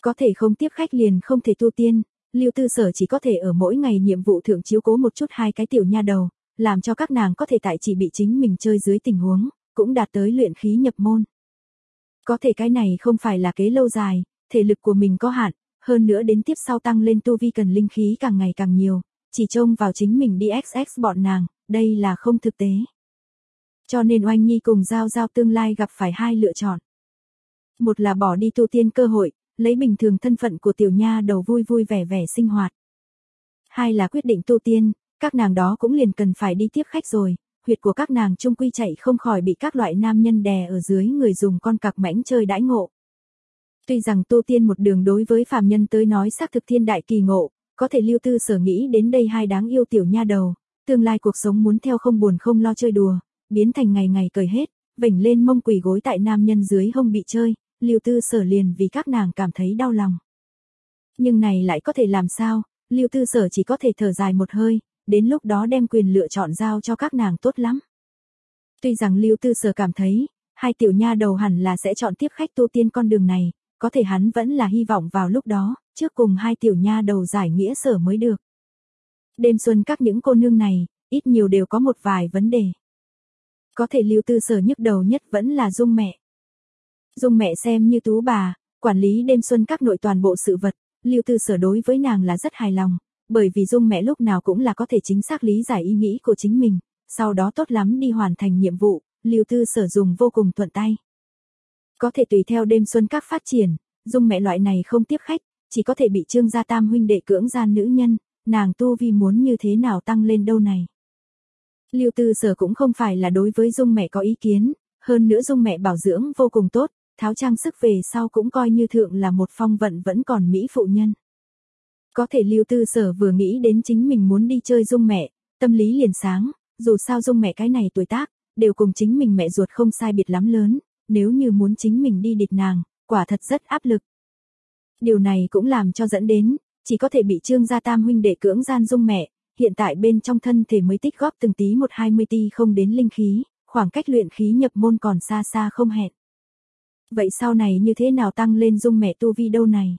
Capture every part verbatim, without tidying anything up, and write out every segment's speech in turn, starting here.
Có thể không tiếp khách liền không thể tu tiên, Lưu Tư Sở chỉ có thể ở mỗi ngày nhiệm vụ thượng chiếu cố một chút hai cái tiểu nha đầu, làm cho các nàng có thể tại chỉ bị chính mình chơi dưới tình huống, cũng đạt tới luyện khí nhập môn. Có thể cái này không phải là kế lâu dài, thể lực của mình có hạn, hơn nữa đến tiếp sau tăng lên tu vi cần linh khí càng ngày càng nhiều, chỉ trông vào chính mình đi ích ích bọn nàng, đây là không thực tế. Cho nên Oanh Nhi cùng Giao Giao tương lai gặp phải hai lựa chọn. Một là bỏ đi tu tiên cơ hội, lấy bình thường thân phận của tiểu nha đầu vui vui vẻ vẻ sinh hoạt. Hai là quyết định tu tiên, các nàng đó cũng liền cần phải đi tiếp khách rồi, huyệt của các nàng chung quy chạy không khỏi bị các loại nam nhân đè ở dưới người dùng con cặc mãnh chơi đãi ngộ. Tuy rằng tu tiên một đường đối với phàm nhân tới nói xác thực thiên đại kỳ ngộ, có thể Lưu Tư Sở nghĩ đến đây hai đáng yêu tiểu nha đầu, tương lai cuộc sống muốn theo không buồn không lo chơi đùa, biến thành ngày ngày cởi hết, vểnh lên mông quỳ gối tại nam nhân dưới hông bị chơi, Lưu Tư Sở liền vì các nàng cảm thấy đau lòng. Nhưng này lại có thể làm sao, Lưu Tư Sở chỉ có thể thở dài một hơi, đến lúc đó đem quyền lựa chọn giao cho các nàng tốt lắm. Tuy rằng Lưu Tư Sở cảm thấy, hai tiểu nha đầu hẳn là sẽ chọn tiếp khách tu tiên con đường này, có thể hắn vẫn là hy vọng vào lúc đó, trước cùng hai tiểu nha đầu giải nghĩa sở mới được. Đêm xuân các những cô nương này, ít nhiều đều có một vài vấn đề. Có thể Lưu Tư Sở nhức đầu nhất vẫn là Dung mẹ. Dung mẹ xem như tú bà, quản lý đêm xuân các nội toàn bộ sự vật, Lưu Tư Sở đối với nàng là rất hài lòng, bởi vì Dung mẹ lúc nào cũng là có thể chính xác lý giải ý nghĩ của chính mình, sau đó tốt lắm đi hoàn thành nhiệm vụ, Lưu Tư Sở dùng vô cùng thuận tay. Có thể tùy theo đêm xuân các phát triển, Dung mẹ loại này không tiếp khách, chỉ có thể bị Trương gia tam huynh đệ cưỡng gian nữ nhân, nàng tu vi muốn như thế nào tăng lên đâu này. Lưu Tư Sở cũng không phải là đối với Dung mẹ có ý kiến, hơn nữa Dung mẹ bảo dưỡng vô cùng tốt, tháo trang sức về sau cũng coi như thượng là một phong vận vẫn còn mỹ phụ nhân. Có thể Lưu Tư Sở vừa nghĩ đến chính mình muốn đi chơi Dung mẹ, tâm lý liền sáng, dù sao Dung mẹ cái này tuổi tác, đều cùng chính mình mẹ ruột không sai biệt lắm lớn, nếu như muốn chính mình đi địch nàng, quả thật rất áp lực. Điều này cũng làm cho dẫn đến, chỉ có thể bị Trương gia tam huynh đệ cưỡng gian Dung mẹ, hiện tại bên trong thân thể mới tích góp từng tí một hai mươi ti không đến linh khí, khoảng cách luyện khí nhập môn còn xa xa không hẹn. Vậy sau này như thế nào tăng lên Dung mẹ tu vi đâu này?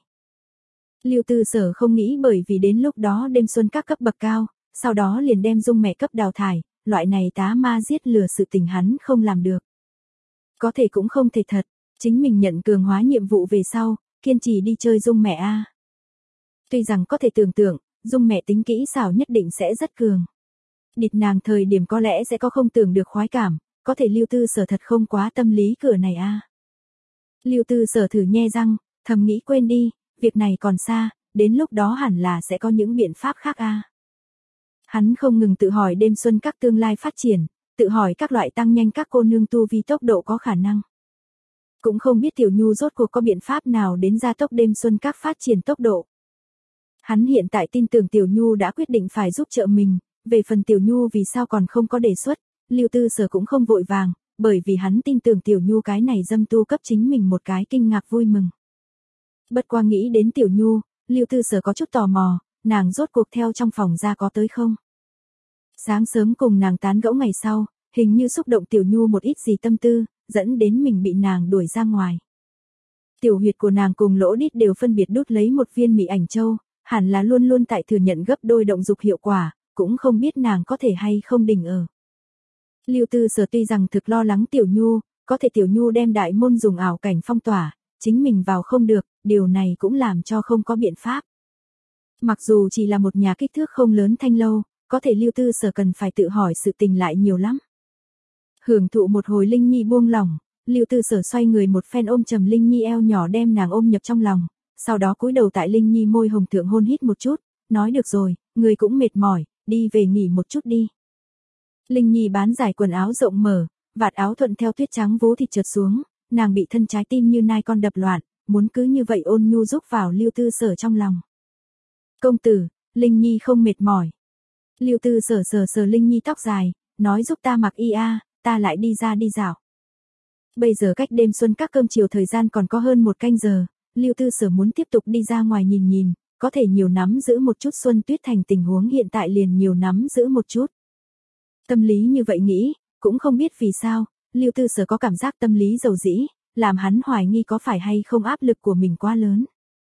Lưu Tư Sở không nghĩ bởi vì đến lúc đó đêm xuân các cấp bậc cao, sau đó liền đem Dung mẹ cấp đào thải, loại này tá ma giết lừa sự tình hắn không làm được. Có thể cũng không thể thật, chính mình nhận cường hóa nhiệm vụ về sau, kiên trì đi chơi Dung mẹ a. Tuy rằng có thể tưởng tượng, Dung mẹ tính kỹ xảo nhất định sẽ rất cường. Địch nàng thời điểm có lẽ sẽ có không tưởng được khoái cảm, có thể Lưu Tư Sở thật không quá tâm lý cửa này a. Lưu Tư Sở thử nhe răng, thầm nghĩ quên đi, việc này còn xa, đến lúc đó hẳn là sẽ có những biện pháp khác a. Hắn không ngừng tự hỏi đêm xuân các tương lai phát triển, tự hỏi các loại tăng nhanh các cô nương tu vi tốc độ có khả năng. Cũng không biết Tiểu Nhu rốt cuộc có biện pháp nào đến gia tốc đêm xuân các phát triển tốc độ. Hắn hiện tại tin tưởng Tiểu Nhu đã quyết định phải giúp trợ mình, về phần Tiểu Nhu vì sao còn không có đề xuất, Lưu Tư Sở cũng không vội vàng, bởi vì hắn tin tưởng Tiểu Nhu cái này dâm tu cấp chính mình một cái kinh ngạc vui mừng. Bất qua nghĩ đến Tiểu Nhu, Lưu Tư Sở có chút tò mò, nàng rốt cuộc theo trong phòng ra có tới không? Sáng sớm cùng nàng tán gẫu ngày sau, hình như xúc động Tiểu Nhu một ít gì tâm tư, dẫn đến mình bị nàng đuổi ra ngoài. Tiểu huyệt của nàng cùng lỗ đít đều phân biệt đút lấy một viên mị ảnh châu, hẳn là luôn luôn tại thừa nhận gấp đôi động dục hiệu quả, cũng không biết nàng có thể hay không đình ở. Lưu Tư Sở tuy rằng thực lo lắng Tiểu Nhu, có thể Tiểu Nhu đem đại môn dùng ảo cảnh phong tỏa, chính mình vào không được, điều này cũng làm cho không có biện pháp. Mặc dù chỉ là một nhà kích thước không lớn thanh lâu, có thể Lưu Tư Sở cần phải tự hỏi sự tình lại nhiều lắm. Hưởng thụ một hồi Linh Nhi buông lỏng, Lưu Tư Sở xoay người một phen ôm trầm Linh Nhi eo nhỏ đem nàng ôm nhập trong lòng, sau đó cúi đầu tại Linh Nhi môi hồng thượng hôn hít một chút, nói được rồi, người cũng mệt mỏi, đi về nghỉ một chút đi. Linh Nhi bán giải quần áo rộng mở, vạt áo thuận theo tuyết trắng vú thịt trượt xuống, nàng bị thân trái tim như nai con đập loạn, muốn cứ như vậy ôn nhu giúp vào Lưu Tư Sở trong lòng. Công tử, Linh Nhi không mệt mỏi. Lưu Tư Sở sờ sờ Linh Nhi tóc dài, nói giúp ta mặc y a, ta lại đi ra đi dạo. Bây giờ cách đêm xuân các cơm chiều thời gian còn có hơn một canh giờ, Lưu Tư Sở muốn tiếp tục đi ra ngoài nhìn nhìn, có thể nhiều nắm giữ một chút Xuân Tuyết Thành tình huống hiện tại liền nhiều nắm giữ một chút. Tâm lý như vậy nghĩ, cũng không biết vì sao, Lưu Tư Sở có cảm giác tâm lý dầu dĩ, làm hắn hoài nghi có phải hay không áp lực của mình quá lớn.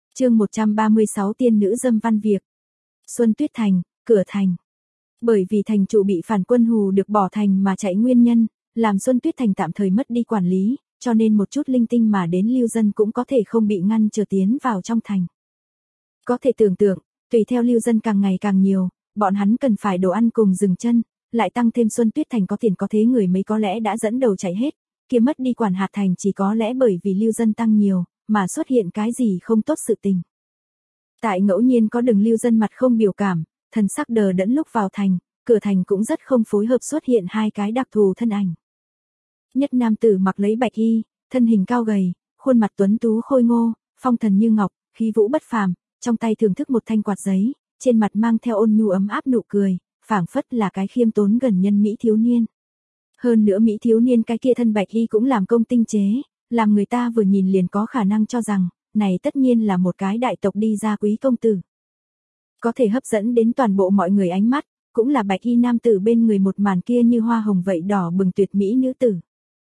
Chương một trăm ba mươi sáu Tiên nữ dâm văn việc. Xuân Tuyết Thành, cửa thành. Bởi vì thành trụ bị phản quân hù được bỏ thành mà chạy nguyên nhân, làm Xuân Tuyết Thành tạm thời mất đi quản lý, cho nên một chút linh tinh mà đến lưu dân cũng có thể không bị ngăn trở tiến vào trong thành. Có thể tưởng tượng, tùy theo lưu dân càng ngày càng nhiều, bọn hắn cần phải đồ ăn cùng dừng chân, lại tăng thêm Xuân Tuyết Thành có tiền có thế người mấy có lẽ đã dẫn đầu chạy hết, kia mất đi quản hạt thành chỉ có lẽ bởi vì lưu dân tăng nhiều, mà xuất hiện cái gì không tốt sự tình. Tại ngẫu nhiên có đường lưu dân mặt không biểu cảm, thần sắc đờ đẫn lúc vào thành, cửa thành cũng rất không phối hợp xuất hiện hai cái đặc thù thân ảnh. Nhất nam tử mặc lấy bạch y, thân hình cao gầy, khuôn mặt tuấn tú khôi ngô, phong thần như ngọc, khí vũ bất phàm, trong tay thưởng thức một thanh quạt giấy, trên mặt mang theo ôn nhu ấm áp nụ cười, phảng phất là cái khiêm tốn gần nhân mỹ thiếu niên. Hơn nữa mỹ thiếu niên cái kia thân bạch y cũng làm công tinh chế, làm người ta vừa nhìn liền có khả năng cho rằng, này tất nhiên là một cái đại tộc đi ra quý công tử. Có thể hấp dẫn đến toàn bộ mọi người ánh mắt, cũng là bạch y nam tử bên người một màn kia như hoa hồng vậy đỏ bừng tuyệt mỹ nữ tử.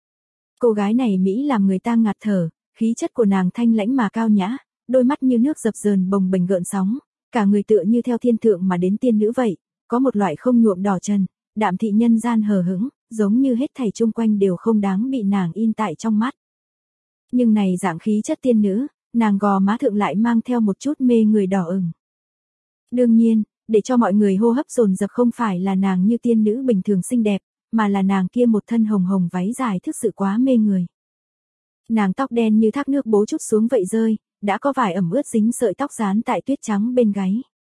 Cô gái này Mỹ làm người ta ngạt thở, khí chất của nàng thanh lãnh mà cao nhã, đôi mắt như nước dập dờn bồng bềnh gợn sóng, cả người tựa như theo thiên thượng mà đến tiên nữ vậy, có một loại không nhuộm đỏ trần, đạm thị nhân gian hờ hững, giống như hết thảy chung quanh đều không đáng bị nàng in tại trong mắt. Nhưng này dạng khí chất tiên nữ, nàng gò má thượng lại mang theo một chút mê người đỏ ửng. Đương nhiên, để cho mọi người hô hấp dồn dập không phải là nàng như tiên nữ bình thường xinh đẹp, mà là nàng kia một thân hồng hồng váy dài thực sự quá mê người. Nàng tóc đen như thác nước bố chút xuống vậy rơi, đã có vài ẩm ướt dính sợi tóc dán tại tuyết trắng bên gáy.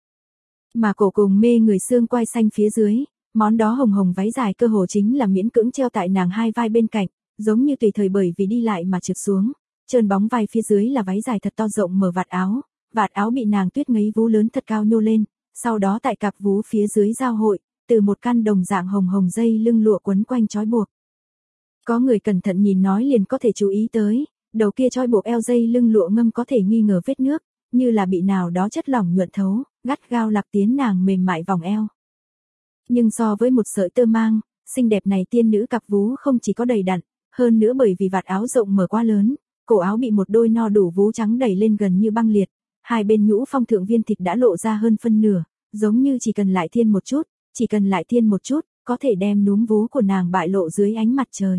Mà cổ cùng mê người xương quai xanh phía dưới, món đó hồng hồng váy dài cơ hồ chính là miễn cưỡng treo tại nàng hai vai bên cạnh, giống như tùy thời bởi vì đi lại mà trượt xuống, trơn bóng vai phía dưới là váy dài thật to rộng mở vạt áo, vạt áo bị nàng tuyết ngấy vú lớn thật cao nhô lên, sau đó tại cặp vú phía dưới giao hội, từ một căn đồng dạng hồng hồng dây lưng lụa quấn quanh trói buộc. Có người cẩn thận nhìn nói liền có thể chú ý tới, đầu kia trói buộc eo dây lưng lụa ngâm có thể nghi ngờ vết nước, như là bị nào đó chất lỏng nhuận thấu, gắt gao lạc tiến nàng mềm mại vòng eo. Nhưng so với một sợi tơ mang, xinh đẹp này tiên nữ cặp vú không chỉ có đầy đặn, hơn nữa bởi vì vạt áo rộng mở quá lớn, cổ áo bị một đôi no đủ vú trắng đẩy lên gần như băng liệt, hai bên nhũ phong thượng viên thịt đã lộ ra hơn phân nửa, giống như chỉ cần lại thiên một chút, chỉ cần lại thiên một chút, có thể đem núm vú của nàng bại lộ dưới ánh mặt trời.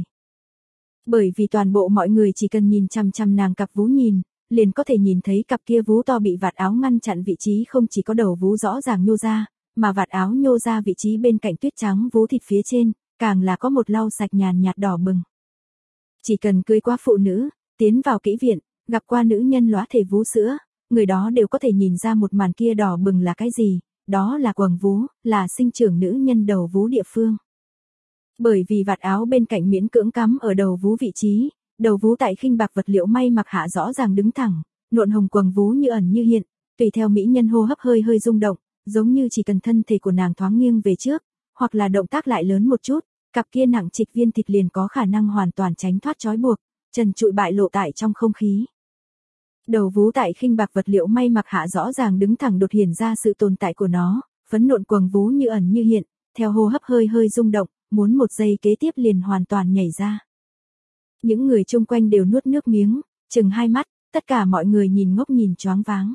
Bởi vì toàn bộ mọi người chỉ cần nhìn chằm chằm nàng cặp vú nhìn, liền có thể nhìn thấy cặp kia vú to bị vạt áo ngăn chặn vị trí không chỉ có đầu vú rõ ràng nhô ra, mà vạt áo nhô ra vị trí bên cạnh tuyết trắng vú thịt phía trên, càng là có một lau sạch nhàn nhạt đỏ bừng. Chỉ cần cưới qua phụ nữ, tiến vào kỹ viện, gặp qua nữ nhân lóa thể vú sữa, người đó đều có thể nhìn ra một màn kia đỏ bừng là cái gì, đó là quầng vú, là sinh trưởng nữ nhân đầu vú địa phương. Bởi vì vạt áo bên cạnh miễn cưỡng cắm ở đầu vú vị trí, đầu vú tại khinh bạc vật liệu may mặc hạ rõ ràng đứng thẳng, nhuộn hồng quầng vú như ẩn như hiện, tùy theo mỹ nhân hô hấp hơi hơi rung động, giống như chỉ cần thân thể của nàng thoáng nghiêng về trước, hoặc là động tác lại lớn một chút, cặp kia nặng trịch viên thịt liền có khả năng hoàn toàn tránh thoát trói buộc, trần trụi bại lộ tại trong không khí. Đầu vú tại khinh bạc vật liệu may mặc hạ rõ ràng đứng thẳng đột hiện ra sự tồn tại của nó, phấn nộn quầng vú như ẩn như hiện, theo hô hấp hơi hơi rung động, muốn một giây kế tiếp liền hoàn toàn nhảy ra. Những người chung quanh đều nuốt nước miếng, chừng hai mắt, tất cả mọi người nhìn ngốc nhìn choáng váng.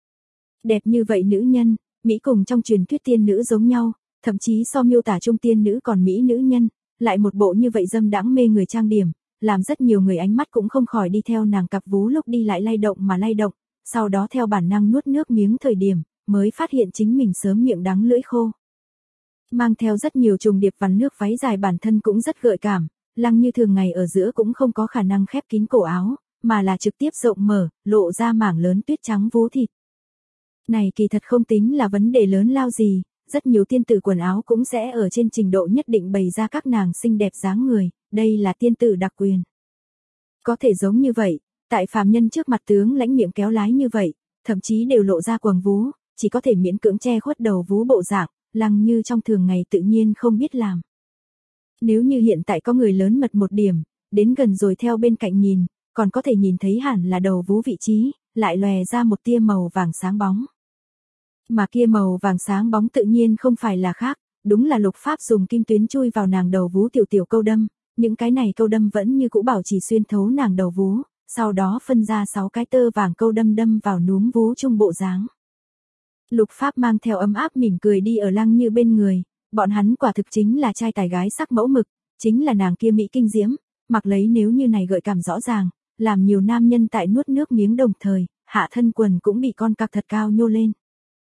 Đẹp như vậy nữ nhân, Mỹ cùng trong truyền thuyết tiên nữ giống nhau, thậm chí so miêu tả trung tiên nữ còn Mỹ nữ nhân, lại một bộ như vậy dâm đãng mê người trang điểm, làm rất nhiều người ánh mắt cũng không khỏi đi theo nàng cặp vú lúc đi lại lay động mà lay động, sau đó theo bản năng nuốt nước miếng thời điểm, mới phát hiện chính mình sớm miệng đắng lưỡi khô. Mang theo rất nhiều trùng điệp vằn nước váy dài bản thân cũng rất gợi cảm, lăng như thường ngày ở giữa cũng không có khả năng khép kín cổ áo, mà là trực tiếp rộng mở, lộ ra mảng lớn tuyết trắng vú thịt. Này kỳ thật không tính là vấn đề lớn lao gì, rất nhiều tiên tử quần áo cũng sẽ ở trên trình độ nhất định bày ra các nàng xinh đẹp dáng người, đây là tiên tử đặc quyền. Có thể giống như vậy, tại phàm nhân trước mặt tướng lãnh miệng kéo lái như vậy, thậm chí đều lộ ra quầng vú, chỉ có thể miễn cưỡng che khuất đầu vú bộ dạng, lăng như trong thường ngày tự nhiên không biết làm. Nếu như hiện tại có người lớn mật một điểm, đến gần rồi theo bên cạnh nhìn, còn có thể nhìn thấy hẳn là đầu vú vị trí, lại lòe ra một tia màu vàng sáng bóng. Mà kia màu vàng sáng bóng tự nhiên không phải là khác, đúng là Lục Pháp dùng kim tuyến chui vào nàng đầu vú tiểu tiểu câu đâm, những cái này câu đâm vẫn như cũ bảo trì xuyên thấu nàng đầu vú, sau đó phân ra sáu cái tơ vàng câu đâm đâm vào núm vú trung bộ dáng. Lục Pháp mang theo ấm áp mỉm cười đi ở Lăng Như bên người, bọn hắn quả thực chính là trai tài gái sắc mẫu mực, chính là nàng kia mỹ kinh diễm, mặc lấy nếu như này gợi cảm rõ ràng, làm nhiều nam nhân tại nuốt nước miếng đồng thời, hạ thân quần cũng bị con cặc thật cao nhô lên.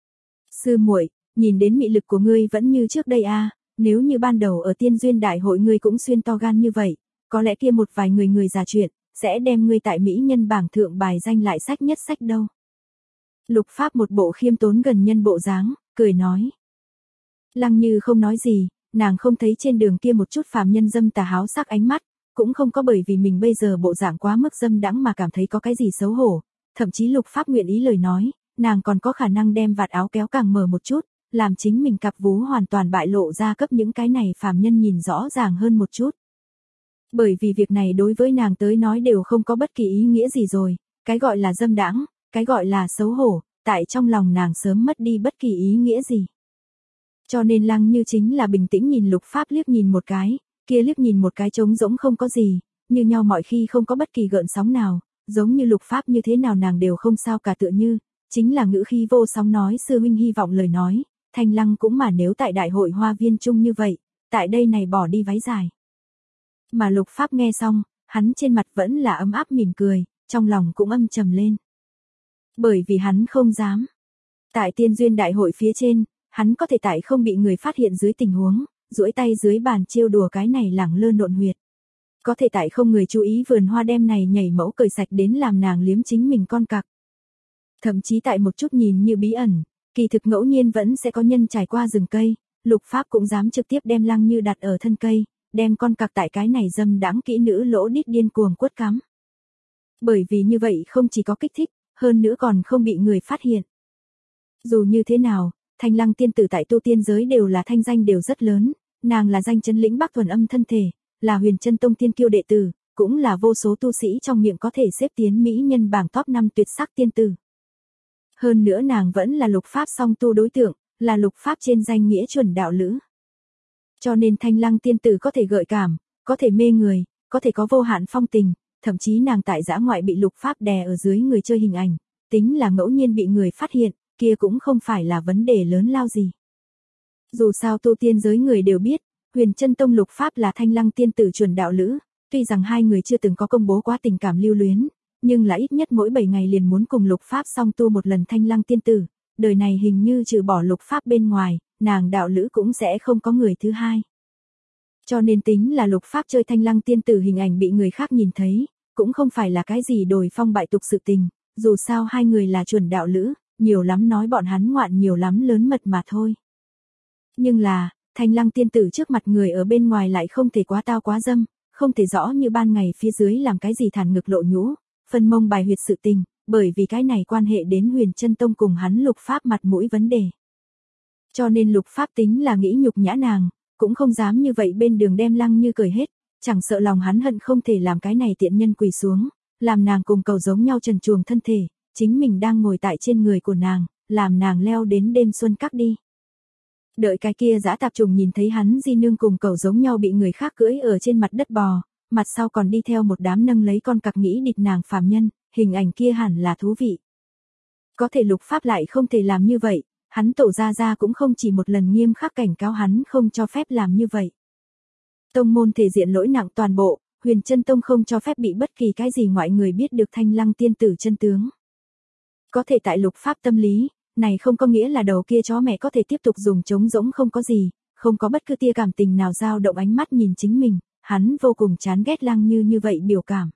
Sư muội, nhìn đến mị lực của ngươi vẫn như trước đây a, à, nếu như ban đầu ở tiên duyên đại hội ngươi cũng xuyên to gan như vậy, có lẽ kia một vài người người già chuyện, sẽ đem ngươi tại mỹ nhân bảng thượng bài danh lại sách nhất sách đâu. Lục Pháp một bộ khiêm tốn gần nhân bộ dáng, cười nói. Lăng Như không nói gì, nàng không thấy trên đường kia một chút phàm nhân dâm tà háo sắc ánh mắt, cũng không có bởi vì mình bây giờ bộ dạng quá mức dâm đãng mà cảm thấy có cái gì xấu hổ, thậm chí Lục Pháp nguyện ý lời nói, nàng còn có khả năng đem vạt áo kéo càng mở một chút, làm chính mình cặp vú hoàn toàn bại lộ ra cấp những cái này phàm nhân nhìn rõ ràng hơn một chút. Bởi vì việc này đối với nàng tới nói đều không có bất kỳ ý nghĩa gì rồi, cái gọi là dâm đãng, cái gọi là xấu hổ, tại trong lòng nàng sớm mất đi bất kỳ ý nghĩa gì. Cho nên Lăng Như chính là bình tĩnh nhìn Lục Pháp liếc nhìn một cái, kia liếc nhìn một cái trống rỗng không có gì, như nhau mọi khi không có bất kỳ gợn sóng nào, giống như Lục Pháp như thế nào nàng đều không sao cả tựa như, chính là ngữ khí vô sóng nói sư huynh hy vọng lời nói, Thanh Lăng cũng mà nếu tại đại hội hoa viên chung như vậy, tại đây này bỏ đi váy dài. Mà Lục Pháp nghe xong, hắn trên mặt vẫn là ấm áp mỉm cười, trong lòng cũng âm trầm lên. Bởi vì hắn không dám. Tại tiên duyên đại hội phía trên, hắn có thể tại không bị người phát hiện dưới tình huống, duỗi tay dưới bàn trêu đùa cái này lẳng lơ nộn huyệt. Có thể tại không người chú ý vườn hoa đem này nhảy mẫu cởi sạch đến làm nàng liếm chính mình con cặc. Thậm chí tại một chút nhìn như bí ẩn, kỳ thực ngẫu nhiên vẫn sẽ có nhân trải qua rừng cây, Lục Pháp cũng dám trực tiếp đem Lăng Như đặt ở thân cây, đem con cặc tại cái này dâm đãng kỹ nữ lỗ đít điên cuồng quất cắm. Bởi vì như vậy không chỉ có kích thích, hơn nữa còn không bị người phát hiện. Dù như thế nào, Thanh Lăng tiên tử tại tu tiên giới đều là thanh danh đều rất lớn, nàng là danh chấn lĩnh Bắc thuần âm thân thể, là Huyền Chân Tông tiên kiêu đệ tử, cũng là vô số tu sĩ trong miệng có thể xếp tiến mỹ nhân bảng top năm tuyệt sắc tiên tử. Hơn nữa nàng vẫn là Lục Pháp song tu đối tượng, là Lục Pháp trên danh nghĩa chuẩn đạo lữ. Cho nên Thanh Lăng tiên tử có thể gợi cảm, có thể mê người, có thể có vô hạn phong tình, thậm chí nàng tại dã ngoại bị Lục Pháp đè ở dưới người chơi hình ảnh, tính là ngẫu nhiên bị người phát hiện, kia cũng không phải là vấn đề lớn lao gì. Dù sao tu tiên giới người đều biết, Huyền Chân Tông Lục Pháp là Thanh Lăng tiên tử chuẩn đạo lữ, tuy rằng hai người chưa từng có công bố quá tình cảm lưu luyến, nhưng là ít nhất mỗi bảy ngày liền muốn cùng Lục Pháp song tu một lần Thanh Lăng tiên tử, đời này hình như trừ bỏ Lục Pháp bên ngoài, nàng đạo lữ cũng sẽ không có người thứ hai. Cho nên tính là Lục Pháp chơi Thanh Lăng tiên tử hình ảnh bị người khác nhìn thấy, cũng không phải là cái gì đồi phong bại tục sự tình, dù sao hai người là chuẩn đạo lữ, nhiều lắm nói bọn hắn ngoạn nhiều lắm lớn mật mà thôi. Nhưng là, Thanh Lăng tiên tử trước mặt người ở bên ngoài lại không thể quá tao quá dâm, không thể rõ như ban ngày phía dưới làm cái gì thản ngực lộ nhũ, phân mông bài huyệt sự tình, bởi vì cái này quan hệ đến Huyền Chân Tông cùng hắn Lục Pháp mặt mũi vấn đề. Cho nên Lục Pháp tính là nghĩ nhục nhã nàng, cũng không dám như vậy bên đường đem Lăng Như cười hết, chẳng sợ lòng hắn hận không thể làm cái này tiện nhân quỳ xuống, làm nàng cùng cầu giống nhau trần truồng thân thể, chính mình đang ngồi tại trên người của nàng, làm nàng leo đến đêm xuân các đi. Đợi cái kia dã tạp trùng nhìn thấy hắn di nương cùng cầu giống nhau bị người khác cưỡi ở trên mặt đất bò, mặt sau còn đi theo một đám nâng lấy con cặc nghĩ địch nàng phàm nhân, hình ảnh kia hẳn là thú vị. Có thể Lục Pháp lại không thể làm như vậy, hắn tổ ra ra cũng không chỉ một lần nghiêm khắc cảnh cáo hắn không cho phép làm như vậy. Tông môn thể diện lỗi nặng toàn bộ, Huyền Chân Tông không cho phép bị bất kỳ cái gì ngoại người biết được Thanh Lăng tiên tử chân tướng. Có thể tại Lục Pháp tâm lý, này không có nghĩa là đầu kia chó mẹ có thể tiếp tục dùng trống rỗng không có gì, không có bất cứ tia cảm tình nào dao động ánh mắt nhìn chính mình, hắn vô cùng chán ghét Lăng Như như vậy biểu cảm.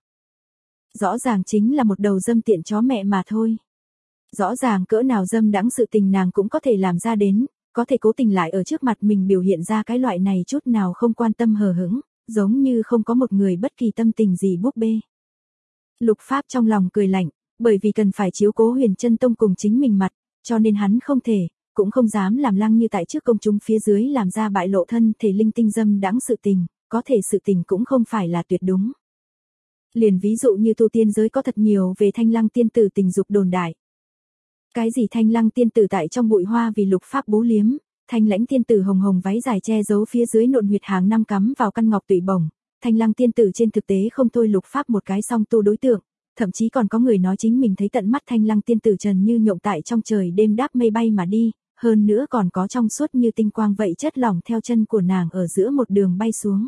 Rõ ràng chính là một đầu dâm tiện chó mẹ mà thôi. Rõ ràng cỡ nào dâm đãng sự tình nàng cũng có thể làm ra đến, có thể cố tình lại ở trước mặt mình biểu hiện ra cái loại này chút nào không quan tâm hờ hững, giống như không có một người bất kỳ tâm tình gì búp bê. Lục Pháp trong lòng cười lạnh, bởi vì cần phải chiếu cố Huyền Chân Tông cùng chính mình mặt, cho nên hắn không thể, cũng không dám làm Lăng Như tại trước công chúng phía dưới làm ra bại lộ thân thể linh tinh dâm đãng sự tình, có thể sự tình cũng không phải là tuyệt đúng. Liền ví dụ như tu tiên giới có thật nhiều về Thanh Lăng tiên tử tình dục đồn đại. Cái gì Thanh Lăng tiên tử tại trong bụi hoa vì Lục Pháp bố liếm, Thanh Lãnh tiên tử hồng hồng váy dài che giấu phía dưới nộn huyệt hàng năm cắm vào căn ngọc tụy bổng, Thanh Lăng tiên tử trên thực tế không thôi Lục Pháp một cái song tu đối tượng, thậm chí còn có người nói chính mình thấy tận mắt Thanh Lăng tiên tử trần như nhộng tại trong trời đêm đáp mây bay mà đi, hơn nữa còn có trong suốt như tinh quang vậy chất lỏng theo chân của nàng ở giữa một đường bay xuống.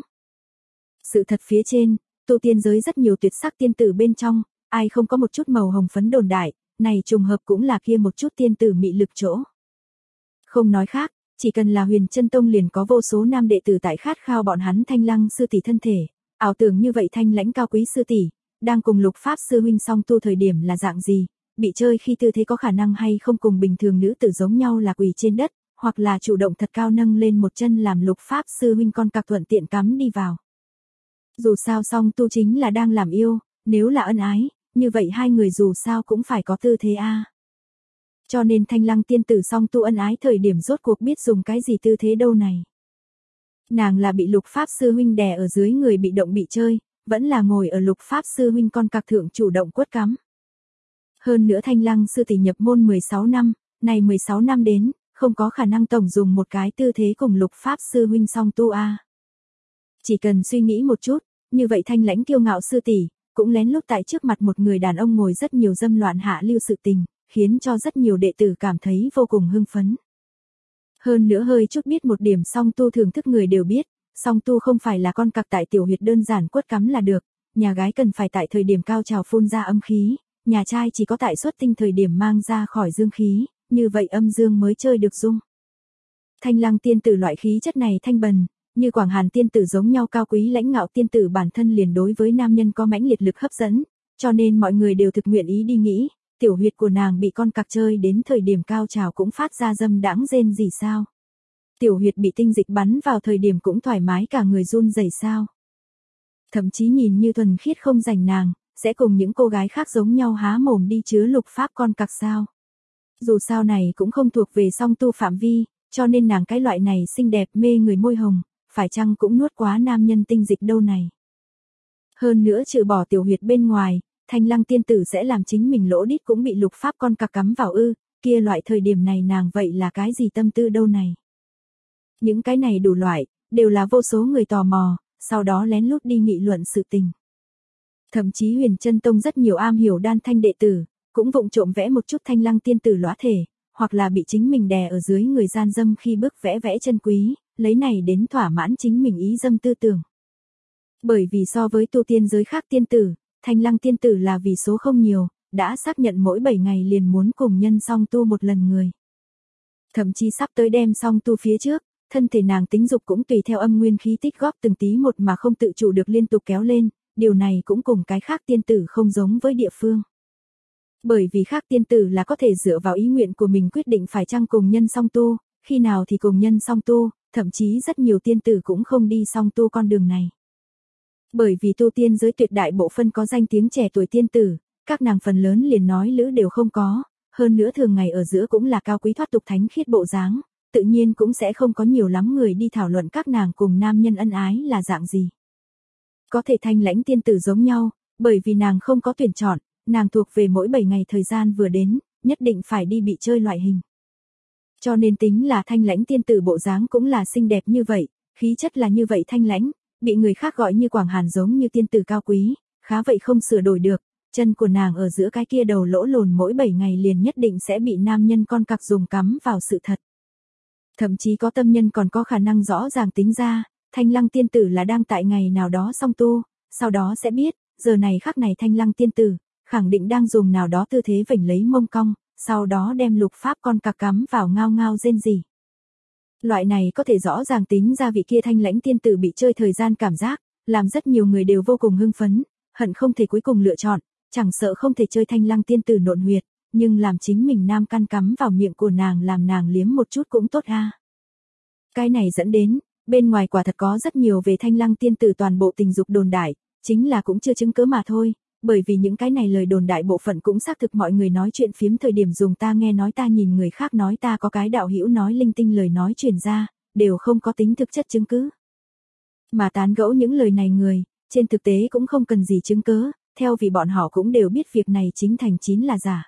Sự thật phía trên, tu tiên giới rất nhiều tuyệt sắc tiên tử bên trong, ai không có một chút màu hồng phấn đồn đại, này trùng hợp cũng là kia một chút tiên tử mị lực chỗ. Không nói khác, chỉ cần là Huyền Chân Tông liền có vô số nam đệ tử tại khát khao bọn hắn Thanh Lăng sư tỷ thân thể, ảo tưởng như vậy thanh lãnh cao quý sư tỷ, đang cùng Lục Pháp sư huynh song tu thời điểm là dạng gì, bị chơi khi tư thế có khả năng hay không cùng bình thường nữ tử giống nhau là quỳ trên đất, hoặc là chủ động thật cao nâng lên một chân làm Lục Pháp sư huynh con cặc thuận tiện cắm đi vào. Dù sao song tu chính là đang làm yêu, nếu là ân ái, như vậy hai người dù sao cũng phải có tư thế a. Cho nên Thanh Lăng tiên tử song tu ân ái thời điểm rốt cuộc biết dùng cái gì tư thế đâu này. Nàng là bị Lục Pháp sư huynh đè ở dưới người bị động bị chơi, vẫn là ngồi ở Lục Pháp sư huynh con cặc thượng chủ động quất cắm. Hơn nữa Thanh Lăng sư tỷ nhập môn mười sáu năm, này mười sáu năm đến, không có khả năng tổng dùng một cái tư thế cùng Lục Pháp sư huynh song tu a. Chỉ cần suy nghĩ một chút, như vậy thanh lãnh kiêu ngạo sư tỷ, cũng lén lút tại trước mặt một người đàn ông ngồi rất nhiều dâm loạn hạ lưu sự tình, khiến cho rất nhiều đệ tử cảm thấy vô cùng hưng phấn. Hơn nữa hơi chút biết một điểm song tu thưởng thức người đều biết, song tu không phải là con cặc tại tiểu huyệt đơn giản quất cắm là được, nhà gái cần phải tại thời điểm cao trào phun ra âm khí, nhà trai chỉ có tại xuất tinh thời điểm mang ra khỏi dương khí, như vậy âm dương mới chơi được dung. Thanh Lăng tiên tử loại khí chất này thanh bần, như Quảng Hàn tiên tử giống nhau cao quý lãnh ngạo tiên tử bản thân liền đối với nam nhân có mãnh liệt lực hấp dẫn, cho nên mọi người đều thực nguyện ý đi nghĩ, tiểu huyệt của nàng bị con cặc chơi đến thời điểm cao trào cũng phát ra dâm đãng rên gì sao? Tiểu huyệt bị tinh dịch bắn vào thời điểm cũng thoải mái cả người run rẩy sao? Thậm chí nhìn như thuần khiết không rành nàng, sẽ cùng những cô gái khác giống nhau há mồm đi chứa Lục Pháp con cặc sao? Dù sao này cũng không thuộc về song tu phạm vi, cho nên nàng cái loại này xinh đẹp mê người môi hồng, phải chăng cũng nuốt quá nam nhân tinh dịch đâu này. Hơn nữa trừ bỏ tiểu huyệt bên ngoài, Thanh Lăng tiên tử sẽ làm chính mình lỗ đít cũng bị Lục Pháp con cặc cắm vào ư, kia loại thời điểm này nàng vậy là cái gì tâm tư đâu này. Những cái này đủ loại, đều là vô số người tò mò, sau đó lén lút đi nghị luận sự tình. Thậm chí Huyền Chân Tông rất nhiều am hiểu đan thanh đệ tử, cũng vụng trộm vẽ một chút Thanh Lăng tiên tử lõa thể, hoặc là bị chính mình đè ở dưới người gian dâm khi bước vẽ vẽ chân quý, lấy này đến thỏa mãn chính mình ý dâm tư tưởng. Bởi vì so với tu tiên giới khác tiên tử, Thanh Lăng tiên tử là vì số không nhiều, đã xác nhận mỗi bảy ngày liền muốn cùng nhân song tu một lần người. Thậm chí sắp tới đem song tu phía trước, thân thể nàng tính dục cũng tùy theo âm nguyên khí tích góp từng tí một mà không tự chủ được liên tục kéo lên, điều này cũng cùng cái khác tiên tử không giống với địa phương. Bởi vì khác tiên tử là có thể dựa vào ý nguyện của mình quyết định phải chăng cùng nhân song tu, khi nào thì cùng nhân song tu, thậm chí rất nhiều tiên tử cũng không đi song tu con đường này. Bởi vì tu tiên giới tuyệt đại bộ phân có danh tiếng trẻ tuổi tiên tử, các nàng phần lớn liền nói lữ đều không có, hơn nữa thường ngày ở giữa cũng là cao quý thoát tục thánh khiết bộ dáng, tự nhiên cũng sẽ không có nhiều lắm người đi thảo luận các nàng cùng nam nhân ân ái là dạng gì. Có thể thanh lãnh tiên tử giống nhau, bởi vì nàng không có tuyển chọn, nàng thuộc về mỗi bảy ngày thời gian vừa đến, nhất định phải đi bị chơi loại hình. Cho nên tính là thanh lãnh tiên tử bộ dáng cũng là xinh đẹp như vậy, khí chất là như vậy thanh lãnh, bị người khác gọi như Quảng Hàn giống như tiên tử cao quý, khá vậy không sửa đổi được, chân của nàng ở giữa cái kia đầu lỗ lồn mỗi bảy ngày liền nhất định sẽ bị nam nhân con cặc dùng cắm vào sự thật. Thậm chí có tâm nhân còn có khả năng rõ ràng tính ra, Thanh Lăng tiên tử là đang tại ngày nào đó song tu, sau đó sẽ biết, giờ này khắc này Thanh Lăng tiên tử, khẳng định đang dùng nào đó tư thế vểnh lấy mông cong, sau đó đem Lục Pháp con cặc cắm vào ngao ngao rên rỉ. Loại này có thể rõ ràng tính ra vị kia thanh lãnh tiên tử bị chơi thời gian cảm giác, làm rất nhiều người đều vô cùng hưng phấn, hận không thể cuối cùng lựa chọn, chẳng sợ không thể chơi Thanh Lăng tiên tử nộn huyệt, nhưng làm chính mình nam căn cắm vào miệng của nàng làm nàng liếm một chút cũng tốt ha. Cái này dẫn đến, bên ngoài quả thật có rất nhiều về Thanh Lăng tiên tử toàn bộ tình dục đồn đại, chính là cũng chưa chứng cứ mà thôi, bởi vì những cái này lời đồn đại bộ phận cũng xác thực mọi người nói chuyện phiếm thời điểm dùng ta nghe nói ta nhìn người khác nói ta có cái đạo hữu nói linh tinh lời nói truyền ra, đều không có tính thực chất chứng cứ. Mà tán gẫu những lời này người, trên thực tế cũng không cần gì chứng cứ, theo vì bọn họ cũng đều biết việc này chính thành chín là giả.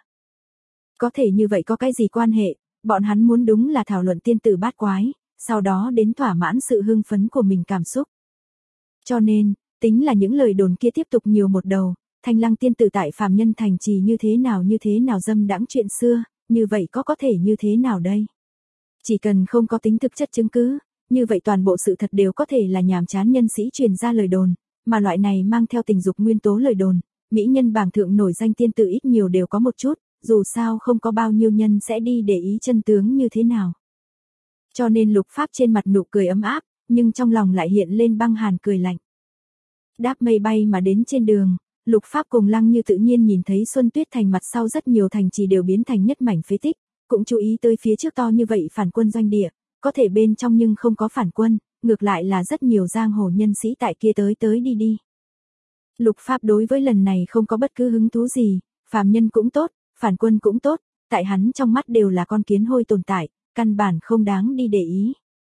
Có thể như vậy có cái gì quan hệ, bọn hắn muốn đúng là thảo luận tiên tử bát quái, sau đó đến thỏa mãn sự hưng phấn của mình cảm xúc. Cho nên, tính là những lời đồn kia tiếp tục nhiều một đầu, Thanh Lăng tiên tử tại phàm nhân thành trì như thế nào như thế nào dâm đãng chuyện xưa, như vậy có có thể như thế nào đây? Chỉ cần không có tính thực chất chứng cứ, như vậy toàn bộ sự thật đều có thể là nhàm chán nhân sĩ truyền ra lời đồn, mà loại này mang theo tình dục nguyên tố lời đồn, mỹ nhân bảng thượng nổi danh tiên tử ít nhiều đều có một chút, dù sao không có bao nhiêu nhân sẽ đi để ý chân tướng như thế nào. Cho nên Lục Pháp trên mặt nụ cười ấm áp, nhưng trong lòng lại hiện lên băng hàn cười lạnh. Đáp mây bay mà đến trên đường, Lục Pháp cùng Lăng Như tự nhiên nhìn thấy Xuân Tuyết Thành mặt sau rất nhiều thành trì đều biến thành nhất mảnh phế tích, cũng chú ý tới phía trước to như vậy phản quân doanh địa, có thể bên trong nhưng không có phản quân, ngược lại là rất nhiều giang hồ nhân sĩ tại kia tới tới đi đi. Lục Pháp đối với lần này không có bất cứ hứng thú gì, phàm nhân cũng tốt, phản quân cũng tốt, tại hắn trong mắt đều là con kiến hôi tồn tại, căn bản không đáng đi để ý.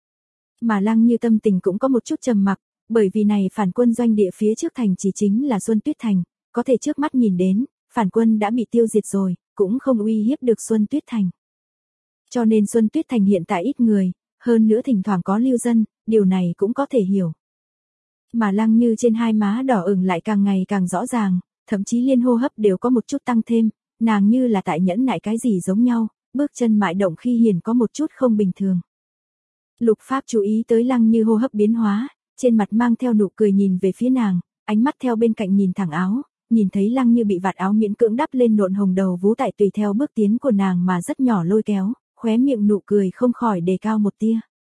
Mà Lăng Như tâm tình cũng có một chút trầm mặc, bởi vì này phản quân doanh địa phía trước thành chỉ chính là Xuân Tuyết Thành, có thể trước mắt nhìn đến, phản quân đã bị tiêu diệt rồi, cũng không uy hiếp được Xuân Tuyết Thành. Cho nên Xuân Tuyết Thành hiện tại ít người, hơn nữa thỉnh thoảng có lưu dân, điều này cũng có thể hiểu. Mà Lăng Như trên hai má đỏ ửng lại càng ngày càng rõ ràng, thậm chí liên hô hấp đều có một chút tăng thêm, nàng như là tại nhẫn nại cái gì giống nhau, bước chân mại động khi hiền có một chút không bình thường. Lục Pháp chú ý tới Lăng Như hô hấp biến hóa, trên mặt mang theo nụ cười nhìn về phía nàng, ánh mắt theo bên cạnh nhìn thẳng áo, nhìn thấy Lăng Như bị vạt áo miễn cưỡng đắp lên nộn hồng đầu vú tại tùy theo bước tiến của nàng mà rất nhỏ lôi kéo, khóe miệng nụ cười không khỏi đề cao một tia.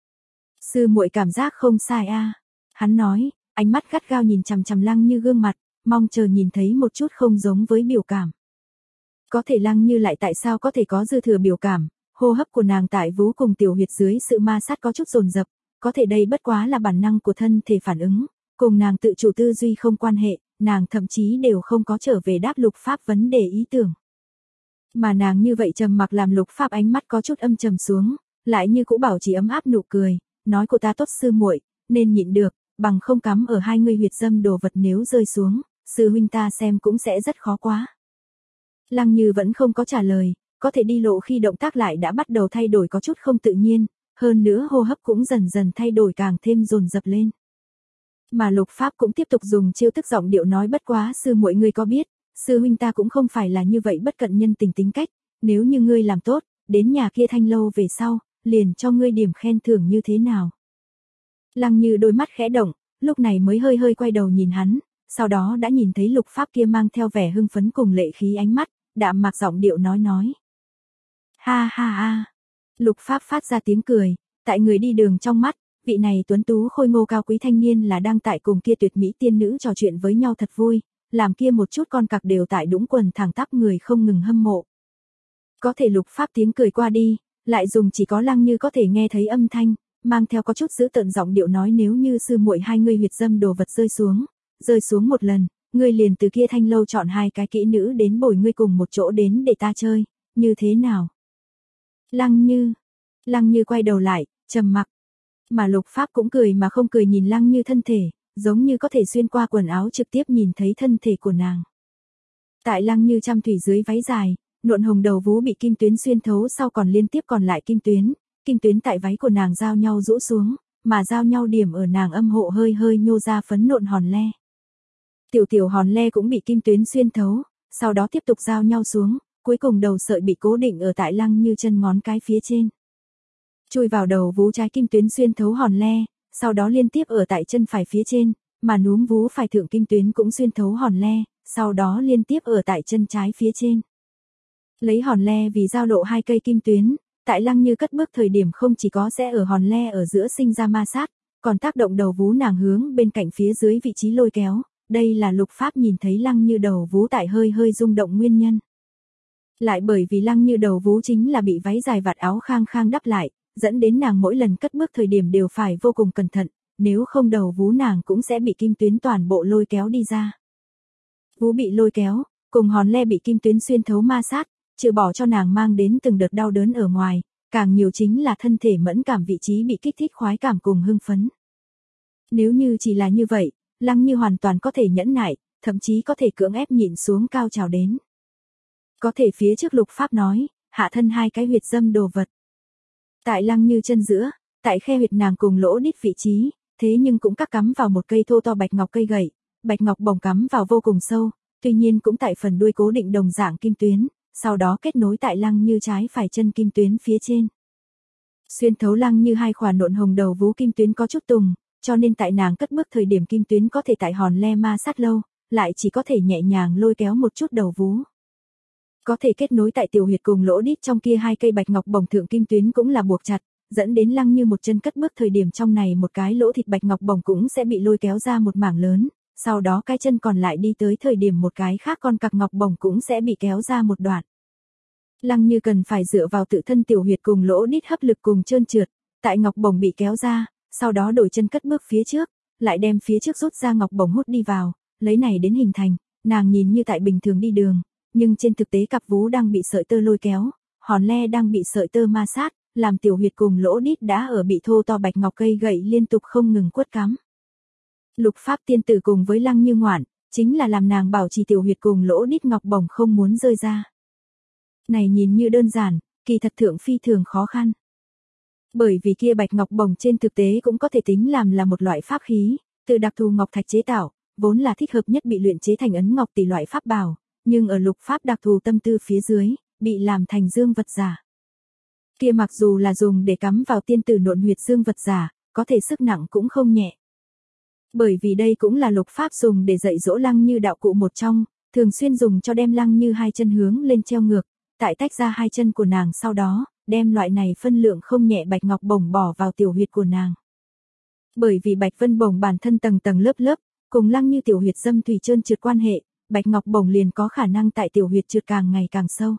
Sư muội cảm giác không sai a, hắn nói, ánh mắt gắt gao nhìn chằm chằm Lăng Như gương mặt, mong chờ nhìn thấy một chút không giống với biểu cảm. Có thể Lăng Như lại tại sao có thể có dư thừa biểu cảm, hô hấp của nàng tại vú cùng tiểu huyệt dưới sự ma sát có chút dồn dập, có thể đây bất quá là bản năng của thân thể phản ứng, cùng nàng tự chủ tư duy không quan hệ, nàng thậm chí đều không có trở về đáp Lục Pháp vấn đề ý tưởng. Mà nàng như vậy trầm mặc làm Lục Pháp ánh mắt có chút âm trầm xuống, lại như cũ bảo trì ấm áp nụ cười, nói của ta tốt sư muội, nên nhịn được, bằng không cắm ở hai ngươi huyệt dâm đồ vật nếu rơi xuống, sư huynh ta xem cũng sẽ rất khó quá. Lăng Như vẫn không có trả lời, có thể đi lộ khi động tác lại đã bắt đầu thay đổi có chút không tự nhiên, hơn nữa hô hấp cũng dần dần thay đổi càng thêm dồn dập lên. Mà Lục Pháp cũng tiếp tục dùng chiêu thức giọng điệu nói bất quá sư muội ngươi có biết, sư huynh ta cũng không phải là như vậy bất cận nhân tình tính cách, nếu như ngươi làm tốt, đến nhà kia Thanh lâu về sau, liền cho ngươi điểm khen thưởng như thế nào. Lăng Như đôi mắt khẽ động, lúc này mới hơi hơi quay đầu nhìn hắn, sau đó đã nhìn thấy Lục Pháp kia mang theo vẻ hưng phấn cùng lệ khí ánh mắt, đạm mạc giọng điệu nói nói. Ha ha ha. Lục Pháp phát ra tiếng cười, tại người đi đường trong mắt, vị này tuấn tú khôi ngô cao quý thanh niên là đang tại cùng kia tuyệt mỹ tiên nữ trò chuyện với nhau thật vui, làm kia một chút con cặc đều tại đũng quần thẳng tắp người không ngừng hâm mộ. Có thể Lục Pháp tiếng cười qua đi, lại dùng chỉ có Lăng Như có thể nghe thấy âm thanh, mang theo có chút giữ tợn giọng điệu nói nếu như sư muội hai ngươi huyệt dâm đồ vật rơi xuống, rơi xuống một lần, ngươi liền từ kia Thanh lâu chọn hai cái kỹ nữ đến bồi ngươi cùng một chỗ đến để ta chơi, như thế nào? Lăng Như, Lăng Như quay đầu lại, trầm mặc. Mà Lục Pháp cũng cười mà không cười nhìn Lăng Như thân thể, giống như có thể xuyên qua quần áo trực tiếp nhìn thấy thân thể của nàng. Tại Lăng Như trăm thủy dưới váy dài, nộn hồng đầu vú bị kim tuyến xuyên thấu sau còn liên tiếp còn lại kim tuyến, kim tuyến tại váy của nàng giao nhau rũ xuống, mà giao nhau điểm ở nàng âm hộ hơi hơi nhô ra phấn nộn hòn le. Tiểu tiểu hòn le cũng bị kim tuyến xuyên thấu, sau đó tiếp tục giao nhau xuống, cuối cùng đầu sợi bị cố định ở tại Lăng Như chân ngón cái phía trên. Chui vào đầu vú trái kim tuyến xuyên thấu hòn le, sau đó liên tiếp ở tại chân phải phía trên, mà núm vú phải thượng kim tuyến cũng xuyên thấu hòn le, sau đó liên tiếp ở tại chân trái phía trên. Lấy hòn le vì giao lộ hai cây kim tuyến, tại Lăng Như cất bước thời điểm không chỉ có sẽ ở hòn le ở giữa sinh ra ma sát, còn tác động đầu vú nàng hướng bên cạnh phía dưới vị trí lôi kéo, đây là Lục Pháp nhìn thấy Lăng Như đầu vú tại hơi hơi rung động nguyên nhân. Lại bởi vì Lăng Như đầu vú chính là bị váy dài vạt áo khang khang đắp lại, dẫn đến nàng mỗi lần cất bước thời điểm đều phải vô cùng cẩn thận, nếu không đầu vú nàng cũng sẽ bị kim tuyến toàn bộ lôi kéo đi ra. Vú bị lôi kéo, cùng hòn le bị kim tuyến xuyên thấu ma sát, trừ bỏ cho nàng mang đến từng đợt đau đớn ở ngoài, càng nhiều chính là thân thể mẫn cảm vị trí bị kích thích khoái cảm cùng hưng phấn. Nếu như chỉ là như vậy, Lăng Như hoàn toàn có thể nhẫn nại, thậm chí có thể cưỡng ép nhịn xuống cao trào đến. Có thể phía trước Lục Pháp nói, hạ thân hai cái huyệt dâm đồ vật. Tại Lăng Như chân giữa, tại khe huyệt nàng cùng lỗ đít vị trí, thế nhưng cũng cắt cắm vào một cây thô to bạch ngọc cây gậy, bạch ngọc bồng cắm vào vô cùng sâu, tuy nhiên cũng tại phần đuôi cố định đồng dạng kim tuyến, sau đó kết nối tại Lăng Như trái phải chân kim tuyến phía trên. Xuyên thấu Lăng Như hai khỏa nộn hồng đầu vú kim tuyến có chút tùng, cho nên tại nàng cất bước thời điểm kim tuyến có thể tại hòn le ma sát lâu, lại chỉ có thể nhẹ nhàng lôi kéo một chút đầu vú. Có thể kết nối tại tiểu huyệt cùng lỗ đít trong kia hai cây bạch ngọc bổng thượng kim tuyến cũng là buộc chặt, dẫn đến Lăng Như một chân cất bước thời điểm trong này một cái lỗ thịt bạch ngọc bổng cũng sẽ bị lôi kéo ra một mảng lớn, sau đó cái chân còn lại đi tới thời điểm một cái khác con cặc ngọc bổng cũng sẽ bị kéo ra một đoạn. Lăng Như cần phải dựa vào tự thân tiểu huyệt cùng lỗ đít hấp lực cùng trơn trượt, tại ngọc bổng bị kéo ra, sau đó đổi chân cất bước phía trước, lại đem phía trước rút ra ngọc bổng hút đi vào, lấy này đến hình thành, nàng nhìn như tại bình thường đi đường, nhưng trên thực tế cặp vú đang bị sợi tơ lôi kéo, hòn le đang bị sợi tơ ma sát, làm tiểu huyệt cùng lỗ đít đã ở bị thô to bạch ngọc cây gậy liên tục không ngừng quất cắm. Lục pháp tiên tử cùng với Lăng Như ngoạn, chính là làm nàng bảo trì tiểu huyệt cùng lỗ đít ngọc bổng không muốn rơi ra. Này nhìn như đơn giản, kỳ thật thượng phi thường khó khăn. Bởi vì kia bạch ngọc bổng trên thực tế cũng có thể tính làm là một loại pháp khí, từ đặc thù ngọc thạch chế tạo, vốn là thích hợp nhất bị luyện chế thành ấn ngọc tỷ loại pháp bảo, nhưng ở lục pháp đặc thù tâm tư phía dưới, bị làm thành dương vật giả. Kia mặc dù là dùng để cắm vào tiên tử nộn huyệt dương vật giả, có thể sức nặng cũng không nhẹ. Bởi vì đây cũng là lục pháp dùng để dạy dỗ Lăng Như đạo cụ một trong, thường xuyên dùng cho đem Lăng Như hai chân hướng lên treo ngược, tại tách ra hai chân của nàng sau đó, đem loại này phân lượng không nhẹ bạch ngọc bổng bỏ vào tiểu huyệt của nàng. Bởi vì bạch vân bổng bản thân tầng tầng lớp lớp, cùng Lăng Như tiểu huyệt dâm thủy trơn trượt quan hệ, bạch ngọc bổng liền có khả năng tại tiểu huyệt trượt càng ngày càng sâu.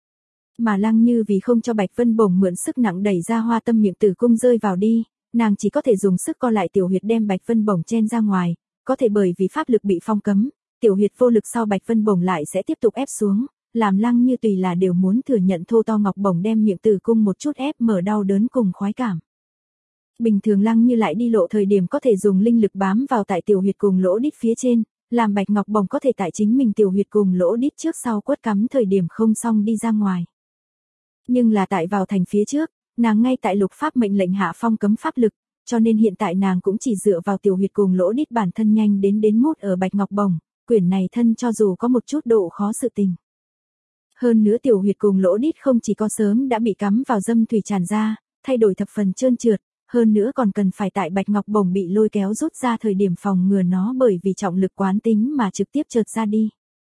Mà Lăng Như vì không cho bạch vân bổng mượn sức nặng đẩy ra hoa tâm miệng tử cung rơi vào đi, nàng chỉ có thể dùng sức co lại tiểu huyệt đem bạch vân bổng chen ra ngoài, có thể bởi vì pháp lực bị phong cấm, tiểu huyệt vô lực sau bạch vân bổng lại sẽ tiếp tục ép xuống, làm Lăng Như tùy là đều muốn thừa nhận thô to ngọc bổng đem miệng tử cung một chút ép mở đau đớn cùng khoái cảm. Bình thường Lăng Như lại đi lộ thời điểm có thể dùng linh lực bám vào tại tiểu huyệt cùng lỗ đít phía trên, làm bạch ngọc bổng có thể tại chính mình tiểu huyệt cùng lỗ đít trước sau quất cắm thời điểm không xong đi ra ngoài. Nhưng là tại vào thành phía trước, nàng ngay tại lục pháp mệnh lệnh hạ phong cấm pháp lực, cho nên hiện tại nàng cũng chỉ dựa vào tiểu huyệt cùng lỗ đít bản thân nhanh đến đến mút ở bạch ngọc bổng, quyển này thân cho dù có một chút độ khó sự tình. Hơn nữa tiểu huyệt cùng lỗ đít không chỉ có sớm đã bị cắm vào dâm thủy tràn ra, thay đổi thập phần trơn trượt, hơn nữa còn cần phải tại bạch ngọc bổng bị lôi kéo rút ra thời điểm phòng ngừa nó bởi vì trọng lực quán tính mà trực tiếp trượt ra đi.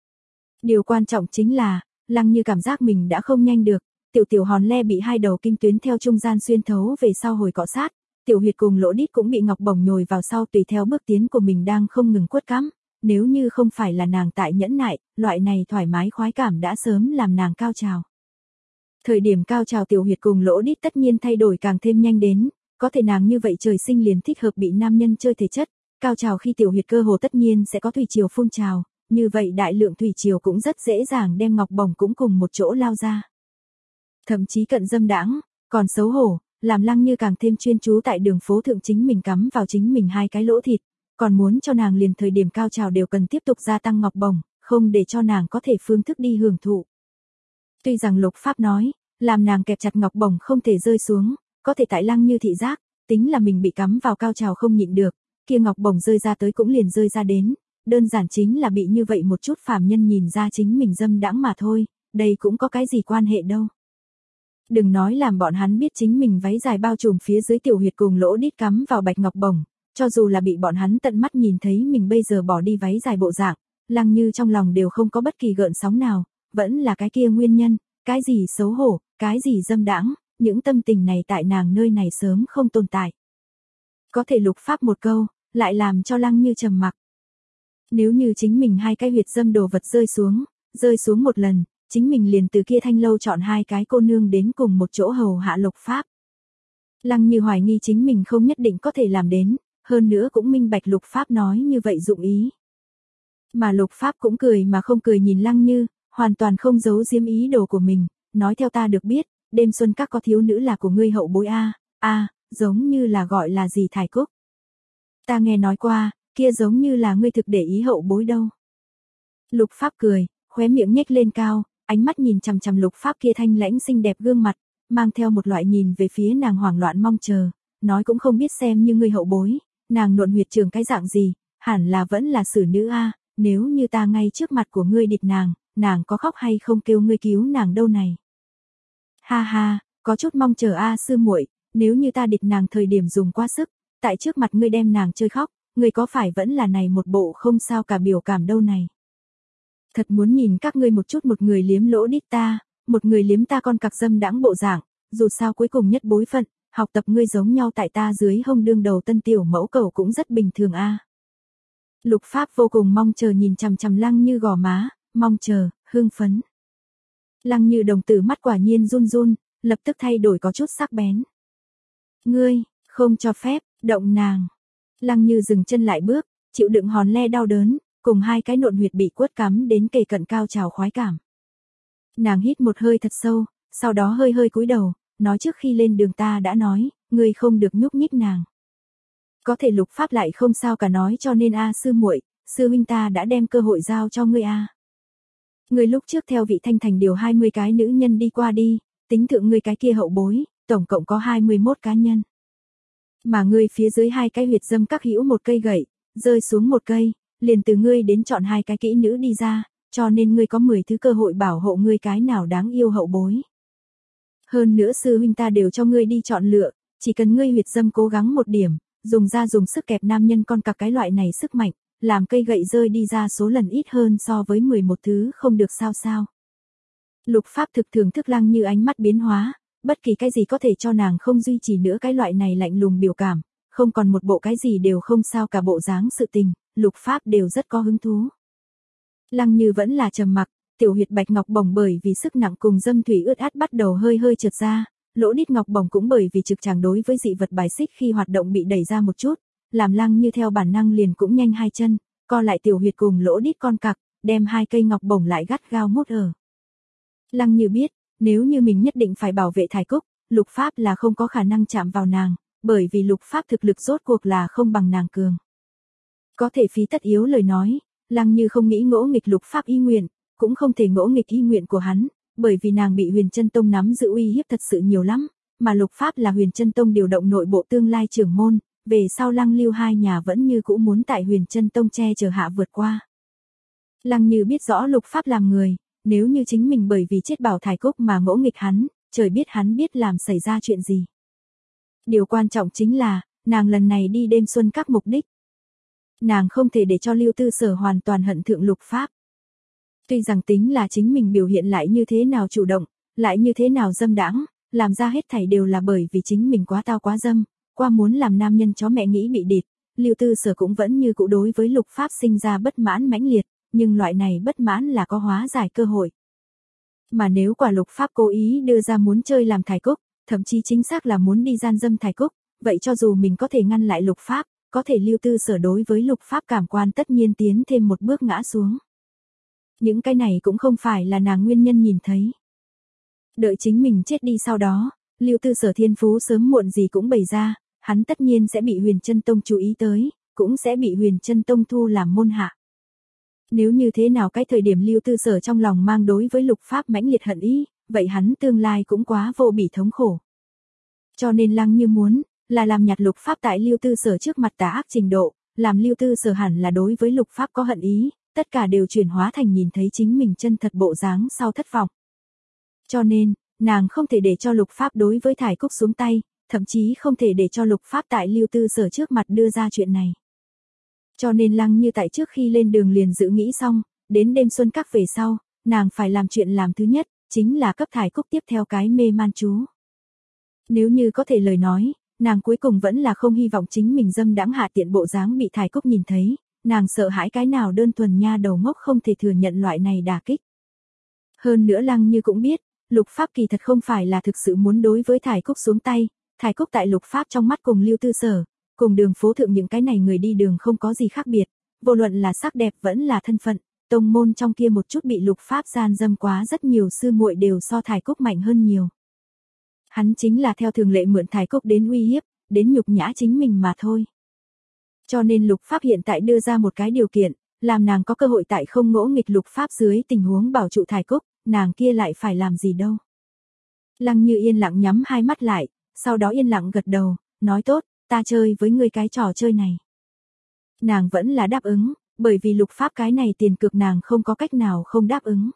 Điều quan trọng chính là, Lăng Như cảm giác mình đã không nhanh được, tiểu tiểu hòn le bị hai đầu kim tuyến theo trung gian xuyên thấu về sau hồi cọ sát, tiểu huyệt cùng lỗ đít cũng bị ngọc bổng nhồi vào sau tùy theo bước tiến của mình đang không ngừng quất cắm, nếu như không phải là nàng tại nhẫn nại, loại này thoải mái khoái cảm đã sớm làm nàng cao trào. Thời điểm cao trào tiểu huyệt cùng lỗ đít tất nhiên thay đổi càng thêm nhanh đến, có thể nàng như vậy trời sinh liền thích hợp bị nam nhân chơi thể chất, cao trào khi tiểu huyệt cơ hồ tất nhiên sẽ có thủy triều phun trào, như vậy đại lượng thủy triều cũng rất dễ dàng đem ngọc bổng cũng cùng một chỗ lao ra. Thậm chí cận dâm đãng, còn xấu hổ, làm Lăng Như càng thêm chuyên chú tại đường phố thượng chính mình cắm vào chính mình hai cái lỗ thịt, còn muốn cho nàng liền thời điểm cao trào đều cần tiếp tục gia tăng ngọc bổng, không để cho nàng có thể phương thức đi hưởng thụ. Tuy rằng lục pháp nói, làm nàng kẹp chặt ngọc bổng không thể rơi xuống, có thể tại Lăng Như thị giác, tính là mình bị cắm vào cao trào không nhịn được, kia ngọc bổng rơi ra tới cũng liền rơi ra đến, đơn giản chính là bị như vậy một chút phàm nhân nhìn ra chính mình dâm đãng mà thôi, đây cũng có cái gì quan hệ đâu. Đừng nói làm bọn hắn biết chính mình váy dài bao trùm phía dưới tiểu huyệt cùng lỗ đít cắm vào bạch ngọc bổng, cho dù là bị bọn hắn tận mắt nhìn thấy mình bây giờ bỏ đi váy dài bộ dạng, Lăng Như trong lòng đều không có bất kỳ gợn sóng nào, vẫn là cái kia nguyên nhân, cái gì xấu hổ, cái gì dâm đãng, những tâm tình này tại nàng nơi này sớm không tồn tại. Có thể lục pháp một câu, lại làm cho Lăng Như trầm mặc. Nếu như chính mình hai cái huyệt dâm đồ vật rơi xuống, rơi xuống một lần, chính mình liền từ kia thanh lâu chọn hai cái cô nương đến cùng một chỗ hầu hạ lục pháp. Lăng Như hoài nghi chính mình không nhất định có thể làm đến, hơn nữa cũng minh bạch lục pháp nói như vậy dụng ý. Mà lục pháp cũng cười mà không cười nhìn Lăng Như, hoàn toàn không giấu giếm ý đồ của mình, nói theo ta được biết, đêm xuân các có thiếu nữ là của ngươi hậu bối a, a, giống như là gọi là gì Thải Cúc. Ta nghe nói qua, kia giống như là ngươi thực để ý hậu bối đâu. Lục pháp cười, khóe miệng nhếch lên cao, ánh mắt nhìn chằm chằm lục pháp kia thanh lãnh xinh đẹp gương mặt, mang theo một loại nhìn về phía nàng hoảng loạn mong chờ, nói cũng không biết xem như ngươi hậu bối, nàng nộn huyệt trường cái dạng gì, hẳn là vẫn là xử nữ a, nếu như ta ngay trước mặt của ngươi địt nàng, nàng có khóc hay không kêu ngươi cứu nàng đâu này. Ha ha, có chút mong chờ a sư muội, nếu như ta địt nàng thời điểm dùng quá sức, tại trước mặt ngươi đem nàng chơi khóc, ngươi có phải vẫn là này một bộ không sao cả biểu cảm đâu này. Thật muốn nhìn các ngươi một chút, một người liếm lỗ đít ta, một người liếm ta con cặc dâm đãng bộ dạng, dù sao cuối cùng nhất bối phận, học tập ngươi giống nhau tại ta dưới hông đương đầu tân tiểu mẫu cầu cũng rất bình thường a. Lục Pháp vô cùng mong chờ nhìn chằm chằm Lăng Như gò má, mong chờ, hưng phấn. Lăng Như đồng tử mắt quả nhiên run run, lập tức thay đổi có chút sắc bén. Ngươi, không cho phép, động nàng. Lăng Như dừng chân lại bước, chịu đựng hòn le đau đớn, cùng hai cái nộn huyệt bị quất cắm đến kề cận cao trào khoái cảm. Nàng hít một hơi thật sâu, sau đó hơi hơi cúi đầu, nói trước khi lên đường ta đã nói, ngươi không được nhúc nhích nàng. Có thể Lục Pháp lại không sao cả nói cho nên a sư muội, sư huynh ta đã đem cơ hội giao cho ngươi a. Ngươi lúc trước theo vị Thanh Thành điều hai mươi cái nữ nhân đi qua đi, tính thượng ngươi cái kia hậu bối, tổng cộng có hai mươi mốt cá nhân. Mà ngươi phía dưới hai cái huyệt dâm các hữu một cây gậy, rơi xuống một cây, liền từ ngươi đến chọn hai cái kỹ nữ đi ra, cho nên ngươi có mười thứ cơ hội bảo hộ ngươi cái nào đáng yêu hậu bối. Hơn nữa sư huynh ta đều cho ngươi đi chọn lựa, chỉ cần ngươi huyệt dâm cố gắng một điểm, dùng ra dùng sức kẹp nam nhân con cặc cái loại này sức mạnh, làm cây gậy rơi đi ra số lần ít hơn so với mười một thứ không được sao sao. Lục Pháp thực thưởng thức Lăng Như ánh mắt biến hóa, bất kỳ cái gì có thể cho nàng không duy trì nữa cái loại này lạnh lùng biểu cảm, không còn một bộ cái gì đều không sao cả bộ dáng sự tình, Lục Pháp đều rất có hứng thú. Lăng Như vẫn là trầm mặc, tiểu huyệt bạch ngọc bổng bởi vì sức nặng cùng dâm thủy ướt át bắt đầu hơi hơi trượt ra, lỗ đít ngọc bổng cũng bởi vì trực tràng đối với dị vật bài xích khi hoạt động bị đẩy ra một chút, làm Lăng Như theo bản năng liền cũng nhanh hai chân, co lại tiểu huyệt cùng lỗ đít con cặc, đem hai cây ngọc bổng lại gắt gao mút ở. Lăng Như biết, nếu như mình nhất định phải bảo vệ Thải Cúc, Lục Pháp là không có khả năng chạm vào nàng, bởi vì Lục Pháp thực lực rốt cuộc là không bằng nàng cường. Có thể phí tất yếu lời nói, Lăng Như không nghĩ ngỗ nghịch Lục Pháp ý nguyện, cũng không thể ngỗ nghịch ý nguyện của hắn, bởi vì nàng bị Huyền Chân Tông nắm giữ uy hiếp thật sự nhiều lắm, mà Lục Pháp là Huyền Chân Tông điều động nội bộ tương lai trưởng môn, về sau Lăng Lưu hai nhà vẫn như cũ muốn tại Huyền Chân Tông che chở hạ vượt qua. Lăng Như biết rõ Lục Pháp làm người, nếu như chính mình bởi vì chết bảo Thải Cúc mà ngỗ nghịch hắn, trời biết hắn biết làm xảy ra chuyện gì. Điều quan trọng chính là, nàng lần này đi đêm xuân các mục đích. Nàng không thể để cho Lưu Tư Sở hoàn toàn hận thượng Lục Pháp. Tuy rằng tính là chính mình biểu hiện lại như thế nào chủ động, lại như thế nào dâm đãng, làm ra hết thảy đều là bởi vì chính mình quá tao quá dâm, qua muốn làm nam nhân chó mẹ nghĩ bị địt, Lưu Tư Sở cũng vẫn như cũ đối với Lục Pháp sinh ra bất mãn mãnh liệt, nhưng loại này bất mãn là có hóa giải cơ hội. Mà nếu quả Lục Pháp cố ý đưa ra muốn chơi làm Thải Cúc, thậm chí chính xác là muốn đi gian dâm Thải Cúc, vậy cho dù mình có thể ngăn lại Lục Pháp, có thể Lưu Tư Sở đối với Lục Pháp cảm quan tất nhiên tiến thêm một bước ngã xuống. Những cái này cũng không phải là nàng nguyên nhân nhìn thấy. Đợi chính mình chết đi sau đó, Lưu Tư Sở thiên phú sớm muộn gì cũng bày ra, hắn tất nhiên sẽ bị Huyền Chân Tông chú ý tới, cũng sẽ bị Huyền Chân Tông thu làm môn hạ. Nếu như thế nào cái thời điểm Lưu Tư Sở trong lòng mang đối với Lục Pháp mãnh liệt hận ý, vậy hắn tương lai cũng quá vô bỉ thống khổ. Cho nên Lăng Như muốn, là làm nhạt Lục Pháp tại Lưu Tư Sở trước mặt tà ác trình độ, làm Lưu Tư Sở hẳn là đối với Lục Pháp có hận ý, tất cả đều chuyển hóa thành nhìn thấy chính mình chân thật bộ dáng sau thất vọng. Cho nên, nàng không thể để cho Lục Pháp đối với Thải Cúc xuống tay, thậm chí không thể để cho Lục Pháp tại Lưu Tư Sở trước mặt đưa ra chuyện này. Cho nên Lăng Như tại trước khi lên đường liền dự nghĩ xong, đến đêm xuân các về sau, nàng phải làm chuyện làm thứ nhất, chính là cấp Thải Cúc tiếp theo cái mê man chú. Nếu như có thể lời nói, nàng cuối cùng vẫn là không hy vọng chính mình dâm đãng hạ tiện bộ dáng bị Thải Cúc nhìn thấy, nàng sợ hãi cái nào đơn thuần nha đầu ngốc không thể thừa nhận loại này đả kích. Hơn nữa Lăng Như cũng biết, Lục Pháp kỳ thật không phải là thực sự muốn đối với Thải Cúc xuống tay, Thải Cúc tại Lục Pháp trong mắt cùng Lưu Tư Sở, cùng đường phố thượng những cái này người đi đường không có gì khác biệt, vô luận là sắc đẹp vẫn là thân phận, tông môn trong kia một chút bị Lục Pháp gian dâm quá rất nhiều sư muội đều so Thải Cúc mạnh hơn nhiều. Hắn chính là theo thường lệ mượn Thải Cúc đến uy hiếp, đến nhục nhã chính mình mà thôi. Cho nên Lục Pháp hiện tại đưa ra một cái điều kiện, làm nàng có cơ hội tại không ngỗ nghịch Lục Pháp dưới tình huống bảo trụ Thải Cúc, nàng kia lại phải làm gì đâu. Lăng Như yên lặng nhắm hai mắt lại, sau đó yên lặng gật đầu, nói tốt, ta chơi với ngươi cái trò chơi này. Nàng vẫn là đáp ứng, bởi vì Lục Pháp cái này tiền cược nàng không có cách nào không đáp ứng.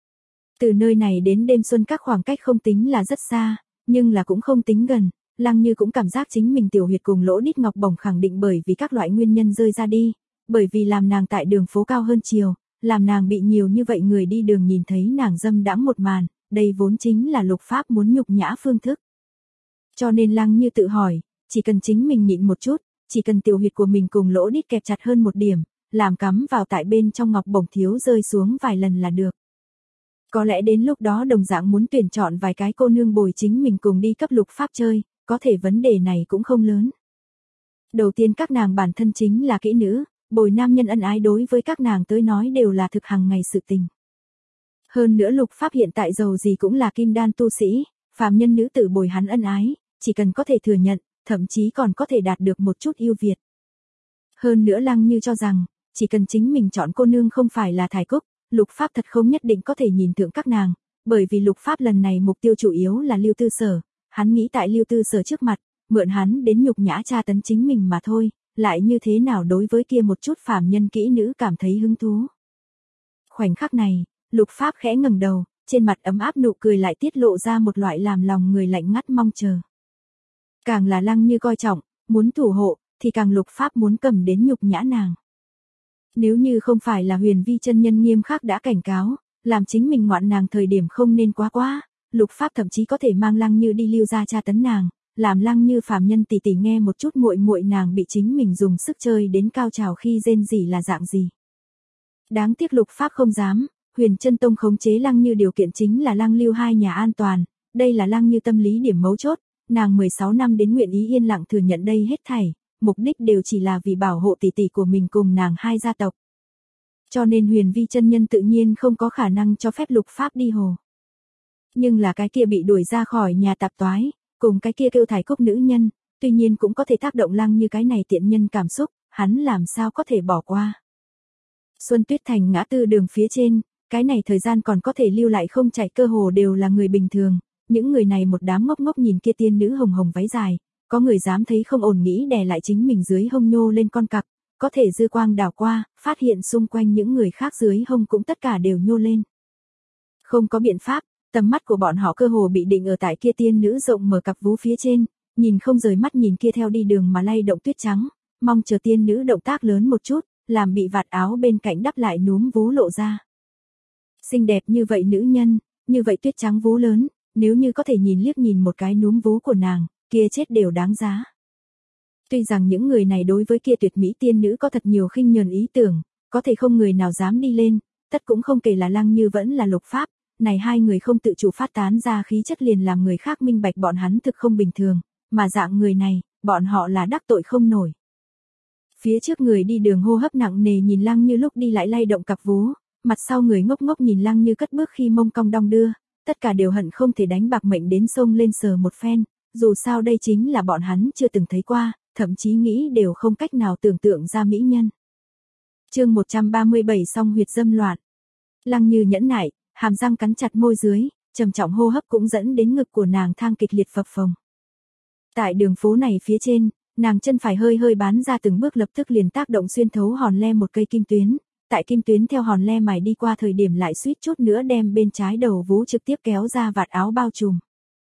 Từ nơi này đến đêm xuân các khoảng cách không tính là rất xa, nhưng là cũng không tính gần, Lăng Như cũng cảm giác chính mình tiểu huyệt cùng lỗ đít ngọc bổng khẳng định bởi vì các loại nguyên nhân rơi ra đi, bởi vì làm nàng tại đường phố cao hơn chiều, làm nàng bị nhiều như vậy người đi đường nhìn thấy nàng dâm đãng một màn, đây vốn chính là Lục Pháp muốn nhục nhã phương thức. Cho nên Lăng Như tự hỏi, chỉ cần chính mình nhịn một chút, chỉ cần tiểu huyệt của mình cùng lỗ đít kẹp chặt hơn một điểm, làm cắm vào tại bên trong ngọc bổng thiếu rơi xuống vài lần là được. Có lẽ đến lúc đó đồng dạng muốn tuyển chọn vài cái cô nương bồi chính mình cùng đi cấp Lục Pháp chơi, có thể vấn đề này cũng không lớn. Đầu tiên các nàng bản thân chính là kỹ nữ, bồi nam nhân ân ái đối với các nàng tới nói đều là thực hàng ngày sự tình. Hơn nữa Lục Pháp hiện tại giàu gì cũng là kim đan tu sĩ, phàm nhân nữ tử bồi hắn ân ái, chỉ cần có thể thừa nhận, thậm chí còn có thể đạt được một chút ưu việt. Hơn nữa Lăng Như cho rằng, chỉ cần chính mình chọn cô nương không phải là Thải Cúc, Lục Pháp thật không nhất định có thể nhìn thượng các nàng, bởi vì Lục Pháp lần này mục tiêu chủ yếu là Lưu Tư Sở, hắn nghĩ tại Lưu Tư Sở trước mặt, mượn hắn đến nhục nhã tra tấn chính mình mà thôi, lại như thế nào đối với kia một chút phàm nhân kỹ nữ cảm thấy hứng thú. Khoảnh khắc này, Lục Pháp khẽ ngẩng đầu, trên mặt ấm áp nụ cười lại tiết lộ ra một loại làm lòng người lạnh ngắt mong chờ. Càng là Lăng Như coi trọng, muốn thủ hộ, thì càng Lục Pháp muốn cầm đến nhục nhã nàng. Nếu như không phải là Huyền Vi chân nhân nghiêm khắc đã cảnh cáo, làm chính mình ngoạn nàng thời điểm không nên quá quá, Lục Pháp thậm chí có thể mang Lăng Như đi lưu ra tra tấn nàng, làm Lăng Như phàm nhân tỉ tỉ nghe một chút muội muội nàng bị chính mình dùng sức chơi đến cao trào khi rên rỉ là dạng gì. Đáng tiếc Lục Pháp không dám, Huyền Chân Tông khống chế Lăng Như điều kiện chính là Lăng Lưu hai nhà an toàn, đây là Lăng Như tâm lý điểm mấu chốt, nàng mười sáu năm đến nguyện ý yên lặng thừa nhận đây hết thảy, mục đích đều chỉ là vì bảo hộ tỷ tỷ của mình cùng nàng hai gia tộc. Cho nên Huyền Vi chân nhân tự nhiên không có khả năng cho phép Lục Pháp đi hồ. Nhưng là cái kia bị đuổi ra khỏi nhà tạp toái, cùng cái kia kêu Thải Cúc nữ nhân, tuy nhiên cũng có thể tác động Lăng Như cái này tiện nhân cảm xúc, hắn làm sao có thể bỏ qua. Xuân Tuyết Thành ngã tư đường phía trên, cái này thời gian còn có thể lưu lại không chạy cơ hồ đều là người bình thường, những người này một đám ngốc ngốc nhìn kia tiên nữ hồng hồng váy dài, có người dám thấy không ổn nghĩ đè lại chính mình dưới hông nhô lên con cặc, có thể dư quang đảo qua, phát hiện xung quanh những người khác dưới hông cũng tất cả đều nhô lên. Không có biện pháp, tầm mắt của bọn họ cơ hồ bị định ở tại kia tiên nữ rộng mở cặp vú phía trên, nhìn không rời mắt nhìn kia theo đi đường mà lay động tuyết trắng, mong chờ tiên nữ động tác lớn một chút, làm bị vạt áo bên cạnh đắp lại núm vú lộ ra. Xinh đẹp như vậy nữ nhân, như vậy tuyết trắng vú lớn, nếu như có thể nhìn liếc nhìn một cái núm vú của nàng, kia chết đều đáng giá. Tuy rằng những người này đối với kia tuyệt mỹ tiên nữ có thật nhiều khinh nhờn ý tưởng, có thể không người nào dám đi lên, tất cũng không kể là Lăng Như vẫn là Lục Pháp, này hai người không tự chủ phát tán ra khí chất liền làm người khác minh bạch bọn hắn thực không bình thường, mà dạng người này, bọn họ là đắc tội không nổi. Phía trước người đi đường hô hấp nặng nề nhìn Lăng Như lúc đi lại lay động cặp vú, mặt sau người ngốc ngốc nhìn Lăng Như cất bước khi mông cong đong đưa, tất cả đều hận không thể đánh bạc mệnh đến sông lên sờ một phen, dù sao đây chính là bọn hắn chưa từng thấy qua, thậm chí nghĩ đều không cách nào tưởng tượng ra mỹ nhân. Chương một trăm ba mươi bảy song huyệt dâm loạn. Lăng Như nhẫn nại, hàm răng cắn chặt môi dưới, trầm trọng hô hấp cũng dẫn đến ngực của nàng thang kịch liệt phập phồng. Tại đường phố này phía trên, nàng chân phải hơi hơi bán ra từng bước lập tức liền tác động xuyên thấu hòn le một cây kim tuyến, tại kim tuyến theo hòn le mài đi qua thời điểm lại suýt chút nữa đem bên trái đầu vú trực tiếp kéo ra vạt áo bao trùm.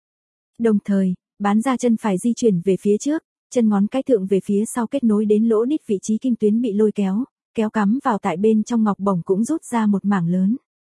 Đồng thời, bán ra chân phải di chuyển về phía trước, chân ngón cái thượng về phía sau kết nối đến lỗ đít vị trí kim tuyến bị lôi kéo, kéo cắm vào tại bên trong ngọc bổng cũng rút ra một mảng lớn.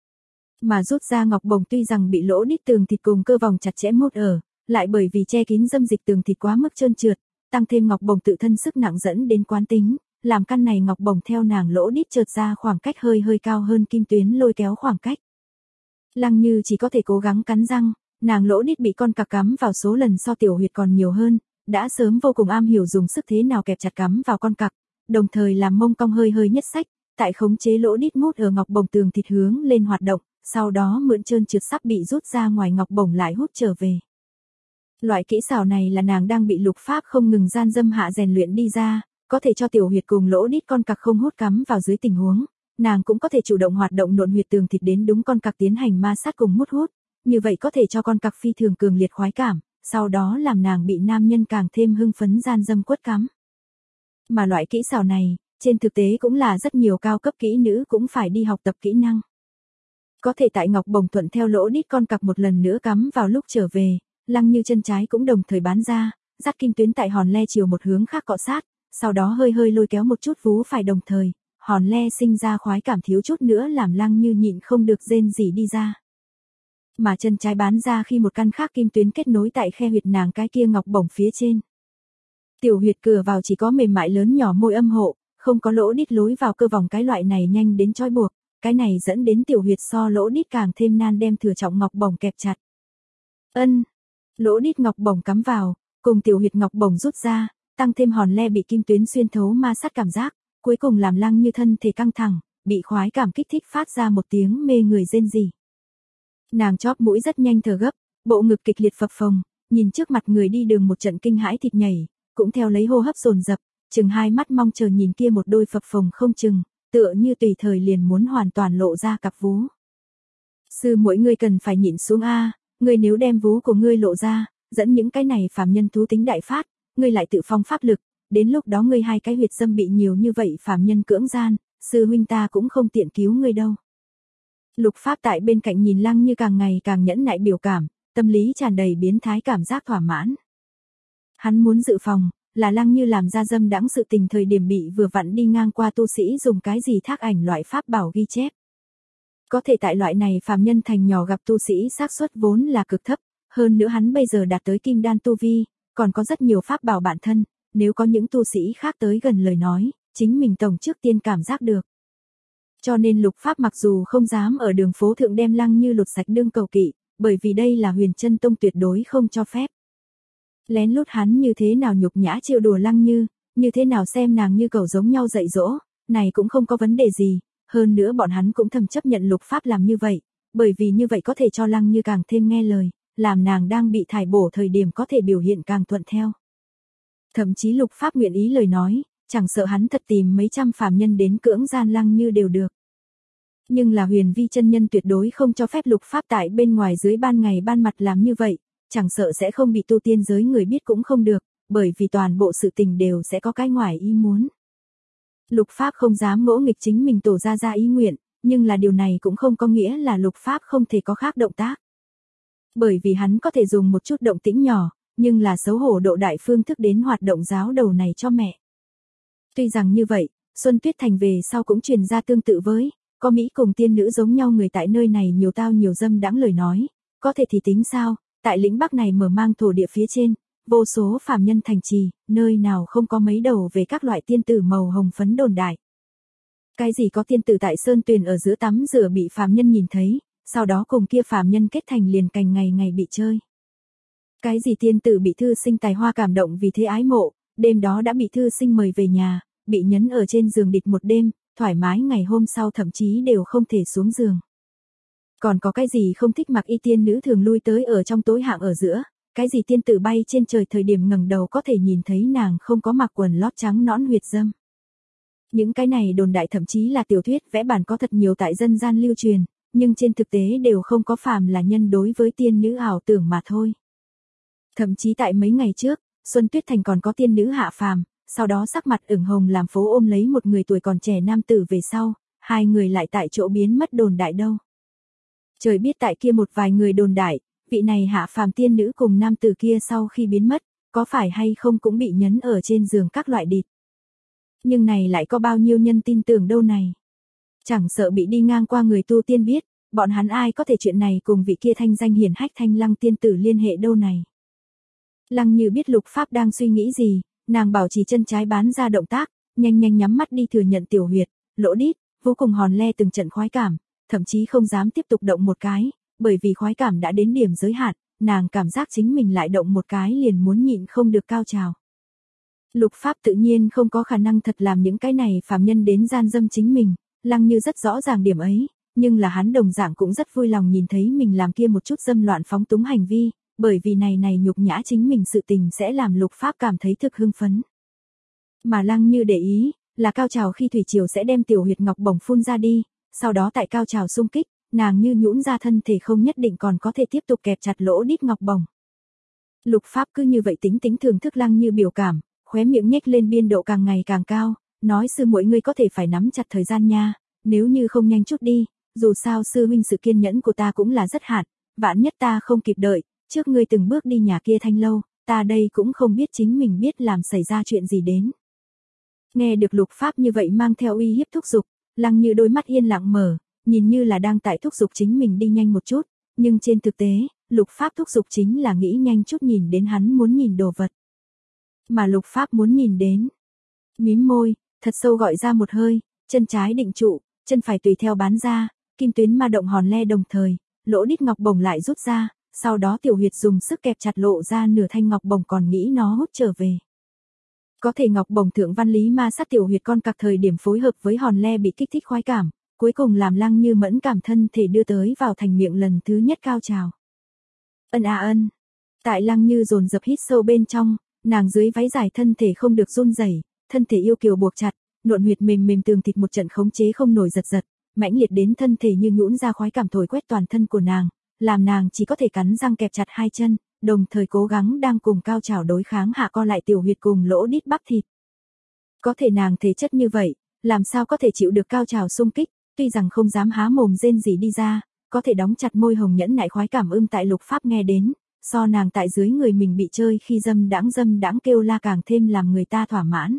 Mà rút ra ngọc bổng tuy rằng bị lỗ đít tường thịt cùng cơ vòng chặt chẽ mút ở, lại bởi vì che kín dâm dịch tường thịt quá mức trơn trượt, tăng thêm ngọc bổng tự thân sức nặng dẫn đến quán tính, làm căn này ngọc bổng theo nàng lỗ đít trượt ra khoảng cách hơi hơi cao hơn kim tuyến lôi kéo khoảng cách. Lăng Như chỉ có thể cố gắng cắn răng, nàng lỗ đít bị con cặc cắm vào số lần so tiểu huyệt còn nhiều hơn, đã sớm vô cùng am hiểu dùng sức thế nào kẹp chặt cắm vào con cặc, đồng thời làm mông cong hơi hơi nhất sách, tại khống chế lỗ đít mút ở ngọc bổng tường thịt hướng lên hoạt động, sau đó mượn trơn trượt sắp bị rút ra ngoài ngọc bổng lại hút trở về. Loại kỹ xảo này là nàng đang bị Lục Pháp không ngừng gian dâm hạ rèn luyện đi ra, có thể cho tiểu huyệt cùng lỗ đít con cặc không hút cắm vào dưới tình huống, nàng cũng có thể chủ động hoạt động nộn huyệt tường thịt đến đúng con cặc tiến hành ma sát cùng mút hút, như vậy có thể cho con cặc phi thường cường liệt khoái cảm, sau đó làm nàng bị nam nhân càng thêm hưng phấn gian dâm quất cắm. Mà loại kỹ xảo này, trên thực tế cũng là rất nhiều cao cấp kỹ nữ cũng phải đi học tập kỹ năng. Có thể tại ngọc bổng thuận theo lỗ đít con cặc một lần nữa cắm vào lúc trở về, Lăng Như chân trái cũng đồng thời bán ra, dắt kim tuyến tại hòn le chiều một hướng khác cọ sát, sau đó hơi hơi lôi kéo một chút vú phải đồng thời, hòn le sinh ra khoái cảm thiếu chút nữa làm Lăng Như nhịn không được rên rỉ đi ra. Mà chân trái bán ra khi một căn khác kim tuyến kết nối tại khe huyệt nàng cái kia ngọc bổng phía trên. Tiểu huyệt cửa vào chỉ có mềm mại lớn nhỏ môi âm hộ, không có lỗ đít lối vào cơ vòng cái loại này nhanh đến trói buộc, cái này dẫn đến tiểu huyệt so lỗ đít càng thêm nan đem thừa trọng ngọc bổng kẹp chặt. Ân, lỗ đít ngọc bổng cắm vào, cùng tiểu huyệt ngọc bổng rút ra, tăng thêm hòn le bị kim tuyến xuyên thấu ma sát cảm giác, cuối cùng làm Lăng Như thân thể căng thẳng, bị khoái cảm kích thích phát ra một tiếng mê người rên rỉ. Nàng chóp mũi rất nhanh thở gấp, bộ ngực kịch liệt phập phồng, nhìn trước mặt người đi đường một trận kinh hãi thịt nhảy, cũng theo lấy hô hấp dồn dập, chừng hai mắt mong chờ nhìn kia một đôi phập phồng không chừng, tựa như tùy thời liền muốn hoàn toàn lộ ra cặp vú. Sư muội ngươi cần phải nhịn xuống a, ngươi nếu đem vú của ngươi lộ ra, dẫn những cái này phàm nhân thú tính đại phát, ngươi lại tự phong pháp lực, đến lúc đó ngươi hai cái huyệt dâm bị nhiều như vậy phàm nhân cưỡng gian, sư huynh ta cũng không tiện cứu ngươi đâu. Lục Pháp tại bên cạnh nhìn Lăng Như càng ngày càng nhẫn nại biểu cảm, tâm lý tràn đầy biến thái cảm giác thỏa mãn. Hắn muốn dự phòng, là Lăng Như làm ra dâm đãng sự tình thời điểm bị vừa vặn đi ngang qua tu sĩ dùng cái gì thác ảnh loại pháp bảo ghi chép. Có thể tại loại này phàm nhân thành nhỏ gặp tu sĩ xác suất vốn là cực thấp, hơn nữa hắn bây giờ đạt tới kim đan tu vi, còn có rất nhiều pháp bảo bản thân, nếu có những tu sĩ khác tới gần lời nói, chính mình tổng trước tiên cảm giác được. Cho nên Lục Pháp mặc dù không dám ở đường phố thượng đem Lăng Như lột sạch đương cầu kỵ, bởi vì đây là Huyền Chân Tông tuyệt đối không cho phép. Lén lút hắn như thế nào nhục nhã trêu đùa Lăng Như, như thế nào xem nàng như cẩu giống nhau dạy dỗ, này cũng không có vấn đề gì, hơn nữa bọn hắn cũng thầm chấp nhận Lục Pháp làm như vậy, bởi vì như vậy có thể cho Lăng Như càng thêm nghe lời, làm nàng đang bị thải bổ thời điểm có thể biểu hiện càng thuận theo. Thậm chí Lục Pháp nguyện ý lời nói, chẳng sợ hắn thật tìm mấy trăm phàm nhân đến cưỡng gian Lăng Như đều được. Nhưng là Huyền Vi chân nhân tuyệt đối không cho phép Lục Pháp tại bên ngoài dưới ban ngày ban mặt làm như vậy, chẳng sợ sẽ không bị tu tiên giới người biết cũng không được, bởi vì toàn bộ sự tình đều sẽ có cái ngoài ý muốn. Lục Pháp không dám ngỗ nghịch chính mình tổ ra ra ý nguyện, nhưng là điều này cũng không có nghĩa là Lục Pháp không thể có khác động tác. Bởi vì hắn có thể dùng một chút động tĩnh nhỏ, nhưng là xấu hổ độ đại phương thức đến hoạt động giáo đầu này cho mẹ. Tuy rằng như vậy, Xuân Tuyết Thành về sau cũng truyền ra tương tự với, có Mỹ cùng tiên nữ giống nhau người tại nơi này nhiều tao nhiều dâm đãng lời nói, có thể thì tính sao, tại lĩnh Bắc này mở mang thổ địa phía trên, vô số phàm nhân thành trì, nơi nào không có mấy đầu về các loại tiên tử màu hồng phấn đồn đại. Cái gì có tiên tử tại sơn tuyền ở giữa tắm rửa bị phàm nhân nhìn thấy, sau đó cùng kia phàm nhân kết thành liền cành ngày ngày bị chơi. Cái gì tiên tử bị thư sinh tài hoa cảm động vì thế ái mộ, đêm đó đã bị thư sinh mời về nhà, bị nhấn ở trên giường địch một đêm, thoải mái ngày hôm sau thậm chí đều không thể xuống giường. Còn có cái gì không thích mặc y tiên nữ thường lui tới ở trong tối hạng ở giữa, cái gì tiên tử bay trên trời thời điểm ngẩng đầu có thể nhìn thấy nàng không có mặc quần lót trắng nõn huyệt dâm. Những cái này đồn đại thậm chí là tiểu thuyết vẽ bản có thật nhiều tại dân gian lưu truyền, nhưng trên thực tế đều không có phàm là nhân đối với tiên nữ ảo tưởng mà thôi. Thậm chí tại mấy ngày trước, Xuân Tuyết Thành còn có tiên nữ hạ phàm, sau đó sắc mặt ửng hồng làm phố ôm lấy một người tuổi còn trẻ nam tử về sau, hai người lại tại chỗ biến mất đồn đại đâu. Trời biết tại kia một vài người đồn đại, vị này hạ phàm tiên nữ cùng nam tử kia sau khi biến mất, có phải hay không cũng bị nhấn ở trên giường các loại địt. Nhưng này lại có bao nhiêu nhân tin tưởng đâu này. Chẳng sợ bị đi ngang qua người tu tiên biết, bọn hắn ai có thể chuyện này cùng vị kia thanh danh hiển hách Thanh Lăng tiên tử liên hệ đâu này. Lăng Như biết Lục Pháp đang suy nghĩ gì, nàng bảo trì chân trái bán ra động tác, nhanh nhanh nhắm mắt đi thừa nhận tiểu huyệt, lỗ đít, vô cùng hòn le từng trận khoái cảm, thậm chí không dám tiếp tục động một cái, bởi vì khoái cảm đã đến điểm giới hạn, nàng cảm giác chính mình lại động một cái liền muốn nhịn không được cao trào. Lục Pháp tự nhiên không có khả năng thật làm những cái này phàm nhân đến gian dâm chính mình, Lăng Như rất rõ ràng điểm ấy, nhưng là hắn đồng dạng cũng rất vui lòng nhìn thấy mình làm kia một chút dâm loạn phóng túng hành vi, bởi vì này này nhục nhã chính mình sự tình sẽ làm Lục Pháp cảm thấy thực hưng phấn. Mà Lăng Như để ý, là cao trào khi thủy triều sẽ đem tiểu huyệt ngọc bổng phun ra đi, sau đó tại cao trào xung kích, nàng như nhũn ra thân thể không nhất định còn có thể tiếp tục kẹp chặt lỗ đít ngọc bổng. Lục Pháp cứ như vậy tính tính thưởng thức Lăng Như biểu cảm, khóe miệng nhếch lên biên độ càng ngày càng cao, nói sư muội ngươi có thể phải nắm chặt thời gian nha, nếu như không nhanh chút đi, dù sao sư huynh sự kiên nhẫn của ta cũng là rất hạn, vạn nhất ta không kịp đợi, trước ngươi từng bước đi nhà kia thanh lâu, ta đây cũng không biết chính mình biết làm xảy ra chuyện gì đến. Nghe được Lục Pháp như vậy mang theo uy hiếp thúc giục, Lăng Như đôi mắt yên lặng mở, nhìn như là đang tại thúc giục chính mình đi nhanh một chút, nhưng trên thực tế, Lục Pháp thúc giục chính là nghĩ nhanh chút nhìn đến hắn muốn nhìn đồ vật. Mà Lục Pháp muốn nhìn đến. Mím môi, thật sâu gọi ra một hơi, chân trái định trụ, chân phải tùy theo bán ra, kim tuyến ma động hòn le đồng thời, lỗ đít ngọc bổng lại rút ra, sau đó tiểu huyệt dùng sức kẹp chặt lộ ra nửa thanh ngọc bổng còn nghĩ nó hút trở về. Có thể ngọc bổng thượng văn lý ma sát tiểu huyệt con cặc thời điểm phối hợp với hòn le bị kích thích khoái cảm, cuối cùng làm Lăng Như mẫn cảm thân thể đưa tới vào thành miệng lần thứ nhất cao trào. Ân a ân. Tại Lăng Như dồn dập hít sâu bên trong, nàng dưới váy dài thân thể không được run rẩy, thân thể yêu kiều buộc chặt, nộn huyệt mềm mềm tường thịt một trận khống chế không nổi giật giật, mãnh liệt đến thân thể như nhũn ra khoái cảm thổi quét toàn thân của nàng, làm nàng chỉ có thể cắn răng kẹp chặt hai chân, đồng thời cố gắng đang cùng cao trào đối kháng hạ co lại tiểu huyệt cùng lỗ đít bắp thịt. Có thể nàng thể chất như vậy, làm sao có thể chịu được cao trào xung kích, tuy rằng không dám há mồm rên gì đi ra, có thể đóng chặt môi hồng nhẫn nại khoái cảm ưm tại Lục Pháp nghe đến, so nàng tại dưới người mình bị chơi khi dâm đãng dâm đãng kêu la càng thêm làm người ta thỏa mãn.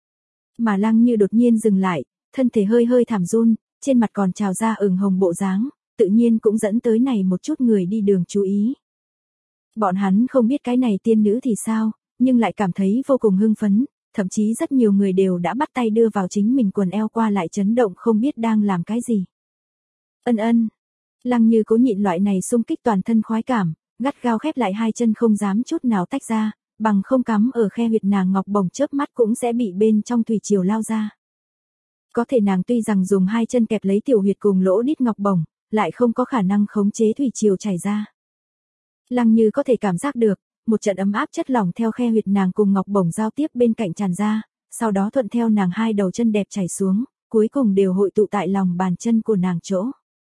Mà Lăng Như đột nhiên dừng lại, thân thể hơi hơi thảm run, trên mặt còn trào ra ửng hồng bộ dáng, tự nhiên cũng dẫn tới này một chút người đi đường chú ý. Bọn hắn không biết cái này tiên nữ thì sao, nhưng lại cảm thấy vô cùng hưng phấn, thậm chí rất nhiều người đều đã bắt tay đưa vào chính mình quần eo qua lại chấn động không biết đang làm cái gì. Ân ân. Lăng Như cố nhịn loại này xung kích toàn thân khoái cảm, gắt gao khép lại hai chân không dám chút nào tách ra, bằng không cắm ở khe huyệt nàng ngọc bổng chớp mắt cũng sẽ bị bên trong thủy triều lao ra. Có thể nàng tuy rằng dùng hai chân kẹp lấy tiểu huyệt cùng lỗ đít ngọc bổng, lại không có khả năng khống chế thủy triều chảy ra. Lăng Như có thể cảm giác được, một trận ấm áp chất lỏng theo khe huyệt nàng cùng ngọc bổng giao tiếp bên cạnh tràn ra, sau đó thuận theo nàng hai đầu chân đẹp chảy xuống, cuối cùng đều hội tụ tại lòng bàn chân của nàng chỗ.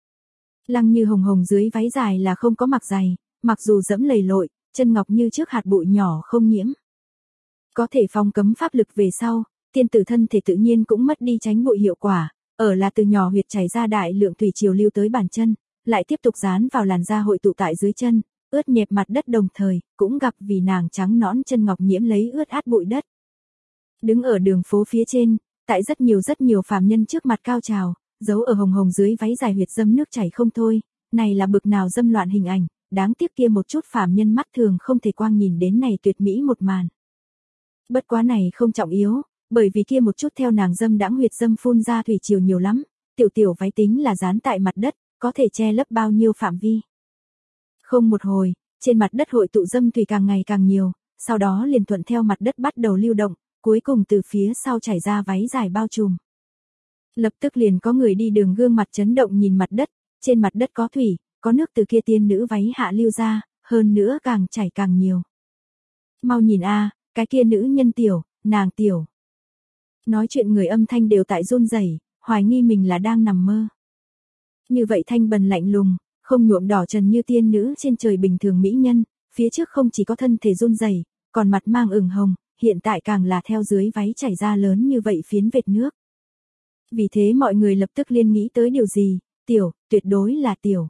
Lăng Như hồng hồng dưới váy dài là không có mặc giày, mặc dù dẫm lầy lội, chân ngọc như trước hạt bụi nhỏ không nhiễm. Có thể phong cấm pháp lực về sau, tiên tử thân thể tự nhiên cũng mất đi tránh bụi hiệu quả, ở là từ nhỏ huyệt chảy ra đại lượng thủy triều lưu tới bàn chân, lại tiếp tục dán vào làn da hội tụ tại dưới chân, ướt nhẹp mặt đất đồng thời, cũng gặp vì nàng trắng nõn chân ngọc nhiễm lấy ướt át bụi đất. Đứng ở đường phố phía trên, tại rất nhiều rất nhiều phàm nhân trước mặt cao trào, giấu ở hồng hồng dưới váy dài huyệt dâm nước chảy không thôi, này là bực nào dâm loạn hình ảnh, đáng tiếc kia một chút phàm nhân mắt thường không thể quang nhìn đến này tuyệt mỹ một màn. Bất quá này không trọng yếu, bởi vì kia một chút theo nàng dâm đãng huyệt dâm phun ra thủy triều nhiều lắm, tiểu tiểu váy tính là dán tại mặt đất, có thể che lấp bao nhiêu phạm vi. Không một hồi, trên mặt đất hội tụ dâm thủy càng ngày càng nhiều, sau đó liền thuận theo mặt đất bắt đầu lưu động, cuối cùng từ phía sau chảy ra váy dài bao trùm. Lập tức liền có người đi đường gương mặt chấn động nhìn mặt đất, trên mặt đất có thủy, có nước từ kia tiên nữ váy hạ lưu ra, hơn nữa càng chảy càng nhiều. Mau nhìn a, cái kia nữ nhân tiểu, nàng tiểu. Nói chuyện người âm thanh đều tại run rẩy, hoài nghi mình là đang nằm mơ. Như vậy thanh bần lạnh lùng, không nhuộm đỏ trần như tiên nữ trên trời bình thường mỹ nhân, phía trước không chỉ có thân thể run rẩy, còn mặt mang ửng hồng, hiện tại càng là theo dưới váy chảy ra lớn như vậy phiến vệt nước. Vì thế mọi người lập tức liên nghĩ tới điều gì, tiểu, tuyệt đối là tiểu.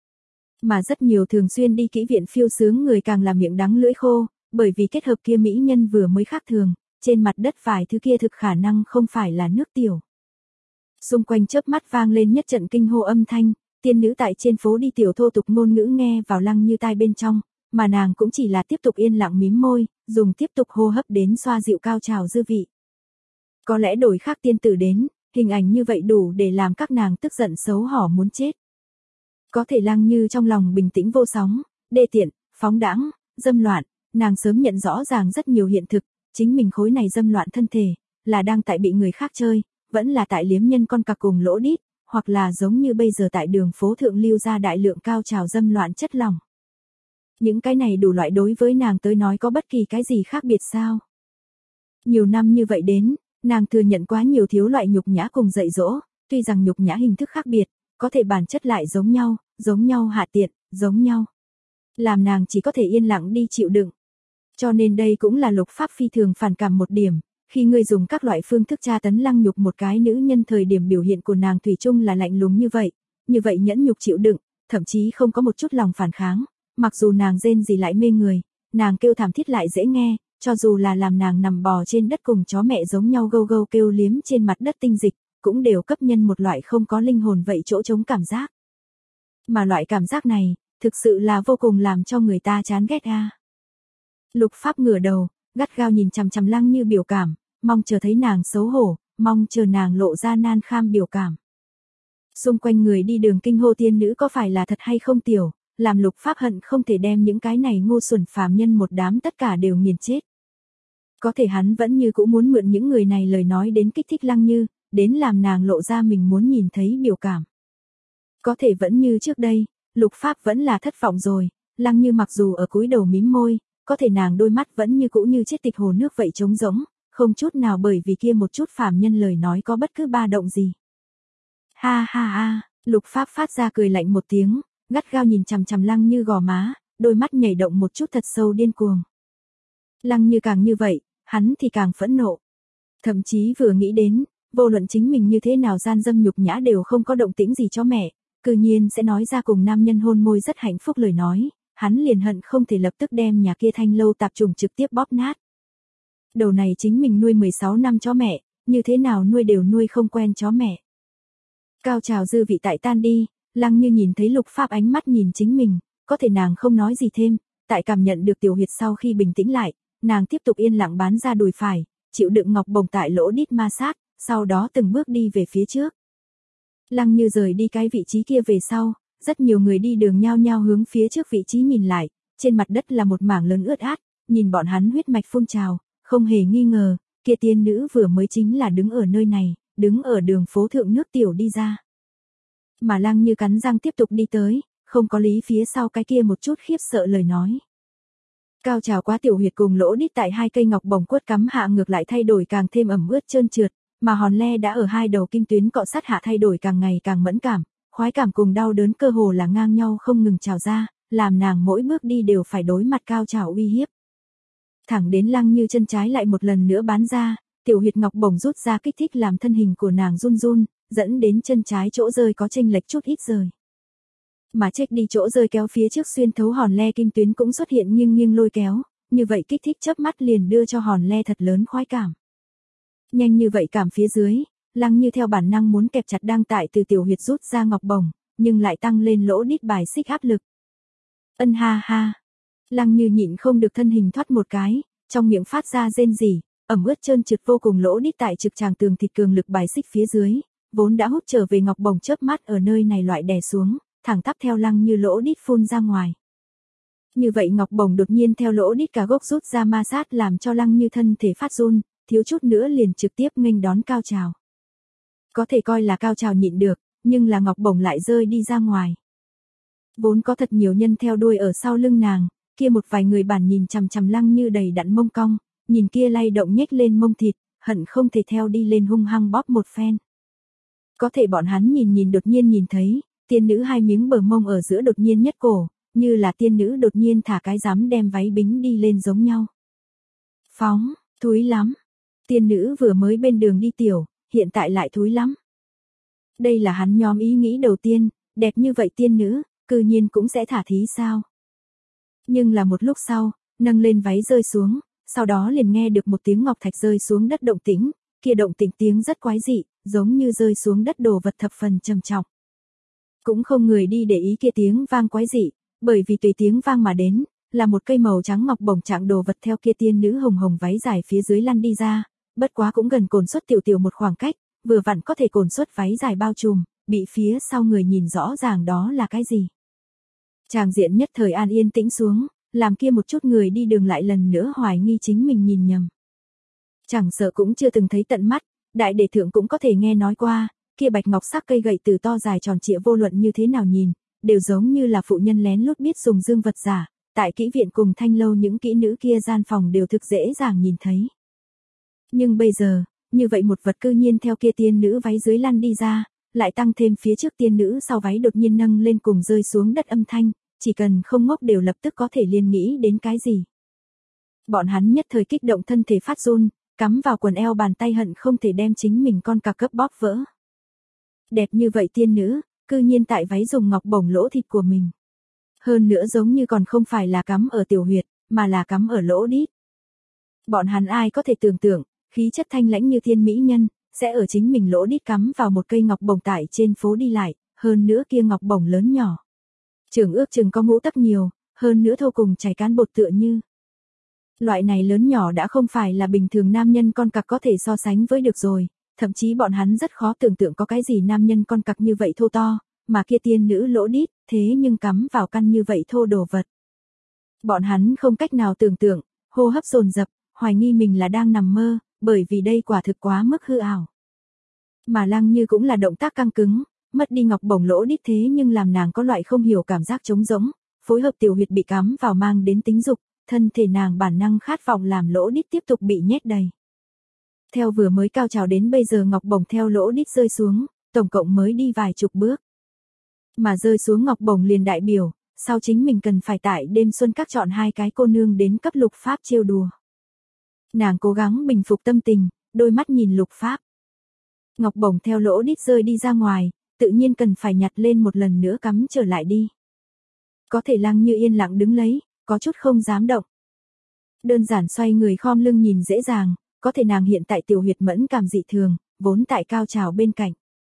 Mà rất nhiều thường xuyên đi kỹ viện phiêu sướng người càng là miệng đắng lưỡi khô, bởi vì kết hợp kia mỹ nhân vừa mới khác thường, trên mặt đất vài thứ kia thực khả năng không phải là nước tiểu. Xung quanh chớp mắt vang lên nhất trận kinh hô âm thanh, tiên nữ tại trên phố đi tiểu thô tục ngôn ngữ nghe vào Lăng Như tai bên trong, mà nàng cũng chỉ là tiếp tục yên lặng mím môi, dùng tiếp tục hô hấp đến xoa dịu cao trào dư vị. Có lẽ đổi khác tiên tử đến, hình ảnh như vậy đủ để làm các nàng tức giận xấu hổ muốn chết. Có thể Lăng Như trong lòng bình tĩnh vô sóng, đê tiện, phóng đãng, dâm loạn, nàng sớm nhận rõ ràng rất nhiều hiện thực, chính mình khối này dâm loạn thân thể, là đang tại bị người khác chơi, vẫn là tại liếm nhân con cặc cùng lỗ đít, hoặc là giống như bây giờ tại đường phố thượng lưu ra đại lượng cao trào dâm loạn chất lỏng. Những cái này đủ loại đối với nàng tới nói có bất kỳ cái gì khác biệt sao? Nhiều năm như vậy đến, nàng thừa nhận quá nhiều thiếu loại nhục nhã cùng dạy dỗ, tuy rằng nhục nhã hình thức khác biệt, có thể bản chất lại giống nhau, giống nhau hạ tiện, giống nhau. Làm nàng chỉ có thể yên lặng đi chịu đựng. Cho nên đây cũng là Lục Pháp phi thường phản cảm một điểm, Khi ngươi dùng các loại phương thức tra tấn lăng nhục một cái nữ nhân, thời điểm biểu hiện của nàng thủy chung là lạnh lùng như vậy, như vậy nhẫn nhục chịu đựng, thậm chí không có một chút lòng phản kháng, mặc dù nàng rên gì lại mê người, nàng kêu thảm thiết lại dễ nghe, cho dù là làm nàng nằm bò trên đất cùng chó mẹ giống nhau gâu gâu kêu liếm trên mặt đất tinh dịch, cũng đều cấp nhân một loại không có linh hồn vậy chỗ trống cảm giác. Mà loại cảm giác này, thực sự là vô cùng làm cho người ta chán ghét a. Lục Pháp ngửa đầu, gắt gao nhìn chằm chằm Lăng Như biểu cảm, mong chờ thấy nàng xấu hổ, mong chờ nàng lộ ra nan kham biểu cảm. Xung quanh người đi đường kinh hô tiên nữ có phải là thật hay không tiểu, làm Lục Pháp hận không thể đem những cái này ngu xuẩn phàm nhân một đám tất cả đều nghiền chết. Có thể hắn vẫn như cũ muốn mượn những người này lời nói đến kích thích Lăng Như, đến làm nàng lộ ra mình muốn nhìn thấy biểu cảm. Có thể vẫn như trước đây, Lục Pháp vẫn là thất vọng rồi, Lăng Như mặc dù ở cúi đầu mím môi, có thể nàng đôi mắt vẫn như cũ như chết tịch hồ nước vậy trống rỗng, không chút nào bởi vì kia một chút phàm nhân lời nói có bất cứ ba động gì. Ha ha ha, Lục Pháp phát ra cười lạnh một tiếng, gắt gao nhìn chằm chằm Lăng Như gò má, đôi mắt nhảy động một chút thật sâu điên cuồng. Lăng Như càng như vậy, hắn thì càng phẫn nộ. Thậm chí vừa nghĩ đến, vô luận chính mình như thế nào gian dâm nhục nhã đều không có động tĩnh gì cho mẹ, cư nhiên sẽ nói ra cùng nam nhân hôn môi rất hạnh phúc lời nói, hắn liền hận không thể lập tức đem nhà kia Thanh Lâu tạp trùng trực tiếp bóp nát. Đầu này chính mình nuôi mười sáu năm chó mẹ, như thế nào nuôi đều nuôi không quen chó mẹ. Cao trào dư vị tại tan đi, Lăng Như nhìn thấy Lục Pháp ánh mắt nhìn chính mình, có thể nàng không nói gì thêm, tại cảm nhận được tiểu huyệt sau khi bình tĩnh lại, nàng tiếp tục yên lặng bán ra đùi phải, chịu đựng ngọc bồng tại lỗ đít ma sát, sau đó từng bước đi về phía trước. Lăng Như rời đi cái vị trí kia về sau, rất nhiều người đi đường nhao nhao hướng phía trước vị trí nhìn lại, trên mặt đất là một mảng lớn ướt át, nhìn bọn hắn huyết mạch phun trào, không hề nghi ngờ, kia tiên nữ vừa mới chính là đứng ở nơi này, đứng ở đường phố thượng nước tiểu đi ra. Mà Lăng Như cắn răng tiếp tục đi tới, không có lý phía sau cái kia một chút khiếp sợ lời nói. Cao trào quá tiểu huyệt cùng lỗ đít tại hai cây ngọc bồng quất cắm hạ ngược lại thay đổi càng thêm ẩm ướt trơn trượt, mà hòn le đã ở hai đầu kim tuyến cọ sát hạ thay đổi càng ngày càng mẫn cảm, khoái cảm cùng đau đớn cơ hồ là ngang nhau không ngừng trào ra, làm nàng mỗi bước đi đều phải đối mặt cao trào uy hiếp. Thẳng đến Lăng Như chân trái lại một lần nữa bán ra, tiểu huyệt ngọc bồng rút ra kích thích làm thân hình của nàng run run, dẫn đến chân trái chỗ rơi có chênh lệch chút ít rời. Mà trách đi chỗ rơi kéo phía trước xuyên thấu hòn le kim tuyến cũng xuất hiện nghiêng nghiêng lôi kéo, như vậy kích thích chớp mắt liền đưa cho hòn le thật lớn khoái cảm. Nhanh như vậy cảm phía dưới, Lăng Như theo bản năng muốn kẹp chặt đang tại từ tiểu huyệt rút ra ngọc bồng, nhưng lại tăng lên lỗ đít bài xích áp lực. Ân ha ha. Lăng Như nhịn không được thân hình thoát một cái, trong miệng phát ra rên rỉ, ẩm ướt trơn trượt vô cùng lỗ đít tại trực tràng tường thịt cường lực bài xích phía dưới, vốn đã hút trở về ngọc bồng chớp mắt ở nơi này loại đè xuống, thẳng tắp theo Lăng Như lỗ đít phun ra ngoài. Như vậy ngọc bồng đột nhiên theo lỗ đít cả gốc rút ra ma sát làm cho Lăng Như thân thể phát run, thiếu chút nữa liền trực tiếp nghênh đón cao trào. Có thể coi là cao trào nhịn được, nhưng là ngọc bồng lại rơi đi ra ngoài. Vốn có thật nhiều nhân theo đuôi ở sau lưng nàng, kia một vài người bản nhìn chằm chằm Lăng Như đầy đặn mông cong, nhìn kia lay động nhếch lên mông thịt, hận không thể theo đi lên hung hăng bóp một phen. Có thể bọn hắn nhìn nhìn đột nhiên nhìn thấy, tiên nữ hai miếng bờ mông ở giữa đột nhiên nhất cổ, như là tiên nữ đột nhiên thả cái rắm đem váy bính đi lên giống nhau. Phóng, thúi lắm. Tiên nữ vừa mới bên đường đi tiểu, hiện tại lại thúi lắm. Đây là hắn nhóm ý nghĩ đầu tiên, đẹp như vậy tiên nữ, cư nhiên cũng sẽ thả thí sao. Nhưng là một lúc sau, nâng lên váy rơi xuống, sau đó liền nghe được một tiếng ngọc thạch rơi xuống đất động tĩnh, kia động tĩnh tiếng rất quái dị, giống như rơi xuống đất đồ vật thập phần trầm trọng. Cũng không người đi để ý kia tiếng vang quái dị, bởi vì tùy tiếng vang mà đến, là một cây màu trắng ngọc bồng trạng đồ vật theo kia tiên nữ hồng hồng váy dài phía dưới lăn đi ra, bất quá cũng gần cồn suất tiểu tiểu một khoảng cách, vừa vặn có thể cồn suất váy dài bao trùm, bị phía sau người nhìn rõ ràng đó là cái gì. Tràng diện nhất thời an yên tĩnh xuống, làm kia một chút người đi đường lại lần nữa hoài nghi chính mình nhìn nhầm. Chẳng sợ cũng chưa từng thấy tận mắt, đại đệ thượng cũng có thể nghe nói qua, kia bạch ngọc sắc cây gậy từ to dài tròn trịa vô luận như thế nào nhìn, đều giống như là phụ nhân lén lút biết dùng dương vật giả, tại kỹ viện cùng Thanh Lâu những kỹ nữ kia gian phòng đều thực dễ dàng nhìn thấy. Nhưng bây giờ, như vậy một vật cư nhiên theo kia tiên nữ váy dưới lăn đi ra, lại tăng thêm phía trước tiên nữ sau váy đột nhiên nâng lên cùng rơi xuống đất âm thanh, chỉ cần không ngốc đều lập tức có thể liên nghĩ đến cái gì. Bọn hắn nhất thời kích động thân thể phát run, cắm vào quần eo bàn tay hận không thể đem chính mình con cà cấp bóp vỡ. Đẹp như vậy tiên nữ, cư nhiên tại váy dùng ngọc bổng lỗ thịt của mình. Hơn nữa giống như còn không phải là cắm ở tiểu huyệt, mà là cắm ở lỗ đít. Bọn hắn ai có thể tưởng tượng, khí chất thanh lãnh như thiên mỹ nhân, sẽ ở chính mình lỗ đít cắm vào một cây ngọc bổng tại trên phố đi lại, hơn nữa kia ngọc bổng lớn nhỏ. Trường ước chừng có ngũ tấc nhiều, hơn nữa thô cùng chảy cán bột tựa như. Loại này lớn nhỏ đã không phải là bình thường nam nhân con cặc có thể so sánh với được rồi, thậm chí bọn hắn rất khó tưởng tượng có cái gì nam nhân con cặc như vậy thô to, mà kia tiên nữ lỗ đít, thế nhưng cắm vào căn như vậy thô đồ vật. Bọn hắn không cách nào tưởng tượng, hô hấp dồn dập, hoài nghi mình là đang nằm mơ, bởi vì đây quả thực quá mức hư ảo. Mà Lăng Như cũng là động tác căng cứng, mất đi ngọc bổng lỗ đít thế nhưng làm nàng có loại không hiểu cảm giác trống rỗng, phối hợp tiểu huyệt bị cắm vào mang đến tính dục, thân thể nàng bản năng khát vọng làm lỗ đít tiếp tục bị nhét đầy. Theo vừa mới cao trào đến bây giờ ngọc bổng theo lỗ đít rơi xuống, tổng cộng mới đi vài chục bước. Mà rơi xuống ngọc bổng liền đại biểu, sau chính mình cần phải tại đêm xuân các chọn hai cái cô nương đến cấp Lục Pháp trêu đùa. Nàng cố gắng bình phục tâm tình, đôi mắt nhìn Lục Pháp. Ngọc bổng theo lỗ đít rơi đi ra ngoài, tự nhiên cần phải nhặt lên một lần nữa cắm trở lại đi. Có thể Lăng Như yên lặng đứng lấy, có chút không dám động. Đơn giản xoay người khom lưng nhìn dễ dàng, có thể nàng hiện tại tiểu huyệt mẫn cảm dị thường, vốn tại cao trào bên cạnh.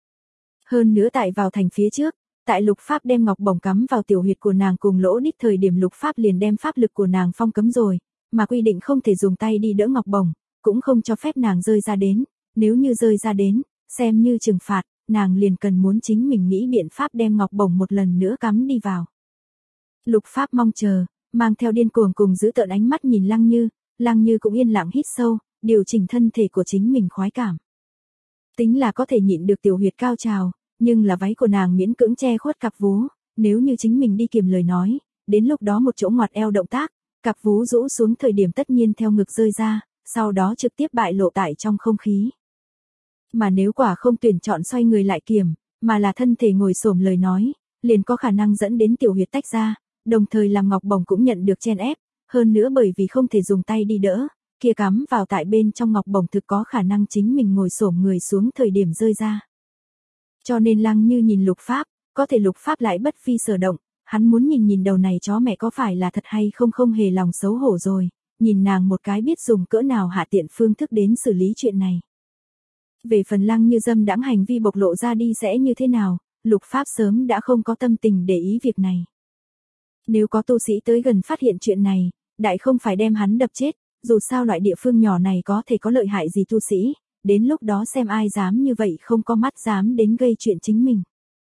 Hơn nữa tại vào thành phía trước, tại Lục Pháp đem ngọc bổng cắm vào tiểu huyệt của nàng cùng lỗ đít thời điểm Lục Pháp liền đem pháp lực của nàng phong cấm rồi, mà quy định không thể dùng tay đi đỡ ngọc bổng, cũng không cho phép nàng rơi ra đến, nếu như rơi ra đến, xem như trừng phạt, nàng liền cần muốn chính mình nghĩ biện pháp đem ngọc bổng một lần nữa cắm đi vào. Lục Pháp mong chờ, mang theo điên cuồng cùng giữ tợn ánh mắt nhìn Lăng Như, Lăng Như cũng yên lặng hít sâu, điều chỉnh thân thể của chính mình khoái cảm. Tính là có thể nhịn được tiểu huyệt cao trào, nhưng là váy của nàng miễn cưỡng che khuất cặp vú, nếu như chính mình đi kiềm lời nói, đến lúc đó một chỗ ngoặt eo động tác, cặp vú rũ xuống thời điểm tất nhiên theo ngực rơi ra, sau đó trực tiếp bại lộ tại trong không khí. Mà nếu quả không tuyển chọn xoay người lại kiềm, mà là thân thể ngồi xổm lời nói, liền có khả năng dẫn đến tiểu huyệt tách ra, đồng thời làm ngọc bổng cũng nhận được chen ép, hơn nữa bởi vì không thể dùng tay đi đỡ, kia cắm vào tại bên trong ngọc bổng thực có khả năng chính mình ngồi xổm người xuống thời điểm rơi ra. Cho nên Lăng Như nhìn Lục Pháp, có thể Lục Pháp lại bất phi sở động, hắn muốn nhìn nhìn đầu này chó mẹ có phải là thật hay không không hề lòng xấu hổ rồi, nhìn nàng một cái biết dùng cỡ nào hạ tiện phương thức đến xử lý chuyện này. Về phần Lăng Như dâm đãng hành vi bộc lộ ra đi sẽ như thế nào, Lục Pháp sớm đã không có tâm tình để ý việc này. Nếu có tu sĩ tới gần phát hiện chuyện này, đại không phải đem hắn đập chết, dù sao loại địa phương nhỏ này có thể có lợi hại gì tu sĩ, đến lúc đó xem ai dám như vậy không có mắt dám đến gây chuyện chính mình.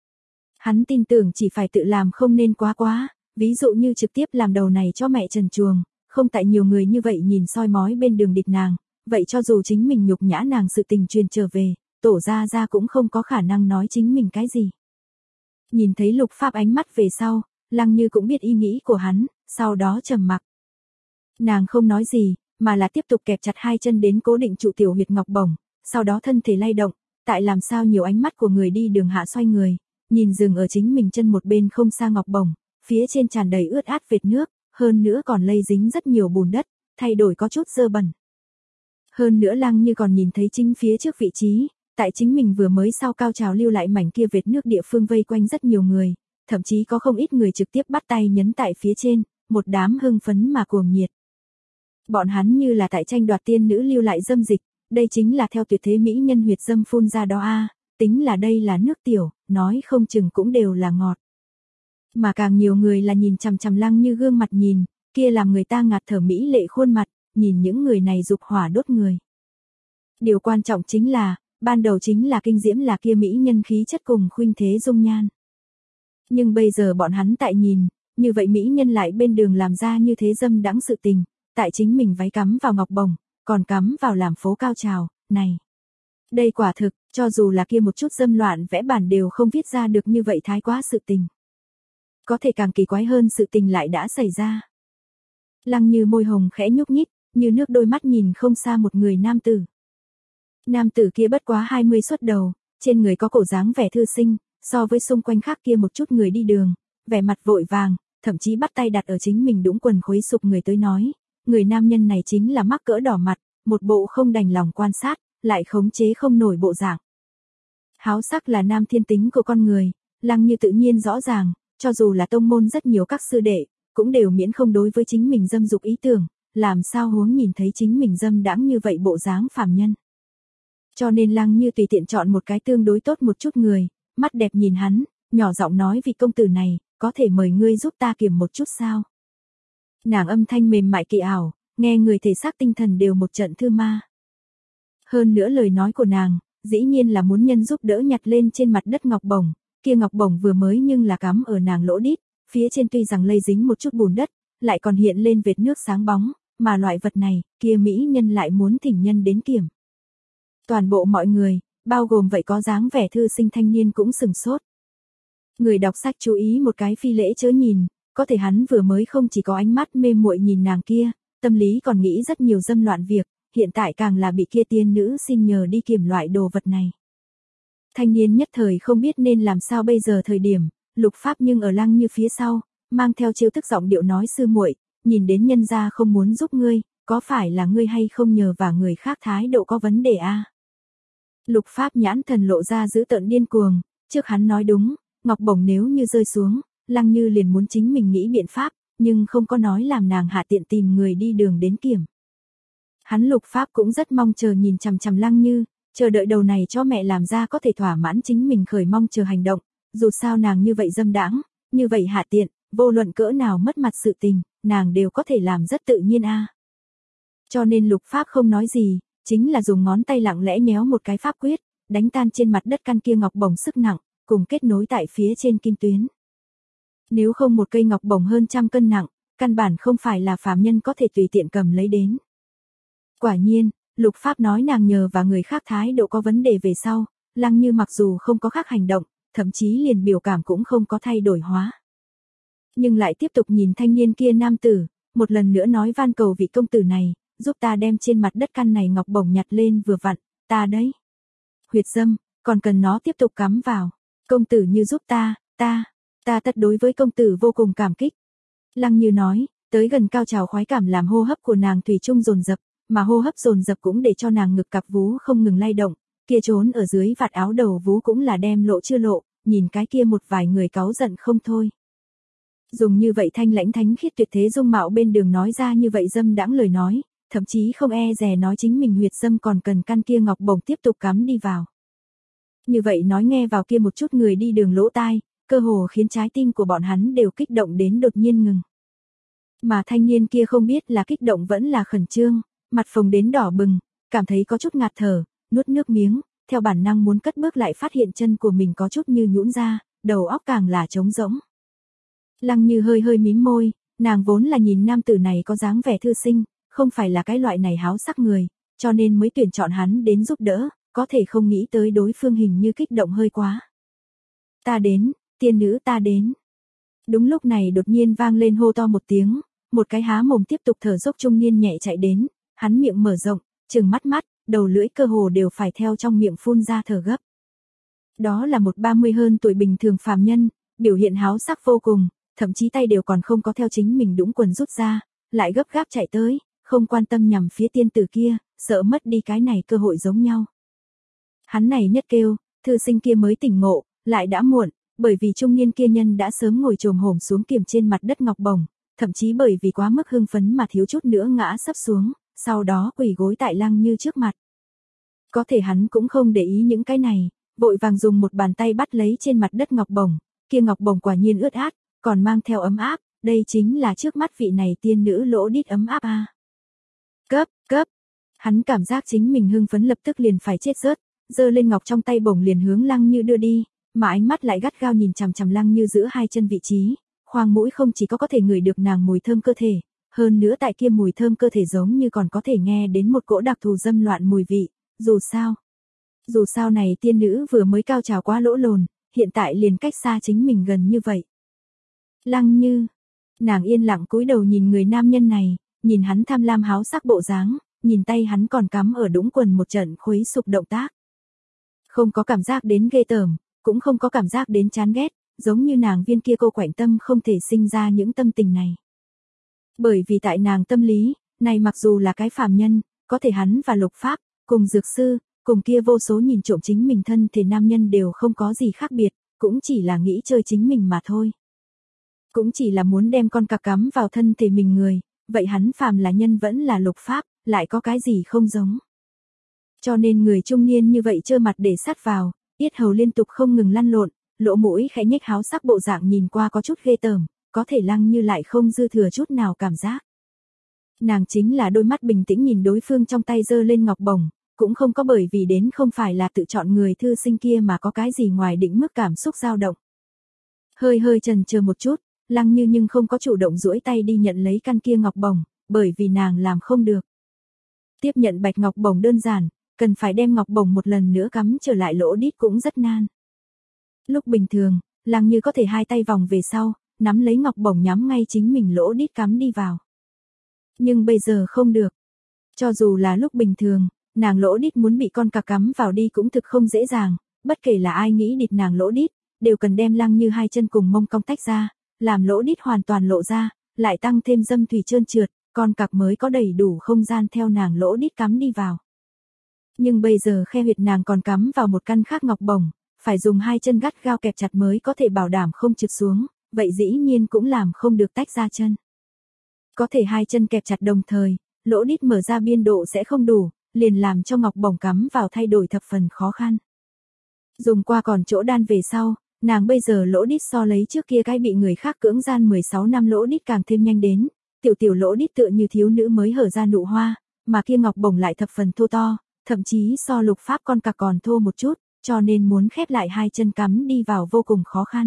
Hắn tin tưởng chỉ phải tự làm không nên quá quá, ví dụ như trực tiếp làm đầu này cho mẹ trần truồng, không tại nhiều người như vậy nhìn soi mói bên đường địch nàng, vậy cho dù chính mình nhục nhã nàng sự tình truyền trở về, tổ gia gia cũng không có khả năng nói chính mình cái gì. Nhìn thấy Lục Pháp ánh mắt về sau, Lăng Như cũng biết ý nghĩ của hắn, sau đó trầm mặc. Nàng không nói gì, mà là tiếp tục kẹp chặt hai chân đến cố định trụ tiểu huyệt ngọc bổng, sau đó thân thể lay động, tại làm sao nhiều ánh mắt của người đi đường hạ xoay người, nhìn dừng ở chính mình chân một bên không xa ngọc bổng, phía trên tràn đầy ướt át vệt nước, hơn nữa còn lây dính rất nhiều bùn đất, thay đổi có chút dơ bẩn. Hơn nữa Lăng Như còn nhìn thấy chính phía trước vị trí, tại chính mình vừa mới sau cao trào lưu lại mảnh kia vệt nước địa phương vây quanh rất nhiều người, thậm chí có không ít người trực tiếp bắt tay nhấn tại phía trên, một đám hưng phấn mà cuồng nhiệt. Bọn hắn như là tại tranh đoạt tiên nữ lưu lại dâm dịch, đây chính là theo tuyệt thế mỹ nhân huyệt dâm phun ra đó a, tính là đây là nước tiểu, nói không chừng cũng đều là ngọt. Mà càng nhiều người là nhìn chằm chằm Lăng Như gương mặt nhìn, kia làm người ta ngạt thở mỹ lệ khuôn mặt, nhìn những người này dục hỏa đốt người. Điều quan trọng chính là, ban đầu chính là kinh diễm là kia mỹ nhân khí chất cùng khuynh thế dung nhan. Nhưng bây giờ bọn hắn tại nhìn, như vậy mỹ nhân lại bên đường làm ra như thế dâm đãng sự tình, tại chính mình váy cắm vào ngọc bổng, còn cắm vào làm phố cao trào, này. Đây quả thực, cho dù là kia một chút dâm loạn vẽ bản đều không viết ra được như vậy thái quá sự tình. Có thể càng kỳ quái hơn sự tình lại đã xảy ra. Lăng Như môi hồng khẽ nhúc nhích, như nước đôi mắt nhìn không xa một người nam tử. Nam tử kia bất quá hai mươi xuất đầu, trên người có cổ dáng vẻ thư sinh, so với xung quanh khác kia một chút người đi đường, vẻ mặt vội vàng, thậm chí bắt tay đặt ở chính mình đũng quần khuấy sụp người tới nói, người nam nhân này chính là mắc cỡ đỏ mặt, một bộ không đành lòng quan sát, lại khống chế không nổi bộ dạng. Háo sắc là nam thiên tính của con người, Lăng Như tự nhiên rõ ràng, cho dù là tông môn rất nhiều các sư đệ, cũng đều miễn không đối với chính mình dâm dục ý tưởng, làm sao huống nhìn thấy chính mình dâm đãng như vậy bộ dáng phàm nhân. Cho nên Lăng Như tùy tiện chọn một cái tương đối tốt một chút người, mắt đẹp nhìn hắn, nhỏ giọng nói vị công tử này, có thể mời ngươi giúp ta kiểm một chút sao? Nàng âm thanh mềm mại kỳ ảo, nghe người thể xác tinh thần đều một trận thư ma. Hơn nữa lời nói của nàng, dĩ nhiên là muốn nhân giúp đỡ nhặt lên trên mặt đất ngọc bổng, kia ngọc bổng vừa mới nhưng là cắm ở nàng lỗ đít, phía trên tuy rằng lây dính một chút bùn đất, lại còn hiện lên vệt nước sáng bóng, mà loại vật này, kia mỹ nhân lại muốn thỉnh nhân đến kiểm. Toàn bộ mọi người, bao gồm vậy có dáng vẻ thư sinh thanh niên cũng sừng sốt. Người đọc sách chú ý một cái phi lễ chớ nhìn, có thể hắn vừa mới không chỉ có ánh mắt mê muội nhìn nàng kia, tâm lý còn nghĩ rất nhiều dâm loạn việc, hiện tại càng là bị kia tiên nữ xin nhờ đi kiểm loại đồ vật này. Thanh niên nhất thời không biết nên làm sao bây giờ thời điểm, Lục Pháp nhưng ở Lăng Như phía sau, mang theo trêu tức giọng điệu nói sư muội, nhìn đến nhân gia không muốn giúp ngươi, có phải là ngươi hay không nhờ và người khác thái độ có vấn đề a? À? Lục Pháp nhãn thần lộ ra dữ tợn điên cuồng, trước hắn nói đúng, ngọc bổng nếu như rơi xuống, Lăng Như liền muốn chính mình nghĩ biện pháp, nhưng không có nói làm nàng hạ tiện tìm người đi đường đến kiểm. Hắn Lục Pháp cũng rất mong chờ nhìn chằm chằm Lăng Như, chờ đợi đầu này cho mẹ làm ra có thể thỏa mãn chính mình khởi mong chờ hành động, dù sao nàng như vậy dâm đãng, như vậy hạ tiện, vô luận cỡ nào mất mặt sự tình, nàng đều có thể làm rất tự nhiên a. À. Cho nên Lục Pháp không nói gì, chính là dùng ngón tay lặng lẽ nhéo một cái pháp quyết, đánh tan trên mặt đất căn kia ngọc bổng sức nặng, cùng kết nối tại phía trên kim tuyến. Nếu không một cây ngọc bổng hơn trăm cân nặng, căn bản không phải là phàm nhân có thể tùy tiện cầm lấy đến. Quả nhiên, Lục Pháp nói nàng nhờ và người khác thái độ có vấn đề về sau, Lăng Như mặc dù không có khác hành động, thậm chí liền biểu cảm cũng không có thay đổi hóa. Nhưng lại tiếp tục nhìn thanh niên kia nam tử, một lần nữa nói van cầu vị công tử này, giúp ta đem trên mặt đất căn này ngọc bổng nhặt lên vừa vặn, ta đấy. Huyệt dâm, còn cần nó tiếp tục cắm vào, công tử như giúp ta, ta, ta tất đối với công tử vô cùng cảm kích. Lăng Như nói, tới gần cao trào khoái cảm làm hô hấp của nàng thủy chung dồn dập, mà hô hấp dồn dập cũng để cho nàng ngực cặp vú không ngừng lay động, kia trốn ở dưới vạt áo đầu vú cũng là đem lộ chưa lộ, nhìn cái kia một vài người cáu giận không thôi. Dùng như vậy thanh lãnh thánh khiết tuyệt thế dung mạo bên đường nói ra như vậy dâm đãng lời nói, thậm chí không e dè nói chính mình huyệt dâm còn cần căn kia ngọc bổng tiếp tục cắm đi vào. Như vậy nói nghe vào kia một chút người đi đường lỗ tai, cơ hồ khiến trái tim của bọn hắn đều kích động đến đột nhiên ngừng. Mà thanh niên kia không biết là kích động vẫn là khẩn trương, mặt phồng đến đỏ bừng, cảm thấy có chút ngạt thở, nuốt nước miếng, theo bản năng muốn cất bước lại phát hiện chân của mình có chút như nhũn ra, đầu óc càng là trống rỗng. Lăng Như hơi hơi mím môi, nàng vốn là nhìn nam tử này có dáng vẻ thư sinh, không phải là cái loại này háo sắc người, cho nên mới tuyển chọn hắn đến giúp đỡ, có thể không nghĩ tới đối phương hình như kích động hơi quá. Ta đến, tiên nữ ta đến. Đúng lúc này đột nhiên vang lên hô to một tiếng, một cái há mồm tiếp tục thở dốc trung niên nhẹ chạy đến, hắn miệng mở rộng, trừng mắt mắt, đầu lưỡi cơ hồ đều phải theo trong miệng phun ra thở gấp. Đó là một ba mươi hơn tuổi bình thường phàm nhân, biểu hiện háo sắc vô cùng, thậm chí tay đều còn không có theo chính mình đũng quần rút ra, lại gấp gáp chạy tới, không quan tâm nhằm phía tiên tử kia, sợ mất đi cái này cơ hội giống nhau. Hắn này nhất kêu, thư sinh kia mới tỉnh ngộ, lại đã muộn, bởi vì trung niên kia nhân đã sớm ngồi chồm hổm xuống kiềm trên mặt đất ngọc bổng, thậm chí bởi vì quá mức hưng phấn mà thiếu chút nữa ngã sấp xuống, sau đó quỳ gối tại Lăng Như trước mặt. Có thể hắn cũng không để ý những cái này, vội vàng dùng một bàn tay bắt lấy trên mặt đất ngọc bổng, kia ngọc bổng quả nhiên ướt át, còn mang theo ấm áp, đây chính là trước mắt vị này tiên nữ lỗ đít ấm áp a. À. Cấp, cấp. Hắn cảm giác chính mình hưng phấn lập tức liền phải chết rớt, giơ lên ngọc trong tay bổng liền hướng Lăng Như đưa đi, mà ánh mắt lại gắt gao nhìn chằm chằm Lăng Như giữa hai chân vị trí, khoang mũi không chỉ có có thể ngửi được nàng mùi thơm cơ thể, hơn nữa tại kia mùi thơm cơ thể giống như còn có thể nghe đến một cỗ đặc thù dâm loạn mùi vị, dù sao. Dù sao này tiên nữ vừa mới cao trào quá lỗ lồn, hiện tại liền cách xa chính mình gần như vậy. Lăng Như, nàng yên lặng cúi đầu nhìn người nam nhân này, nhìn hắn tham lam háo sắc bộ dáng, nhìn tay hắn còn cắm ở đũng quần một trận khuấy sục động tác. Không có cảm giác đến ghê tởm, cũng không có cảm giác đến chán ghét, giống như nàng viên kia cô quạnh tâm không thể sinh ra những tâm tình này. Bởi vì tại nàng tâm lý, này mặc dù là cái phàm nhân, Có thể hắn và Lục Pháp, cùng dược sư, cùng kia vô số nhìn trộm chính mình thân thể nam nhân đều không có gì khác biệt, cũng chỉ là nghĩ chơi chính mình mà thôi. Cũng chỉ là muốn đem con cặc cắm vào thân thể mình người, vậy hắn phàm là nhân vẫn là Lục Pháp, lại có cái gì không giống. Cho nên người trung niên như vậy trơ mặt để sát vào, yết hầu liên tục không ngừng lăn lộn, lỗ mũi khẽ nhếch háo sắc bộ dạng nhìn qua có chút ghê tởm, có thể Lăng Như lại không dư thừa chút nào cảm giác. Nàng chính là đôi mắt bình tĩnh nhìn đối phương trong tay giơ lên ngọc bổng, cũng không có bởi vì đến không phải là tự chọn người thư sinh kia mà có cái gì ngoài định mức cảm xúc dao động. Hơi hơi chần chờ một chút, Lăng Như nhưng không có chủ động duỗi tay đi nhận lấy căn kia ngọc bổng, bởi vì nàng làm không được. Tiếp nhận bạch ngọc bổng đơn giản, cần phải đem ngọc bổng một lần nữa cắm trở lại lỗ đít cũng rất nan. Lúc bình thường, Lăng Như có thể hai tay vòng về sau, nắm lấy ngọc bổng nhắm ngay chính mình lỗ đít cắm đi vào. Nhưng bây giờ không được. Cho dù là lúc bình thường, nàng lỗ đít muốn bị con cặc cắm vào đi cũng thực không dễ dàng, bất kể là ai nghĩ địt nàng lỗ đít, đều cần đem Lăng Như hai chân cùng mông cong tách ra, làm lỗ đít hoàn toàn lộ ra, lại tăng thêm dâm thủy trơn trượt, con cặc mới có đầy đủ không gian theo nàng lỗ đít cắm đi vào. Nhưng bây giờ khe huyệt nàng còn cắm vào một căn khác ngọc bổng, phải dùng hai chân gắt gao kẹp chặt mới có thể bảo đảm không trượt xuống, vậy dĩ nhiên cũng làm không được tách ra chân. Có thể hai chân kẹp chặt đồng thời, lỗ đít mở ra biên độ sẽ không đủ, liền làm cho ngọc bổng cắm vào thay đổi thập phần khó khăn. Dùng qua còn chỗ đan về sau, nàng bây giờ lỗ đít so lấy trước kia cái bị người khác cưỡng gian mười sáu năm lỗ đít càng thêm nhanh đến, tiểu tiểu lỗ đít tựa như thiếu nữ mới hở ra nụ hoa, mà kia ngọc bổng lại thập phần thô to, thậm chí so Lục Pháp con cặc còn thô một chút, cho nên muốn khép lại hai chân cắm đi vào vô cùng khó khăn.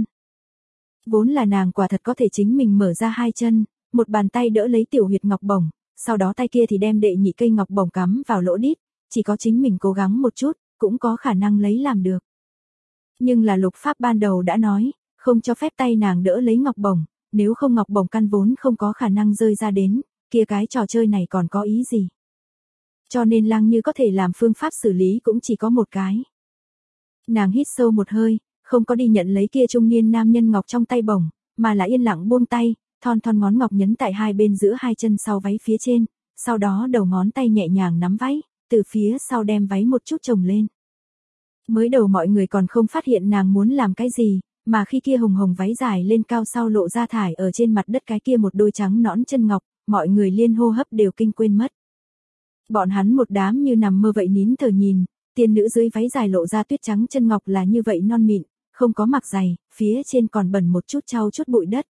Vốn là nàng quả thật có thể chính mình mở ra hai chân, một bàn tay đỡ lấy tiểu huyệt ngọc bổng, sau đó tay kia thì đem đệ nhị cây ngọc bổng cắm vào lỗ đít, chỉ có chính mình cố gắng một chút, cũng có khả năng lấy làm được. Nhưng là Lục Pháp ban đầu đã nói, không cho phép tay nàng đỡ lấy ngọc bổng, nếu không ngọc bổng căn vốn không có khả năng rơi ra đến, kia cái trò chơi này còn có ý gì. Cho nên Lăng Như có thể làm phương pháp xử lý cũng chỉ có một cái. Nàng hít sâu một hơi, không có đi nhận lấy kia trung niên nam nhân ngọc trong tay bổng, mà là yên lặng buông tay, thon thon ngón ngọc nhấn tại hai bên giữa hai chân sau váy phía trên, sau đó đầu ngón tay nhẹ nhàng nắm váy, từ phía sau đem váy một chút chồng lên. Mới đầu mọi người còn không phát hiện nàng muốn làm cái gì, mà khi kia hồng hồng váy dài lên cao sau lộ ra thải ở trên mặt đất cái kia một đôi trắng nõn chân ngọc, mọi người liên hô hấp đều kinh quên mất. Bọn hắn một đám như nằm mơ vậy nín thở nhìn, tiên nữ dưới váy dài lộ ra tuyết trắng chân ngọc là như vậy non mịn, không có mặc giày, phía trên còn bẩn một chút trau chút bụi đất.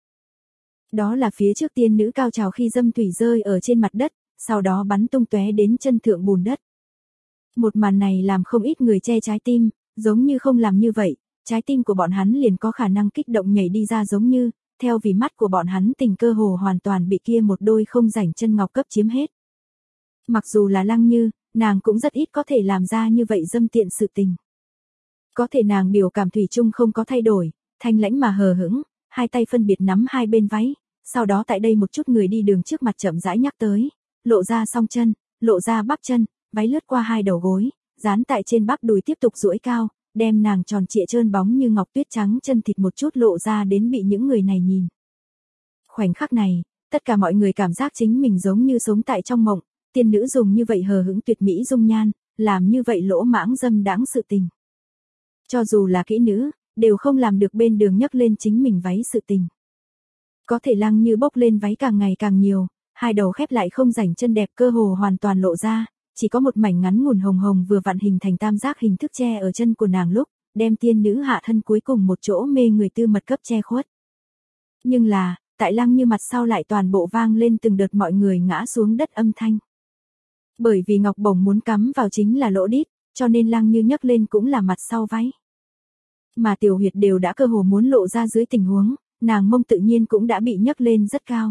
Đó là phía trước tiên nữ cao trào khi dâm thủy rơi ở trên mặt đất, sau đó bắn tung tóe đến chân thượng bùn đất. Một màn này làm không ít người che trái tim, giống như không làm như vậy, trái tim của bọn hắn liền có khả năng kích động nhảy đi ra giống như, theo vì mắt của bọn hắn tình cơ hồ hoàn toàn bị kia một đôi không rảnh chân ngọc cấp chiếm hết. Mặc dù là Lăng Như, nàng cũng rất ít có thể làm ra như vậy dâm tiện sự tình. Có thể nàng biểu cảm thủy chung không có thay đổi, thanh lãnh mà hờ hững, hai tay phân biệt nắm hai bên váy, sau đó tại đây một chút người đi đường trước mặt chậm rãi nhắc tới, lộ ra song chân, lộ ra bắp chân, váy lướt qua hai đầu gối, dán tại trên bắp đùi tiếp tục duỗi cao, đem nàng tròn trịa trơn bóng như ngọc tuyết trắng chân thịt một chút lộ ra đến bị những người này nhìn. Khoảnh khắc này, tất cả mọi người cảm giác chính mình giống như sống tại trong mộng, tiên nữ dùng như vậy hờ hững tuyệt mỹ dung nhan, làm như vậy lỗ mãng dâm đãng sự tình. Cho dù là kỹ nữ, đều không làm được bên đường nhấc lên chính mình váy sự tình. Có thể Lăng Như bốc lên váy càng ngày càng nhiều, hai đầu khép lại không rảnh chân đẹp cơ hồ hoàn toàn lộ ra, chỉ có một mảnh ngắn ngủn hồng hồng vừa vặn hình thành tam giác hình thức che ở chân của nàng lúc, đem tiên nữ hạ thân cuối cùng một chỗ mê người tư mật cấp che khuất. Nhưng là, tại Lăng Như mặt sau lại toàn bộ vang lên từng đợt mọi người ngã xuống đất âm thanh. Bởi vì ngọc bổng muốn cắm vào chính là lỗ đít, cho nên Lăng Như nhấc lên cũng là mặt sau váy. Mà tiểu huyệt đều đã cơ hồ muốn lộ ra dưới tình huống, nàng mông tự nhiên cũng đã bị nhấc lên rất cao.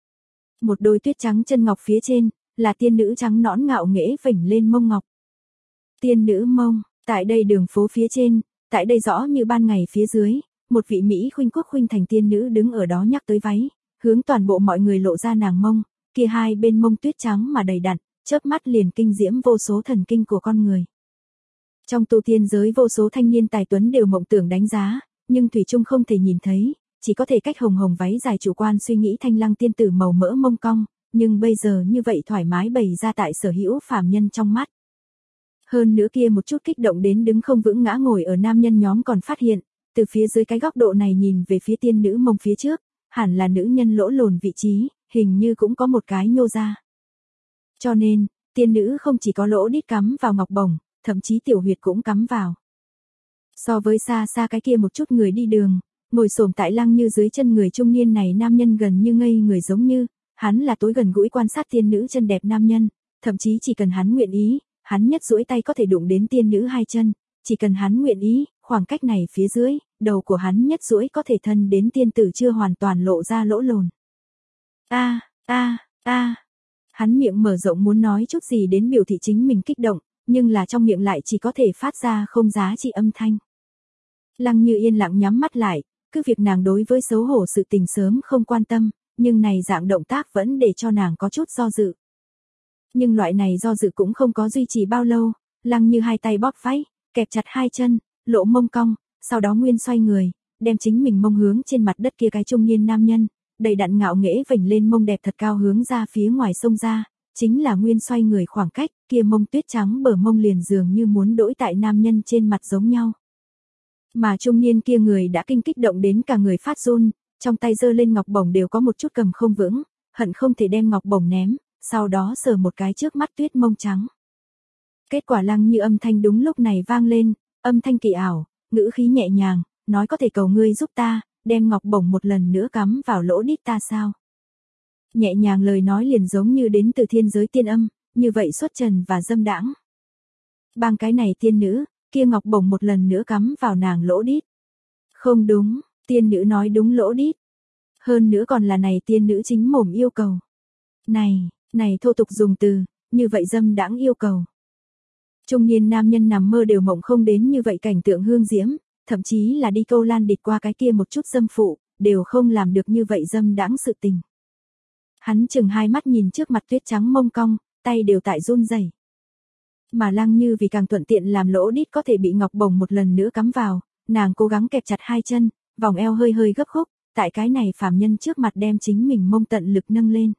Một đôi tuyết trắng chân ngọc phía trên, là tiên nữ trắng nõn ngạo nghễ vểnh lên mông ngọc. Tiên nữ mông, tại đây đường phố phía trên, tại đây rõ như ban ngày phía dưới, một vị Mỹ khuynh quốc khuynh thành tiên nữ đứng ở đó nhắc tới váy, hướng toàn bộ mọi người lộ ra nàng mông, kia hai bên mông tuyết trắng mà đầy đặn, chớp mắt liền kinh diễm vô số thần kinh của con người. Trong tu tiên giới vô số thanh niên tài tuấn đều mộng tưởng đánh giá, nhưng thủy chung không thể nhìn thấy, chỉ có thể cách hồng hồng váy dài chủ quan suy nghĩ thanh lăng tiên tử màu mỡ mông cong, nhưng bây giờ như vậy thoải mái bày ra tại sở hữu phàm nhân trong mắt. Hơn nữa kia một chút kích động đến đứng không vững ngã ngồi ở nam nhân nhóm còn phát hiện, từ phía dưới cái góc độ này nhìn về phía tiên nữ mông phía trước, hẳn là nữ nhân lỗ lồn vị trí, hình như cũng có một cái nhô ra. Cho nên, tiên nữ không chỉ có lỗ đít cắm vào ngọc bổng, thậm chí tiểu huyệt cũng cắm vào. So với xa xa cái kia một chút người đi đường, ngồi xổm tại Lăng Như dưới chân người trung niên này nam nhân gần như ngây người giống như, hắn là tối gần gũi quan sát tiên nữ chân đẹp nam nhân, thậm chí chỉ cần hắn nguyện ý, hắn nhất duỗi tay có thể đụng đến tiên nữ hai chân, chỉ cần hắn nguyện ý, khoảng cách này phía dưới, đầu của hắn nhất duỗi có thể thân đến tiên tử chưa hoàn toàn lộ ra lỗ lồn. A, a, a. Hắn miệng mở rộng muốn nói chút gì đến biểu thị chính mình kích động, nhưng là trong miệng lại chỉ có thể phát ra không giá trị âm thanh. Lăng Như yên lặng nhắm mắt lại, cứ việc nàng đối với xấu hổ sự tình sớm không quan tâm, nhưng này dạng động tác vẫn để cho nàng có chút do dự. Nhưng loại này do dự cũng không có duy trì bao lâu, Lăng Như hai tay bóp váy, kẹp chặt hai chân, lộ mông cong, sau đó nguyên xoay người, đem chính mình mông hướng trên mặt đất kia cái trung niên nam nhân, đầy đặn ngạo nghễ vểnh lên mông đẹp thật cao hướng ra phía ngoài sông ra, chính là nguyên xoay người khoảng cách, kia mông tuyết trắng bờ mông liền dường như muốn đỗi tại nam nhân trên mặt giống nhau. Mà trung niên kia người đã kinh kích động đến cả người phát run, trong tay giơ lên ngọc bổng đều có một chút cầm không vững, hận không thể đem ngọc bổng ném, sau đó sờ một cái trước mắt tuyết mông trắng. Kết quả Lăng Như âm thanh đúng lúc này vang lên, âm thanh kỳ ảo, ngữ khí nhẹ nhàng, nói có thể cầu ngươi giúp ta, đem ngọc bổng một lần nữa cắm vào lỗ đít ta sao? Nhẹ nhàng lời nói liền giống như đến từ thiên giới tiên âm, như vậy xuất trần và dâm đãng. Bang cái này tiên nữ, kia ngọc bổng một lần nữa cắm vào nàng lỗ đít. Không đúng, tiên nữ nói đúng lỗ đít. Hơn nữa còn là này tiên nữ chính mồm yêu cầu. Này, này thô tục dùng từ, như vậy dâm đãng yêu cầu. Trung niên nam nhân nằm mơ đều mộng không đến như vậy cảnh tượng hương diễm, thậm chí là đi câu lan địch qua cái kia một chút dâm phụ, đều không làm được như vậy dâm đãng sự tình. Hắn chừng hai mắt nhìn trước mặt tuyết trắng mông cong, tay đều tại run rẩy. Mà Lăng Như vì càng thuận tiện làm lỗ đít có thể bị ngọc bổng một lần nữa cắm vào, nàng cố gắng kẹp chặt hai chân, vòng eo hơi hơi gấp khúc, tại cái này phàm nhân trước mặt đem chính mình mông tận lực nâng lên.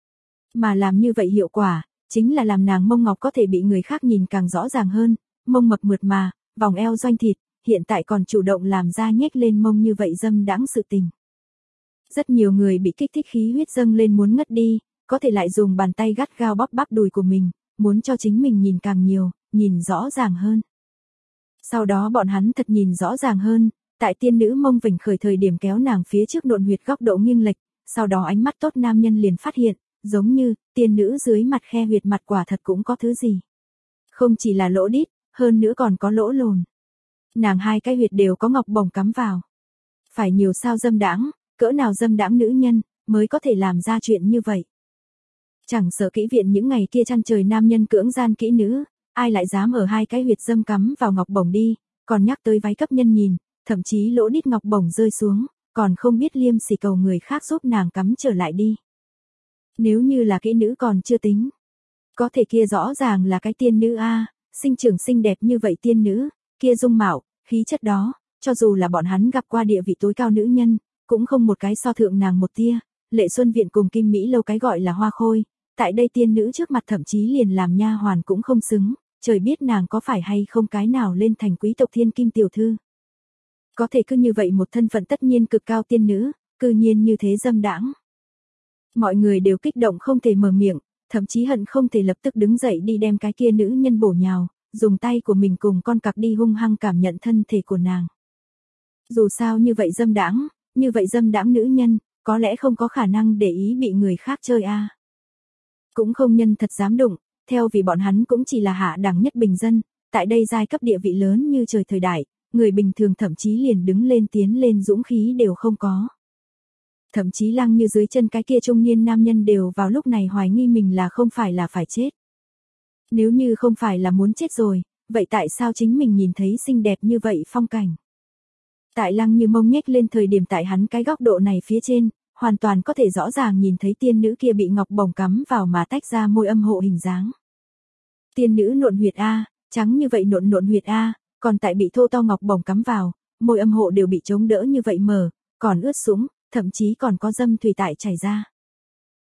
Mà làm như vậy hiệu quả, chính là làm nàng mông ngọc có thể bị người khác nhìn càng rõ ràng hơn, mông mập mượt mà, vòng eo doanh thịt, hiện tại còn chủ động làm ra nhếch lên mông như vậy dâm đãng sự tình. Rất nhiều người bị kích thích khí huyết dâng lên muốn ngất đi, có thể lại dùng bàn tay gắt gao bóp bắp đùi của mình, muốn cho chính mình nhìn càng nhiều, nhìn rõ ràng hơn. Sau đó bọn hắn thật nhìn rõ ràng hơn, tại tiên nữ mông vểnh khởi thời điểm kéo nàng phía trước độn huyệt góc độ nghiêng lệch, sau đó ánh mắt tốt nam nhân liền phát hiện, giống như, tiên nữ dưới mặt khe huyệt mặt quả thật cũng có thứ gì. Không chỉ là lỗ đít, hơn nữa còn có lỗ lồn. Nàng hai cái huyệt đều có ngọc bổng cắm vào. Phải nhiều sao dâm đãng, cỡ nào dâm đãng nữ nhân, mới có thể làm ra chuyện như vậy. Chẳng sợ kỹ viện những ngày kia chăn trời nam nhân cưỡng gian kỹ nữ, ai lại dám ở hai cái huyệt dâm cắm vào ngọc bổng đi, còn nhắc tới váy cấp nhân nhìn, thậm chí lỗ đít ngọc bổng rơi xuống, còn không biết liêm sỉ cầu người khác giúp nàng cắm trở lại đi. Nếu như là kỹ nữ còn chưa tính, có thể kia rõ ràng là cái tiên nữ a, sinh trưởng xinh đẹp như vậy tiên nữ, kia dung mạo, khí chất đó, cho dù là bọn hắn gặp qua địa vị tối cao nữ nhân, cũng không một cái so thượng nàng một tia. Lệ Xuân Viện cùng Kim Mỹ Lâu cái gọi là hoa khôi, tại đây tiên nữ trước mặt thậm chí liền làm nha hoàn cũng không xứng, trời biết nàng có phải hay không cái nào lên thành quý tộc thiên kim tiểu thư. Có thể cứ như vậy một thân phận tất nhiên cực cao tiên nữ, cư nhiên như thế dâm đãng. Mọi người đều kích động không thể mở miệng, thậm chí hận không thể lập tức đứng dậy đi đem cái kia nữ nhân bổ nhào, dùng tay của mình cùng con cặc đi hung hăng cảm nhận thân thể của nàng. Dù sao như vậy dâm đãng, như vậy dâm đãng nữ nhân, có lẽ không có khả năng để ý bị người khác chơi a. À. Cũng không nhân thật dám đụng, theo vì bọn hắn cũng chỉ là hạ đẳng nhất bình dân, tại đây giai cấp địa vị lớn như trời thời đại, người bình thường thậm chí liền đứng lên tiến lên dũng khí đều không có. Thậm chí Lăng Như dưới chân cái kia trung niên nam nhân đều vào lúc này hoài nghi mình là không phải là phải chết. Nếu như không phải là muốn chết rồi, vậy tại sao chính mình nhìn thấy xinh đẹp như vậy phong cảnh? Tại Lăng Như mông nhếch lên thời điểm tại hắn cái góc độ này phía trên, hoàn toàn có thể rõ ràng nhìn thấy tiên nữ kia bị ngọc bổng cắm vào mà tách ra môi âm hộ hình dáng. Tiên nữ nộn huyệt a, trắng như vậy nộn nộn huyệt a, còn tại bị thô to ngọc bổng cắm vào, môi âm hộ đều bị chống đỡ như vậy mở, còn ướt sũng, thậm chí còn có dâm thủy tại chảy ra.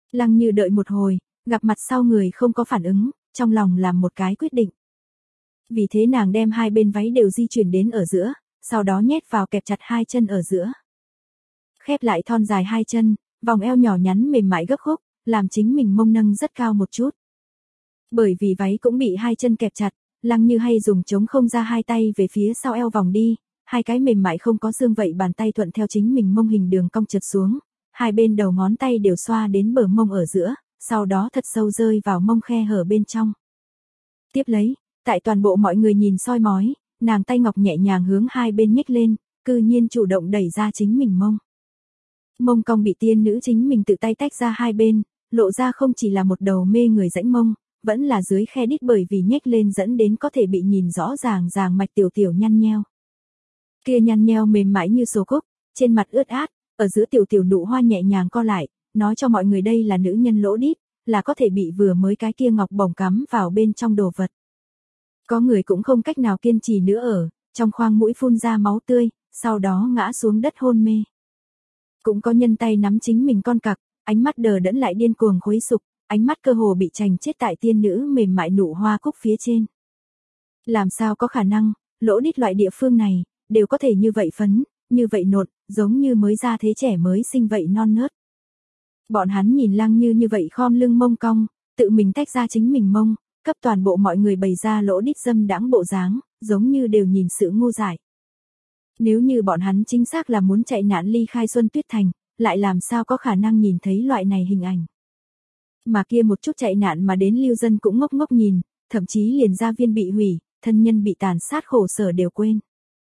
Lăng Như đợi một hồi, gặp mặt sau người không có phản ứng, trong lòng làm một cái quyết định. Vì thế nàng đem hai bên váy đều di chuyển đến ở giữa, sau đó nhét vào kẹp chặt hai chân ở giữa. Khép lại thon dài hai chân, vòng eo nhỏ nhắn mềm mại gấp khúc, làm chính mình mông nâng rất cao một chút. Bởi vì váy cũng bị hai chân kẹp chặt, Lăng Như hay dùng chống không ra hai tay về phía sau eo vòng đi, hai cái mềm mại không có xương vậy bàn tay thuận theo chính mình mông hình đường cong trượt xuống, hai bên đầu ngón tay đều xoa đến bờ mông ở giữa, sau đó thật sâu rơi vào mông khe hở bên trong. Tiếp lấy, tại toàn bộ mọi người nhìn soi mói, nàng tay ngọc nhẹ nhàng hướng hai bên nhích lên, cư nhiên chủ động đẩy ra chính mình mông. Mông cong bị tiên nữ chính mình tự tay tách ra hai bên, lộ ra không chỉ là một đầu mê người rãnh mông, vẫn là dưới khe đít bởi vì nhếch lên dẫn đến có thể bị nhìn rõ ràng ràng mạch tiểu tiểu nhăn nheo. Kia nhăn nheo mềm mại như sổ cúc, trên mặt ướt át, ở giữa tiểu tiểu nụ hoa nhẹ nhàng co lại, nói cho mọi người đây là nữ nhân lỗ đít, là có thể bị vừa mới cái kia ngọc bổng cắm vào bên trong đồ vật. Có người cũng không cách nào kiên trì nữa ở, trong khoang mũi phun ra máu tươi, sau đó ngã xuống đất hôn mê. Cũng có nhân tay nắm chính mình con cặc, ánh mắt đờ đẫn lại điên cuồng khuấy sục, ánh mắt cơ hồ bị chành chết tại tiên nữ mềm mại nụ hoa cúc phía trên. Làm sao có khả năng, lỗ đít loại địa phương này, đều có thể như vậy phấn, như vậy nộn, giống như mới ra thế trẻ mới sinh vậy non nớt. Bọn hắn nhìn Lăng Như như vậy khom lưng mông cong, tự mình tách ra chính mình mông, cấp toàn bộ mọi người bày ra lỗ đít dâm đãng bộ dáng, giống như đều nhìn sự ngu dại. Nếu như bọn hắn chính xác là muốn chạy nạn ly khai Xuân Tuyết Thành, lại làm sao có khả năng nhìn thấy loại này hình ảnh. Mà kia một chút chạy nạn mà đến lưu dân cũng ngốc ngốc nhìn, thậm chí liền gia viên bị hủy, thân nhân bị tàn sát khổ sở đều quên.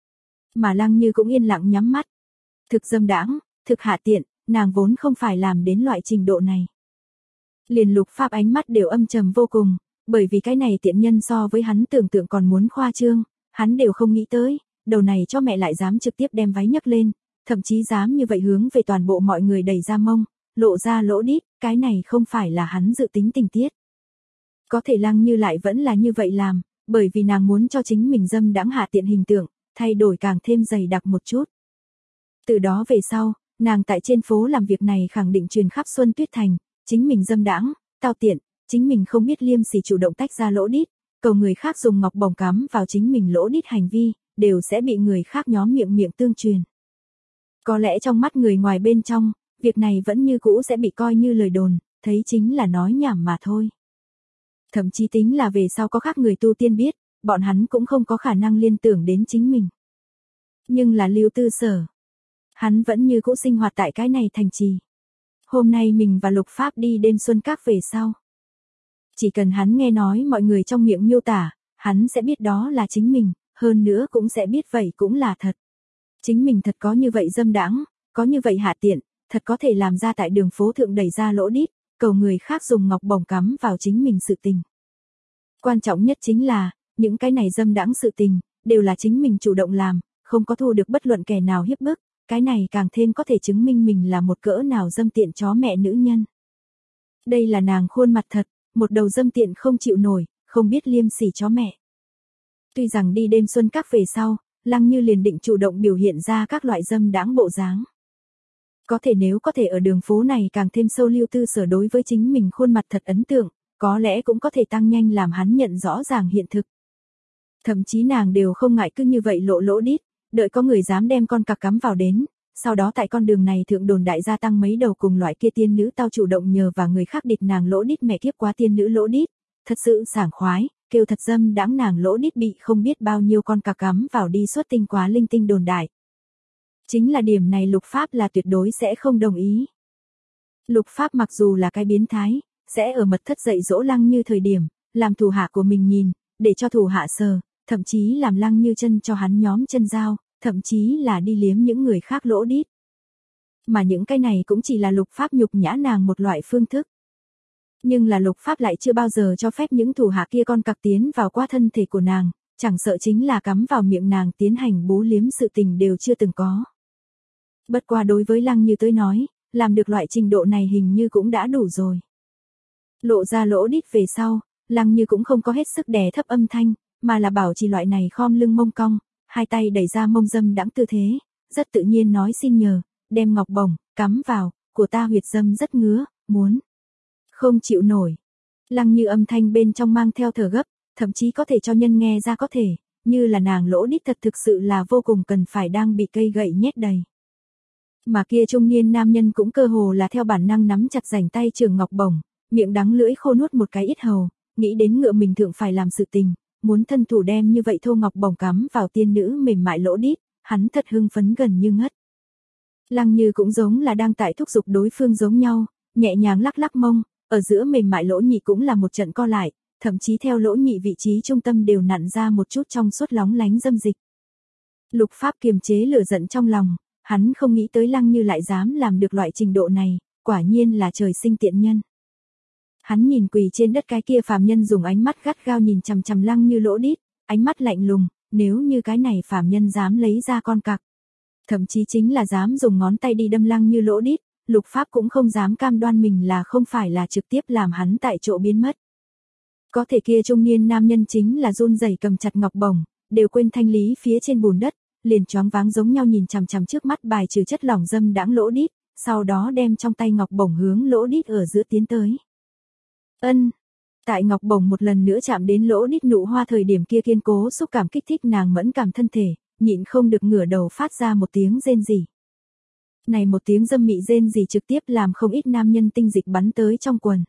Mà Lăng Như cũng yên lặng nhắm mắt. Thực dâm đãng, thực hạ tiện, nàng vốn không phải làm đến loại trình độ này. Liền Lục Pháp ánh mắt đều âm trầm vô cùng, bởi vì cái này tiện nhân so với hắn tưởng tượng còn muốn khoa trương, hắn đều không nghĩ tới, đầu này cho mẹ lại dám trực tiếp đem váy nhấc lên, thậm chí dám như vậy hướng về toàn bộ mọi người đẩy ra mông, lộ ra lỗ đít, cái này không phải là hắn dự tính tình tiết. Có thể Lăng Như lại vẫn là như vậy làm, bởi vì nàng muốn cho chính mình dâm đãng hạ tiện hình tượng, thay đổi càng thêm dày đặc một chút. Từ đó về sau, nàng tại trên phố làm việc này khẳng định truyền khắp Xuân Tuyết Thành, chính mình dâm đãng, tao tiện, chính mình không biết liêm sỉ chủ động tách ra lỗ đít, cầu người khác dùng ngọc bổng cắm vào chính mình lỗ đít hành vi, đều sẽ bị người khác nhóm miệng miệng tương truyền. Có lẽ trong mắt người ngoài bên trong, việc này vẫn như cũ sẽ bị coi như lời đồn, thấy chính là nói nhảm mà thôi. Thậm chí tính là về sau có khác người tu tiên biết, bọn hắn cũng không có khả năng liên tưởng đến chính mình. Nhưng là Lưu Tư Sở, hắn vẫn như cũ sinh hoạt tại cái này thành trì. Hôm nay mình và Lục Pháp đi đêm xuân các về sau. Chỉ cần hắn nghe nói mọi người trong miệng miêu tả, hắn sẽ biết đó là chính mình, hơn nữa cũng sẽ biết vậy cũng là thật. Chính mình thật có như vậy dâm đãng, có như vậy hạ tiện, thật có thể làm ra tại đường phố thượng đẩy ra lỗ đít, cầu người khác dùng ngọc bổng cắm vào chính mình sự tình. Quan trọng nhất chính là, những cái này dâm đãng sự tình, đều là chính mình chủ động làm, không có thu được bất luận kẻ nào hiếp bức, cái này càng thêm có thể chứng minh mình là một cỡ nào dâm tiện chó mẹ nữ nhân. Đây là nàng khuôn mặt thật, một đầu dâm tiện không chịu nổi, không biết liêm sỉ chó mẹ. Tuy rằng đi đêm xuân các về sau, Lăng Như liền định chủ động biểu hiện ra các loại dâm đãng bộ dáng. Có thể nếu có thể ở đường phố này càng thêm sâu Lưu Tư Sở đối với chính mình khuôn mặt thật ấn tượng, có lẽ cũng có thể tăng nhanh làm hắn nhận rõ ràng hiện thực. Thậm chí nàng đều không ngại cứ như vậy lộ lỗ đít, đợi có người dám đem con cặc cắm vào đến, sau đó tại con đường này thượng đồn đại gia tăng mấy đầu cùng loại kia tiên nữ tao chủ động nhờ và người khác địch nàng lỗ đít mẹ kiếp quá tiên nữ lỗ đít, thật sự sảng khoái, kêu thật dâm đãng nàng lỗ đít bị không biết bao nhiêu con cặc cắm vào đi xuất tinh quá linh tinh đồn đại. Chính là điểm này Lục Pháp là tuyệt đối sẽ không đồng ý. Lục Pháp mặc dù là cái biến thái, sẽ ở mật thất dạy dỗ Lăng Như thời điểm, làm thủ hạ của mình nhìn, để cho thủ hạ sờ, thậm chí làm Lăng Như chân cho hắn nhóm chân dao, thậm chí là đi liếm những người khác lỗ đít. Mà những cái này cũng chỉ là Lục Pháp nhục nhã nàng một loại phương thức. Nhưng là Lục Pháp lại chưa bao giờ cho phép những thủ hạ kia con cặc tiến vào qua thân thể của nàng, chẳng sợ chính là cắm vào miệng nàng tiến hành bú liếm sự tình đều chưa từng có. Bất qua đối với Lăng Như tới nói, làm được loại trình độ này hình như cũng đã đủ rồi. Lộ ra lỗ đít về sau, Lăng Như cũng không có hết sức đè thấp âm thanh, mà là bảo trì loại này khom lưng mông cong, hai tay đẩy ra mông dâm đãng tư thế, rất tự nhiên nói xin nhờ, đem ngọc bổng, cắm vào, của ta huyệt dâm rất ngứa, muốn. Không chịu nổi. Lăng Như âm thanh bên trong mang theo thở gấp, thậm chí có thể cho nhân nghe ra có thể, như là nàng lỗ đít thật thực sự là vô cùng cần phải đang bị cây gậy nhét đầy. Mà kia trung niên nam nhân cũng cơ hồ là theo bản năng nắm chặt rảnh tay Trường Ngọc Bổng, miệng đắng lưỡi khô nuốt một cái ít hầu, nghĩ đến ngựa mình thượng phải làm sự tình, muốn thân thủ đem như vậy thô ngọc bổng cắm vào tiên nữ mềm mại lỗ đít, hắn thật hưng phấn gần như ngất. Lăng Như cũng giống là đang tại thúc giục đối phương giống nhau, nhẹ nhàng lắc lắc mông, ở giữa mềm mại lỗ nhị cũng là một trận co lại, thậm chí theo lỗ nhị vị trí trung tâm đều nặn ra một chút trong suốt lóng lánh dâm dịch. Lục Pháp kiềm chế lửa giận trong lòng, hắn không nghĩ tới Lăng Như lại dám làm được loại trình độ này, quả nhiên là trời sinh tiện nhân. Hắn nhìn quỳ trên đất cái kia phàm nhân dùng ánh mắt gắt gao nhìn chằm chằm Lăng Như lỗ đít, ánh mắt lạnh lùng, nếu như cái này phàm nhân dám lấy ra con cặc, thậm chí chính là dám dùng ngón tay đi đâm Lăng Như lỗ đít, Lục Pháp cũng không dám cam đoan mình là không phải là trực tiếp làm hắn tại chỗ biến mất. Có thể kia trung niên nam nhân chính là run rẩy cầm chặt ngọc bổng, đều quên thanh lý phía trên bùn đất, liền choáng váng giống nhau nhìn chằm chằm trước mắt bài trừ chất lỏng dâm đãng lỗ đít, sau đó đem trong tay ngọc bổng hướng lỗ đít ở giữa tiến tới. Ân, tại ngọc bổng một lần nữa chạm đến lỗ đít nụ hoa thời điểm kia kiên cố xúc cảm kích thích nàng mẫn cảm thân thể, nhịn không được ngửa đầu phát ra một tiếng rên rỉ. Này một tiếng dâm mị rên rỉ trực tiếp làm không ít nam nhân tinh dịch bắn tới trong quần.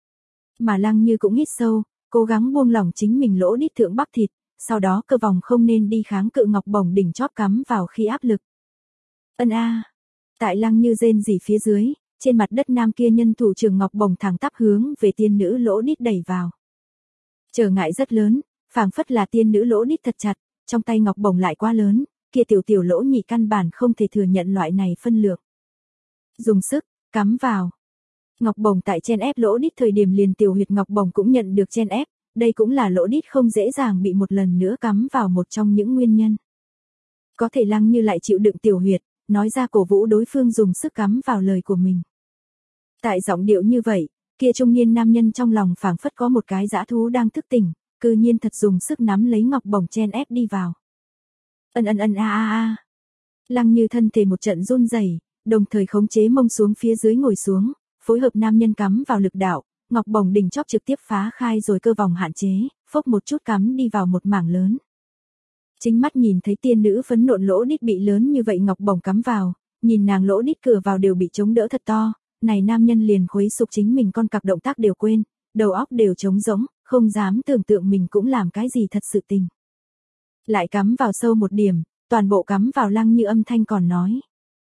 Mà Lăng Như cũng hít sâu, cố gắng buông lỏng chính mình lỗ đít thượng bắp thịt, sau đó cơ vòng không nên đi kháng cự ngọc bổng đỉnh chóp cắm vào khi áp lực. Ân a. Tại Lăng Như rên rỉ phía dưới, trên mặt đất nam kia nhân thủ Trường Ngọc Bổng thẳng tắp hướng về tiên nữ lỗ đít đẩy vào. Trở ngại rất lớn, phảng phất là tiên nữ lỗ đít thật chặt, trong tay ngọc bổng lại quá lớn, kia tiểu tiểu lỗ nhị căn bản không thể thừa nhận loại này phân lượng. Dùng sức, cắm vào. Ngọc bổng tại chen ép lỗ đít thời điểm liền tiểu huyệt ngọc bổng cũng nhận được chen ép, đây cũng là lỗ đít không dễ dàng bị một lần nữa cắm vào một trong những nguyên nhân. Có thể Lăng Như lại chịu đựng tiểu huyệt, nói ra cổ vũ đối phương dùng sức cắm vào lời của mình. Tại giọng điệu như vậy, kia trung niên nam nhân trong lòng phảng phất có một cái dã thú đang thức tỉnh, cư nhiên thật dùng sức nắm lấy ngọc bổng chen ép đi vào. Ân ân ân a a a. Lăng Như thân thể một trận run rẩy, đồng thời khống chế mông xuống phía dưới ngồi xuống, phối hợp nam nhân cắm vào lực đạo, ngọc bổng đỉnh chóp trực tiếp phá khai rồi cơ vòng hạn chế, phốc một chút cắm đi vào một mảng lớn. Chính mắt nhìn thấy tiên nữ phấn nộn lỗ đít bị lớn như vậy ngọc bổng cắm vào, nhìn nàng lỗ đít cửa vào đều bị chống đỡ thật to, này nam nhân liền khuấy sục chính mình con cặc động tác đều quên, đầu óc đều trống rỗng, không dám tưởng tượng mình cũng làm cái gì thật sự tình. Lại cắm vào sâu một điểm, toàn bộ cắm vào Lăng Như âm thanh còn nói.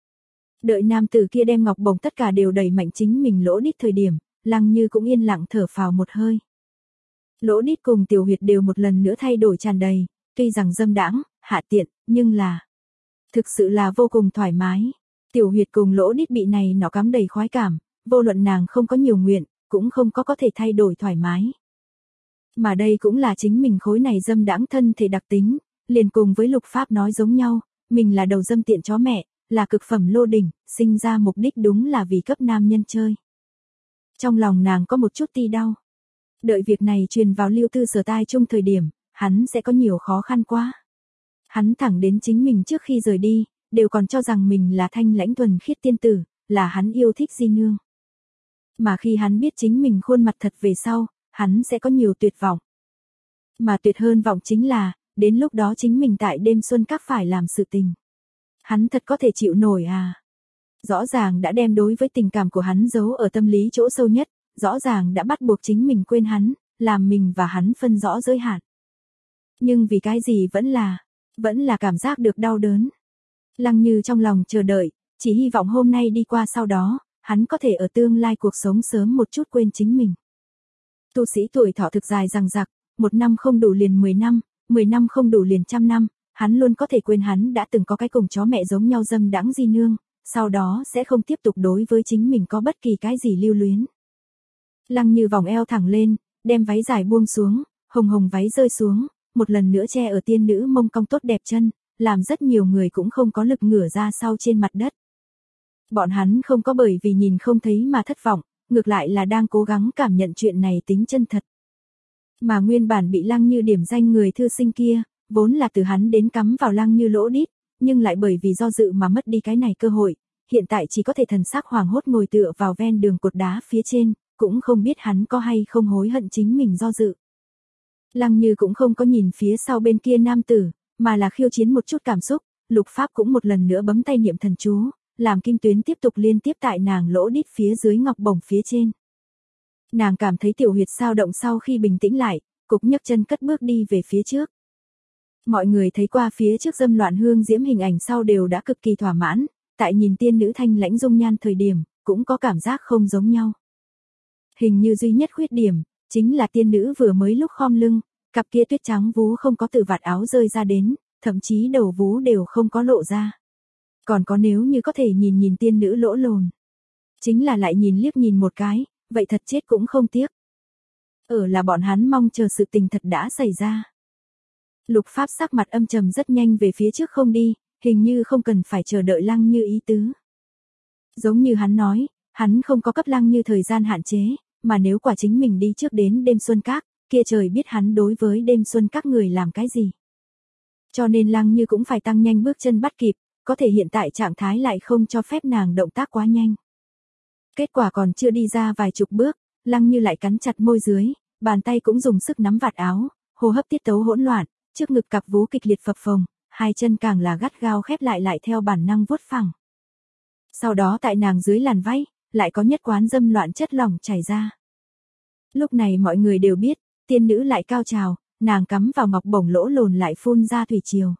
Đợi nam tử kia đem ngọc bổng tất cả đều đẩy mạnh chính mình lỗ đít thời điểm, Lăng Như cũng yên lặng thở phào một hơi. Lỗ đít cùng tiểu huyệt đều một lần nữa thay đổi tràn đầy, tuy rằng dâm đãng, hạ tiện, nhưng là thực sự là vô cùng thoải mái. Tiểu huyệt cùng lỗ đít bị này nó cắm đầy khoái cảm, vô luận nàng không có nhiều nguyện, cũng không có có thể thay đổi thoải mái. Mà đây cũng là chính mình khối này dâm đãng thân thể đặc tính, liền cùng với Lục Pháp nói giống nhau, mình là đầu dâm tiện chó mẹ, là cực phẩm lô đỉnh, sinh ra mục đích đúng là vì cấp nam nhân chơi. Trong lòng nàng có một chút ti đau. Đợi việc này truyền vào Lưu Tư Sở tai chung thời điểm, hắn sẽ có nhiều khó khăn quá. Hắn thẳng đến chính mình trước khi rời đi, đều còn cho rằng mình là thanh lãnh thuần khiết tiên tử, là hắn yêu thích di nương. Mà khi hắn biết chính mình khuôn mặt thật về sau, hắn sẽ có nhiều tuyệt vọng. Mà tuyệt hơn vọng chính là, đến lúc đó chính mình tại đêm xuân các phải làm sự tình. Hắn thật có thể chịu nổi à? Rõ ràng đã đem đối với tình cảm của hắn giấu ở tâm lý chỗ sâu nhất, rõ ràng đã bắt buộc chính mình quên hắn, làm mình và hắn phân rõ giới hạn. Nhưng vì cái gì vẫn là, vẫn là cảm giác được đau đớn. Lăng Như trong lòng chờ đợi, chỉ hy vọng hôm nay đi qua sau đó, hắn có thể ở tương lai cuộc sống sớm một chút quên chính mình. Tu sĩ tuổi thọ thực dài rằng rặc, một năm không đủ liền mười năm, mười năm không đủ liền trăm năm, hắn luôn có thể quên hắn đã từng có cái cùng chó mẹ giống nhau dâm đãng di nương, sau đó sẽ không tiếp tục đối với chính mình có bất kỳ cái gì lưu luyến. Lăng Như vòng eo thẳng lên, đem váy dài buông xuống, hồng hồng váy rơi xuống, một lần nữa che ở tiên nữ mông cong tốt đẹp chân, làm rất nhiều người cũng không có lực ngửa ra sau trên mặt đất. Bọn hắn không có bởi vì nhìn không thấy mà thất vọng, ngược lại là đang cố gắng cảm nhận chuyện này tính chân thật. Mà nguyên bản bị Lăng Như điểm danh người thư sinh kia, vốn là từ hắn đến cắm vào Lăng Như lỗ đít, nhưng lại bởi vì do dự mà mất đi cái này cơ hội, hiện tại chỉ có thể thần sắc hoảng hốt ngồi tựa vào ven đường cột đá phía trên, cũng không biết hắn có hay không hối hận chính mình do dự. Lăng Như cũng không có nhìn phía sau bên kia nam tử, mà là khiêu chiến một chút cảm xúc, Lục Pháp cũng một lần nữa bấm tay niệm thần chú, làm kim tuyến tiếp tục liên tiếp tại nàng lỗ đít phía dưới ngọc bổng phía trên. Nàng cảm thấy tiểu huyệt sao động sau khi bình tĩnh lại, cục nhấc chân cất bước đi về phía trước. Mọi người thấy qua phía trước dâm loạn hương diễm hình ảnh sau đều đã cực kỳ thỏa mãn, tại nhìn tiên nữ thanh lãnh dung nhan thời điểm, cũng có cảm giác không giống nhau. Hình như duy nhất khuyết điểm, chính là tiên nữ vừa mới lúc khom lưng, cặp kia tuyết trắng vú không có từ vạt áo rơi ra đến, thậm chí đầu vú đều không có lộ ra. Còn có nếu như có thể nhìn nhìn tiên nữ lỗ lồn. Chính là lại nhìn liếc nhìn một cái, vậy thật chết cũng không tiếc. Ở là bọn hắn mong chờ sự tình thật đã xảy ra. Lục Pháp sắc mặt âm trầm rất nhanh về phía trước không đi, hình như không cần phải chờ đợi Lăng Như ý tứ. Giống như hắn nói, hắn không có cấp Lăng Như thời gian hạn chế, mà nếu quả chính mình đi trước đến đêm xuân các, kia trời biết hắn đối với đêm xuân các người làm cái gì. Cho nên Lăng Như cũng phải tăng nhanh bước chân bắt kịp, có thể hiện tại trạng thái lại không cho phép nàng động tác quá nhanh. Kết quả còn chưa đi ra vài chục bước, Lăng Như lại cắn chặt môi dưới, bàn tay cũng dùng sức nắm vạt áo, hô hấp tiết tấu hỗn loạn, trước ngực cặp vú kịch liệt phập phồng, hai chân càng là gắt gao khép lại lại theo bản năng vuốt phẳng. Sau đó tại nàng dưới làn váy, lại có nhất quán dâm loạn chất lỏng chảy ra. Lúc này mọi người đều biết, tiên nữ lại cao trào, nàng cắm vào ngọc bổng lỗ lồn lại phun ra thủy triều.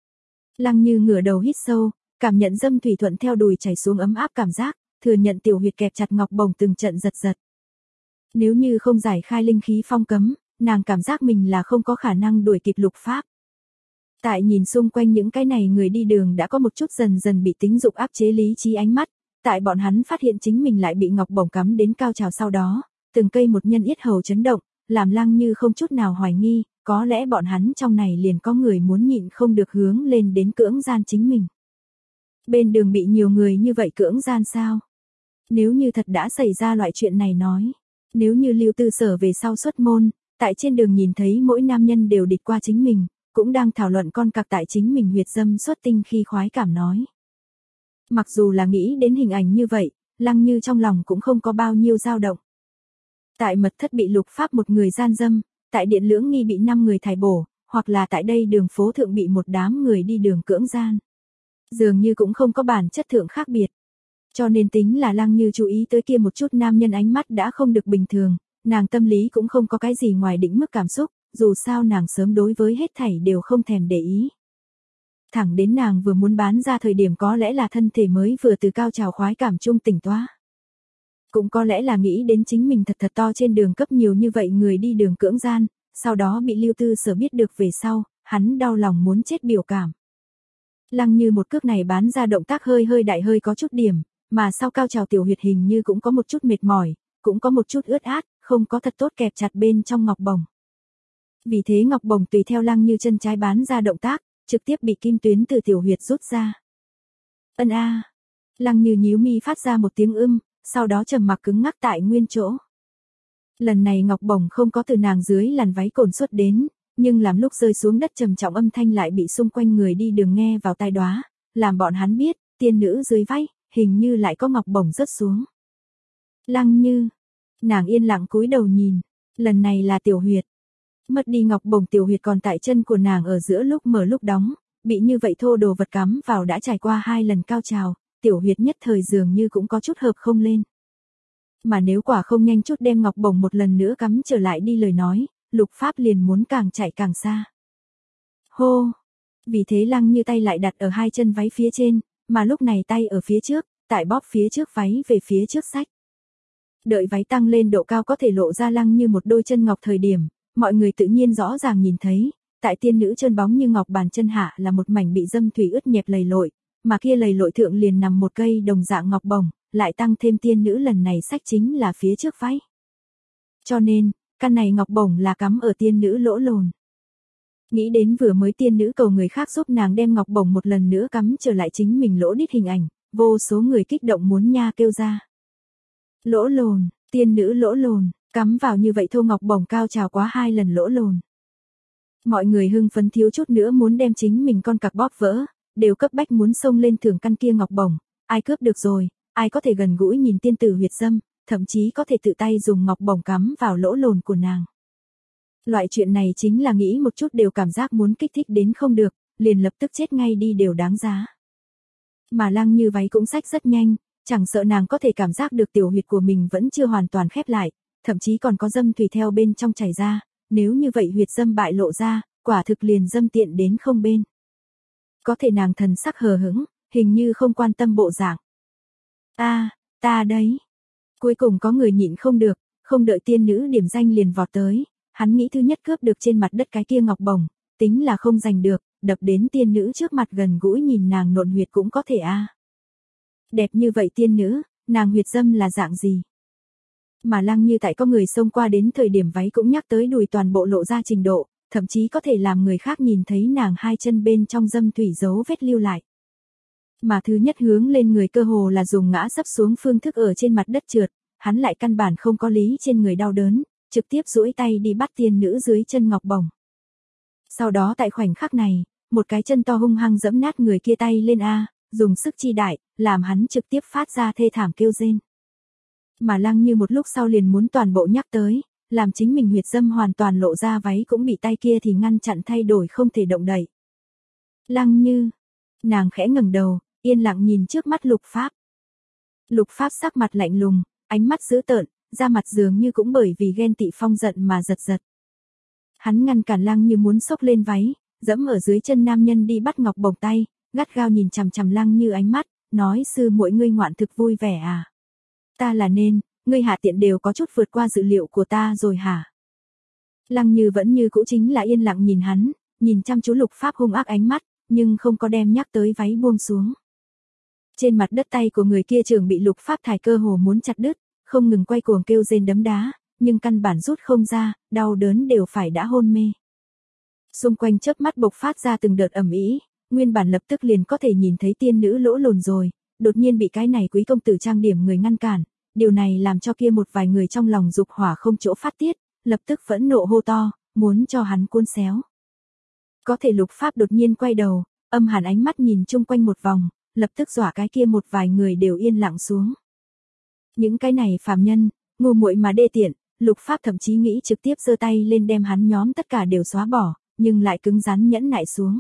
Lăng Như ngửa đầu hít sâu, cảm nhận dâm thủy thuận theo đùi chảy xuống ấm áp cảm giác, thừa nhận tiểu huyệt kẹp chặt ngọc bổng từng trận giật giật. Nếu như không giải khai linh khí phong cấm, nàng cảm giác mình là không có khả năng đuổi kịp Lục Pháp. Tại nhìn xung quanh những cái này người đi đường đã có một chút dần dần bị tính dục áp chế lý trí ánh mắt, tại bọn hắn phát hiện chính mình lại bị ngọc bổng cắm đến cao trào sau đó, từng cây một nhân yết hầu chấn động, làm Lăng Như không chút nào hoài nghi, có lẽ bọn hắn trong này liền có người muốn nhịn không được hướng lên đến cưỡng gian chính mình. Bên đường bị nhiều người như vậy cưỡng gian sao? Nếu như thật đã xảy ra loại chuyện này nói, nếu như Lưu Tư Sở về sau xuất môn, tại trên đường nhìn thấy mỗi nam nhân đều địch qua chính mình, cũng đang thảo luận con cặc tại chính mình huyệt dâm xuất tinh khi khoái cảm nói. Mặc dù là nghĩ đến hình ảnh như vậy, Lăng Như trong lòng cũng không có bao nhiêu dao động. Tại mật thất bị Lục Pháp một người gian dâm, tại điện lưỡng nghi bị năm người thải bổ, hoặc là tại đây đường phố thượng bị một đám người đi đường cưỡng gian. Dường như cũng không có bản chất thượng khác biệt. Cho nên tính là Lăng Như chú ý tới kia một chút nam nhân ánh mắt đã không được bình thường, nàng tâm lý cũng không có cái gì ngoài đỉnh mức cảm xúc, dù sao nàng sớm đối với hết thảy đều không thèm để ý. Thẳng đến nàng vừa muốn bán ra thời điểm có lẽ là thân thể mới vừa từ cao trào khoái cảm trung tỉnh toa. Cũng có lẽ là nghĩ đến chính mình thật thật to trên đường cấp nhiều như vậy người đi đường cưỡng gian, sau đó bị Lưu Tư Sở biết được về sau, hắn đau lòng muốn chết biểu cảm. Lăng Như một cước này bán ra động tác hơi hơi đại hơi có chút điểm, mà sau cao trào tiểu huyệt hình như cũng có một chút mệt mỏi, cũng có một chút ướt át, không có thật tốt kẹp chặt bên trong ngọc bổng. Vì thế ngọc bổng tùy theo Lăng Như chân trái bán ra động tác, trực tiếp bị kim tuyến từ tiểu huyệt rút ra. Ân a. À. Lăng Như nhíu mi phát ra một tiếng ưm, sau đó trầm mặc cứng ngắc tại nguyên chỗ. Lần này ngọc bổng không có từ nàng dưới làn váy cồn xuất đến, nhưng làm lúc rơi xuống đất trầm trọng âm thanh lại bị xung quanh người đi đường nghe vào tai đoá, làm bọn hắn biết, tiên nữ dưới váy, hình như lại có ngọc bổng rớt xuống. Lăng Như, nàng yên lặng cúi đầu nhìn, lần này là tiểu huyệt. Mất đi ngọc bổng tiểu huyệt còn tại chân của nàng ở giữa lúc mở lúc đóng, bị như vậy thô đồ vật cắm vào đã trải qua hai lần cao trào, tiểu huyệt nhất thời dường như cũng có chút hợp không lên. Mà nếu quả không nhanh chút đem ngọc bổng một lần nữa cắm trở lại đi lời nói, Lục Pháp liền muốn càng chạy càng xa. Hô! Vì thế Lăng Như tay lại đặt ở hai chân váy phía trên, mà lúc này tay ở phía trước, tại bóp phía trước váy về phía trước sách. Đợi váy tăng lên độ cao có thể lộ ra Lăng Như một đôi chân ngọc thời điểm, mọi người tự nhiên rõ ràng nhìn thấy, tại tiên nữ trơn bóng như ngọc bàn chân hạ là một mảnh bị dâm thủy ướt nhẹp lầy lội, mà kia lầy lội thượng liền nằm một cây đồng dạng ngọc bổng, lại tăng thêm tiên nữ lần này sách chính là phía trước váy. Cho nên, căn này ngọc bổng là cắm ở tiên nữ lỗ lồn. Nghĩ đến vừa mới tiên nữ cầu người khác giúp nàng đem ngọc bổng một lần nữa cắm trở lại chính mình lỗ đít hình ảnh, vô số người kích động muốn nha kêu ra. Lỗ lồn, tiên nữ lỗ lồn, cắm vào như vậy thô ngọc bổng cao trào quá hai lần lỗ lồn. Mọi người hưng phấn thiếu chút nữa muốn đem chính mình con cặc bóp vỡ, đều cấp bách muốn xông lên thưởng căn kia ngọc bổng, ai cướp được rồi, ai có thể gần gũi nhìn tiên tử huyệt dâm, thậm chí có thể tự tay dùng ngọc bổng cắm vào lỗ lồn của nàng. Loại chuyện này chính là nghĩ một chút đều cảm giác muốn kích thích đến không được, liền lập tức chết ngay đi đều đáng giá. Mà Lăng Như váy cũng xách rất nhanh, chẳng sợ nàng có thể cảm giác được tiểu huyệt của mình vẫn chưa hoàn toàn khép lại, thậm chí còn có dâm thủy theo bên trong chảy ra, nếu như vậy huyệt dâm bại lộ ra, quả thực liền dâm tiện đến không bên. Có thể nàng thần sắc hờ hững, hình như không quan tâm bộ dạng. Ta, ta đấy. Cuối cùng có người nhịn không được, không đợi tiên nữ điểm danh liền vọt tới, hắn nghĩ thứ nhất cướp được trên mặt đất cái kia ngọc bổng, tính là không giành được, đập đến tiên nữ trước mặt gần gũi nhìn nàng nộn huyệt cũng có thể a. À. Đẹp như vậy tiên nữ, nàng huyệt dâm là dạng gì? Mà Lăng Như tại có người xông qua đến thời điểm váy cũng nhắc tới đùi toàn bộ lộ ra trình độ, thậm chí có thể làm người khác nhìn thấy nàng hai chân bên trong dâm thủy dấu vết lưu lại. Mà thứ nhất hướng lên người cơ hồ là dùng ngã sấp xuống phương thức ở trên mặt đất trượt, hắn lại căn bản không có lý trên người đau đớn, trực tiếp duỗi tay đi bắt tiên nữ dưới chân ngọc bổng. Sau đó tại khoảnh khắc này, một cái chân to hung hăng giẫm nát người kia tay lên a, dùng sức chi đại, làm hắn trực tiếp phát ra thê thảm kêu rên. Mà Lăng Như một lúc sau liền muốn toàn bộ nhắc tới, làm chính mình huyệt dâm hoàn toàn lộ ra váy cũng bị tay kia thì ngăn chặn thay đổi không thể động đậy. Lăng Như, nàng khẽ ngẩng đầu, yên lặng nhìn trước mắt Lục Pháp. Lục Pháp sắc mặt lạnh lùng, ánh mắt dữ tợn, da mặt dường như cũng bởi vì ghen tị phong giận mà giật giật. Hắn ngăn cản Lăng Như muốn xốc lên váy, dẫm ở dưới chân nam nhân đi bắt ngọc bổng tay, gắt gao nhìn chằm chằm Lăng Như ánh mắt, nói sư muội ngươi ngoạn thực vui vẻ à? Ta là nên, ngươi hạ tiện đều có chút vượt qua dự liệu của ta rồi hả? Lăng Như vẫn như cũ chính là yên lặng nhìn hắn, nhìn chăm chú Lục Pháp hung ác ánh mắt, nhưng không có đem nhắc tới váy buông xuống. Trên mặt đất tay của người kia trường bị Lục Pháp thải cơ hồ muốn chặt đứt, không ngừng quay cuồng kêu rên đấm đá, nhưng căn bản rút không ra, đau đớn đều phải đã hôn mê. Xung quanh chớp mắt bộc phát ra từng đợt ầm ĩ, nguyên bản lập tức liền có thể nhìn thấy tiên nữ lỗ lồn rồi, đột nhiên bị cái này quý công tử trang điểm người ngăn cản, điều này làm cho kia một vài người trong lòng dục hỏa không chỗ phát tiết, lập tức phẫn nộ hô to, muốn cho hắn cuốn xéo. Có thể Lục Pháp đột nhiên quay đầu, âm hàn ánh mắt nhìn chung quanh một vòng, lập tức dọa cái kia một vài người đều yên lặng xuống. Những cái này phàm nhân, ngu muội mà đê tiện, Lục Pháp thậm chí nghĩ trực tiếp giơ tay lên đem hắn nhóm tất cả đều xóa bỏ, nhưng lại cứng rắn nhẫn nại xuống.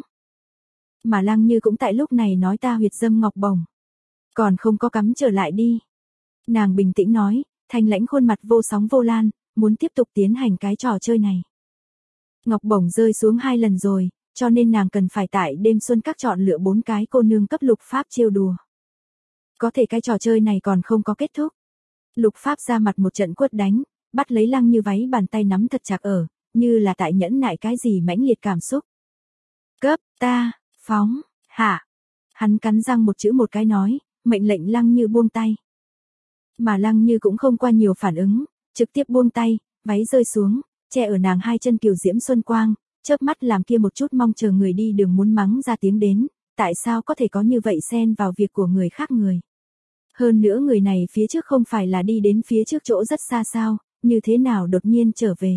Mà Lăng Như cũng tại lúc này nói ta huyệt dâm ngọc bổng. Còn không có cắm trở lại đi. Nàng bình tĩnh nói, thanh lãnh khuôn mặt vô sóng vô lan, muốn tiếp tục tiến hành cái trò chơi này. Ngọc bổng rơi xuống hai lần rồi, cho nên nàng cần phải tại đêm xuân các chọn lựa bốn cái cô nương cấp Lục Pháp trêu đùa. Có thể cái trò chơi này còn không có kết thúc. Lục Pháp ra mặt một trận quất đánh, bắt lấy Lăng Như váy bàn tay nắm thật chặt ở, như là tại nhẫn nại cái gì mãnh liệt cảm xúc. Cấp, ta, phóng, hạ. Hắn cắn răng một chữ một cái nói, mệnh lệnh Lăng Như buông tay. Mà Lăng Như cũng không qua nhiều phản ứng, trực tiếp buông tay, váy rơi xuống, che ở nàng hai chân kiều diễm xuân quang, chớp mắt làm kia một chút mong chờ người đi đường muốn mắng ra tiếng đến, tại sao có thể có như vậy xen vào việc của người khác người. Hơn nữa người này phía trước không phải là đi đến phía trước chỗ rất xa sao, như thế nào đột nhiên trở về.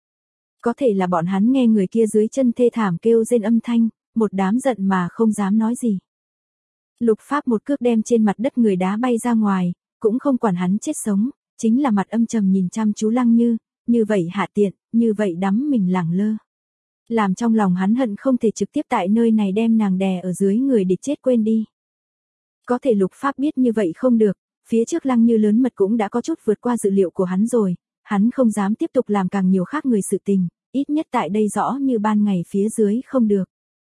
Có thể là bọn hắn nghe người kia dưới chân thê thảm kêu rên âm thanh, một đám giận mà không dám nói gì. Lục Pháp một cước đem trên mặt đất người đá bay ra ngoài, cũng không quản hắn chết sống, chính là mặt âm trầm nhìn chăm chú Lăng Như, như vậy hạ tiện, như vậy đắm mình lẳng lơ. Làm trong lòng hắn hận không thể trực tiếp tại nơi này đem nàng đè ở dưới người địch chết quên đi. Có thể Lục Pháp biết như vậy không được, phía trước Lăng Như lớn mật cũng đã có chút vượt qua dự liệu của hắn rồi, hắn không dám tiếp tục làm càng nhiều khác người sự tình, ít nhất tại đây rõ như ban ngày phía dưới không được.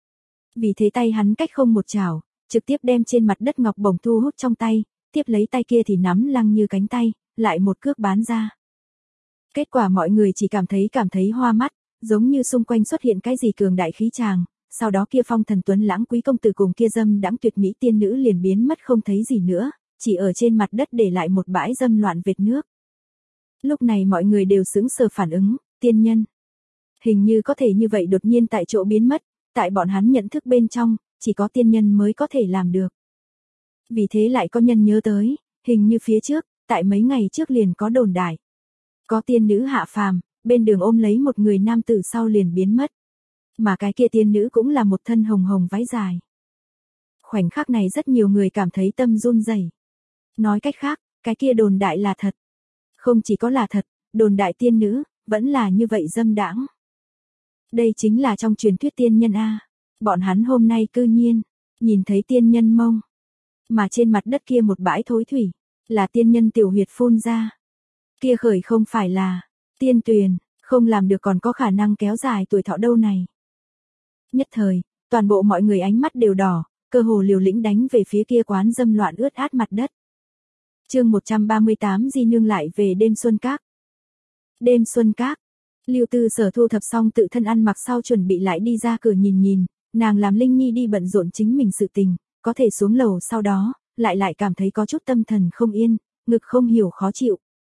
Vì thế tay hắn cách không một chảo, trực tiếp đem trên mặt đất ngọc bổng thu hút trong tay, tiếp lấy tay kia thì nắm Lăng Như cánh tay, lại một cước bán ra. Kết quả mọi người chỉ cảm thấy cảm thấy hoa mắt, giống như xung quanh xuất hiện cái gì cường đại khí tràng, sau đó kia phong thần tuấn lãng quý công tử cùng kia dâm đãng tuyệt mỹ tiên nữ liền biến mất không thấy gì nữa, chỉ ở trên mặt đất để lại một bãi dâm loạn vệt nước. Lúc này mọi người đều sững sờ phản ứng, tiên nhân. Hình như có thể như vậy đột nhiên tại chỗ biến mất, tại bọn hắn nhận thức bên trong, chỉ có tiên nhân mới có thể làm được. Vì thế lại có nhân nhớ tới, hình như phía trước, tại mấy ngày trước liền có đồn đại. Có tiên nữ hạ phàm, bên đường ôm lấy một người nam tử sau liền biến mất. Mà cái kia tiên nữ cũng là một thân hồng hồng váy dài. Khoảnh khắc này rất nhiều người cảm thấy tâm run rẩy. Nói cách khác, cái kia đồn đại là thật. Không chỉ có là thật, đồn đại tiên nữ, vẫn là như vậy dâm đãng. Đây chính là trong truyền thuyết tiên nhân a. Bọn hắn hôm nay cư nhiên, nhìn thấy tiên nhân mông. Mà trên mặt đất kia một bãi thối thủy, là tiên nhân tiểu huyệt phun ra. Kia khởi không phải là tiên tuyền, không làm được còn có khả năng kéo dài tuổi thọ đâu này. Nhất thời, toàn bộ mọi người ánh mắt đều đỏ, cơ hồ liều lĩnh đánh về phía kia quán dâm loạn ướt át mặt đất. Chương một trăm ba mươi tám Di nương lại về đêm xuân các. Đêm xuân các. Lưu Tư Sở thu thập xong tự thân ăn mặc sau chuẩn bị lại đi ra cửa nhìn nhìn, nàng làm Linh Nhi đi bận rộn chính mình sự tình, có thể xuống lầu sau đó, lại lại cảm thấy có chút tâm thần không yên, ngực không hiểu khó chịu.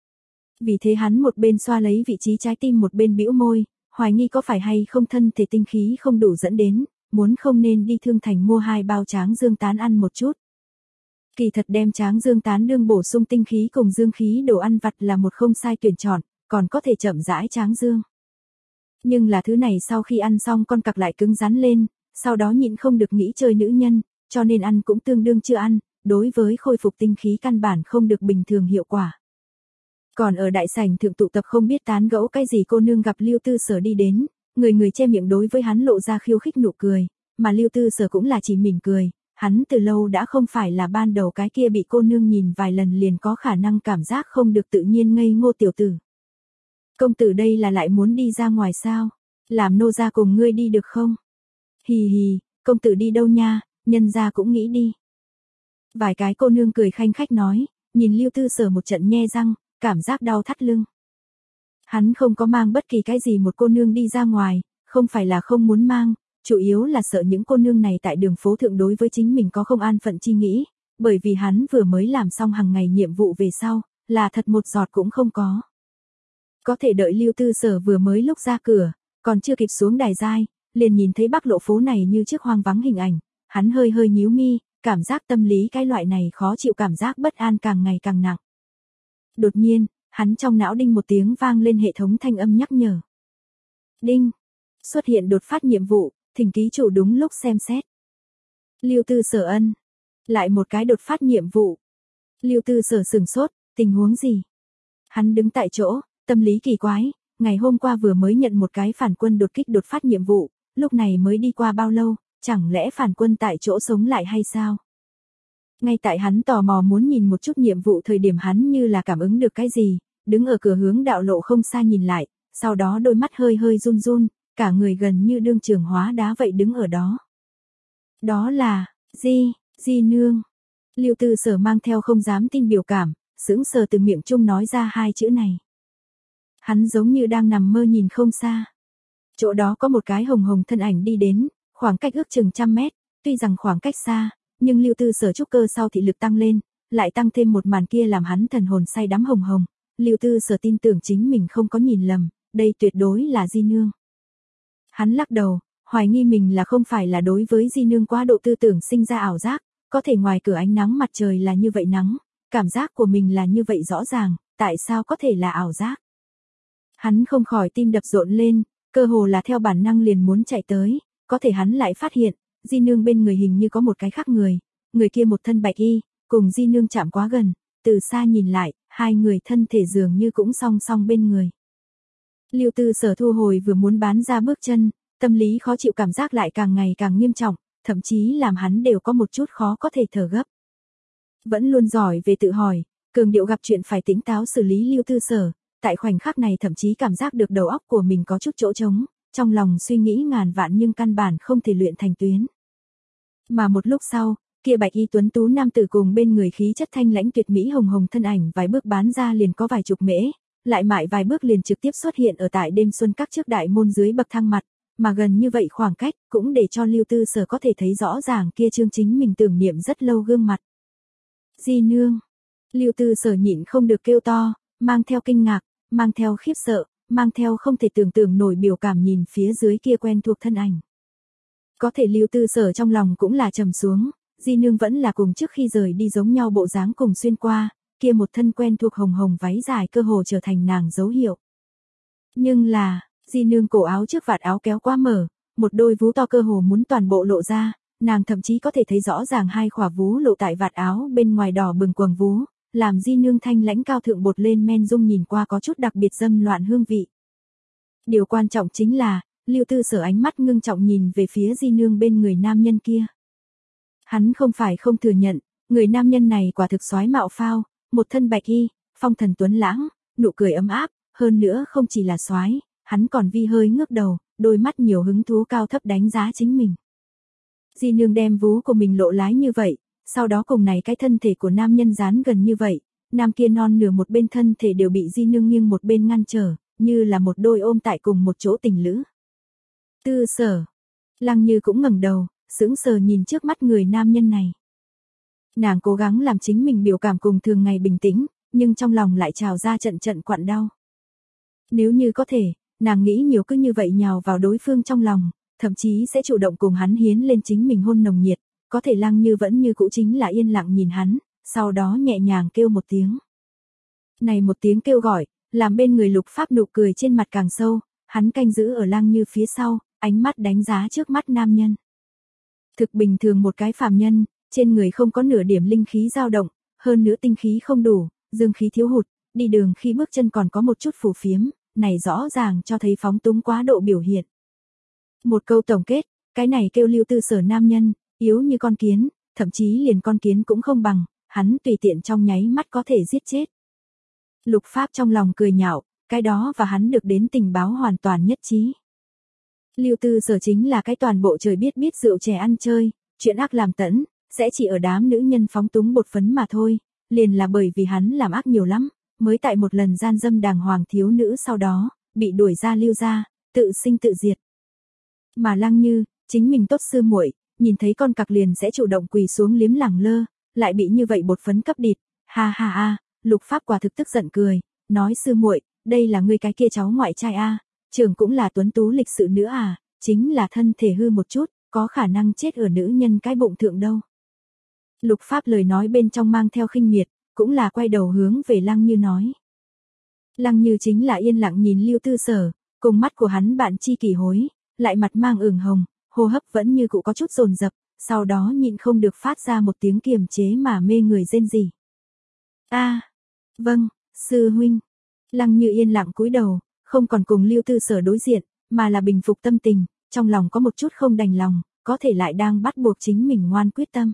Vì thế hắn một bên xoa lấy vị trí trái tim một bên bĩu môi, hoài nghi có phải hay không thân thể tinh khí không đủ dẫn đến, muốn không nên đi Thương Thành mua hai bao tráng dương tán ăn một chút. Kỳ thật đem tráng dương tán đương bổ sung tinh khí cùng dương khí đồ ăn vặt là một không sai tuyển chọn, còn có thể chậm rãi tráng dương. Nhưng là thứ này sau khi ăn xong con cặc lại cứng rắn lên, sau đó nhịn không được nghĩ chơi nữ nhân, cho nên ăn cũng tương đương chưa ăn, đối với khôi phục tinh khí căn bản không được bình thường hiệu quả. Còn ở đại sảnh thượng tụ tập không biết tán gẫu cái gì cô nương gặp Lưu Tư Sở đi đến, người người che miệng đối với hắn lộ ra khiêu khích nụ cười, mà Lưu Tư Sở cũng là chỉ mỉm cười, hắn từ lâu đã không phải là ban đầu cái kia bị cô nương nhìn vài lần liền có khả năng cảm giác không được tự nhiên ngây ngô tiểu tử. Công tử đây là lại muốn đi ra ngoài sao? Làm nô gia cùng ngươi đi được không? Hì hì, công tử đi đâu nha, nhân gia cũng nghĩ đi. Vài cái cô nương cười khanh khách nói, nhìn Lưu Tư Sở một trận nhe răng, cảm giác đau thắt lưng. Hắn không có mang bất kỳ cái gì một cô nương đi ra ngoài, không phải là không muốn mang, chủ yếu là sợ những cô nương này tại đường phố thượng đối với chính mình có không an phận chi nghĩ, bởi vì hắn vừa mới làm xong hàng ngày nhiệm vụ về sau, là thật một giọt cũng không có. Có thể đợi Lưu Tư Sở vừa mới lúc ra cửa, còn chưa kịp xuống đài giai, liền nhìn thấy bắc lộ phố này như trước hoang vắng hình ảnh, hắn hơi hơi nhíu mi, cảm giác tâm lý cái loại này khó chịu cảm giác bất an càng ngày càng nặng. Đột nhiên, hắn trong não đinh một tiếng vang lên hệ thống thanh âm nhắc nhở. Đinh, xuất hiện đột phát nhiệm vụ, thỉnh ký chủ đúng lúc xem xét. Lưu Tư Sở ân, lại một cái đột phát nhiệm vụ. Lưu Tư Sở sửng sốt, tình huống gì? Hắn đứng tại chỗ, tâm lý kỳ quái, ngày hôm qua vừa mới nhận một cái phản quân đột kích đột phát nhiệm vụ, lúc này mới đi qua bao lâu, chẳng lẽ phản quân tại chỗ sống lại hay sao? Ngay tại hắn tò mò muốn nhìn một chút nhiệm vụ thời điểm hắn như là cảm ứng được cái gì, đứng ở cửa hướng đạo lộ không xa nhìn lại, sau đó đôi mắt hơi hơi run run, cả người gần như đương trường hóa đá vậy đứng ở đó. Đó là, Di, Di nương. Lưu Tư Sở mang theo không dám tin biểu cảm, sững sờ từ miệng chung nói ra hai chữ này. Hắn giống như đang nằm mơ nhìn không xa. Chỗ đó có một cái hồng hồng thân ảnh đi đến, khoảng cách ước chừng trăm mét, tuy rằng khoảng cách xa, nhưng Lưu Tư Sở trúc cơ sau thị lực tăng lên, lại tăng thêm một màn kia làm hắn thần hồn say đắm hồng hồng. Lưu Tư Sở tin tưởng chính mình không có nhìn lầm, đây tuyệt đối là Di nương. Hắn lắc đầu, hoài nghi mình là không phải là đối với Di nương quá độ tư tưởng sinh ra ảo giác, có thể ngoài cửa ánh nắng mặt trời là như vậy nắng, cảm giác của mình là như vậy rõ ràng, tại sao có thể là ảo giác? Hắn không khỏi tim đập rộn lên, cơ hồ là theo bản năng liền muốn chạy tới, có thể hắn lại phát hiện, Di nương bên người hình như có một cái khác người, người kia một thân bạch y, cùng Di nương chạm quá gần, từ xa nhìn lại, hai người thân thể dường như cũng song song bên người. Lưu Tư Sở thu hồi vừa muốn bán ra bước chân, tâm lý khó chịu cảm giác lại càng ngày càng nghiêm trọng, thậm chí làm hắn đều có một chút khó có thể thở gấp. Vẫn luôn giỏi về tự hỏi, cường điệu gặp chuyện phải tỉnh táo xử lý Lưu Tư Sở, tại khoảnh khắc này thậm chí cảm giác được đầu óc của mình có chút chỗ trống, trong lòng suy nghĩ ngàn vạn nhưng căn bản không thể luyện thành tuyến. Mà một lúc sau, kia bạch y tuấn tú nam tử cùng bên người khí chất thanh lãnh tuyệt mỹ hồng hồng thân ảnh vài bước bán ra liền có vài chục mễ, lại mại vài bước liền trực tiếp xuất hiện ở tại đêm xuân các trước đại môn dưới bậc thang mặt, mà gần như vậy khoảng cách cũng để cho Lưu Tư Sở có thể thấy rõ ràng kia chương chính mình tưởng niệm rất lâu gương mặt. Di nương. Lưu Tư Sở nhịn không được kêu to, mang theo kinh ngạc, mang theo khiếp sợ, mang theo không thể tưởng tượng nổi biểu cảm nhìn phía dưới kia quen thuộc thân ảnh. Có thể Lưu Tư Sở trong lòng cũng là trầm xuống, Di nương vẫn là cùng trước khi rời đi giống nhau bộ dáng cùng xuyên qua, kia một thân quen thuộc hồng hồng váy dài cơ hồ trở thành nàng dấu hiệu. Nhưng là, Di nương cổ áo trước vạt áo kéo quá mở, một đôi vú to cơ hồ muốn toàn bộ lộ ra, nàng thậm chí có thể thấy rõ ràng hai khỏa vú lộ tại vạt áo bên ngoài đỏ bừng quầng vú, làm di nương thanh lãnh cao thượng bột lên men dung nhìn qua có chút đặc biệt dâm loạn hương vị. Điều quan trọng chính là, Lưu Tư Sở ánh mắt ngưng trọng nhìn về phía di nương bên người nam nhân kia. Hắn không phải không thừa nhận, người nam nhân này quả thực soái mạo phao, một thân bạch y, phong thần tuấn lãng, nụ cười ấm áp, hơn nữa không chỉ là soái, hắn còn vi hơi ngước đầu, đôi mắt nhiều hứng thú cao thấp đánh giá chính mình. Di nương đem vú của mình lộ lái như vậy, sau đó cùng này cái thân thể của nam nhân dán gần như vậy, nam kia non nửa một bên thân thể đều bị di nương nghiêng một bên ngăn trở, như là một đôi ôm tại cùng một chỗ tình lữ. Tư Sở, Lăng Như cũng ngẩng đầu, sững sờ nhìn trước mắt người nam nhân này. Nàng cố gắng làm chính mình biểu cảm cùng thường ngày bình tĩnh, nhưng trong lòng lại trào ra trận trận quặn đau. Nếu như có thể, nàng nghĩ nhiều cứ như vậy nhào vào đối phương trong lòng, thậm chí sẽ chủ động cùng hắn hiến lên chính mình hôn nồng nhiệt, có thể Lăng Như vẫn như cũ chính là yên lặng nhìn hắn, sau đó nhẹ nhàng kêu một tiếng. Này một tiếng kêu gọi, làm bên người Lục Pháp nụ cười trên mặt càng sâu, hắn canh giữ ở Lăng Như phía sau, ánh mắt đánh giá trước mắt nam nhân. Thực bình thường một cái phàm nhân, trên người không có nửa điểm linh khí dao động, hơn nữa tinh khí không đủ, dương khí thiếu hụt, đi đường khi bước chân còn có một chút phù phiếm, này rõ ràng cho thấy phóng túng quá độ biểu hiện. Một câu tổng kết, cái này kêu Lưu Tư Sở nam nhân, yếu như con kiến, thậm chí liền con kiến cũng không bằng, hắn tùy tiện trong nháy mắt có thể giết chết. Lục Pháp trong lòng cười nhạo, cái đó và hắn được đến tình báo hoàn toàn nhất trí. Lưu Tư Sở chính là cái toàn bộ trời biết biết rượu chè ăn chơi, chuyện ác làm tẫn, sẽ chỉ ở đám nữ nhân phóng túng bột phấn mà thôi, liền là bởi vì hắn làm ác nhiều lắm, mới tại một lần gian dâm đàng hoàng thiếu nữ sau đó, bị đuổi ra Lưu gia, tự sinh tự diệt. Mà Lăng Như, chính mình tốt sư muội, nhìn thấy con cặc liền sẽ chủ động quỳ xuống liếm lẳng lơ, lại bị như vậy bột phấn cấp địt, ha ha ha, Lục Pháp quả thực tức giận cười, nói sư muội, đây là ngươi cái kia cháu ngoại trai a, trưởng cũng là tuấn tú lịch sự nữa à, chính là thân thể hư một chút, có khả năng chết ở nữ nhân cái bụng thượng đâu. Lục Pháp lời nói bên trong mang theo khinh miệt, cũng là quay đầu hướng về Lăng Như nói. Lăng Như chính là yên lặng nhìn Lưu Tư Sở, cùng mắt của hắn bạn chi kỳ hối, lại mặt mang ửng hồng, hô hấp vẫn như cũ có chút dồn dập, sau đó nhịn không được phát ra một tiếng kiềm chế mà mê người rên rỉ. A, vâng, sư huynh. Lăng Như yên lặng cúi đầu, không còn cùng Lưu Tư Sở đối diện, mà là bình phục tâm tình, trong lòng có một chút không đành lòng, có thể lại đang bắt buộc chính mình ngoan quyết tâm.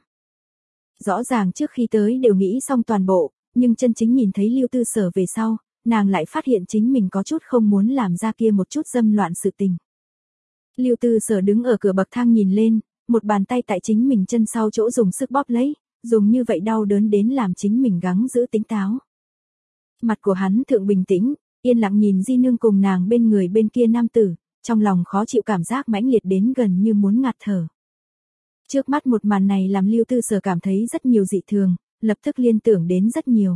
Rõ ràng trước khi tới đều nghĩ xong toàn bộ, nhưng chân chính nhìn thấy Lưu Tư Sở về sau, nàng lại phát hiện chính mình có chút không muốn làm ra kia một chút dâm loạn sự tình. Lưu Tư Sở đứng ở cửa bậc thang nhìn lên, một bàn tay tại chính mình chân sau chỗ dùng sức bóp lấy, dùng như vậy đau đớn đến làm chính mình gắng giữ tỉnh táo. Mặt của hắn thượng bình tĩnh, yên lặng nhìn di nương cùng nàng bên người bên kia nam tử, trong lòng khó chịu cảm giác mãnh liệt đến gần như muốn ngạt thở. Trước mắt một màn này làm Lưu Tư Sở cảm thấy rất nhiều dị thường, lập tức liên tưởng đến rất nhiều.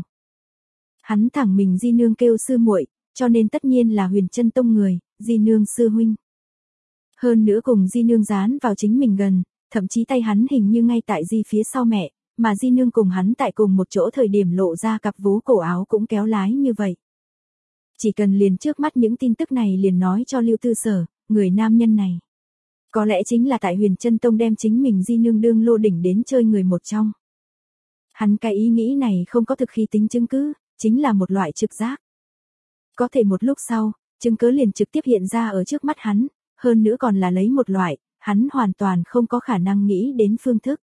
Hắn thẳng mình di nương kêu sư muội, cho nên tất nhiên là Huyền Chân Tông người, di nương sư huynh. Hơn nữa cùng di nương dán vào chính mình gần, thậm chí tay hắn hình như ngay tại di phía sau mẹ, mà di nương cùng hắn tại cùng một chỗ thời điểm lộ ra cặp vú cổ áo cũng kéo lái như vậy. Chỉ cần liền trước mắt những tin tức này liền nói cho Lưu Tư Sở, người nam nhân này. Có lẽ chính là tại Huyền Chân Tông đem chính mình di nương đương lô đỉnh đến chơi người một trong. Hắn cái ý nghĩ này không có thực khi tính chứng cứ, chính là một loại trực giác. Có thể một lúc sau, chứng cứ liền trực tiếp hiện ra ở trước mắt hắn, hơn nữa còn là lấy một loại, hắn hoàn toàn không có khả năng nghĩ đến phương thức.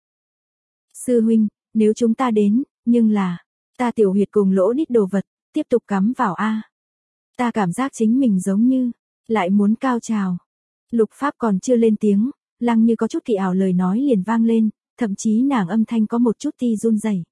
Sư huynh, nếu chúng ta đến, nhưng là, ta tiểu huyệt cùng lỗ đít đồ vật, tiếp tục cắm vào a. Ta cảm giác chính mình giống như, lại muốn cao trào. Lục Pháp còn chưa lên tiếng, Lăng Như có chút kỳ ảo lời nói liền vang lên, thậm chí nàng âm thanh có một chút ti run rẩy.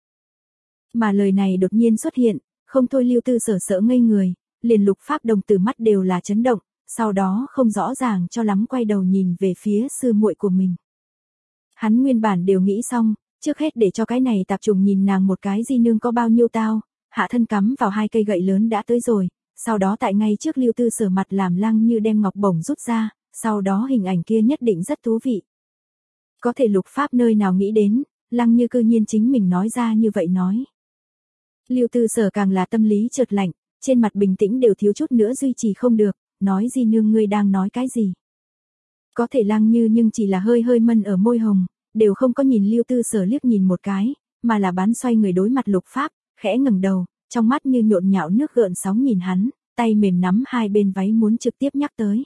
Mà lời này đột nhiên xuất hiện, không thôi Lưu Tư Sở sợ ngây người, liền Lục Pháp đồng tử mắt đều là chấn động, sau đó không rõ ràng cho lắm quay đầu nhìn về phía sư muội của mình. Hắn nguyên bản đều nghĩ xong, trước hết để cho cái này tạp trùng nhìn nàng một cái di nương có bao nhiêu tao, hạ thân cắm vào hai cây gậy lớn đã tới rồi, sau đó tại ngay trước Lưu Tư Sở mặt làm Lăng Như đem ngọc bổng rút ra, sau đó hình ảnh kia nhất định rất thú vị. Có thể Lục Pháp nơi nào nghĩ đến, Lăng Như cư nhiên chính mình nói ra như vậy nói. Lưu Tư Sở càng là tâm lý chợt lạnh, trên mặt bình tĩnh đều thiếu chút nữa duy trì không được, nói di nương ngươi đang nói cái gì. Có thể Lăng Như nhưng chỉ là hơi hơi mân ở môi hồng, đều không có nhìn Lưu Tư Sở liếc nhìn một cái, mà là bán xoay người đối mặt Lục Pháp, khẽ ngẩng đầu, trong mắt như nhộn nhạo nước gợn sóng nhìn hắn, tay mềm nắm hai bên váy muốn trực tiếp nhắc tới.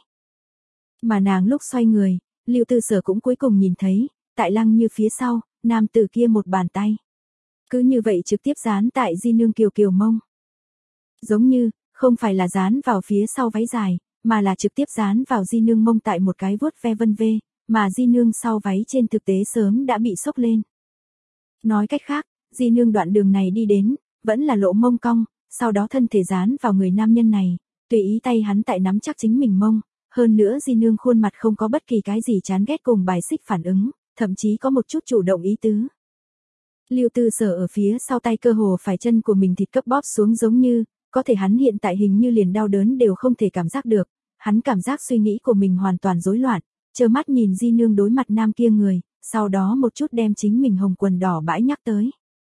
Mà nàng lúc xoay người, Lưu Tư Sở cũng cuối cùng nhìn thấy, tại Lăng Như phía sau, nam tử kia một bàn tay. Cứ như vậy trực tiếp dán tại Di Nương Kiều Kiều mông. Giống như, không phải là dán vào phía sau váy dài, mà là trực tiếp dán vào Di Nương mông tại một cái vuốt ve vân vê, mà Di Nương sau váy trên thực tế sớm đã bị xốc lên. Nói cách khác, Di Nương đoạn đường này đi đến, vẫn là lộ mông cong, sau đó thân thể dán vào người nam nhân này, tùy ý tay hắn tại nắm chắc chính mình mông, hơn nữa Di Nương khuôn mặt không có bất kỳ cái gì chán ghét cùng bài xích phản ứng, thậm chí có một chút chủ động ý tứ. Lưu Tư Sở ở phía sau tay cơ hồ phải chân của mình thịt cấp bóp xuống giống như, có thể hắn hiện tại hình như liền đau đớn đều không thể cảm giác được, hắn cảm giác suy nghĩ của mình hoàn toàn rối loạn, trơ mắt nhìn Di Nương đối mặt nam kia người, sau đó một chút đem chính mình hồng quần đỏ bãi nhắc tới.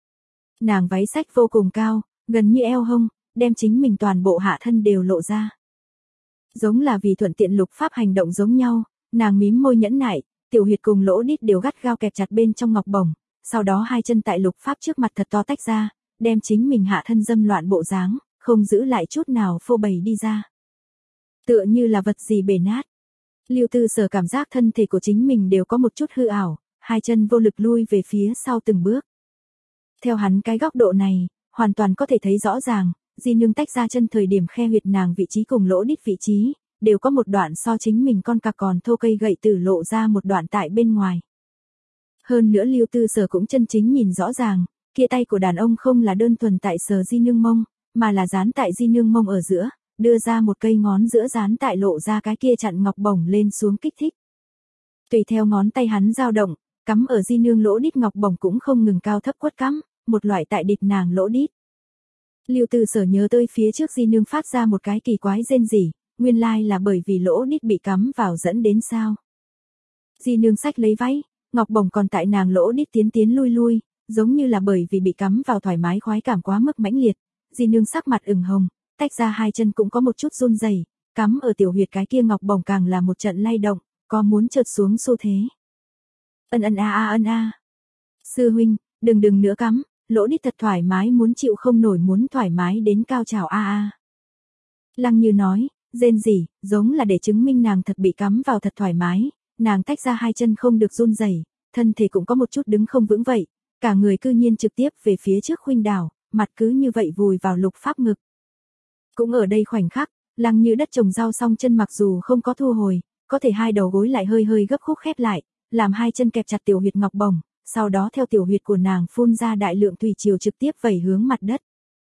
Nàng váy xách vô cùng cao, gần như eo hông, đem chính mình toàn bộ hạ thân đều lộ ra. Giống là vì thuận tiện Lục Pháp hành động giống nhau, nàng mím môi nhẫn nại, tiểu huyệt cùng lỗ đít đều gắt gao kẹp chặt bên trong ngọc bổng, sau đó hai chân tại Lục Pháp trước mặt thật to tách ra, đem chính mình hạ thân dâm loạn bộ dáng, không giữ lại chút nào phô bày đi ra. Tựa như là vật gì bể nát. Lưu Tư Sở cảm giác thân thể của chính mình đều có một chút hư ảo, hai chân vô lực lui về phía sau từng bước. Theo hắn cái góc độ này, hoàn toàn có thể thấy rõ ràng, Di Nương tách ra chân thời điểm khe huyệt nàng vị trí cùng lỗ đít vị trí, đều có một đoạn so chính mình con cặc còn thô cây gậy tử lộ ra một đoạn tại bên ngoài. Hơn nữa Lưu Tư Sở cũng chân chính nhìn rõ ràng, kia tay của đàn ông không là đơn thuần tại sờ Di Nương mông, mà là dán tại Di Nương mông ở giữa, đưa ra một cây ngón giữa dán tại lộ ra cái kia chặn ngọc bổng lên xuống kích thích. Tùy theo ngón tay hắn dao động, cắm ở Di Nương lỗ đít ngọc bổng cũng không ngừng cao thấp quất cắm, một loại tại địch nàng lỗ đít. Lưu Tư Sở nhớ tới phía trước Di Nương phát ra một cái kỳ quái rên rỉ, nguyên lai là bởi vì lỗ đít bị cắm vào dẫn đến sao. Di Nương xách lấy váy, ngọc bổng còn tại nàng lỗ đít tiến tiến lui lui, giống như là bởi vì bị cắm vào thoải mái khoái cảm quá mức mãnh liệt. Di Nương sắc mặt ửng hồng, tách ra hai chân cũng có một chút run rẩy, cắm ở tiểu huyệt cái kia ngọc bổng càng là một trận lay động, có muốn trượt xuống xu thế. Ân ân a a ân a. Sư huynh, đừng đừng nữa cắm, lỗ đít thật thoải mái muốn chịu không nổi muốn thoải mái đến cao trào a a. Lăng Như nói, rên rỉ, giống là để chứng minh nàng thật bị cắm vào thật thoải mái, nàng tách ra hai chân không được run rẩy, thân thể cũng có một chút đứng không vững vậy, cả người cư nhiên trực tiếp về phía trước khuynh đảo, mặt cứ như vậy vùi vào Lục Pháp ngực. Cũng ở đây khoảnh khắc, Lăng Như đất trồng rau xong chân mặc dù không có thu hồi, có thể hai đầu gối lại hơi hơi gấp khúc khép lại, làm hai chân kẹp chặt tiểu huyệt ngọc bổng, sau đó theo tiểu huyệt của nàng phun ra đại lượng thủy triều trực tiếp vẩy hướng mặt đất.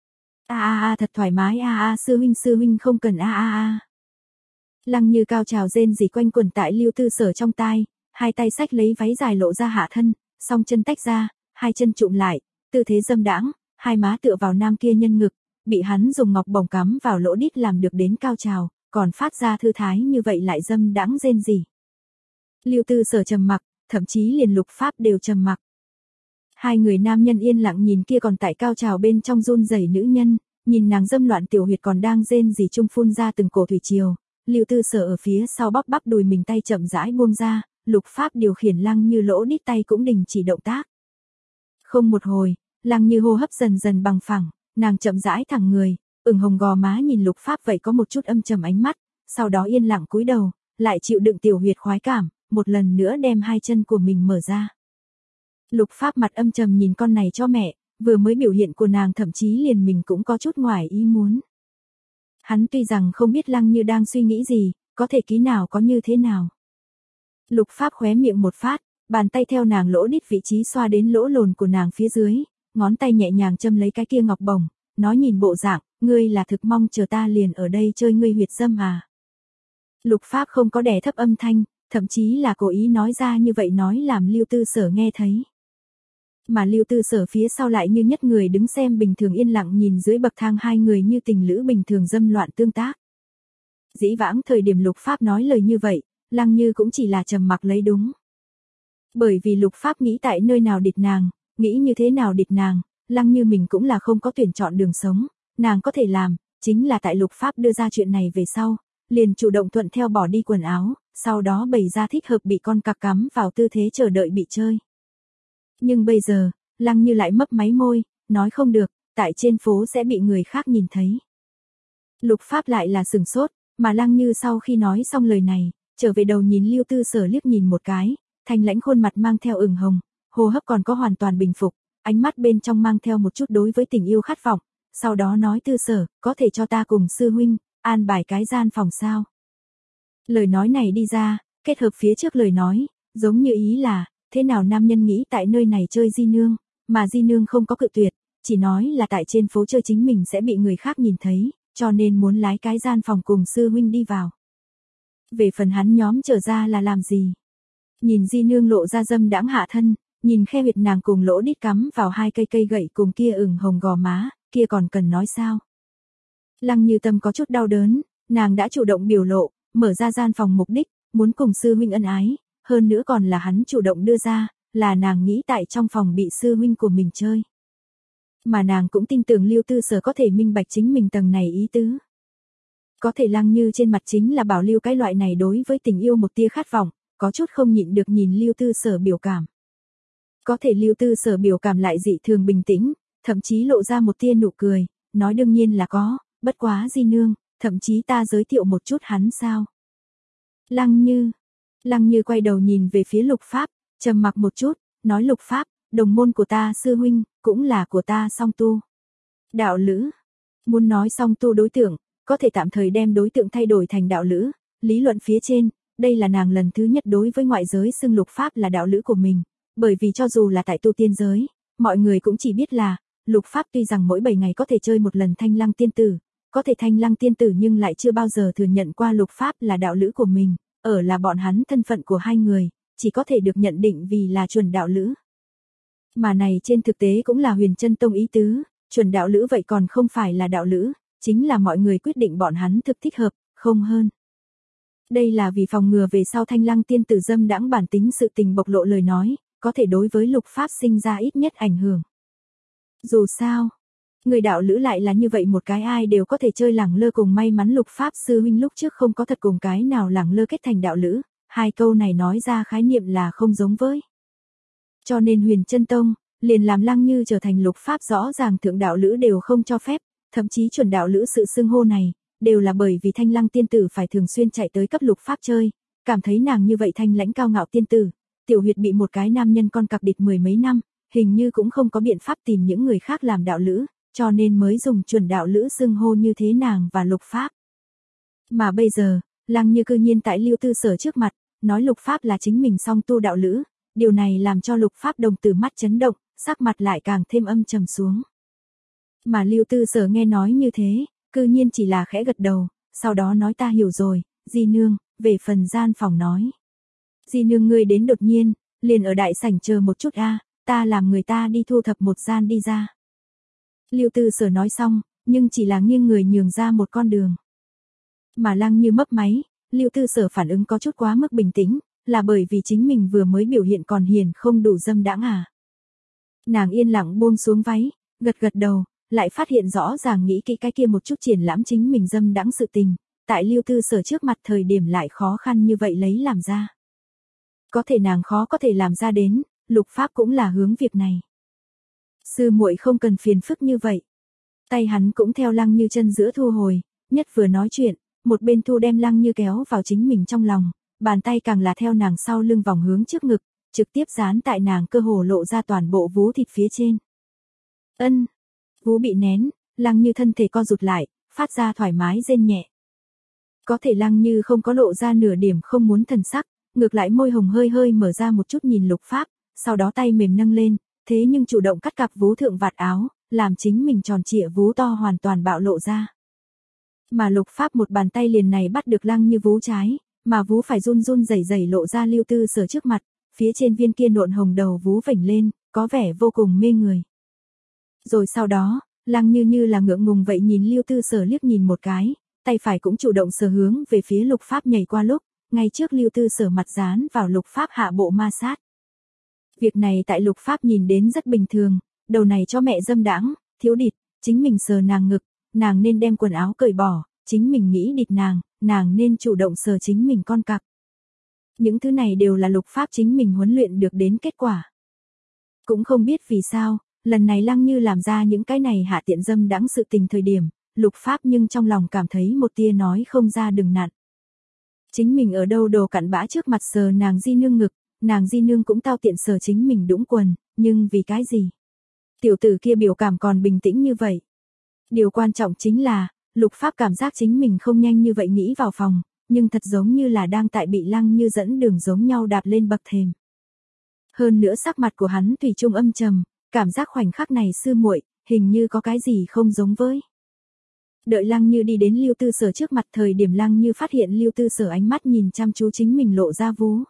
A a a thật thoải mái a a sư huynh sư huynh không cần a a a. Lăng Như cao trào rên rỉ quanh quẩn tại Lưu Tư Sở trong tai, hai tay xách lấy váy dài lộ ra hạ thân, song chân tách ra, hai chân trụm lại, tư thế dâm đãng, hai má tựa vào nam kia nhân ngực, bị hắn dùng ngọc bổng cắm vào lỗ đít làm được đến cao trào, còn phát ra thư thái như vậy lại dâm đãng rên rỉ. Lưu Tư Sở trầm mặc, thậm chí liền Lục Pháp đều trầm mặc. Hai người nam nhân yên lặng nhìn kia còn tại cao trào bên trong run rẩy nữ nhân, nhìn nàng dâm loạn tiểu huyệt còn đang rên rỉ chung phun ra từng cổ thủy triều. Lưu Tư Sở ở phía sau bắp bắp đùi mình tay chậm rãi buông ra, Lục Pháp điều khiển Lăng Như lỗ đít tay cũng đình chỉ động tác. Không một hồi, Lăng Như hô hấp dần dần bằng phẳng, nàng chậm rãi thẳng người, ửng hồng gò má nhìn Lục Pháp vậy có một chút âm trầm ánh mắt, sau đó yên lặng cúi đầu, lại chịu đựng tiểu huyệt khoái cảm, một lần nữa đem hai chân của mình mở ra. Lục Pháp mặt âm trầm nhìn con này cho mẹ, vừa mới biểu hiện của nàng thậm chí liền mình cũng có chút ngoài ý muốn. Hắn tuy rằng không biết Lăng Như đang suy nghĩ gì, có thể ký nào có như thế nào. Lục Pháp khóe miệng một phát, bàn tay theo nàng lỗ đít vị trí xoa đến lỗ lồn của nàng phía dưới, ngón tay nhẹ nhàng châm lấy cái kia ngọc bổng, nói nhìn bộ dạng, ngươi là thực mong chờ ta liền ở đây chơi ngươi huyệt dâm à. Lục Pháp không có đè thấp âm thanh, thậm chí là cố ý nói ra như vậy nói làm Lưu Tư Sở nghe thấy. Mà Lưu Tư Sở phía sau lại như nhất người đứng xem bình thường yên lặng nhìn dưới bậc thang hai người như tình lữ bình thường dâm loạn tương tác. Dĩ vãng thời điểm Lục Pháp nói lời như vậy, Lăng Như cũng chỉ là trầm mặc lấy đúng. Bởi vì Lục Pháp nghĩ tại nơi nào địch nàng, nghĩ như thế nào địch nàng, Lăng Như mình cũng là không có tuyển chọn đường sống, nàng có thể làm, chính là tại Lục Pháp đưa ra chuyện này về sau, liền chủ động thuận theo bỏ đi quần áo, sau đó bày ra thích hợp bị con cặc cắm vào tư thế chờ đợi bị chơi. Nhưng bây giờ, Lăng Như lại mấp máy môi, nói không được, tại trên phố sẽ bị người khác nhìn thấy. Lục Pháp lại là sừng sốt, mà Lăng Như sau khi nói xong lời này, trở về đầu nhìn Lưu Tư Sở liếc nhìn một cái, thanh lãnh khuôn mặt mang theo ửng hồng, hô hấp còn có hoàn toàn bình phục, ánh mắt bên trong mang theo một chút đối với tình yêu khát vọng, sau đó nói Tư Sở, có thể cho ta cùng sư huynh, an bài cái gian phòng sao. Lời nói này đi ra, kết hợp phía trước lời nói, giống như ý là, thế nào nam nhân nghĩ tại nơi này chơi di nương, mà di nương không có cự tuyệt, chỉ nói là tại trên phố chơi chính mình sẽ bị người khác nhìn thấy, cho nên muốn lái cái gian phòng cùng sư huynh đi vào. Về phần hắn nhóm trở ra là làm gì? Nhìn di nương lộ ra dâm đãng hạ thân, nhìn khe huyệt nàng cùng lỗ đít cắm vào hai cây cây gậy cùng kia ửng hồng gò má, kia còn cần nói sao? Lăng Như Tâm có chút đau đớn, nàng đã chủ động biểu lộ, mở ra gian phòng mục đích, muốn cùng sư huynh ân ái, hơn nữa còn là hắn chủ động đưa ra, là nàng nghĩ tại trong phòng bị sư huynh của mình chơi. Mà nàng cũng tin tưởng Lưu Tư Sở có thể minh bạch chính mình tầng này ý tứ. Có thể Lăng Như trên mặt chính là bảo lưu cái loại này đối với tình yêu một tia khát vọng, có chút không nhịn được nhìn Lưu Tư Sở biểu cảm. Có thể Lưu Tư Sở biểu cảm lại dị thường bình tĩnh, thậm chí lộ ra một tia nụ cười, nói đương nhiên là có, bất quá di nương, thậm chí ta giới thiệu một chút hắn sao. Lăng Như, Lăng Như quay đầu nhìn về phía Lục Pháp, trầm mặc một chút, nói Lục Pháp, đồng môn của ta sư huynh, cũng là của ta song tu. Đạo lữ, muốn nói song tu đối tượng, có thể tạm thời đem đối tượng thay đổi thành đạo lữ, lý luận phía trên, đây là nàng lần thứ nhất đối với ngoại giới xưng Lục Pháp là đạo lữ của mình, bởi vì cho dù là tại tu tiên giới, mọi người cũng chỉ biết là, Lục Pháp tuy rằng mỗi bảy ngày có thể chơi một lần Thanh Lăng tiên tử, có thể Thanh Lăng tiên tử nhưng lại chưa bao giờ thừa nhận qua Lục Pháp là đạo lữ của mình, ở là bọn hắn thân phận của hai người, chỉ có thể được nhận định vì là chuẩn đạo lữ. Mà này trên thực tế cũng là Huyền Chân Tông ý tứ, chuẩn đạo lữ vậy còn không phải là đạo lữ, chính là mọi người quyết định bọn hắn thực thích hợp, không hơn. Đây là vì phòng ngừa về sau Thanh Lăng tiên tử dâm đãng bản tính sự tình bộc lộ lời nói, có thể đối với Lục Pháp sinh ra ít nhất ảnh hưởng. Dù sao, người đạo lữ lại là như vậy một cái ai đều có thể chơi lẳng lơ cùng may mắn Lục Pháp sư huynh lúc trước không có thật cùng cái nào lẳng lơ kết thành đạo lữ, hai câu này nói ra khái niệm là không giống với. Cho nên Huyền Chân Tông, liền làm Lăng Như trở thành Lục Pháp rõ ràng thượng đạo lữ đều không cho phép, thậm chí chuẩn đạo lữ sự xưng hô này, đều là bởi vì Thanh Lăng tiên tử phải thường xuyên chạy tới cấp Lục Pháp chơi, cảm thấy nàng như vậy thanh lãnh cao ngạo tiên tử, tiểu huyệt bị một cái nam nhân con cặc địch mười mấy năm, hình như cũng không có biện pháp tìm những người khác làm đạo lữ, cho nên mới dùng chuẩn đạo lữ xưng hô như thế nàng và Lục Pháp. Mà bây giờ, Lăng Như cư nhiên tại Lưu Tư Sở trước mặt, nói Lục Pháp là chính mình song tu đạo lữ, điều này làm cho Lục Pháp đồng tử mắt chấn động, sắc mặt lại càng thêm âm trầm xuống. Mà Lưu Tư Sở nghe nói như thế, cư nhiên chỉ là khẽ gật đầu, sau đó nói ta hiểu rồi, di nương, về phần gian phòng nói. Di nương ngươi đến đột nhiên, liền ở đại sảnh chờ một chút a, ta làm người ta đi thu thập một gian đi ra. Lưu Tư Sở nói xong, nhưng chỉ là nghiêng người nhường ra một con đường. Mà Lăng Như mấp máy, Lưu Tư Sở phản ứng có chút quá mức bình tĩnh, là bởi vì chính mình vừa mới biểu hiện còn hiền không đủ dâm đãng à. Nàng yên lặng buông xuống váy, gật gật đầu, lại phát hiện rõ ràng nghĩ kỹ cái kia một chút triển lãm chính mình dâm đãng sự tình, tại Lưu Tư Sở trước mặt thời điểm lại khó khăn như vậy lấy làm ra. Có thể nàng khó có thể làm ra đến, Lục Pháp cũng là hướng việc này. Sư muội không cần phiền phức như vậy. Tay hắn cũng theo Lăng Như chân giữa thu hồi, nhất vừa nói chuyện, một bên thu đem Lăng Như kéo vào chính mình trong lòng, bàn tay càng là theo nàng sau lưng vòng hướng trước ngực, trực tiếp dán tại nàng cơ hồ lộ ra toàn bộ vú thịt phía trên. Ân, vú bị nén, Lăng Như thân thể co rụt lại, phát ra thoải mái rên nhẹ. Có thể Lăng Như không có lộ ra nửa điểm không muốn thần sắc, ngược lại môi hồng hơi hơi mở ra một chút nhìn Lục Pháp, sau đó tay mềm nâng lên, thế nhưng chủ động cắt cặp vú thượng vạt áo, làm chính mình tròn trịa vú to hoàn toàn bạo lộ ra. Mà Lục Pháp một bàn tay liền này bắt được Lăng Như vú trái, mà vú phải run run rẩy rẩy lộ ra Lưu Tư Sở trước mặt, phía trên viên kia nộn hồng đầu vú vểnh lên, có vẻ vô cùng mê người. Rồi sau đó, Lăng Như như là ngượng ngùng vậy nhìn Lưu Tư Sở liếc nhìn một cái, tay phải cũng chủ động sờ hướng về phía Lục Pháp nhảy qua lúc, ngay trước Lưu Tư Sở mặt dán vào Lục Pháp hạ bộ ma sát. Việc này tại Lục Pháp nhìn đến rất bình thường, đầu này cho mẹ dâm đãng, thiếu địt, chính mình sờ nàng ngực, nàng nên đem quần áo cởi bỏ, chính mình nghĩ địt nàng, nàng nên chủ động sờ chính mình con cặc. Những thứ này đều là Lục Pháp chính mình huấn luyện được đến kết quả. Cũng không biết vì sao, Lần này Lăng Như làm ra những cái này hạ tiện dâm đãng sự tình thời điểm, Lục Pháp nhưng trong lòng cảm thấy một tia nói không ra đừng nặn. Chính mình ở đâu đồ cặn bã trước mặt sờ nàng di nương ngực, nàng di nương cũng tao tiện sờ chính mình đũng quần, nhưng vì cái gì? Tiểu tử kia biểu cảm còn bình tĩnh như vậy. Điều quan trọng chính là, Lục Pháp cảm giác chính mình không nhanh như vậy nghĩ vào phòng, nhưng thật giống như là đang tại bị Lăng Như dẫn đường giống nhau đạp lên bậc thềm. Hơn nữa sắc mặt của hắn thủy chung âm trầm, cảm giác khoảnh khắc này sư muội, hình như có cái gì không giống với. Đợi Lăng Như đi đến Lưu Tư Sở trước mặt thời điểm Lăng Như phát hiện Lưu Tư Sở ánh mắt nhìn chăm chú chính mình lộ ra vú.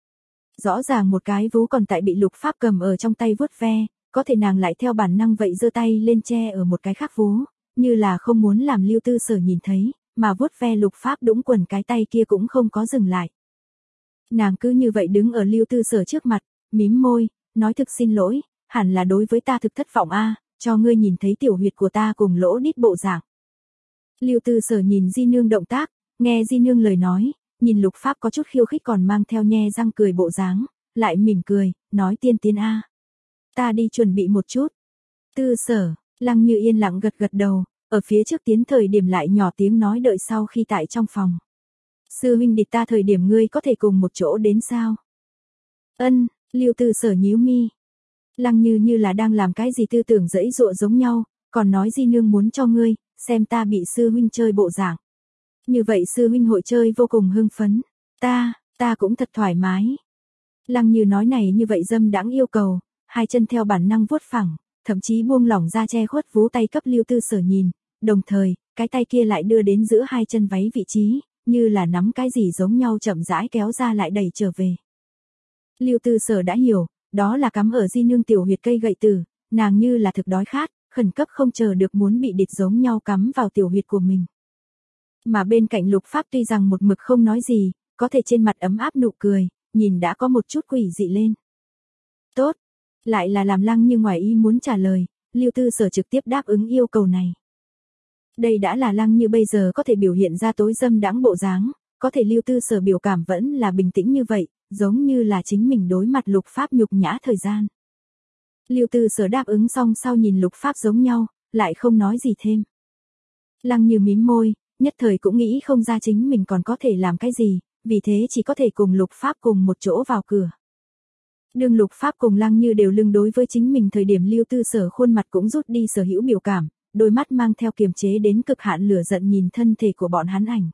Rõ ràng một cái vú còn tại bị Lục Pháp cầm ở trong tay vuốt ve, có thể nàng lại theo bản năng vậy giơ tay lên che ở một cái khác vú, như là không muốn làm Lưu Tư Sở nhìn thấy, mà vuốt ve Lục Pháp đũng quần cái tay kia cũng không có dừng lại. Nàng cứ như vậy đứng ở Lưu Tư Sở trước mặt, mím môi, nói thực xin lỗi, hẳn là đối với ta thực thất vọng a, cho ngươi nhìn thấy tiểu huyệt của ta cùng lỗ đít bộ dạng. Lưu Tư Sở nhìn Di Nương động tác, nghe Di Nương lời nói, nhìn Lục Pháp có chút khiêu khích còn mang theo nhe răng cười bộ dáng, lại mỉm cười, nói tiên tiến a. Ta đi chuẩn bị một chút. Tư Sở, Lăng Như yên lặng gật gật đầu, ở phía trước tiến thời điểm lại nhỏ tiếng nói đợi sau khi tại trong phòng. Sư huynh địch ta thời điểm ngươi có thể cùng một chỗ đến sao? Ân, Lưu Tư Sở nhíu mi. Lăng Như như là đang làm cái gì tư tưởng dẫy dụa giống nhau, còn nói Di Nương muốn cho ngươi, xem ta bị sư huynh chơi bộ dạng. Như vậy sư huynh hội chơi vô cùng hưng phấn. Ta, ta cũng thật thoải mái. Lăng Như nói này như vậy dâm đãng yêu cầu, hai chân theo bản năng vuốt phẳng, thậm chí buông lỏng ra che khuất vú tay cấp Lưu Tư Sở nhìn, đồng thời, cái tay kia lại đưa đến giữa hai chân váy vị trí, như là nắm cái gì giống nhau chậm rãi kéo ra lại đẩy trở về. Lưu Tư Sở đã hiểu, đó là cắm ở Di Nương tiểu huyệt cây gậy tử, nàng như là thực đói khát, khẩn cấp không chờ được muốn bị địch giống nhau cắm vào tiểu huyệt của mình. Mà bên cạnh Lục Pháp tuy rằng một mực không nói gì, có thể trên mặt ấm áp nụ cười, nhìn đã có một chút quỷ dị lên. Tốt, lại là làm Lăng Như ngoài ý muốn trả lời, Lưu Tư Sở trực tiếp đáp ứng yêu cầu này. Đây đã là Lăng Như bây giờ có thể biểu hiện ra tối dâm đãng bộ dáng, có thể Lưu Tư Sở biểu cảm vẫn là bình tĩnh như vậy, giống như là chính mình đối mặt Lục Pháp nhục nhã thời gian. Lưu Tư Sở đáp ứng xong sau nhìn Lục Pháp giống nhau, lại không nói gì thêm. Lăng Như mím môi, nhất thời cũng nghĩ không ra chính mình còn có thể làm cái gì, vì thế chỉ có thể cùng Lục Pháp cùng một chỗ vào cửa. Đương Lục Pháp cùng Lăng Như đều lưng đối với chính mình thời điểm Lưu Tư Sở khuôn mặt cũng rút đi sở hữu biểu cảm, đôi mắt mang theo kiềm chế đến cực hạn lửa giận nhìn thân thể của bọn hắn ảnh.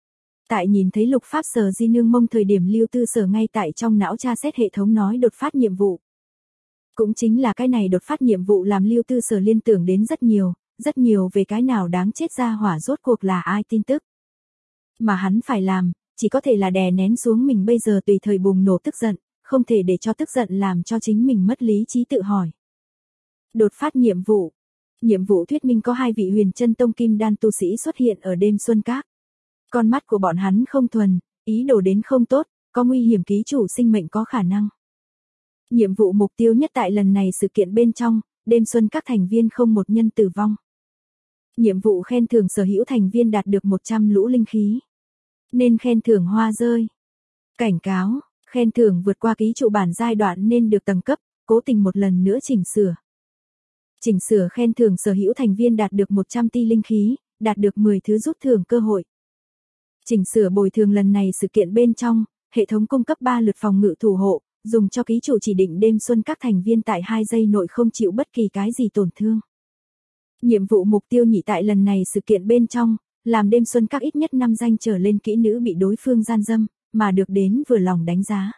Tại nhìn thấy Lục Pháp sờ Di Nương mông thời điểm Lưu Tư Sở ngay tại trong não tra xét hệ thống nói đột phát nhiệm vụ. Cũng chính là cái này đột phát nhiệm vụ làm Lưu Tư Sở liên tưởng đến rất nhiều, rất nhiều về cái nào đáng chết ra hỏa rốt cuộc là ai tin tức. Mà hắn phải làm, chỉ có thể là đè nén xuống mình bây giờ tùy thời bùng nổ tức giận, không thể để cho tức giận làm cho chính mình mất lý trí tự hỏi. Đột phát nhiệm vụ. Nhiệm vụ thuyết minh có hai vị huyền chân tông kim đan tu sĩ xuất hiện ở đêm xuân các. Con mắt của bọn hắn không thuần, ý đồ đến không tốt, có nguy hiểm ký chủ sinh mệnh có khả năng. Nhiệm vụ mục tiêu nhất tại lần này sự kiện bên trong, đêm xuân các thành viên không một nhân tử vong. Nhiệm vụ khen thưởng sở hữu thành viên đạt được một trăm lũ linh khí. Nên khen thưởng hoa rơi. Cảnh cáo, khen thưởng vượt qua ký trụ bản giai đoạn nên được tầng cấp, cố tình một lần nữa chỉnh sửa. Chỉnh sửa khen thưởng sở hữu thành viên đạt được một trăm ti linh khí, đạt được mười thứ rút thưởng cơ hội. Chỉnh sửa bồi thường lần này sự kiện bên trong, hệ thống cung cấp ba lượt phòng ngự thủ hộ, dùng cho ký chủ chỉ định đêm xuân các thành viên tại hai giây nội không chịu bất kỳ cái gì tổn thương. Nhiệm vụ mục tiêu nhị tại lần này sự kiện bên trong, làm đêm xuân các ít nhất năm danh trở lên kỹ nữ bị đối phương gian dâm, mà được đến vừa lòng đánh giá.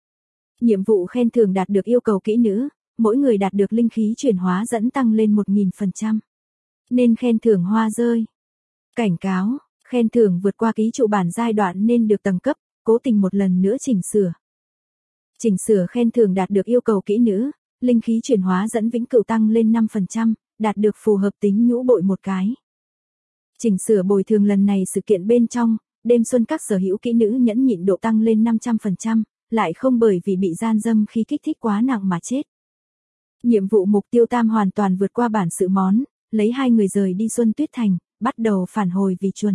Nhiệm vụ khen thưởng đạt được yêu cầu kỹ nữ, mỗi người đạt được linh khí chuyển hóa dẫn tăng lên một nghìn phần trăm. Nên khen thưởng hoa rơi. Cảnh cáo, khen thưởng vượt qua ký trụ bản giai đoạn nên được tầng cấp, cố tình một lần nữa chỉnh sửa. Chỉnh sửa khen thưởng đạt được yêu cầu kỹ nữ, linh khí chuyển hóa dẫn vĩnh cửu tăng lên năm phần trăm, đạt được phù hợp tính nhũ bội một cái. Chỉnh sửa bồi thường lần này sự kiện bên trong, đêm xuân các sở hữu kỹ nữ nhẫn nhịn độ tăng lên năm trăm phần trăm, lại không bởi vì bị gian dâm khi kích thích quá nặng mà chết. Nhiệm vụ mục tiêu tam hoàn toàn vượt qua bản sự món, lấy hai người rời đi Xuân Tuyết Thành, bắt đầu phản hồi vì chuẩn.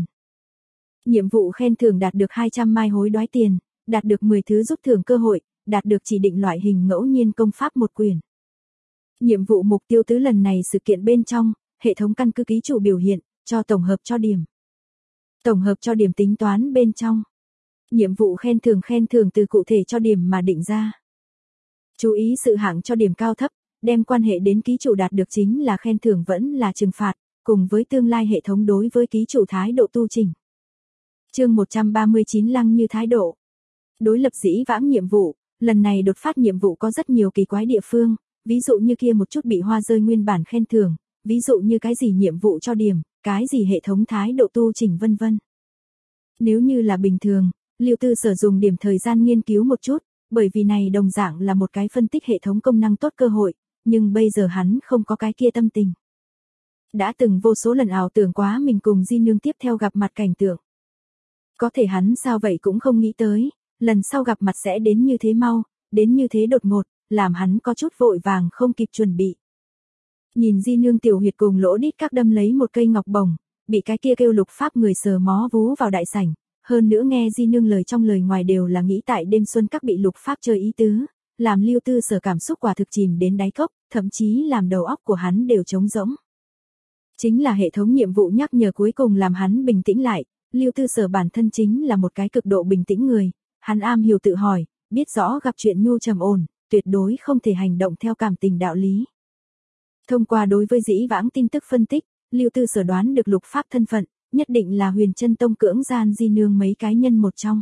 Nhiệm vụ khen thưởng đạt được hai trăm mai hối đoái tiền, đạt được mười thứ rút thưởng cơ hội, đạt được chỉ định loại hình ngẫu nhiên công pháp một quyển. Nhiệm vụ mục tiêu tứ lần này sự kiện bên trong, hệ thống căn cứ ký chủ biểu hiện, cho tổng hợp cho điểm. Tổng hợp cho điểm tính toán bên trong. Nhiệm vụ khen thưởng khen thưởng từ cụ thể cho điểm mà định ra. Chú ý sự hạng cho điểm cao thấp, đem quan hệ đến ký chủ đạt được chính là khen thưởng vẫn là trừng phạt, cùng với tương lai hệ thống đối với ký chủ thái độ tu chỉnh. Chương một trăm ba mươi chín Lăng Như thái độ. Đối lập dĩ vãng nhiệm vụ, lần này đột phát nhiệm vụ có rất nhiều kỳ quái địa phương, ví dụ như kia một chút bị hoa rơi nguyên bản khen thưởng, ví dụ như cái gì nhiệm vụ cho điểm, cái gì hệ thống thái độ tu chỉnh vân vân. Nếu như là bình thường, Lưu Tư Sở dùng điểm thời gian nghiên cứu một chút, bởi vì này đồng dạng là một cái phân tích hệ thống công năng tốt cơ hội, nhưng bây giờ hắn không có cái kia tâm tình. Đã từng vô số lần ảo tưởng quá mình cùng Di Nương tiếp theo gặp mặt cảnh tượng. Có thể hắn sao vậy cũng không nghĩ tới, lần sau gặp mặt sẽ đến như thế mau, đến như thế đột ngột, làm hắn có chút vội vàng không kịp chuẩn bị. Nhìn Di Nương tiểu huyệt cùng lỗ đít các đâm lấy một cây ngọc bổng, bị cái kia kêu Lục Pháp người sờ mó vú vào đại sảnh, hơn nữa nghe Di Nương lời trong lời ngoài đều là nghĩ tại đêm xuân các bị Lục Pháp chơi ý tứ, làm Lưu Tư Sở cảm xúc quả thực chìm đến đáy cốc, thậm chí làm đầu óc của hắn đều trống rỗng. Chính là hệ thống nhiệm vụ nhắc nhở cuối cùng làm hắn bình tĩnh lại, Lưu Tư Sở bản thân chính là một cái cực độ bình tĩnh người, hắn am hiểu tự hỏi, biết rõ gặp chuyện nhu trầm ổn, tuyệt đối không thể hành động theo cảm tình đạo lý. Thông qua đối với dĩ vãng tin tức phân tích, Lưu Tư Sở đoán được Lục Pháp thân phận, nhất định là Huyền Chân Tông cưỡng gian Di Nương mấy cái nhân một trong.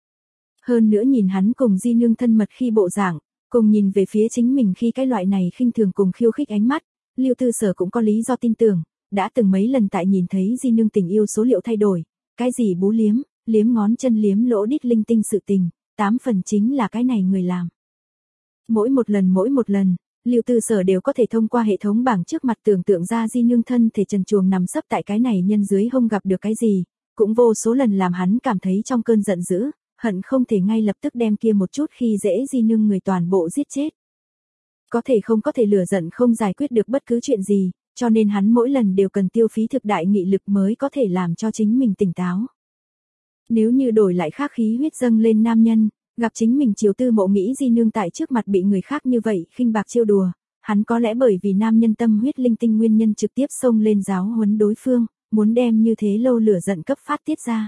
Hơn nữa nhìn hắn cùng Di Nương thân mật khi bộ dạng, cùng nhìn về phía chính mình khi cái loại này khinh thường cùng khiêu khích ánh mắt, Lưu Tư Sở cũng có lý do tin tưởng, đã từng mấy lần tại nhìn thấy Di Nương tình yêu số liệu thay đổi, cái gì bú liếm, liếm ngón chân liếm lỗ đít linh tinh sự tình, tám phần chính là cái này người làm. Mỗi một lần mỗi một lần, Lưu Tư Sở đều có thể thông qua hệ thống bảng trước mặt tưởng tượng ra Di Nương thân thể trần truồng nằm sấp tại cái này nhân dưới hông gặp được cái gì, cũng vô số lần làm hắn cảm thấy trong cơn giận dữ, hận không thể ngay lập tức đem kia một chút khi dễ Di Nương người toàn bộ giết chết. Có thể không có thể lửa giận không giải quyết được bất cứ chuyện gì, cho nên hắn mỗi lần đều cần tiêu phí thực đại nghị lực mới có thể làm cho chính mình tỉnh táo. Nếu như đổi lại khác khí huyết dâng lên nam nhân, gặp chính mình chiếu tư mộ nghĩ Di Nương tại trước mặt bị người khác như vậy khinh bạc trêu đùa, hắn có lẽ bởi vì nam nhân tâm huyết linh tinh nguyên nhân trực tiếp xông lên giáo huấn đối phương, muốn đem như thế lâu lửa giận cấp phát tiết ra.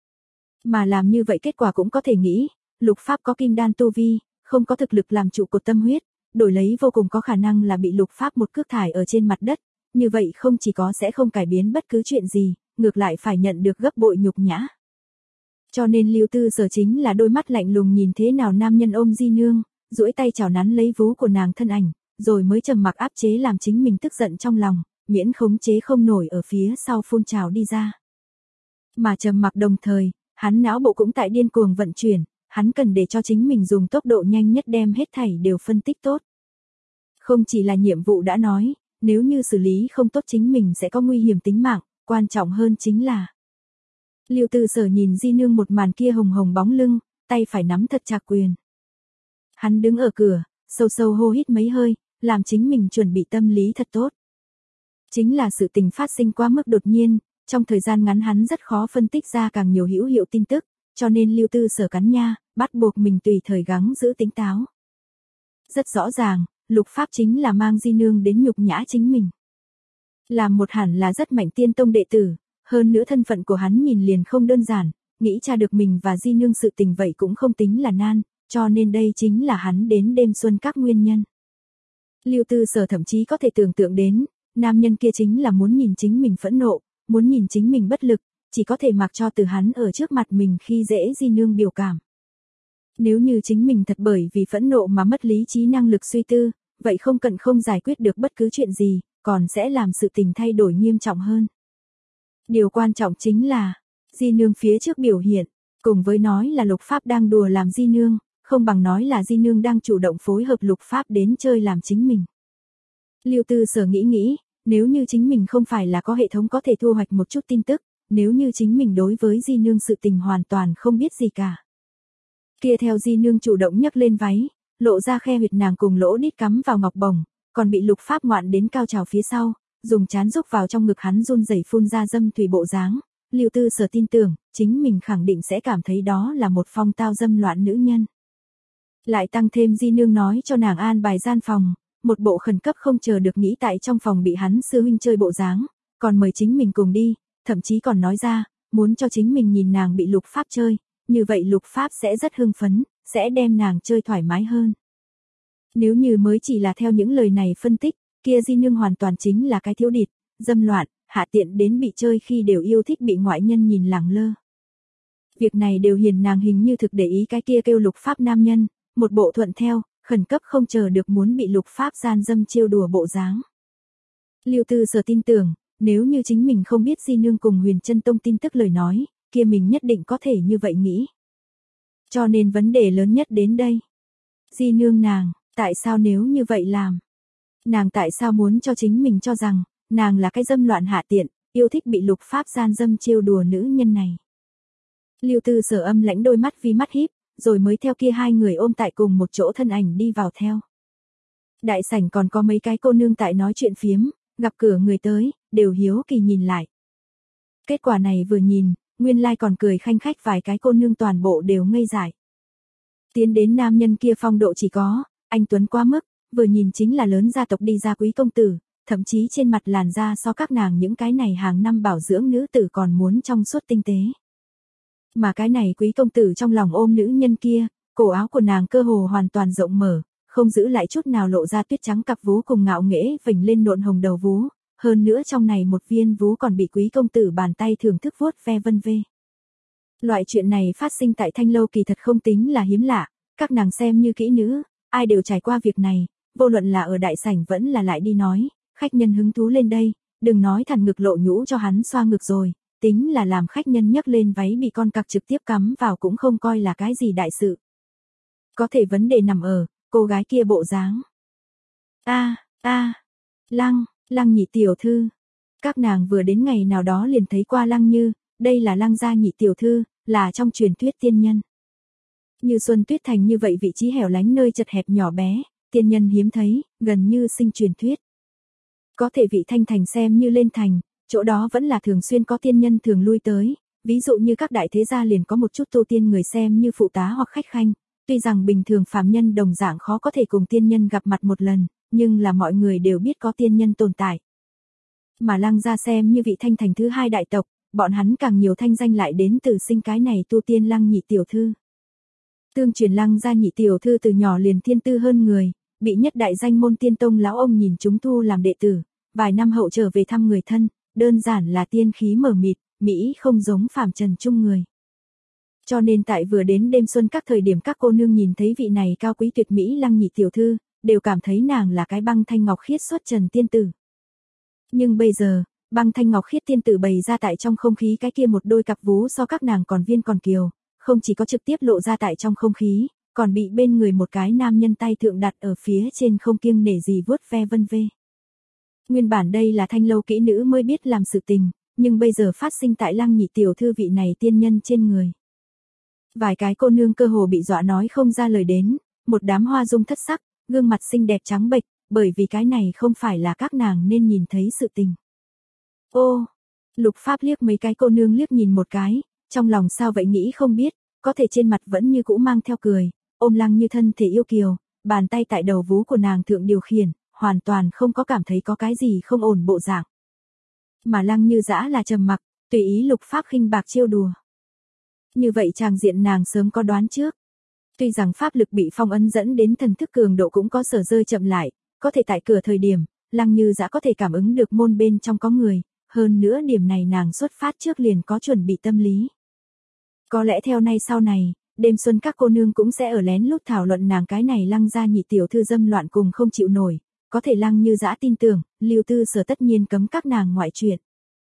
Mà làm như vậy kết quả cũng có thể nghĩ, Lục Pháp có kim đan tu vi, không có thực lực làm trụ cột tâm huyết, đổi lấy vô cùng có khả năng là bị Lục Pháp một cước thải ở trên mặt đất, như vậy không chỉ có sẽ không cải biến bất cứ chuyện gì, ngược lại phải nhận được gấp bội nhục nhã. Cho nên Lưu Tư Sở chính là đôi mắt lạnh lùng nhìn thế nào nam nhân ôm Di Nương, duỗi tay chảo nắn lấy vú của nàng thân ảnh, rồi mới trầm mặc áp chế làm chính mình tức giận trong lòng, miễn khống chế không nổi ở phía sau phun trào đi ra. Mà trầm mặc đồng thời, hắn não bộ cũng tại điên cuồng vận chuyển, hắn cần để cho chính mình dùng tốc độ nhanh nhất đem hết thảy đều phân tích tốt. Không chỉ là nhiệm vụ đã nói, nếu như xử lý không tốt chính mình sẽ có nguy hiểm tính mạng, quan trọng hơn chính là Lưu Tư Sở nhìn Di Nương một màn kia hồng hồng bóng lưng, tay phải nắm thật chặt quyền. Hắn đứng ở cửa, sâu sâu hô hít mấy hơi, làm chính mình chuẩn bị tâm lý thật tốt. Chính là sự tình phát sinh quá mức đột nhiên, trong thời gian ngắn hắn rất khó phân tích ra càng nhiều hữu hiệu tin tức, cho nên Lưu Tư Sở cắn nha, bắt buộc mình tùy thời gắng giữ tỉnh táo. Rất rõ ràng, Lục Pháp chính là mang Di Nương đến nhục nhã chính mình. Làm một hẳn là rất mạnh tiên tông đệ tử, hơn nữa thân phận của hắn nhìn liền không đơn giản, nghĩ tra được mình và Di Nương sự tình vậy cũng không tính là nan, cho nên đây chính là hắn đến đêm xuân các nguyên nhân. Lưu Tư Sở thậm chí có thể tưởng tượng đến, nam nhân kia chính là muốn nhìn chính mình phẫn nộ, muốn nhìn chính mình bất lực, chỉ có thể mặc cho từ hắn ở trước mặt mình khi dễ Di Nương biểu cảm. Nếu như chính mình thật bởi vì phẫn nộ mà mất lý trí năng lực suy tư, vậy không cần không giải quyết được bất cứ chuyện gì, còn sẽ làm sự tình thay đổi nghiêm trọng hơn. Điều quan trọng chính là, Di Nương phía trước biểu hiện, cùng với nói là Lục Pháp đang đùa làm Di Nương, không bằng nói là Di Nương đang chủ động phối hợp Lục Pháp đến chơi làm chính mình. Lưu Tư Sở nghĩ nghĩ, nếu như chính mình không phải là có hệ thống có thể thu hoạch một chút tin tức, nếu như chính mình đối với Di Nương sự tình hoàn toàn không biết gì cả. Kia theo Di Nương chủ động nhấc lên váy, lộ ra khe huyệt nàng cùng lỗ đít cắm vào ngọc bổng, còn bị Lục Pháp ngoạn đến cao trào phía sau, dùng chán rúc vào trong ngực hắn run rẩy phun ra dâm thủy bộ dáng, Lưu Tư Sở tin tưởng, chính mình khẳng định sẽ cảm thấy đó là một phong tao dâm loạn nữ nhân. Lại tăng thêm Di Nương nói cho nàng an bài gian phòng, một bộ khẩn cấp không chờ được nghĩ tại trong phòng bị hắn sư huynh chơi bộ dáng, còn mời chính mình cùng đi, thậm chí còn nói ra, muốn cho chính mình nhìn nàng bị Lục Pháp chơi, như vậy Lục Pháp sẽ rất hưng phấn, sẽ đem nàng chơi thoải mái hơn. Nếu như mới chỉ là theo những lời này phân tích, kia Di Nương hoàn toàn chính là cái thiếu địt, dâm loạn, hạ tiện đến bị chơi khi đều yêu thích bị ngoại nhân nhìn lẳng lơ. Việc này đều hiền nàng hình như thực để ý cái kia kêu Lục Pháp nam nhân, một bộ thuận theo, khẩn cấp không chờ được muốn bị Lục Pháp gian dâm trêu đùa bộ dáng. Lưu Tư Sở tin tưởng, nếu như chính mình không biết Di Nương cùng Huyền Chân Tông tin tức lời nói, kia mình nhất định có thể như vậy nghĩ. Cho nên vấn đề lớn nhất đến đây. Di Nương nàng, tại sao nếu như vậy làm? Nàng tại sao muốn cho chính mình cho rằng, nàng là cái dâm loạn hạ tiện, yêu thích bị Lục Pháp gian dâm trêu đùa nữ nhân này. Lưu Tư Sở âm lãnh đôi mắt vi mắt híp, rồi mới theo kia hai người ôm tại cùng một chỗ thân ảnh đi vào theo. Đại sảnh còn có mấy cái cô nương tại nói chuyện phiếm, gặp cửa người tới, đều hiếu kỳ nhìn lại. Kết quả này vừa nhìn, nguyên lai còn cười khanh khách vài cái cô nương toàn bộ đều ngây dại. Tiến đến nam nhân kia phong độ chỉ có, anh tuấn quá mức, vừa nhìn chính là lớn gia tộc đi ra quý công tử, thậm chí trên mặt làn da so các nàng những cái này hàng năm bảo dưỡng nữ tử còn muốn trong suốt tinh tế. Mà cái này quý công tử trong lòng ôm nữ nhân kia, cổ áo của nàng cơ hồ hoàn toàn rộng mở, không giữ lại chút nào lộ ra tuyết trắng cặp vú cùng ngạo nghễ vểnh lên nộn hồng đầu vú, hơn nữa trong này một viên vú còn bị quý công tử bàn tay thưởng thức vuốt ve vân vê. Loại chuyện này phát sinh tại Thanh Lâu kỳ thật không tính là hiếm lạ, các nàng xem như kỹ nữ, ai đều trải qua việc này, vô luận là ở đại sảnh vẫn là lại đi nói, khách nhân hứng thú lên đây, đừng nói thằn ngực lộ nhũ cho hắn xoa ngực rồi, tính là làm khách nhân nhấc lên váy bị con cặc trực tiếp cắm vào cũng không coi là cái gì đại sự. Có thể vấn đề nằm ở, cô gái kia bộ dáng. A, a, Lăng, Lăng nhị tiểu thư. Các nàng vừa đến ngày nào đó liền thấy qua Lăng Như, đây là Lăng gia nhị tiểu thư, là trong truyền thuyết tiên nhân. Như Xuân Tuyết Thành như vậy vị trí hẻo lánh nơi chật hẹp nhỏ bé, tiên nhân hiếm thấy, gần như sinh truyền thuyết. Có thể vị Thanh Thành xem như lên thành, chỗ đó vẫn là thường xuyên có tiên nhân thường lui tới, ví dụ như các đại thế gia liền có một chút tu tiên người xem như phụ tá hoặc khách khanh, tuy rằng bình thường phàm nhân đồng dạng khó có thể cùng tiên nhân gặp mặt một lần, nhưng là mọi người đều biết có tiên nhân tồn tại. Mà Lăng gia xem như vị Thanh Thành thứ hai đại tộc, bọn hắn càng nhiều thanh danh lại đến từ sinh cái này tu tiên Lăng nhị tiểu thư. Tương truyền Lăng gia nhị tiểu thư từ nhỏ liền thiên tư hơn người, bị nhất đại danh môn tiên tông lão ông nhìn chúng thu làm đệ tử, vài năm hậu trở về thăm người thân, đơn giản là tiên khí mờ mịt, mỹ không giống phàm trần chung người. Cho nên tại vừa đến đêm xuân các thời điểm các cô nương nhìn thấy vị này cao quý tuyệt mỹ Lăng nhị tiểu thư, đều cảm thấy nàng là cái băng thanh ngọc khiết xuất trần tiên tử. Nhưng bây giờ, băng thanh ngọc khiết tiên tử bày ra tại trong không khí cái kia một đôi cặp vú so các nàng còn viên còn kiều, không chỉ có trực tiếp lộ ra tại trong không khí, còn bị bên người một cái nam nhân tay thượng đặt ở phía trên không kiêng nể gì vuốt ve vân vê. Nguyên bản đây là Thanh Lâu kỹ nữ mới biết làm sự tình, nhưng bây giờ phát sinh tại Lăng nhị tiểu thư vị này tiên nhân trên người. Vài cái cô nương cơ hồ bị dọa nói không ra lời đến, một đám hoa dung thất sắc, gương mặt xinh đẹp trắng bệch, bởi vì cái này không phải là các nàng nên nhìn thấy sự tình. Ô, Lục Pháp liếc mấy cái cô nương liếc nhìn một cái, trong lòng sao vậy nghĩ không biết, có thể trên mặt vẫn như cũ mang theo cười, ôm Lăng Như thân thể yêu kiều, bàn tay tại đầu vú của nàng thượng điều khiển, hoàn toàn không có cảm thấy có cái gì không ổn bộ dạng. Mà Lăng Như dã là trầm mặc, tùy ý Lục Pháp khinh bạc trêu đùa. Như vậy chàng diện nàng sớm có đoán trước. Tuy rằng pháp lực bị phong ấn dẫn đến thần thức cường độ cũng có sở rơi chậm lại, có thể tại cửa thời điểm, Lăng Như dã có thể cảm ứng được môn bên trong có người, hơn nữa điểm này nàng xuất phát trước liền có chuẩn bị tâm lý. Có lẽ theo nay sau này, đêm xuân các cô nương cũng sẽ ở lén lút thảo luận nàng cái này Lăng gia nhị tiểu thư dâm loạn cùng không chịu nổi, có thể Lăng Như dã tin tưởng, Lưu Tư Sở tất nhiên cấm các nàng ngoại chuyện.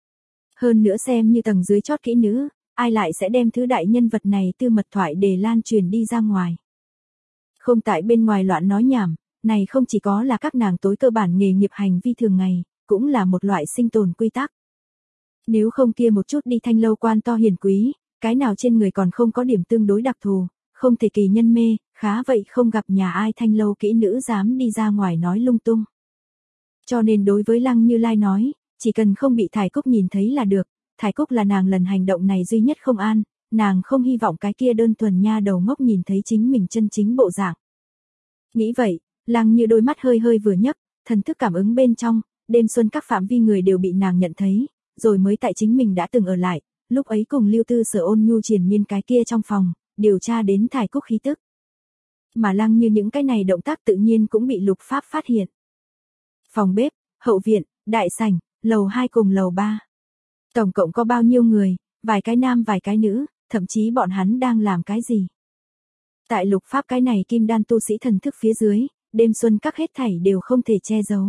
Hơn nữa xem như tầng dưới chót kỹ nữ, ai lại sẽ đem thứ đại nhân vật này tư mật thoại để lan truyền đi ra ngoài. Không tại bên ngoài loạn nói nhảm, này không chỉ có là các nàng tối cơ bản nghề nghiệp hành vi thường ngày, cũng là một loại sinh tồn quy tắc. Nếu không kia một chút đi Thanh Lâu quan to hiền quý, cái nào trên người còn không có điểm tương đối đặc thù, không thể kỳ nhân mê, khá vậy không gặp nhà ai Thanh Lâu kỹ nữ dám đi ra ngoài nói lung tung. Cho nên đối với Lăng Như Lai nói, chỉ cần không bị Thải Cúc nhìn thấy là được, Thải Cúc là nàng lần hành động này duy nhất không an, nàng không hy vọng cái kia đơn thuần nha đầu ngốc nhìn thấy chính mình chân chính bộ dạng. Nghĩ vậy, Lăng Như đôi mắt hơi hơi vừa nhấc, thần thức cảm ứng bên trong, đêm xuân các phạm vi người đều bị nàng nhận thấy, rồi mới tại chính mình đã từng ở lại, lúc ấy cùng Lưu Tư Sở ôn nhu triền miên cái kia trong phòng, điều tra đến thải cúc khí tức. Mà Lăng Như những cái này động tác tự nhiên cũng bị Lục Pháp phát hiện. Phòng bếp, hậu viện, đại sảnh, lầu hai cùng lầu ba. Tổng cộng có bao nhiêu người, vài cái nam vài cái nữ, thậm chí bọn hắn đang làm cái gì. Tại Lục Pháp cái này kim đan tu sĩ thần thức phía dưới, đêm xuân các hết thảy đều không thể che giấu.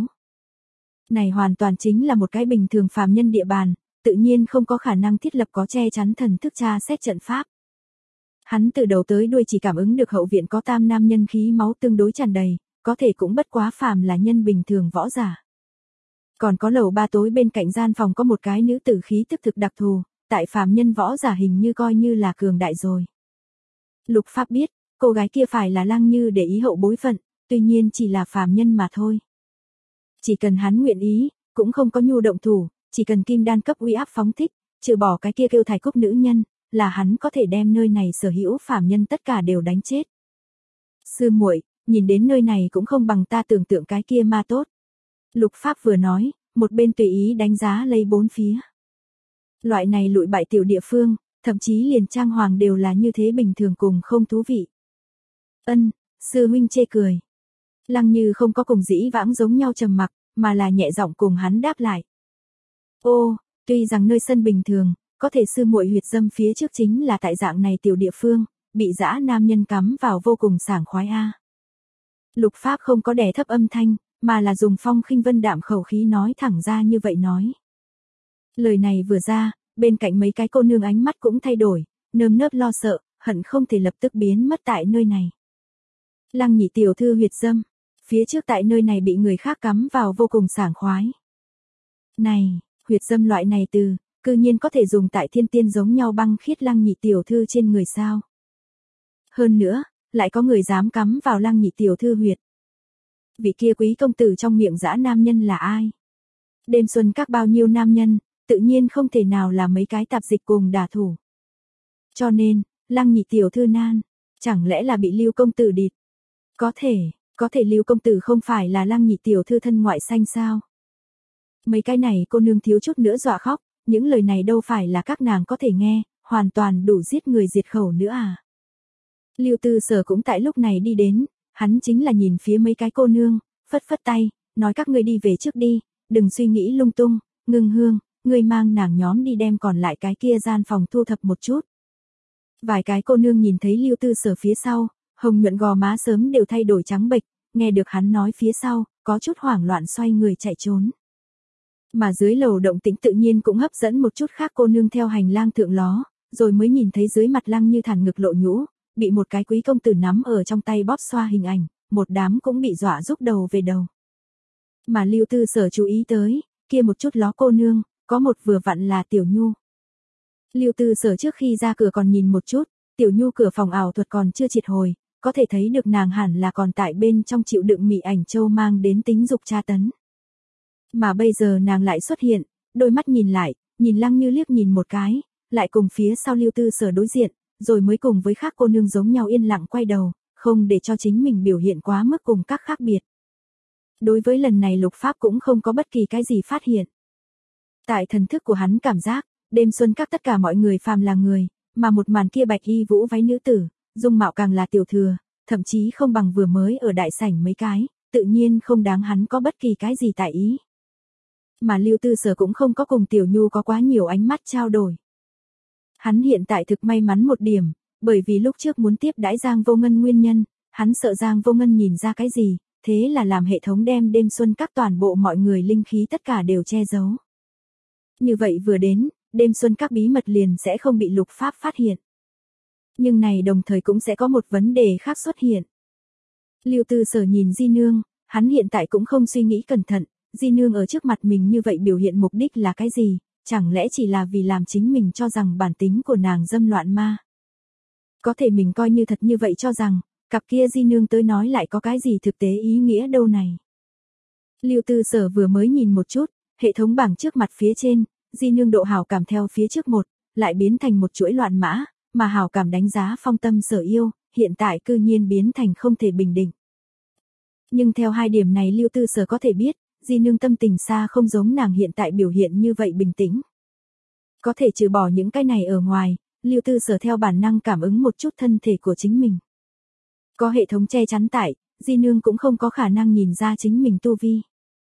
Này hoàn toàn chính là một cái bình thường phàm nhân địa bàn, tự nhiên không có khả năng thiết lập có che chắn thần thức tra xét trận pháp. Hắn từ đầu tới đuôi chỉ cảm ứng được hậu viện có tam nam nhân khí máu tương đối tràn đầy, có thể cũng bất quá phàm là nhân bình thường võ giả. Còn có lầu ba tối bên cạnh gian phòng có một cái nữ tử khí tức thực đặc thù, tại phàm nhân võ giả hình như coi như là cường đại rồi. Lục Pháp biết, cô gái kia phải là Lăng Như để ý hậu bối phận, tuy nhiên chỉ là phàm nhân mà thôi. Chỉ cần hắn nguyện ý, cũng không có nhu động thủ, chỉ cần kim đan cấp uy áp phóng thích, trừ bỏ cái kia kêu thải cúc nữ nhân, là hắn có thể đem nơi này sở hữu phàm nhân tất cả đều đánh chết. Sư muội, nhìn đến nơi này cũng không bằng ta tưởng tượng cái kia ma tốt. Lục Pháp vừa nói, một bên tùy ý đánh giá lấy bốn phía. Loại này lụi bại tiểu địa phương, thậm chí liền trang hoàng đều là như thế bình thường cùng không thú vị. Ân, sư huynh chê cười. Lăng Như không có cùng dĩ vãng giống nhau trầm mặc, mà là nhẹ giọng cùng hắn đáp lại. Ô, tuy rằng nơi sân bình thường, có thể sư muội huyệt dâm phía trước chính là tại dạng này tiểu địa phương, bị dã nam nhân cắm vào vô cùng sảng khoái a. Lục Pháp không có đè thấp âm thanh, mà là dùng phong khinh vân đạm khẩu khí nói thẳng ra như vậy nói. Lời này vừa ra, bên cạnh mấy cái cô nương ánh mắt cũng thay đổi, nơm nớp lo sợ, hận không thể lập tức biến mất tại nơi này. Lăng nhị tiểu thư huyệt dâm, phía trước tại nơi này bị người khác cắm vào vô cùng sảng khoái. Này, huyệt dâm loại này từ, cư nhiên có thể dùng tại thiên tiên giống nhau băng khiết Lăng nhị tiểu thư trên người sao. Hơn nữa, lại có người dám cắm vào Lăng nhị tiểu thư huyệt. Vị kia quý công tử trong miệng dã nam nhân là ai? Đêm xuân các bao nhiêu nam nhân, tự nhiên không thể nào là mấy cái tạp dịch cùng đả thủ. Cho nên, Lăng nhị tiểu thư nan, chẳng lẽ là bị Lưu công tử địt? Có thể, có thể Lưu công tử không phải là Lăng nhị tiểu thư thân ngoại sanh sao? Mấy cái này cô nương thiếu chút nữa dọa khóc, những lời này đâu phải là các nàng có thể nghe, hoàn toàn đủ giết người diệt khẩu nữa à. Lưu Tư Sở cũng tại lúc này đi đến, hắn chính là nhìn phía mấy cái cô nương, phất phất tay, nói các ngươi đi về trước đi, đừng suy nghĩ lung tung, Ngưng Hương, ngươi mang nàng nhóm đi đem còn lại cái kia gian phòng thu thập một chút. Vài cái cô nương nhìn thấy Lưu Tư Sở phía sau, hồng nhuận gò má sớm đều thay đổi trắng bệch, nghe được hắn nói phía sau, có chút hoảng loạn xoay người chạy trốn. Mà dưới lầu động tĩnh tự nhiên cũng hấp dẫn một chút khác cô nương theo hành lang thượng ló, rồi mới nhìn thấy dưới mặt Lăng Như thản ngực lộ nhũ, bị một cái quý công tử nắm ở trong tay bóp xoa hình ảnh, một đám cũng bị dọa rúc đầu về đầu. Mà Lưu Tư Sở chú ý tới, kia một chút ló cô nương, có một vừa vặn là Tiểu Nhu. Lưu Tư Sở trước khi ra cửa còn nhìn một chút, Tiểu Nhu cửa phòng ảo thuật còn chưa triệt hồi, có thể thấy được nàng hẳn là còn tại bên trong chịu đựng mị ảnh châu mang đến tính dục tra tấn. Mà bây giờ nàng lại xuất hiện, đôi mắt nhìn lại, nhìn Lăng Như liếc nhìn một cái, lại cùng phía sau Lưu Tư Sở đối diện, rồi mới cùng với khác cô nương giống nhau yên lặng quay đầu, không để cho chính mình biểu hiện quá mức cùng các khác biệt. Đối với lần này Lục Pháp cũng không có bất kỳ cái gì phát hiện. Tại thần thức của hắn cảm giác, đêm xuân các tất cả mọi người phàm là người, mà một màn kia bạch y vũ váy nữ tử, dung mạo càng là tiểu thừa, thậm chí không bằng vừa mới ở đại sảnh mấy cái, tự nhiên không đáng hắn có bất kỳ cái gì tại ý. Mà Lưu Tư Sở cũng không có cùng Tiểu Nhu có quá nhiều ánh mắt trao đổi. Hắn hiện tại thực may mắn một điểm, bởi vì lúc trước muốn tiếp đãi Giang Vô Ngân nguyên nhân, hắn sợ Giang Vô Ngân nhìn ra cái gì, thế là làm hệ thống đem đêm xuân các toàn bộ mọi người linh khí tất cả đều che giấu. Như vậy vừa đến, đêm xuân các bí mật liền sẽ không bị Lục Pháp phát hiện. Nhưng này đồng thời cũng sẽ có một vấn đề khác xuất hiện. Lưu Tư Sở nhìn Di Nương, hắn hiện tại cũng không suy nghĩ cẩn thận, Di Nương ở trước mặt mình như vậy biểu hiện mục đích là cái gì, chẳng lẽ chỉ là vì làm chính mình cho rằng bản tính của nàng dâm loạn ma. Có thể mình coi như thật như vậy cho rằng, cặp kia Di Nương tới nói lại có cái gì thực tế ý nghĩa đâu này. Lưu Tư Sở vừa mới nhìn một chút, hệ thống bảng trước mặt phía trên, Di Nương độ hảo cảm theo phía trước một, lại biến thành một chuỗi loạn mã, mà hảo cảm đánh giá phong tâm sở yêu, hiện tại cư nhiên biến thành không thể bình định. Nhưng theo hai điểm này Lưu Tư Sở có thể biết, Di Nương tâm tình xa không giống nàng hiện tại biểu hiện như vậy bình tĩnh. Có thể trừ bỏ những cái này ở ngoài, Lưu Tư Sở theo bản năng cảm ứng một chút thân thể của chính mình. Có hệ thống che chắn tại, Di Nương cũng không có khả năng nhìn ra chính mình tu vi.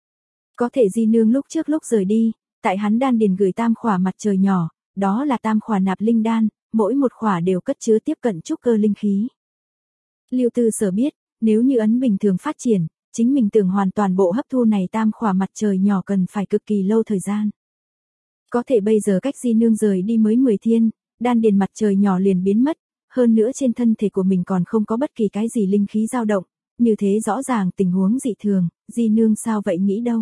Có thể Di Nương lúc trước lúc rời đi, tại hắn đan điền gửi tam khỏa mặt trời nhỏ, đó là tam khỏa nạp linh đan, mỗi một khỏa đều cất chứa tiếp cận trúc cơ linh khí. Lưu Tư Sở biết, nếu như ấn bình thường phát triển, chính mình tưởng hoàn toàn bộ hấp thu này tam khỏa mặt trời nhỏ cần phải cực kỳ lâu thời gian. Có thể bây giờ cách Di Nương rời đi mới mười thiên, đan điền mặt trời nhỏ liền biến mất, hơn nữa trên thân thể của mình còn không có bất kỳ cái gì linh khí dao động, như thế rõ ràng tình huống dị thường, Di Nương sao vậy nghĩ đâu.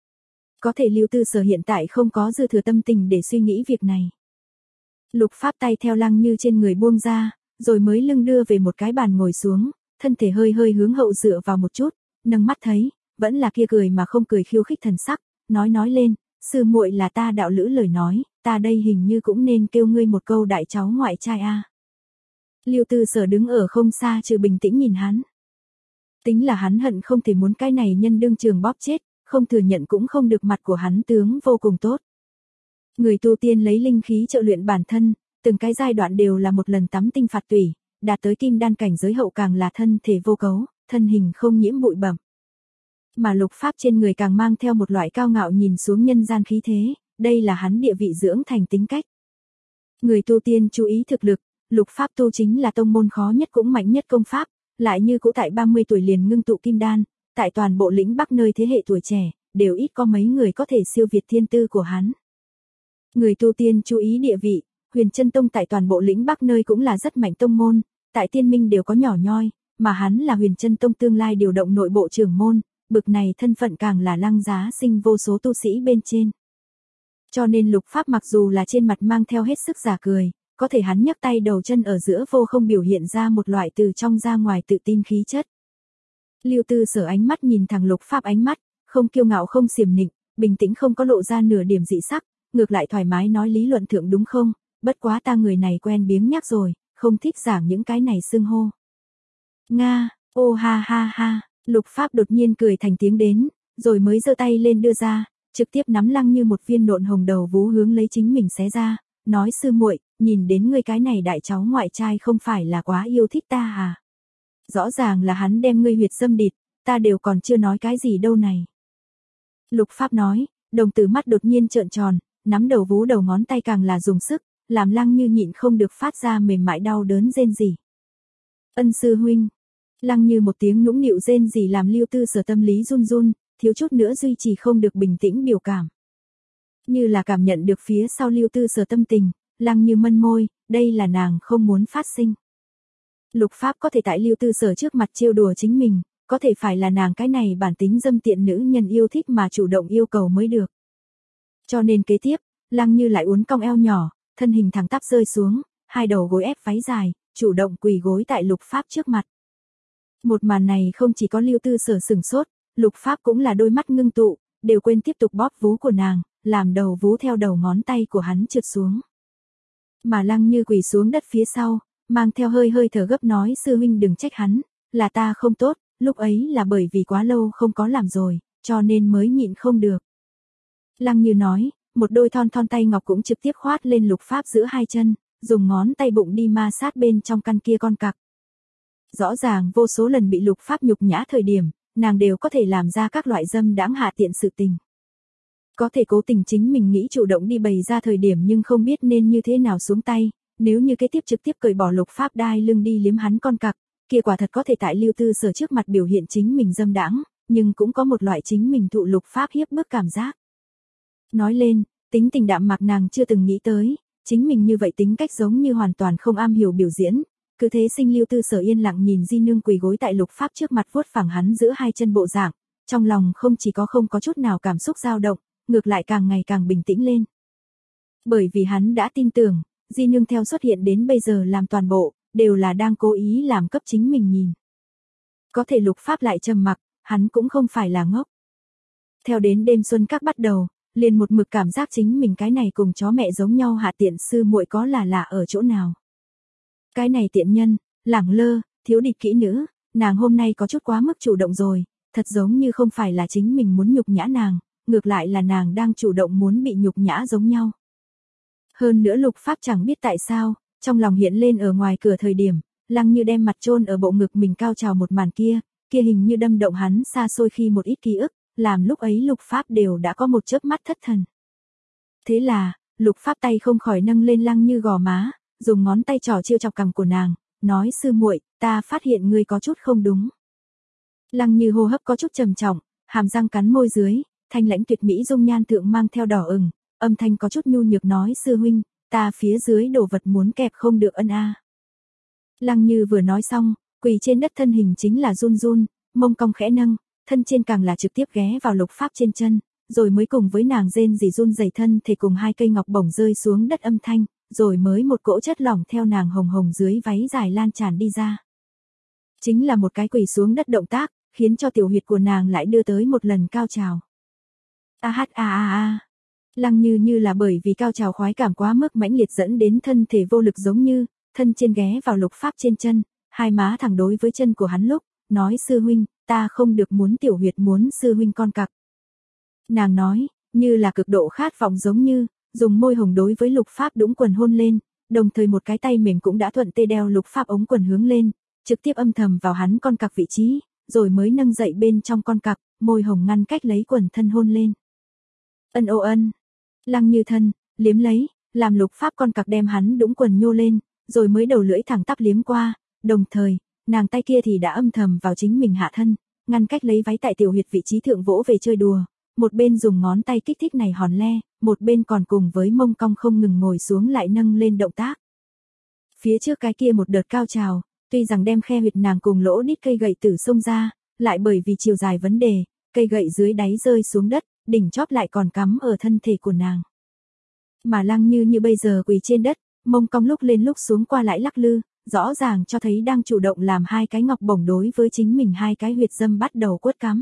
Có thể Lưu Tư Sở hiện tại không có dư thừa tâm tình để suy nghĩ việc này. Lục Pháp tay theo Lăng Như trên người buông ra, rồi mới lưng đưa về một cái bàn ngồi xuống, thân thể hơi hơi hướng hậu dựa vào một chút, nâng mắt thấy, vẫn là kia cười mà không cười khiêu khích thần sắc, nói nói lên, sư muội là ta đạo lữ lời nói, ta đây hình như cũng nên kêu ngươi một câu đại cháu ngoại trai a. Lưu Tư Sở đứng ở không xa trừ bình tĩnh nhìn hắn. Tính là hắn hận không thể muốn cái này nhân đương trường bóp chết, không thừa nhận cũng không được, mặt của hắn tướng vô cùng tốt. Người tu tiên lấy linh khí trợ luyện bản thân, từng cái giai đoạn đều là một lần tắm tinh phạt tủy, đạt tới kim đan cảnh giới hậu càng là thân thể vô cấu, thân hình không nhiễm bụi bặm. Mà Lục Pháp trên người càng mang theo một loại cao ngạo nhìn xuống nhân gian khí thế, đây là hắn địa vị dưỡng thành tính cách. Người tu tiên chú ý thực lực, Lục Pháp tu chính là tông môn khó nhất cũng mạnh nhất công pháp, lại như cũ tại ba mươi tuổi liền ngưng tụ kim đan, tại toàn bộ lĩnh Bắc nơi thế hệ tuổi trẻ, đều ít có mấy người có thể siêu việt thiên tư của hắn. Người tu tiên chú ý địa vị, Huyền Chân Tông tại toàn bộ lĩnh Bắc nơi cũng là rất mạnh tông môn, tại Tiên Minh đều có nhỏ nhoi, mà hắn là Huyền Chân Tông tương lai điều động nội bộ trưởng môn, bực này thân phận càng là lăng giá sinh vô số tu sĩ bên trên. Cho nên Lục Pháp mặc dù là trên mặt mang theo hết sức giả cười, có thể hắn nhấc tay đầu chân ở giữa vô không biểu hiện ra một loại từ trong ra ngoài tự tin khí chất. Lưu Tư Sở ánh mắt nhìn thẳng Lục Pháp ánh mắt, không kiêu ngạo không xiểm nịnh, bình tĩnh không có lộ ra nửa điểm dị sắc, ngược lại thoải mái nói lý luận thượng đúng không, bất quá ta người này quen biếng nhác rồi, không thích giảng những cái này xưng hô. Nga, ô ha ha ha, Lục Pháp đột nhiên cười thành tiếng đến, rồi mới giơ tay lên đưa ra, trực tiếp nắm Lăng Như một viên nộn hồng đầu vú hướng lấy chính mình xé ra, nói sư muội, nhìn đến ngươi cái này đại cháu ngoại trai không phải là quá yêu thích ta à? Rõ ràng là hắn đem ngươi huyệt dâm địt, ta đều còn chưa nói cái gì đâu này. Lục Pháp nói, đồng tử mắt đột nhiên trợn tròn, nắm đầu vú đầu ngón tay càng là dùng sức, làm Lăng Như nhịn không được phát ra mềm mại đau đớn rên rỉ. Ân sư huynh. Lăng Như một tiếng nũng nịu rên rỉ làm Lưu Tư Sở tâm lý run run, thiếu chút nữa duy trì không được bình tĩnh biểu cảm. Như là cảm nhận được phía sau Lưu Tư Sở tâm tình, Lăng Như mân môi, đây là nàng không muốn phát sinh. Lục Pháp có thể tại Lưu Tư Sở trước mặt trêu đùa chính mình, có thể phải là nàng cái này bản tính dâm tiện nữ nhân yêu thích mà chủ động yêu cầu mới được. Cho nên kế tiếp, Lăng Như lại uốn cong eo nhỏ, thân hình thẳng tắp rơi xuống, hai đầu gối ép váy dài, chủ động quỳ gối tại Lục Pháp trước mặt. Một màn này không chỉ có Lưu Tư Sở sửng sốt, Lục Pháp cũng là đôi mắt ngưng tụ, đều quên tiếp tục bóp vú của nàng, làm đầu vú theo đầu ngón tay của hắn trượt xuống. Mà Lăng Như quỳ xuống đất phía sau, mang theo hơi hơi thở gấp nói sư huynh đừng trách hắn, là ta không tốt, lúc ấy là bởi vì quá lâu không có làm rồi, cho nên mới nhịn không được. Lăng Như nói, một đôi thon thon tay ngọc cũng trực tiếp khoát lên Lục Pháp giữa hai chân, dùng ngón tay bụng đi ma sát bên trong căn kia con cặc. Rõ ràng vô số lần bị Lục Pháp nhục nhã thời điểm, nàng đều có thể làm ra các loại dâm đãng hạ tiện sự tình. Có thể cố tình chính mình nghĩ chủ động đi bày ra thời điểm nhưng không biết nên như thế nào xuống tay, nếu như kế tiếp trực tiếp cởi bỏ Lục Pháp đai lưng đi liếm hắn con cặc, kia quả thật có thể tại Lưu Tư Sở trước mặt biểu hiện chính mình dâm đãng, nhưng cũng có một loại chính mình thụ Lục Pháp hiếp bức cảm giác. Nói lên, tính tình đạm mạc nàng chưa từng nghĩ tới, chính mình như vậy tính cách giống như hoàn toàn không am hiểu biểu diễn, cứ thế sinh Lưu Tư Sở yên lặng nhìn Di Nương quỳ gối tại Lục Pháp trước mặt vuốt phẳng hắn giữa hai chân bộ dạng, trong lòng không chỉ có không có chút nào cảm xúc dao động, ngược lại càng ngày càng bình tĩnh lên. Bởi vì hắn đã tin tưởng, Di Nương theo xuất hiện đến bây giờ làm toàn bộ, đều là đang cố ý làm cấp chính mình nhìn. Có thể Lục Pháp lại trầm mặc, hắn cũng không phải là ngốc. Theo đến đêm xuân các bắt đầu, liền một mực cảm giác chính mình cái này cùng chó mẹ giống nhau hạ tiện sư muội có là lạ ở chỗ nào. Cái này tiện nhân, lẳng lơ, thiếu địch kỹ nữ, nàng hôm nay có chút quá mức chủ động rồi, thật giống như không phải là chính mình muốn nhục nhã nàng, ngược lại là nàng đang chủ động muốn bị nhục nhã giống nhau. Hơn nữa Lục Pháp chẳng biết tại sao, trong lòng hiện lên ở ngoài cửa thời điểm, Lăng Như đem mặt chôn ở bộ ngực mình cao trào một màn kia, kia hình như đâm động hắn xa xôi khi một ít ký ức, làm lúc ấy Lục Pháp đều đã có một chớp mắt thất thần. Thế là, Lục Pháp tay không khỏi nâng lên Lăng Như gò má, dùng ngón tay trỏ trêu chọc cằm của nàng, nói sư muội, ta phát hiện ngươi có chút không đúng. Lăng Như hô hấp có chút trầm trọng, hàm răng cắn môi dưới, thanh lãnh tuyệt mỹ dung nhan thượng mang theo đỏ ửng, âm thanh có chút nhu nhược nói sư huynh, ta phía dưới đồ vật muốn kẹp không được ân a. Lăng Như vừa nói xong, quỳ trên đất thân hình chính là run run, mông cong khẽ nâng, thân trên càng là trực tiếp ghé vào Lục Pháp trên chân, rồi mới cùng với nàng rên rỉ run rẩy thân thể cùng hai cây ngọc bổng rơi xuống đất âm thanh, rồi mới một cỗ chất lỏng theo nàng hồng hồng dưới váy dài lan tràn đi ra. Chính là một cái quỳ xuống đất động tác, khiến cho tiểu huyệt của nàng lại đưa tới một lần cao trào. A hát a a a. Lăng Như như là bởi vì cao trào khoái cảm quá mức mãnh liệt dẫn đến thân thể vô lực giống như, thân trên ghé vào Lục Pháp trên chân, hai má thẳng đối với chân của hắn lúc, nói sư huynh, ta không được muốn tiểu huyệt muốn sư huynh con cặc. Nàng nói, như là cực độ khát vọng giống như, dùng môi hồng đối với Lục Pháp đũng quần hôn lên, đồng thời một cái tay mềm cũng đã thuận tê đeo Lục Pháp ống quần hướng lên, trực tiếp âm thầm vào hắn con cặc vị trí, rồi mới nâng dậy bên trong con cặc, môi hồng ngăn cách lấy quần thân hôn lên. Ân ô ân. Lăng Như thân, liếm lấy, làm Lục Pháp con cặc đem hắn đũng quần nhô lên, rồi mới đầu lưỡi thẳng tắp liếm qua, đồng thời, nàng tay kia thì đã âm thầm vào chính mình hạ thân, ngăn cách lấy váy tại tiểu huyệt vị trí thượng vỗ về chơi đùa, một bên dùng ngón tay kích thích này hòn le, một bên còn cùng với mông cong không ngừng ngồi xuống lại nâng lên động tác. Phía trước cái kia một đợt cao trào, tuy rằng đem khe huyệt nàng cùng lỗ đít cây gậy tử xông ra, lại bởi vì chiều dài vấn đề, cây gậy dưới đáy rơi xuống đất, đỉnh chóp lại còn cắm ở thân thể của nàng. Mà Lăng Như như bây giờ quỳ trên đất, mông cong lúc lên lúc xuống qua lại lắc lư, rõ ràng cho thấy đang chủ động làm hai cái ngọc bổng đối với chính mình hai cái huyệt dâm bắt đầu quất cắm.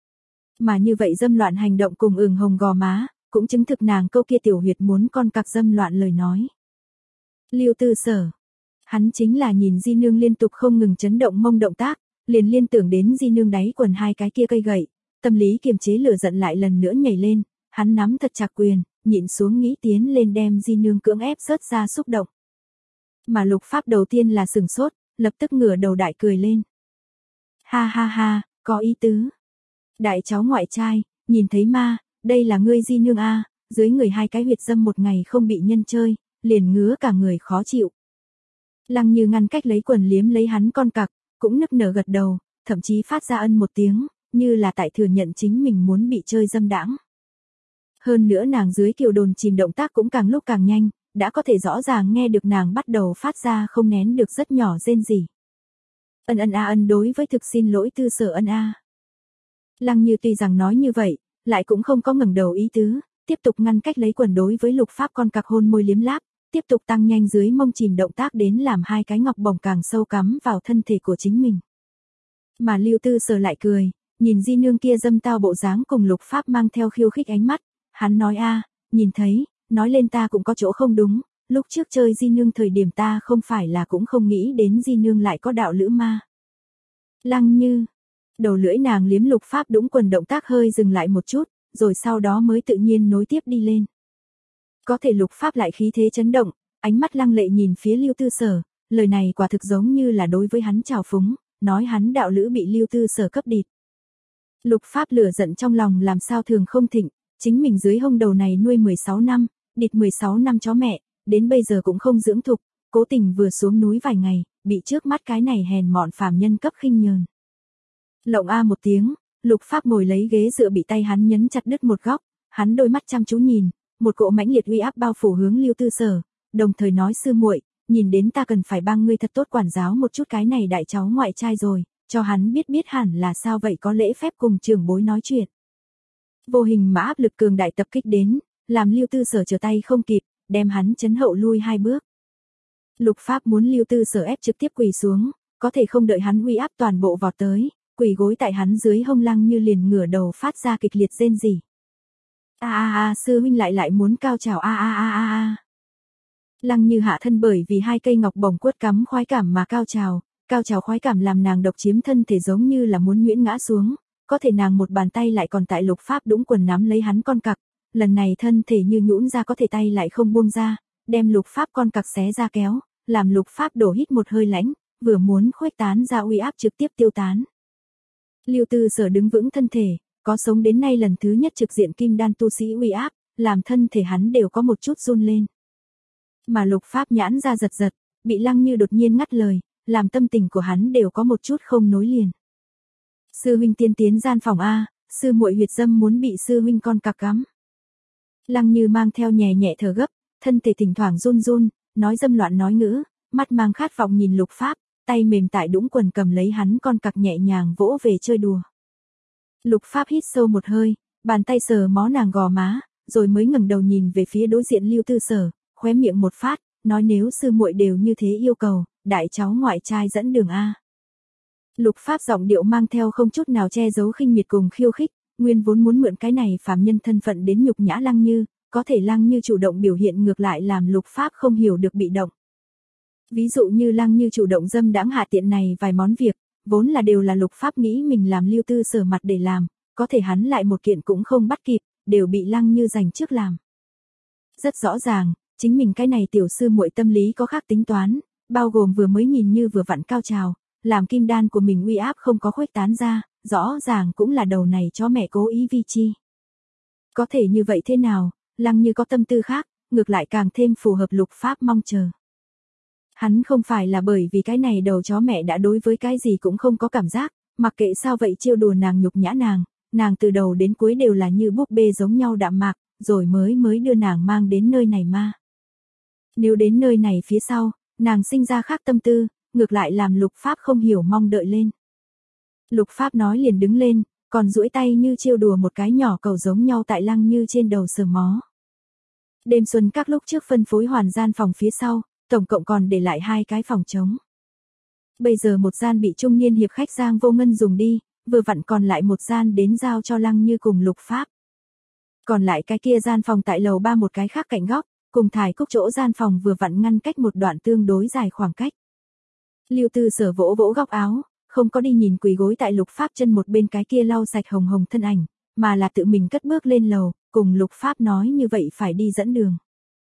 Mà như vậy dâm loạn hành động cùng ửng hồng gò má, cũng chứng thực nàng câu kia tiểu huyệt muốn con cặc dâm loạn lời nói. Lưu Tư Sở, hắn chính là nhìn Di Nương liên tục không ngừng chấn động mông động tác, liền liên tưởng đến Di Nương đáy quần hai cái kia cây gậy, tâm lý kiềm chế lửa giận lại lần nữa nhảy lên, hắn nắm thật chặt quyền, nhịn xuống nghĩ tiến lên đem Di Nương cưỡng ép rớt ra xúc động. Mà Lục Pháp đầu tiên là sừng sốt, lập tức ngửa đầu đại cười lên. Ha ha ha, có ý tứ. Đại cháu ngoại trai, nhìn thấy ma, đây là ngươi Di Nương a, dưới người hai cái huyệt dâm một ngày không bị nhân chơi, liền ngứa cả người khó chịu. Lăng Như ngăn cách lấy quần liếm lấy hắn con cặc, cũng nức nở gật đầu, thậm chí phát ra ân một tiếng, như là tại thừa nhận chính mình muốn bị chơi dâm đãng. Hơn nữa nàng dưới kiều đồn chìm động tác cũng càng lúc càng nhanh, đã có thể rõ ràng nghe được nàng bắt đầu phát ra không nén được rất nhỏ rên rỉ. Ân ân a ân đối với thực xin lỗi Tư Sở ân a. Lăng Như tuy rằng nói như vậy, lại cũng không có ngẩng đầu ý tứ, tiếp tục ngăn cách lấy quần đối với Lục Pháp con cặc hôn môi liếm láp, tiếp tục tăng nhanh dưới mông chìm động tác đến làm hai cái ngọc bổng càng sâu cắm vào thân thể của chính mình. Mà Lưu Tư Sở lại cười, nhìn Di Nương kia dâm tao bộ dáng cùng Lục Pháp mang theo khiêu khích ánh mắt, hắn nói a, nhìn thấy, nói lên ta cũng có chỗ không đúng, lúc trước chơi Di Nương thời điểm ta không phải là cũng không nghĩ đến Di Nương lại có đạo lữ ma. Lăng Như, đầu lưỡi nàng liếm Lục Pháp đũng quần động tác hơi dừng lại một chút, rồi sau đó mới tự nhiên nối tiếp đi lên. Có thể Lục Pháp lại khí thế chấn động, ánh mắt lăng lệ nhìn phía Lưu Tư Sở, lời này quả thực giống như là đối với hắn trào phúng, nói hắn đạo lữ bị Lưu Tư Sở cấp địt. Lục Pháp lửa giận trong lòng làm sao thường không thịnh, chính mình dưới hông đầu này nuôi mười sáu năm, địt mười sáu năm chó mẹ, đến bây giờ cũng không dưỡng thục, cố tình vừa xuống núi vài ngày, bị trước mắt cái này hèn mọn phàm nhân cấp khinh nhờn. Lộng a một tiếng, Lục Pháp ngồi lấy ghế dựa bị tay hắn nhấn chặt đứt một góc, hắn đôi mắt chăm chú nhìn, một cỗ mãnh liệt uy áp bao phủ hướng Lưu Tư Sở, đồng thời nói sư muội, nhìn đến ta cần phải bang ngươi thật tốt quản giáo một chút cái này đại cháu ngoại trai rồi, cho hắn biết biết hẳn là sao vậy có lễ phép cùng trưởng bối nói chuyện. Vô hình mà áp lực cường đại tập kích đến, làm Lưu Tư Sở trở tay không kịp, đem hắn chấn hậu lui hai bước. Lục Pháp muốn Lưu Tư Sở ép trực tiếp quỳ xuống, có thể không đợi hắn uy áp toàn bộ vọt tới, quỳ gối tại hắn dưới hông Lăng Như liền ngửa đầu phát ra kịch liệt rên rỉ. A a a, sư huynh lại lại muốn cao trào a a a a a. Lăng Như hạ thân bởi vì hai cây ngọc bổng quất cắm khoái cảm mà cao trào, cao trào khoái cảm làm nàng độc chiếm thân thể giống như là muốn nhuyễn ngã xuống, có thể nàng một bàn tay lại còn tại Lục Pháp đũng quần nắm lấy hắn con cặc, lần này thân thể như nhũn ra có thể tay lại không buông ra, đem Lục Pháp con cặc xé ra kéo, làm Lục Pháp đổ hít một hơi lãnh, vừa muốn khuếch tán ra uy áp trực tiếp tiêu tán. Lưu Tư Sở đứng vững thân thể, có sống đến nay lần thứ nhất trực diện kim đan tu sĩ uy áp, làm thân thể hắn đều có một chút run lên. Mà Lục Pháp nhãn ra giật giật, bị Lăng Như đột nhiên ngắt lời, làm tâm tình của hắn đều có một chút không nối liền. Sư huynh tiên tiến gian phòng a, sư muội huyệt dâm muốn bị sư huynh con cặc cắm. Lăng Như mang theo nhẹ nhẹ thở gấp, thân thể thỉnh thoảng run run, nói dâm loạn nói ngữ, mắt mang khát vọng nhìn Lục Pháp, tay mềm tại đũng quần cầm lấy hắn con cặc nhẹ nhàng vỗ về chơi đùa. Lục Pháp hít sâu một hơi, bàn tay sờ mó nàng gò má, rồi mới ngẩng đầu nhìn về phía đối diện Lưu Tư Sở, khóe miệng một phát, nói nếu sư muội đều như thế yêu cầu, đại cháu ngoại trai dẫn đường a. Lục Pháp giọng điệu mang theo không chút nào che giấu khinh miệt cùng khiêu khích, nguyên vốn muốn mượn cái này phàm nhân thân phận đến nhục nhã Lăng Như, có thể Lăng Như chủ động biểu hiện ngược lại làm Lục Pháp không hiểu được bị động. Ví dụ như Lăng Như chủ động dâm đãng hạ tiện này vài món việc, vốn là đều là Lục Pháp nghĩ mình làm Lưu Tư Sở mặt để làm, có thể hắn lại một kiện cũng không bắt kịp, đều bị Lăng Như giành trước làm. Rất rõ ràng, chính mình cái này tiểu sư muội tâm lý có khác tính toán, bao gồm vừa mới nhìn như vừa vặn cao trào, làm kim đan của mình uy áp không có khuếch tán ra, rõ ràng cũng là đầu này chó mẹ cố ý vi chi. Có thể như vậy thế nào, Lăng Như có tâm tư khác, ngược lại càng thêm phù hợp Lục Pháp mong chờ. Hắn không phải là bởi vì cái này đầu chó mẹ đã đối với cái gì cũng không có cảm giác, mặc kệ sao vậy trêu đùa nàng nhục nhã nàng, nàng từ đầu đến cuối đều là như búp bê giống nhau đạm mạc, rồi mới mới đưa nàng mang đến nơi này ma. Nếu đến nơi này phía sau, nàng sinh ra khác tâm tư, ngược lại làm Lục Pháp không hiểu mong đợi lên. Lục Pháp nói liền đứng lên, còn duỗi tay như trêu đùa một cái nhỏ cầu giống nhau tại Lăng Như trên đầu sờ mó. Đêm xuân các lúc trước phân phối hoàn gian phòng phía sau, tổng cộng còn để lại hai cái phòng trống. Bây giờ một gian bị trung niên hiệp khách Giang Vô Ngân dùng đi, vừa vặn còn lại một gian đến giao cho Lăng Như cùng Lục Pháp. Còn lại cái kia gian phòng tại lầu ba một cái khác cạnh góc, cùng thải cúc chỗ gian phòng vừa vặn ngăn cách một đoạn tương đối dài khoảng cách. Lưu Tư Sở vỗ vỗ góc áo, không có đi nhìn quỳ gối tại Lục Pháp chân một bên cái kia lau sạch hồng hồng thân ảnh, mà là tự mình cất bước lên lầu, cùng Lục Pháp nói như vậy phải đi dẫn đường.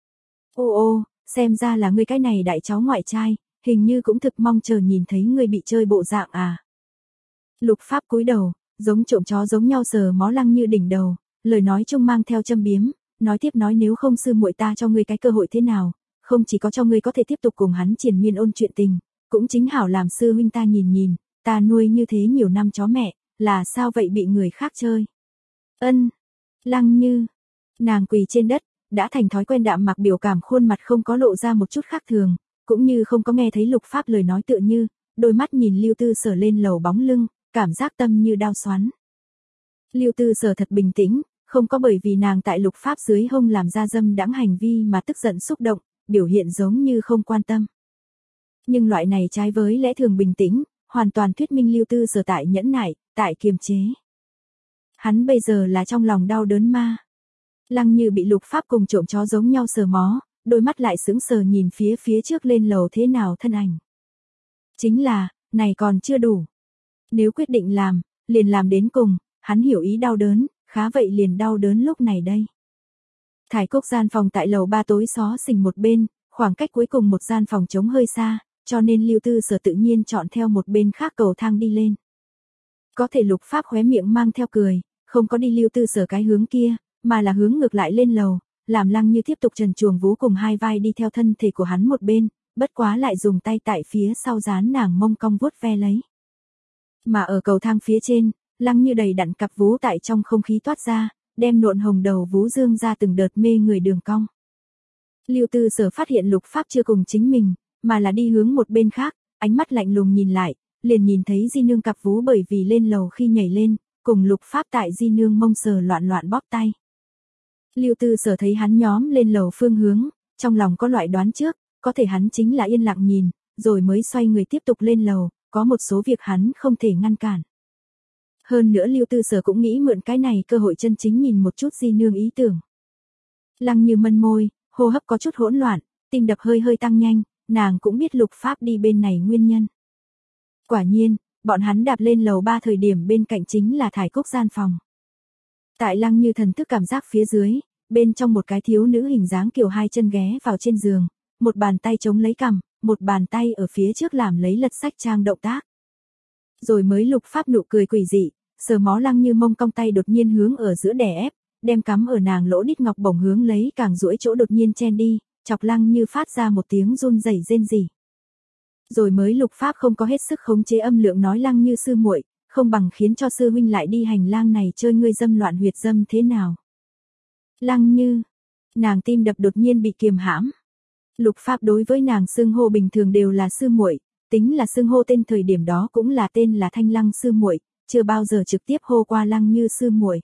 Ô ô, xem ra là ngươi cái này đại cháu ngoại trai, hình như cũng thực mong chờ nhìn thấy ngươi bị chơi bộ dạng à. Lục Pháp cúi đầu, giống trộm chó giống nhau sờ mó Lăng Như đỉnh đầu, lời nói chung mang theo châm biếm, nói tiếp nói nếu không sư muội ta cho ngươi cái cơ hội thế nào, không chỉ có cho ngươi có thể tiếp tục cùng hắn triền miên ôn chuyện tình, cũng chính hảo làm sư huynh ta nhìn nhìn, ta nuôi như thế nhiều năm chó mẹ, là sao vậy bị người khác chơi. Ân, Lăng Như, nàng quỳ trên đất, đã thành thói quen đạm mạc biểu cảm khuôn mặt không có lộ ra một chút khác thường, cũng như không có nghe thấy Lục Pháp lời nói tựa như, đôi mắt nhìn Lưu Tư Sở lên lầu bóng lưng, cảm giác tâm như đao xoắn. Lưu Tư Sở thật bình tĩnh, không có bởi vì nàng tại Lục Pháp dưới hông làm ra dâm đãng hành vi mà tức giận xúc động, biểu hiện giống như không quan tâm. Nhưng loại này trái với lẽ thường bình tĩnh, hoàn toàn thuyết minh Lưu Tư Sở tại nhẫn nại, tại kiềm chế. Hắn bây giờ là trong lòng đau đớn ma. Lăng Như bị Lục Pháp cùng trộm chó giống nhau sờ mó, đôi mắt lại sững sờ nhìn phía phía trước lên lầu thế nào thân ảnh. Chính là, này còn chưa đủ. Nếu quyết định làm, liền làm đến cùng, hắn hiểu ý đau đớn, khá vậy liền đau đớn lúc này đây. Thải cúc gian phòng tại lầu ba tối xó xỉnh một bên, khoảng cách cuối cùng một gian phòng trống hơi xa, cho nên Lưu Tư Sở tự nhiên chọn theo một bên khác cầu thang đi lên. Có thể Lục Pháp khóe miệng mang theo cười, không có đi Lưu Tư Sở cái hướng kia, mà là hướng ngược lại lên lầu, làm Lăng Như tiếp tục trần truồng vú cùng hai vai đi theo thân thể của hắn một bên, bất quá lại dùng tay tại phía sau dán nàng mông cong vuốt ve lấy. Mà ở cầu thang phía trên, Lăng Như đầy đặn cặp vú tại trong không khí toát ra, đem nộn hồng đầu vú dương ra từng đợt mê người đường cong. Lưu Tư Sở phát hiện Lục Pháp chưa cùng chính mình, mà là đi hướng một bên khác, ánh mắt lạnh lùng nhìn lại, liền nhìn thấy Di Nương cặp vú bởi vì lên lầu khi nhảy lên, cùng Lục Pháp tại Di Nương mông sờ loạn loạn bóp tay. Lưu Tư Sở thấy hắn nhóm lên lầu phương hướng, trong lòng có loại đoán trước, có thể hắn chính là yên lặng nhìn, rồi mới xoay người tiếp tục lên lầu, có một số việc hắn không thể ngăn cản. Hơn nữa Lưu Tư Sở cũng nghĩ mượn cái này cơ hội chân chính nhìn một chút Di Nương ý tưởng. Lăng Như mân môi, hô hấp có chút hỗn loạn, tim đập hơi hơi tăng nhanh, nàng cũng biết Lục Pháp đi bên này nguyên nhân. Quả nhiên, Bọn hắn đạp lên lầu ba thời điểm bên cạnh chính là Thải Cúc gian phòng. Tại Lăng Như thần thức cảm giác phía dưới, bên trong một cái thiếu nữ hình dáng kiểu hai chân ghé vào trên giường, một bàn tay chống lấy cằm, một bàn tay ở phía trước làm lấy lật sách trang động tác. Rồi mới Lục Pháp nụ cười quỷ dị, sờ mó Lăng Như mông cong tay đột nhiên hướng ở giữa đè ép, đem cắm ở nàng lỗ đít ngọc bổng hướng lấy càng duỗi chỗ đột nhiên chen đi, chọc Lăng Như phát ra một tiếng run rẩy rên rỉ. Rồi mới Lục Pháp không có hết sức khống chế âm lượng nói Lăng Như sư muội, không bằng khiến cho sư huynh lại đi hành lang này chơi ngươi dâm loạn huyệt dâm thế nào. Lăng Như, nàng tim đập đột nhiên bị kiềm hãm. Lục Pháp đối với nàng xưng hô bình thường đều là sư muội, tính là xưng hô tên thời điểm đó cũng là tên là Thanh Lăng sư muội, chưa bao giờ trực tiếp hô qua Lăng Như sư muội.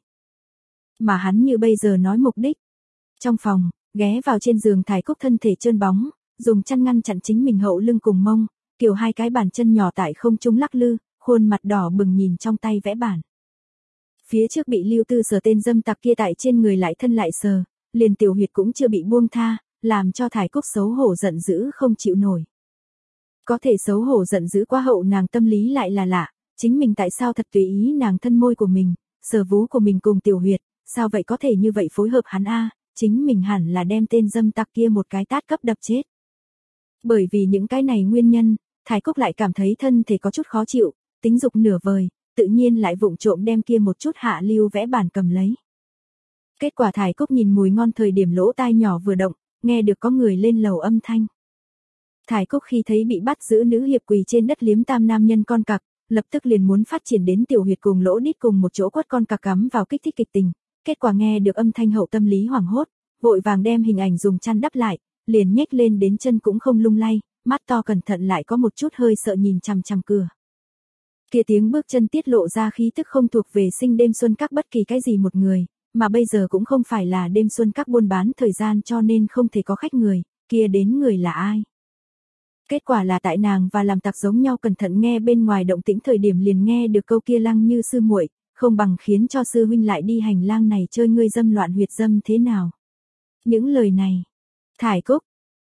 Mà hắn như bây giờ nói mục đích. Trong phòng, ghé vào trên giường Thải Cúc thân thể trơn bóng, dùng chăn ngăn chặn chính mình hậu lưng cùng mông, kiểu hai cái bàn chân nhỏ tại không trung lắc lư, khuôn mặt đỏ bừng nhìn trong tay vẽ bản. Phía trước bị Lưu Tư sờ tên dâm tặc kia tại trên người lại thân lại sờ, liền tiểu huyệt cũng chưa bị buông tha, làm cho Thải Cúc xấu hổ giận dữ không chịu nổi. Có thể xấu hổ giận dữ quá hậu nàng tâm lý lại là lạ, chính mình tại sao thật tùy ý nàng thân môi của mình, sờ vú của mình cùng tiểu huyệt, sao vậy có thể như vậy phối hợp hắn a, chính mình hẳn là đem tên dâm tặc kia một cái tát cấp đập chết. Bởi vì những cái này nguyên nhân, Thải Cúc lại cảm thấy thân thể có chút khó chịu, tính dục nửa vời, tự nhiên lại vụng trộm đem kia một chút hạ lưu vẽ bản cầm lấy. Kết quả Thải Cúc nhìn mùi ngon thời điểm lỗ tai nhỏ vừa động, nghe được có người lên lầu âm thanh. Thải Cúc khi thấy bị bắt giữ nữ hiệp quỳ trên đất liếm tam nam nhân con cặc, lập tức liền muốn phát triển đến tiểu huyệt cùng lỗ đít cùng một chỗ quất con cặc cắm vào kích thích kịch tình. Kết quả nghe được âm thanh hậu tâm lý hoảng hốt, vội vàng đem hình ảnh dùng chăn đắp lại, liền nhếch lên đến chân cũng không lung lay, mắt to cẩn thận lại có một chút hơi sợ nhìn chằm chằm cửa. Kia tiếng bước chân tiết lộ ra khí tức không thuộc về sinh đêm xuân các bất kỳ cái gì một người, mà bây giờ cũng không phải là đêm xuân các buôn bán thời gian cho nên không thể có khách người, kia đến người là ai. Kết quả là tại nàng và làm tặc giống nhau cẩn thận nghe bên ngoài động tĩnh thời điểm liền nghe được câu kia Lăng Như sư muội, không bằng khiến cho sư huynh lại đi hành lang này chơi ngươi dâm loạn huyệt dâm thế nào. Những lời này, Thải Cúc.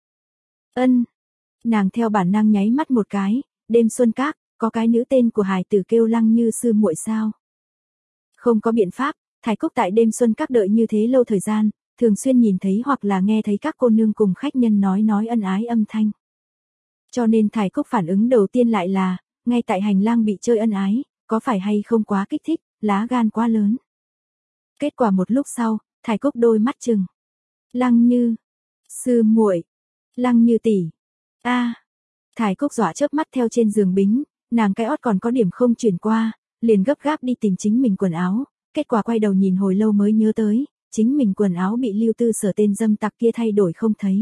Ân, nàng theo bản năng nháy mắt một cái, đêm xuân các, có cái nữ tên của hài tử kêu Lăng Như sư muội sao? Không có biện pháp, Thải Cúc tại đêm xuân các đợi như thế lâu thời gian, thường xuyên nhìn thấy hoặc là nghe thấy các cô nương cùng khách nhân nói nói ân ái âm thanh. Cho nên Thải Cúc phản ứng đầu tiên lại là, ngay tại hành lang bị chơi ân ái, có phải hay không quá kích thích, lá gan quá lớn. Kết quả một lúc sau, Thải Cúc đôi mắt trừng. Lăng Như, sư muội, Lăng Như tỷ. A. Thải Cúc dọa chớp mắt theo trên giường bính, nàng cái ót còn có điểm không chuyển qua, liền gấp gáp đi tìm chính mình quần áo, kết quả quay đầu nhìn hồi lâu mới nhớ tới, chính mình quần áo bị Lưu Tư sở tên dâm tặc kia thay đổi không thấy.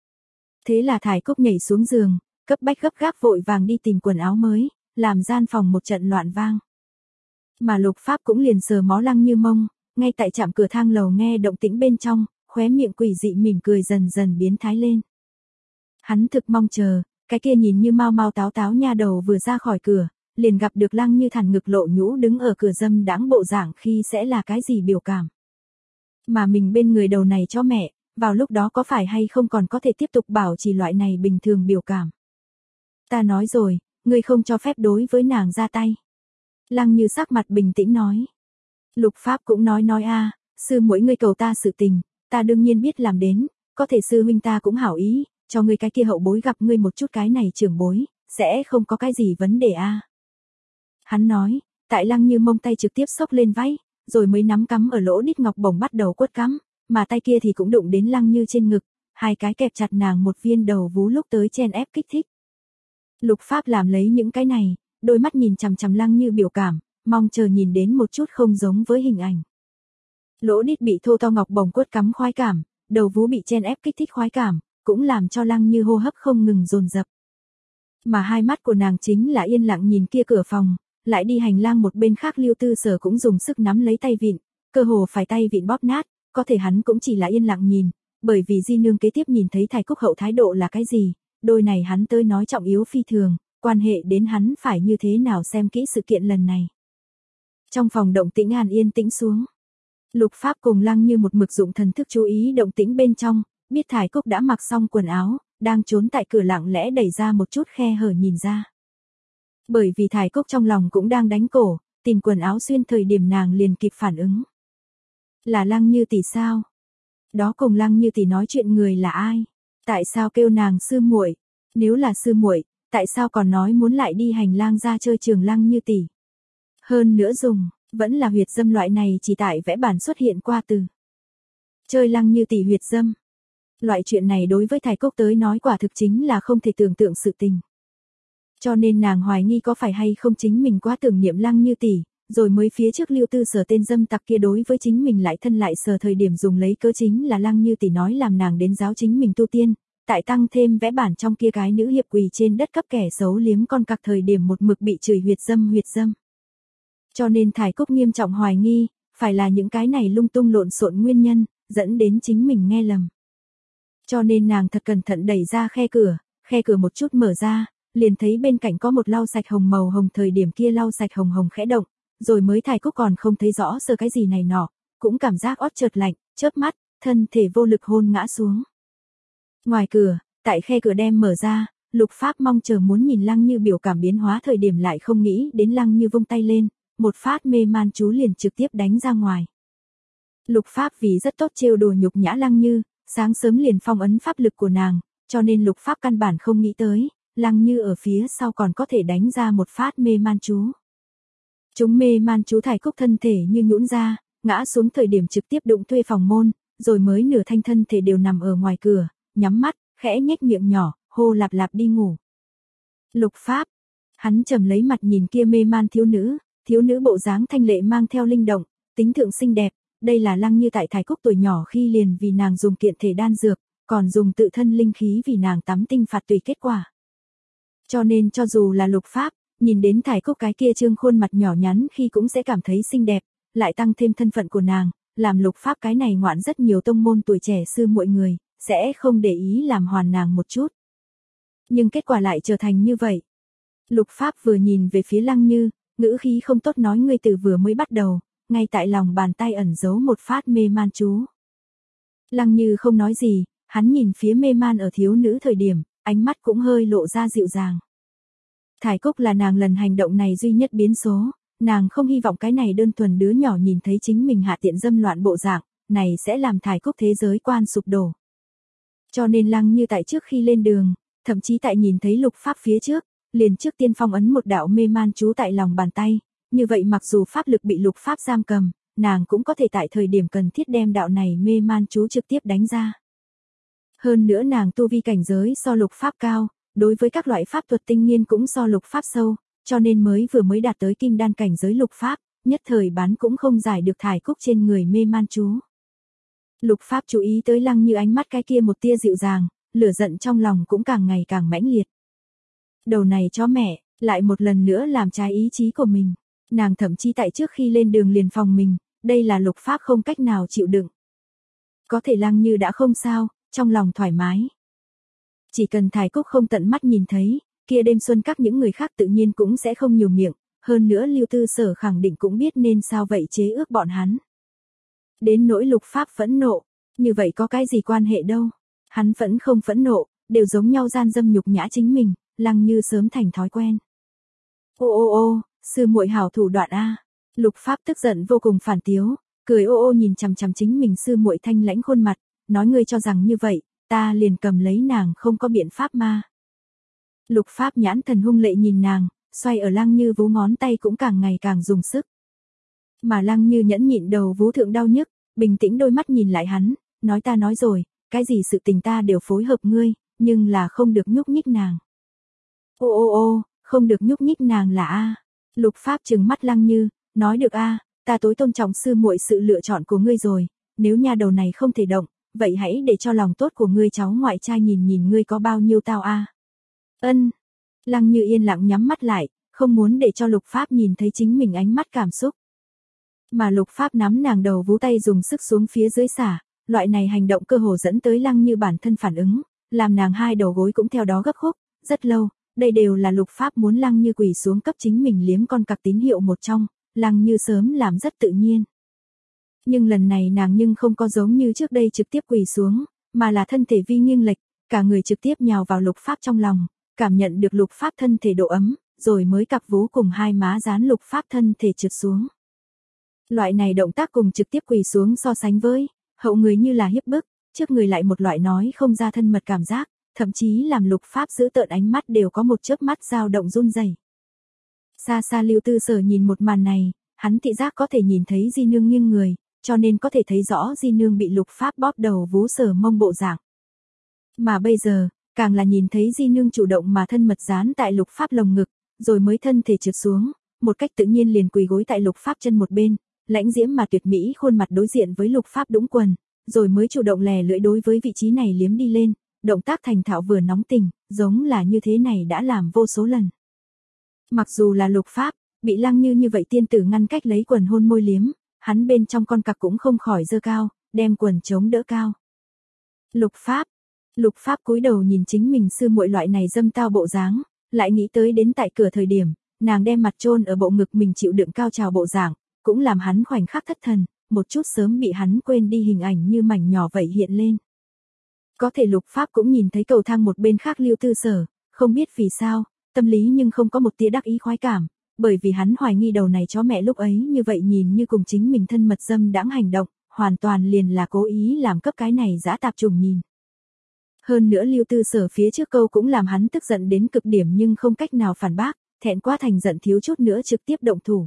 Thế là Thải Cúc nhảy xuống giường, cấp bách gấp gáp vội vàng đi tìm quần áo mới, làm gian phòng một trận loạn vang. Mà Lục Pháp cũng liền sờ mó Lăng Như mông, ngay tại trạm cửa thang lầu nghe động tĩnh bên trong, khóe miệng quỷ dị mỉm cười dần dần biến thái lên. Hắn thực mong chờ, cái kia nhìn như mau mau táo táo nha đầu vừa ra khỏi cửa, liền gặp được Lăng Như thản ngực lộ nhũ đứng ở cửa dâm đãng bộ dạng khi sẽ là cái gì biểu cảm. Mà mình bên người đầu này cho mẹ, vào lúc đó có phải hay không còn có thể tiếp tục bảo trì loại này bình thường biểu cảm. Ta nói rồi, ngươi không cho phép đối với nàng ra tay. Lăng Như sắc mặt bình tĩnh nói. Lục Pháp cũng nói nói a, sư muội ngươi cầu ta sự tình, ta đương nhiên biết làm đến, có thể sư huynh ta cũng hảo ý, cho ngươi cái kia hậu bối gặp ngươi một chút cái này trưởng bối, sẽ không có cái gì vấn đề a. Hắn nói, tại Lăng Như mông tay trực tiếp xốc lên váy, rồi mới nắm cắm ở lỗ đít ngọc bổng bắt đầu quất cắm, mà tay kia thì cũng đụng đến Lăng Như trên ngực, hai cái kẹp chặt nàng một viên đầu vú lúc tới chen ép kích thích. Lục Pháp làm lấy những cái này, đôi mắt nhìn chằm chằm Lăng Như biểu cảm, mong chờ nhìn đến một chút không giống với hình ảnh. Lỗ đít bị thô to ngọc bổng quất cắm khoái cảm, đầu vú bị chen ép kích thích khoái cảm, cũng làm cho Lăng Như hô hấp không ngừng dồn dập. Mà hai mắt của nàng chính là yên lặng nhìn kia cửa phòng, lại đi hành lang một bên khác Lưu Tư Sở cũng dùng sức nắm lấy tay vịn, cơ hồ phải tay vịn bóp nát, có thể hắn cũng chỉ là yên lặng nhìn, bởi vì di nương kế tiếp nhìn thấy Thải Cúc hậu thái độ là cái gì, đôi này hắn tới nói trọng yếu phi thường, quan hệ đến hắn phải như thế nào xem kỹ sự kiện lần này. Trong phòng động tĩnh an yên tĩnh xuống. Lục Pháp cùng Lăng Như một mực dụng thần thức chú ý động tĩnh bên trong, biết Thải Cúc đã mặc xong quần áo, đang trốn tại cửa lặng lẽ đẩy ra một chút khe hở nhìn ra. Bởi vì Thải Cúc trong lòng cũng đang đánh cổ, tìm quần áo xuyên thời điểm nàng liền kịp phản ứng. Là Lăng Như tỷ sao? Đó cùng Lăng Như tỷ nói chuyện người là ai? Tại sao kêu nàng sư muội? Nếu là sư muội, tại sao còn nói muốn lại đi hành lang ra chơi trường Lăng Như tỷ? Hơn nữa dùng, vẫn là huyệt dâm loại này chỉ tại vẽ bản xuất hiện qua từ. Chơi Lăng Như tỷ huyệt dâm. Loại chuyện này đối với Thải Cúc tới nói quả thực chính là không thể tưởng tượng sự tình. Cho nên nàng hoài nghi có phải hay không chính mình quá tưởng niệm Lăng Như tỷ, rồi mới phía trước Lưu Tư Sở tên dâm tặc kia đối với chính mình lại thân lại sờ thời điểm dùng lấy cớ chính là Lăng Như tỷ nói làm nàng đến giáo chính mình tu tiên, tại tăng thêm vẽ bản trong kia cái nữ hiệp quỳ trên đất cấp kẻ xấu liếm con cặc thời điểm một mực bị chửi huyệt dâm huyệt dâm. Cho nên Thải Cúc nghiêm trọng hoài nghi, phải là những cái này lung tung lộn xộn nguyên nhân, dẫn đến chính mình nghe lầm. Cho nên nàng thật cẩn thận đẩy ra khe cửa, khe cửa một chút mở ra, liền thấy bên cạnh có một lau sạch hồng màu hồng thời điểm kia lau sạch hồng hồng khẽ động, rồi mới Thải Cúc còn không thấy rõ sơ cái gì này nọ, cũng cảm giác ót chợt lạnh, chớp mắt, thân thể vô lực hôn ngã xuống. Ngoài cửa, tại khe cửa đem mở ra, Lục Pháp mong chờ muốn nhìn Lăng Như biểu cảm biến hóa thời điểm lại không nghĩ đến Lăng Như vung tay lên, một phát mê man chú liền trực tiếp đánh ra ngoài. Lục Pháp vì rất tốt trêu đùa nhục nhã Lăng Như, sáng sớm liền phong ấn pháp lực của nàng, cho nên Lục Pháp căn bản không nghĩ tới, Lăng Như ở phía sau còn có thể đánh ra một phát mê man chú. Chúng mê man chú Thải Cúc thân thể như nhũn ra, ngã xuống thời điểm trực tiếp đụng thuê phòng môn, rồi mới nửa thanh thân thể đều nằm ở ngoài cửa, nhắm mắt, khẽ nhếch miệng nhỏ, hô lạp lạp đi ngủ. Lục Pháp, hắn trầm lấy mặt nhìn kia mê man thiếu nữ, thiếu nữ bộ dáng thanh lệ mang theo linh động, tính thượng xinh đẹp, đây là Lăng Như tại Thải Cúc tuổi nhỏ khi liền vì nàng dùng kiện thể đan dược, còn dùng tự thân linh khí vì nàng tắm tinh phạt tùy kết quả. Cho nên cho dù là Lục Pháp, nhìn đến Thải Cúc cái kia trương khuôn mặt nhỏ nhắn khi cũng sẽ cảm thấy xinh đẹp, lại tăng thêm thân phận của nàng, làm Lục Pháp cái này ngoạn rất nhiều tông môn tuổi trẻ sư muội người, sẽ không để ý làm hoàn nàng một chút. Nhưng kết quả lại trở thành như vậy. Lục Pháp vừa nhìn về phía Lăng Như, ngữ khí không tốt nói ngươi từ vừa mới bắt đầu, ngay tại lòng bàn tay ẩn giấu một phát mê man chú. Lăng Như không nói gì, hắn nhìn phía mê man ở thiếu nữ thời điểm, ánh mắt cũng hơi lộ ra dịu dàng. Thải Cúc là nàng lần hành động này duy nhất biến số, nàng không hy vọng cái này đơn thuần đứa nhỏ nhìn thấy chính mình hạ tiện dâm loạn bộ dạng, này sẽ làm Thải Cúc thế giới quan sụp đổ. Cho nên Lăng Như tại trước khi lên đường, thậm chí tại nhìn thấy Lục Pháp phía trước, liền trước tiên phong ấn một đạo mê man chú tại lòng bàn tay, như vậy mặc dù pháp lực bị Lục Pháp giam cầm, nàng cũng có thể tại thời điểm cần thiết đem đạo này mê man chú trực tiếp đánh ra. Hơn nữa nàng tu vi cảnh giới so Lục Pháp cao, đối với các loại pháp thuật tinh nghiên cũng so Lục Pháp sâu, cho nên mới vừa mới đạt tới kim đan cảnh giới Lục Pháp, nhất thời bán cũng không giải được Thải Cúc trên người mê man chú. Lục Pháp chú ý tới Lăng Như ánh mắt cái kia một tia dịu dàng, lửa giận trong lòng cũng càng ngày càng mãnh liệt. Đầu này chó mẹ, lại một lần nữa làm trái ý chí của mình. Nàng thậm chí tại trước khi lên đường liền phòng mình, đây là Lục Pháp không cách nào chịu đựng. Có thể Lăng Như đã không sao, trong lòng thoải mái. Chỉ cần Thải Cúc không tận mắt nhìn thấy, kia đêm xuân các những người khác tự nhiên cũng sẽ không nhiều miệng, hơn nữa Lưu Tư Sở khẳng định cũng biết nên sao vậy chế ước bọn hắn. Đến nỗi Lục Pháp phẫn nộ, như vậy có cái gì quan hệ đâu. Hắn phẫn không phẫn nộ, đều giống nhau gian dâm nhục nhã chính mình, Lăng Như sớm thành thói quen. Ô ô ô, sư muội hảo thủ đoạn a. Lục Pháp tức giận vô cùng phản tiếu, cười ô ô nhìn chằm chằm chính mình sư muội thanh lãnh khuôn mặt, nói ngươi cho rằng như vậy, ta liền cầm lấy nàng không có biện pháp ma. Lục Pháp nhãn thần hung lệ nhìn nàng, xoay ở Lăng Như vú ngón tay cũng càng ngày càng dùng sức. Mà Lăng Như nhẫn nhịn đầu vú thượng đau nhức, bình tĩnh đôi mắt nhìn lại hắn, nói ta nói rồi, cái gì sự tình ta đều phối hợp ngươi, nhưng là không được nhúc nhích nàng. Ô ô ô, không được nhúc nhích nàng là a. Lục Pháp trừng mắt Lăng Như, nói được a, ta tối tôn trọng sư muội sự lựa chọn của ngươi rồi, nếu nha đầu này không thể động, vậy hãy để cho lòng tốt của ngươi cháu ngoại trai nhìn nhìn ngươi có bao nhiêu tao a. Ân. Lăng Như yên lặng nhắm mắt lại, không muốn để cho Lục Pháp nhìn thấy chính mình ánh mắt cảm xúc. Mà Lục Pháp nắm nàng đầu vú tay dùng sức xuống phía dưới xả, loại này hành động cơ hồ dẫn tới Lăng Như bản thân phản ứng, làm nàng hai đầu gối cũng theo đó gấp khúc, rất lâu, đây đều là Lục Pháp muốn Lăng Như quỳ xuống cấp chính mình liếm con cặc tín hiệu một trong, Lăng Như sớm làm rất tự nhiên. Nhưng lần này nàng nhưng không có giống như trước đây trực tiếp quỳ xuống, mà là thân thể vi nghiêng lệch, cả người trực tiếp nhào vào Lục Pháp trong lòng, cảm nhận được Lục Pháp thân thể độ ấm, rồi mới cặp vú cùng hai má dán Lục Pháp thân thể trượt xuống. Loại này động tác cùng trực tiếp quỳ xuống so sánh với, hậu người như là hiếp bức, trước người lại một loại nói không ra thân mật cảm giác, thậm chí làm Lục Pháp giữ tợn ánh mắt đều có một chớp mắt dao động run rẩy. Xa xa Lưu Tư Sở nhìn một màn này, hắn thị giác có thể nhìn thấy Di Nương nghiêng người, cho nên có thể thấy rõ Di Nương bị Lục Pháp bóp đầu vú sờ mông bộ dạng. Mà bây giờ, càng là nhìn thấy Di Nương chủ động mà thân mật dán tại Lục Pháp lồng ngực, rồi mới thân thể trượt xuống, một cách tự nhiên liền quỳ gối tại Lục Pháp chân một bên, lãnh diễm mà tuyệt mỹ khuôn mặt đối diện với Lục Pháp đũng quần, rồi mới chủ động lè lưỡi đối với vị trí này liếm đi lên, động tác thành thạo vừa nóng tình, giống là như thế này đã làm vô số lần. Mặc dù là Lục Pháp, bị Lăng Như như vậy tiên tử ngăn cách lấy quần hôn môi liếm, hắn bên trong con cặc cũng không khỏi giơ cao, đem quần chống đỡ cao. Lục Pháp, Lục Pháp cúi đầu nhìn chính mình sư muội loại này dâm tao bộ dáng, lại nghĩ tới đến tại cửa thời điểm, nàng đem mặt chôn ở bộ ngực mình chịu đựng cao trào bộ dạng, cũng làm hắn khoảnh khắc thất thần, một chút sớm bị hắn quên đi hình ảnh như mảnh nhỏ vậy hiện lên. Có thể Lục Pháp cũng nhìn thấy cầu thang một bên khác Lưu Tư Sở, không biết vì sao, tâm lý nhưng không có một tia đắc ý khoái cảm, bởi vì hắn hoài nghi đầu này chó mẹ lúc ấy như vậy nhìn như cùng chính mình thân mật dâm đãng hành động, hoàn toàn liền là cố ý làm cấp cái này dã tạp trùng nhìn. Hơn nữa Lưu Tư Sở phía trước câu cũng làm hắn tức giận đến cực điểm nhưng không cách nào phản bác, thẹn quá thành giận thiếu chút nữa trực tiếp động thủ.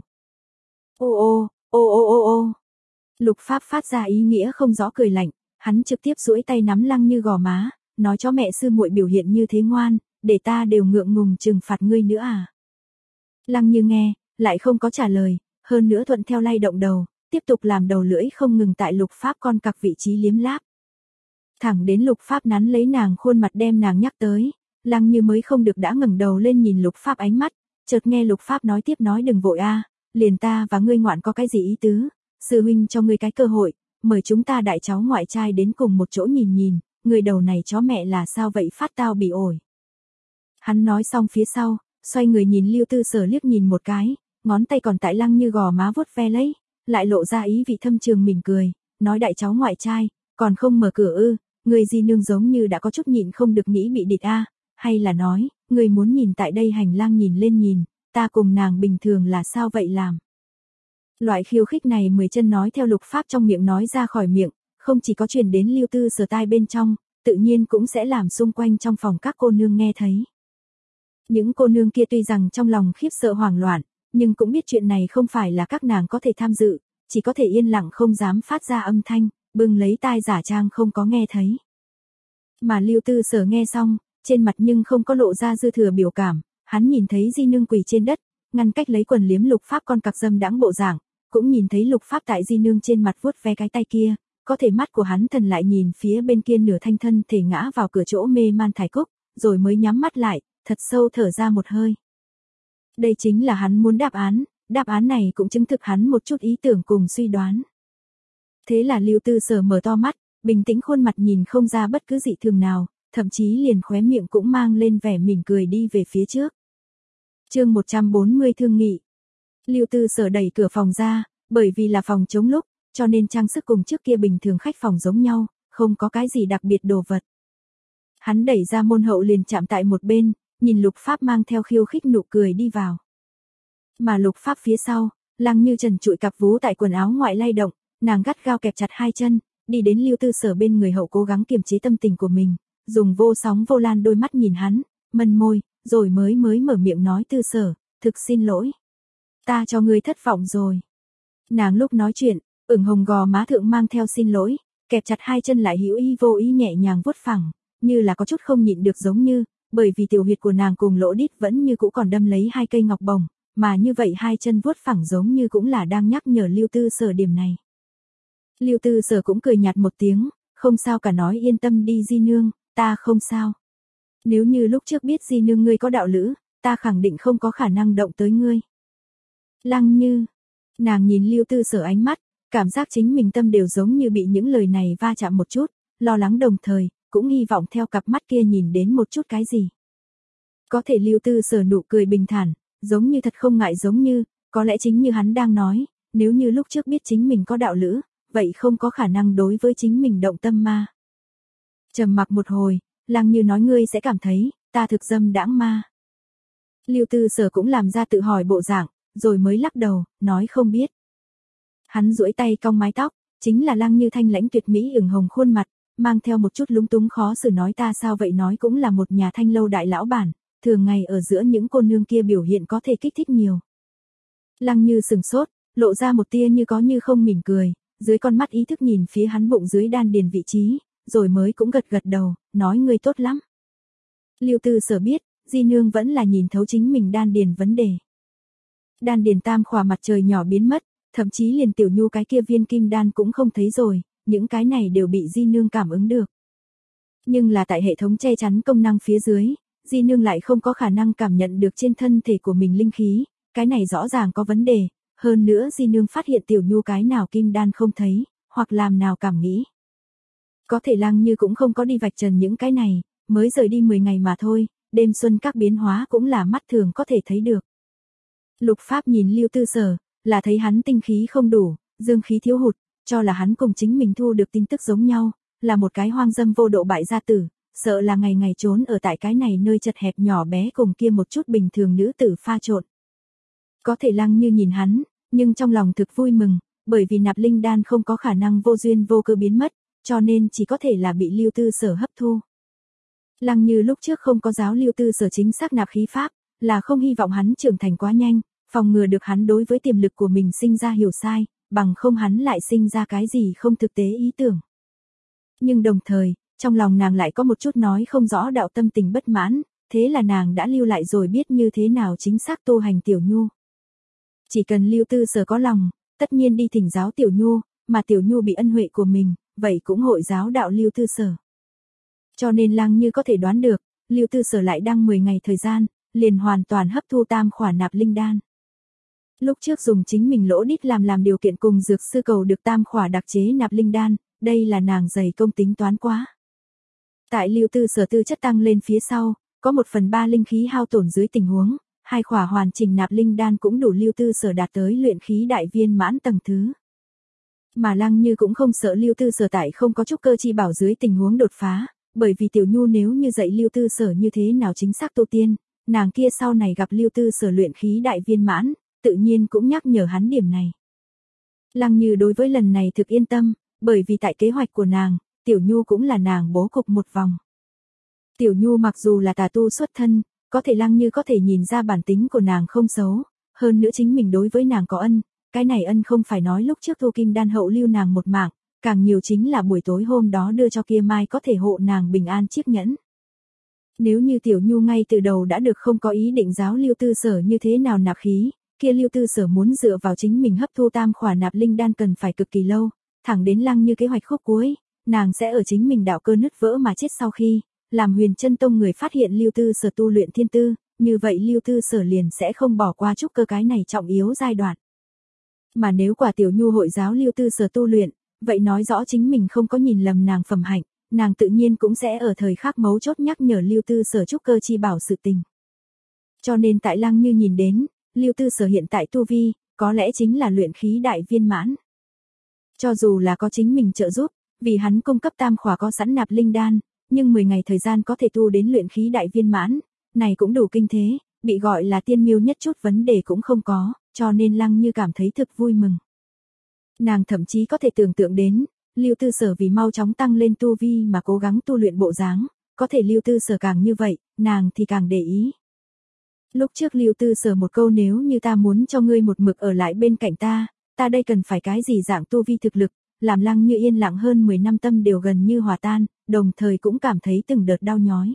Ô ô, ô ô ô ô. Lục Pháp phát ra ý nghĩa không rõ cười lạnh, hắn trực tiếp duỗi tay nắm Lăng Như gò má, nói cho mẹ sư muội biểu hiện như thế ngoan, để ta đều ngượng ngùng trừng phạt ngươi nữa à. Lăng Như nghe, lại không có trả lời, hơn nữa thuận theo lay động đầu, tiếp tục làm đầu lưỡi không ngừng tại Lục Pháp con cặc vị trí liếm láp. Thẳng đến Lục Pháp nắn lấy nàng khuôn mặt đem nàng nhắc tới, Lăng Như mới không được đã ngẩng đầu lên nhìn Lục Pháp ánh mắt, chợt nghe Lục Pháp nói tiếp nói đừng vội a, liền ta và ngươi ngoạn có cái gì ý tứ, sư huynh cho ngươi cái cơ hội, mời chúng ta đại cháu ngoại trai đến cùng một chỗ nhìn nhìn, người đầu này chó mẹ là sao vậy phát tao bị ổi. Hắn nói xong phía sau, xoay người nhìn Lưu Tư Sở liếc nhìn một cái, ngón tay còn tại Lăng Như gò má vuốt ve lấy, lại lộ ra ý vị thâm trường mỉm cười, nói đại cháu ngoại trai, còn không mở cửa ư, người Di Nương giống như đã có chút nhịn không được nghĩ bị địch a, hay là nói, người muốn nhìn tại đây hành lang nhìn lên nhìn, ta cùng nàng bình thường là sao vậy làm. Loại khiêu khích này mười chân nói theo Lục Pháp trong miệng nói ra khỏi miệng, không chỉ có truyền đến Lưu Tư Sở tai bên trong, tự nhiên cũng sẽ làm xung quanh trong phòng các cô nương nghe thấy. Những cô nương kia tuy rằng trong lòng khiếp sợ hoảng loạn, nhưng cũng biết chuyện này không phải là các nàng có thể tham dự, chỉ có thể yên lặng không dám phát ra âm thanh, bưng lấy tai giả trang không có nghe thấy. Mà Lưu Tư Sở nghe xong, trên mặt nhưng không có lộ ra dư thừa biểu cảm, hắn nhìn thấy Di Nương quỳ trên đất, ngăn cách lấy quần liếm Lục Pháp con cặc dâm đãng bộ dạng, cũng nhìn thấy Lục Pháp tại Di Nương trên mặt vuốt ve cái tay kia, có thể mắt của hắn thần lại nhìn phía bên kia nửa thanh thân thể ngã vào cửa chỗ mê man Thải Cúc, rồi mới nhắm mắt lại, thật sâu thở ra một hơi. Đây chính là hắn muốn đáp án, đáp án này cũng chứng thực hắn một chút ý tưởng cùng suy đoán. Thế là Lưu Tư Sở mở to mắt, bình tĩnh khuôn mặt nhìn không ra bất cứ dị thường nào, thậm chí liền khóe miệng cũng mang lên vẻ mỉm cười đi về phía trước. Chương một trăm bốn mươi thương nghị. Lưu Tư Sở đẩy cửa phòng ra, bởi vì là phòng chống lúc, cho nên trang sức cùng trước kia bình thường khách phòng giống nhau, không có cái gì đặc biệt đồ vật. Hắn đẩy ra môn hậu liền chạm tại một bên, nhìn Lục Pháp mang theo khiêu khích nụ cười đi vào. Mà Lục Pháp phía sau, Lăng Như trần trụi cặp vú tại quần áo ngoại lay động, nàng gắt gao kẹp chặt hai chân, đi đến Lưu Tư Sở bên người hậu cố gắng kiềm chế tâm tình của mình, dùng vô sóng vô lan đôi mắt nhìn hắn, mân môi, rồi mới mới mở miệng nói Tư Sở, thực xin lỗi. Ta cho ngươi thất vọng rồi. Nàng lúc nói chuyện, ửng hồng gò má thượng mang theo xin lỗi, kẹp chặt hai chân lại hữu ý vô ý nhẹ nhàng vuốt phẳng, như là có chút không nhịn được giống như, bởi vì tiểu huyệt của nàng cùng lỗ đít vẫn như cũ còn đâm lấy hai cây ngọc bồng, mà như vậy hai chân vuốt phẳng giống như cũng là đang nhắc nhở Lưu Tư Sở điểm này. Lưu Tư Sở cũng cười nhạt một tiếng, không sao cả nói yên tâm đi Di Nương, ta không sao. Nếu như lúc trước biết Di Nương ngươi có đạo lữ, ta khẳng định không có khả năng động tới ngươi. Lăng Như, nàng nhìn Lưu Tư Sở ánh mắt, cảm giác chính mình tâm đều giống như bị những lời này va chạm một chút, lo lắng đồng thời, cũng hy vọng theo cặp mắt kia nhìn đến một chút cái gì. Có thể Lưu Tư Sở nụ cười bình thản, giống như thật không ngại giống như, có lẽ chính như hắn đang nói, nếu như lúc trước biết chính mình có đạo lữ, vậy không có khả năng đối với chính mình động tâm ma. Trầm mặc một hồi, Lăng Như nói ngươi sẽ cảm thấy, ta thực dâm đãng ma. Lưu Tư Sở cũng làm ra tự hỏi bộ dạng, rồi mới lắc đầu, nói không biết. Hắn duỗi tay cong mái tóc, chính là Lăng Như thanh lãnh tuyệt mỹ ửng hồng khuôn mặt, mang theo một chút lúng túng khó xử nói ta sao vậy nói cũng là một nhà thanh lâu đại lão bản, thường ngày ở giữa những cô nương kia biểu hiện có thể kích thích nhiều. Lăng Như sừng sốt, lộ ra một tia như có như không mỉm cười, dưới con mắt ý thức nhìn phía hắn bụng dưới đan điền vị trí, rồi mới cũng gật gật đầu, nói ngươi tốt lắm. Lưu Tư Sở biết, Di Nương vẫn là nhìn thấu chính mình đan điền vấn đề. Đan điền tam khỏa mặt trời nhỏ biến mất, thậm chí liền Tiểu Nhu cái kia viên kim đan cũng không thấy rồi, những cái này đều bị Di Nương cảm ứng được. Nhưng là tại hệ thống che chắn công năng phía dưới, Di Nương lại không có khả năng cảm nhận được trên thân thể của mình linh khí, cái này rõ ràng có vấn đề, hơn nữa Di Nương phát hiện Tiểu Nhu cái nào kim đan không thấy, hoặc làm nào cảm nghĩ. Có thể Lăng Như cũng không có đi vạch trần những cái này, mới rời đi mười ngày mà thôi, đêm xuân các biến hóa cũng là mắt thường có thể thấy được. Lục Pháp nhìn Lưu Tư Sở, là thấy hắn tinh khí không đủ, dương khí thiếu hụt, cho là hắn cùng chính mình thu được tin tức giống nhau, là một cái hoang dâm vô độ bại gia tử, sợ là ngày ngày trốn ở tại cái này nơi chật hẹp nhỏ bé cùng kia một chút bình thường nữ tử pha trộn. Có thể Lăng Như nhìn hắn, nhưng trong lòng thực vui mừng, bởi vì nạp linh đan không có khả năng vô duyên vô cơ biến mất, cho nên chỉ có thể là bị Lưu Tư Sở hấp thu. Lăng Như lúc trước không có giáo Lưu Tư Sở chính xác nạp khí pháp, là không hy vọng hắn trưởng thành quá nhanh, phòng ngừa được hắn đối với tiềm lực của mình sinh ra hiểu sai, bằng không hắn lại sinh ra cái gì không thực tế ý tưởng. Nhưng đồng thời, trong lòng nàng lại có một chút nói không rõ đạo tâm tình bất mãn, thế là nàng đã lưu lại rồi biết như thế nào chính xác tu hành Tiểu Nhu. Chỉ cần Lưu Tư Sở có lòng, tất nhiên đi thỉnh giáo Tiểu Nhu, mà Tiểu Nhu bị ân huệ của mình, vậy cũng hội giáo đạo Lưu Tư Sở. Cho nên Lăng Như có thể đoán được, Lưu Tư Sở lại đang mười ngày thời gian, liền hoàn toàn hấp thu tam khỏa nạp linh đan. Lúc trước dùng chính mình lỗ đít làm làm điều kiện cùng dược sư cầu được tam khỏa đặc chế nạp linh đan, đây là nàng dày công tính toán quá. Tại Lưu Tư Sở tư chất tăng lên phía sau, có một phần ba linh khí hao tổn dưới tình huống, hai khỏa hoàn chỉnh nạp linh đan cũng đủ Lưu Tư Sở đạt tới luyện khí đại viên mãn tầng thứ. Mà Lăng Như cũng không sợ Lưu Tư Sở tại không có chút cơ chi bảo dưới tình huống đột phá, bởi vì Tiểu Nhu nếu như dạy Lưu Tư Sở như thế nào chính xác tu tiên, nàng kia sau này gặp Lưu Tư Sở luyện khí đại viên mãn, tự nhiên cũng nhắc nhở hắn điểm này. Lăng Như đối với lần này thực yên tâm, bởi vì tại kế hoạch của nàng, Tiểu Nhu cũng là nàng bố cục một vòng. Tiểu Nhu mặc dù là tà tu xuất thân, có thể Lăng Như có thể nhìn ra bản tính của nàng không xấu, hơn nữa chính mình đối với nàng có ân, cái này ân không phải nói lúc trước thu kim đan hậu lưu nàng một mạng, càng nhiều chính là buổi tối hôm đó đưa cho kia mai có thể hộ nàng bình an chiếc nhẫn. Nếu như Tiểu Nhu ngay từ đầu đã được không có ý định giáo Lưu Tư Sở như thế nào nạp khí, kia Lưu Tư Sở muốn dựa vào chính mình hấp thu tam khỏa nạp linh đan cần phải cực kỳ lâu, thẳng đến Lăng Như kế hoạch khúc cuối, nàng sẽ ở chính mình đạo cơ nứt vỡ mà chết sau khi, làm Huyền Chân Tông người phát hiện Lưu Tư Sở tu luyện thiên tư, như vậy Lưu Tư Sở liền sẽ không bỏ qua trúc cơ cái này trọng yếu giai đoạn. Mà nếu quả Tiểu Nhu hội giáo Lưu Tư Sở tu luyện, vậy nói rõ chính mình không có nhìn lầm nàng phẩm hạnh, nàng tự nhiên cũng sẽ ở thời khắc mấu chốt nhắc nhở Lưu Tư Sở trúc cơ chi bảo sự tình. Cho nên tại Lăng Như nhìn đến, Lưu Tư Sở hiện tại tu vi, có lẽ chính là luyện khí đại viên mãn. Cho dù là có chính mình trợ giúp, vì hắn cung cấp tam khỏa có sẵn nạp linh đan, nhưng mười ngày thời gian có thể tu đến luyện khí đại viên mãn, này cũng đủ kinh thế, bị gọi là tiên miêu nhất chút vấn đề cũng không có, cho nên Lăng Như cảm thấy thực vui mừng. Nàng thậm chí có thể tưởng tượng đến, Lưu Tư Sở vì mau chóng tăng lên tu vi mà cố gắng tu luyện bộ dáng, có thể Lưu Tư Sở càng như vậy, nàng thì càng để ý. Lúc trước Lưu Tư Sở một câu nếu như ta muốn cho ngươi một mực ở lại bên cạnh ta, ta đây cần phải cái gì dạng tu vi thực lực, làm Lăng Như yên lặng hơn mười năm tâm đều gần như hòa tan, đồng thời cũng cảm thấy từng đợt đau nhói.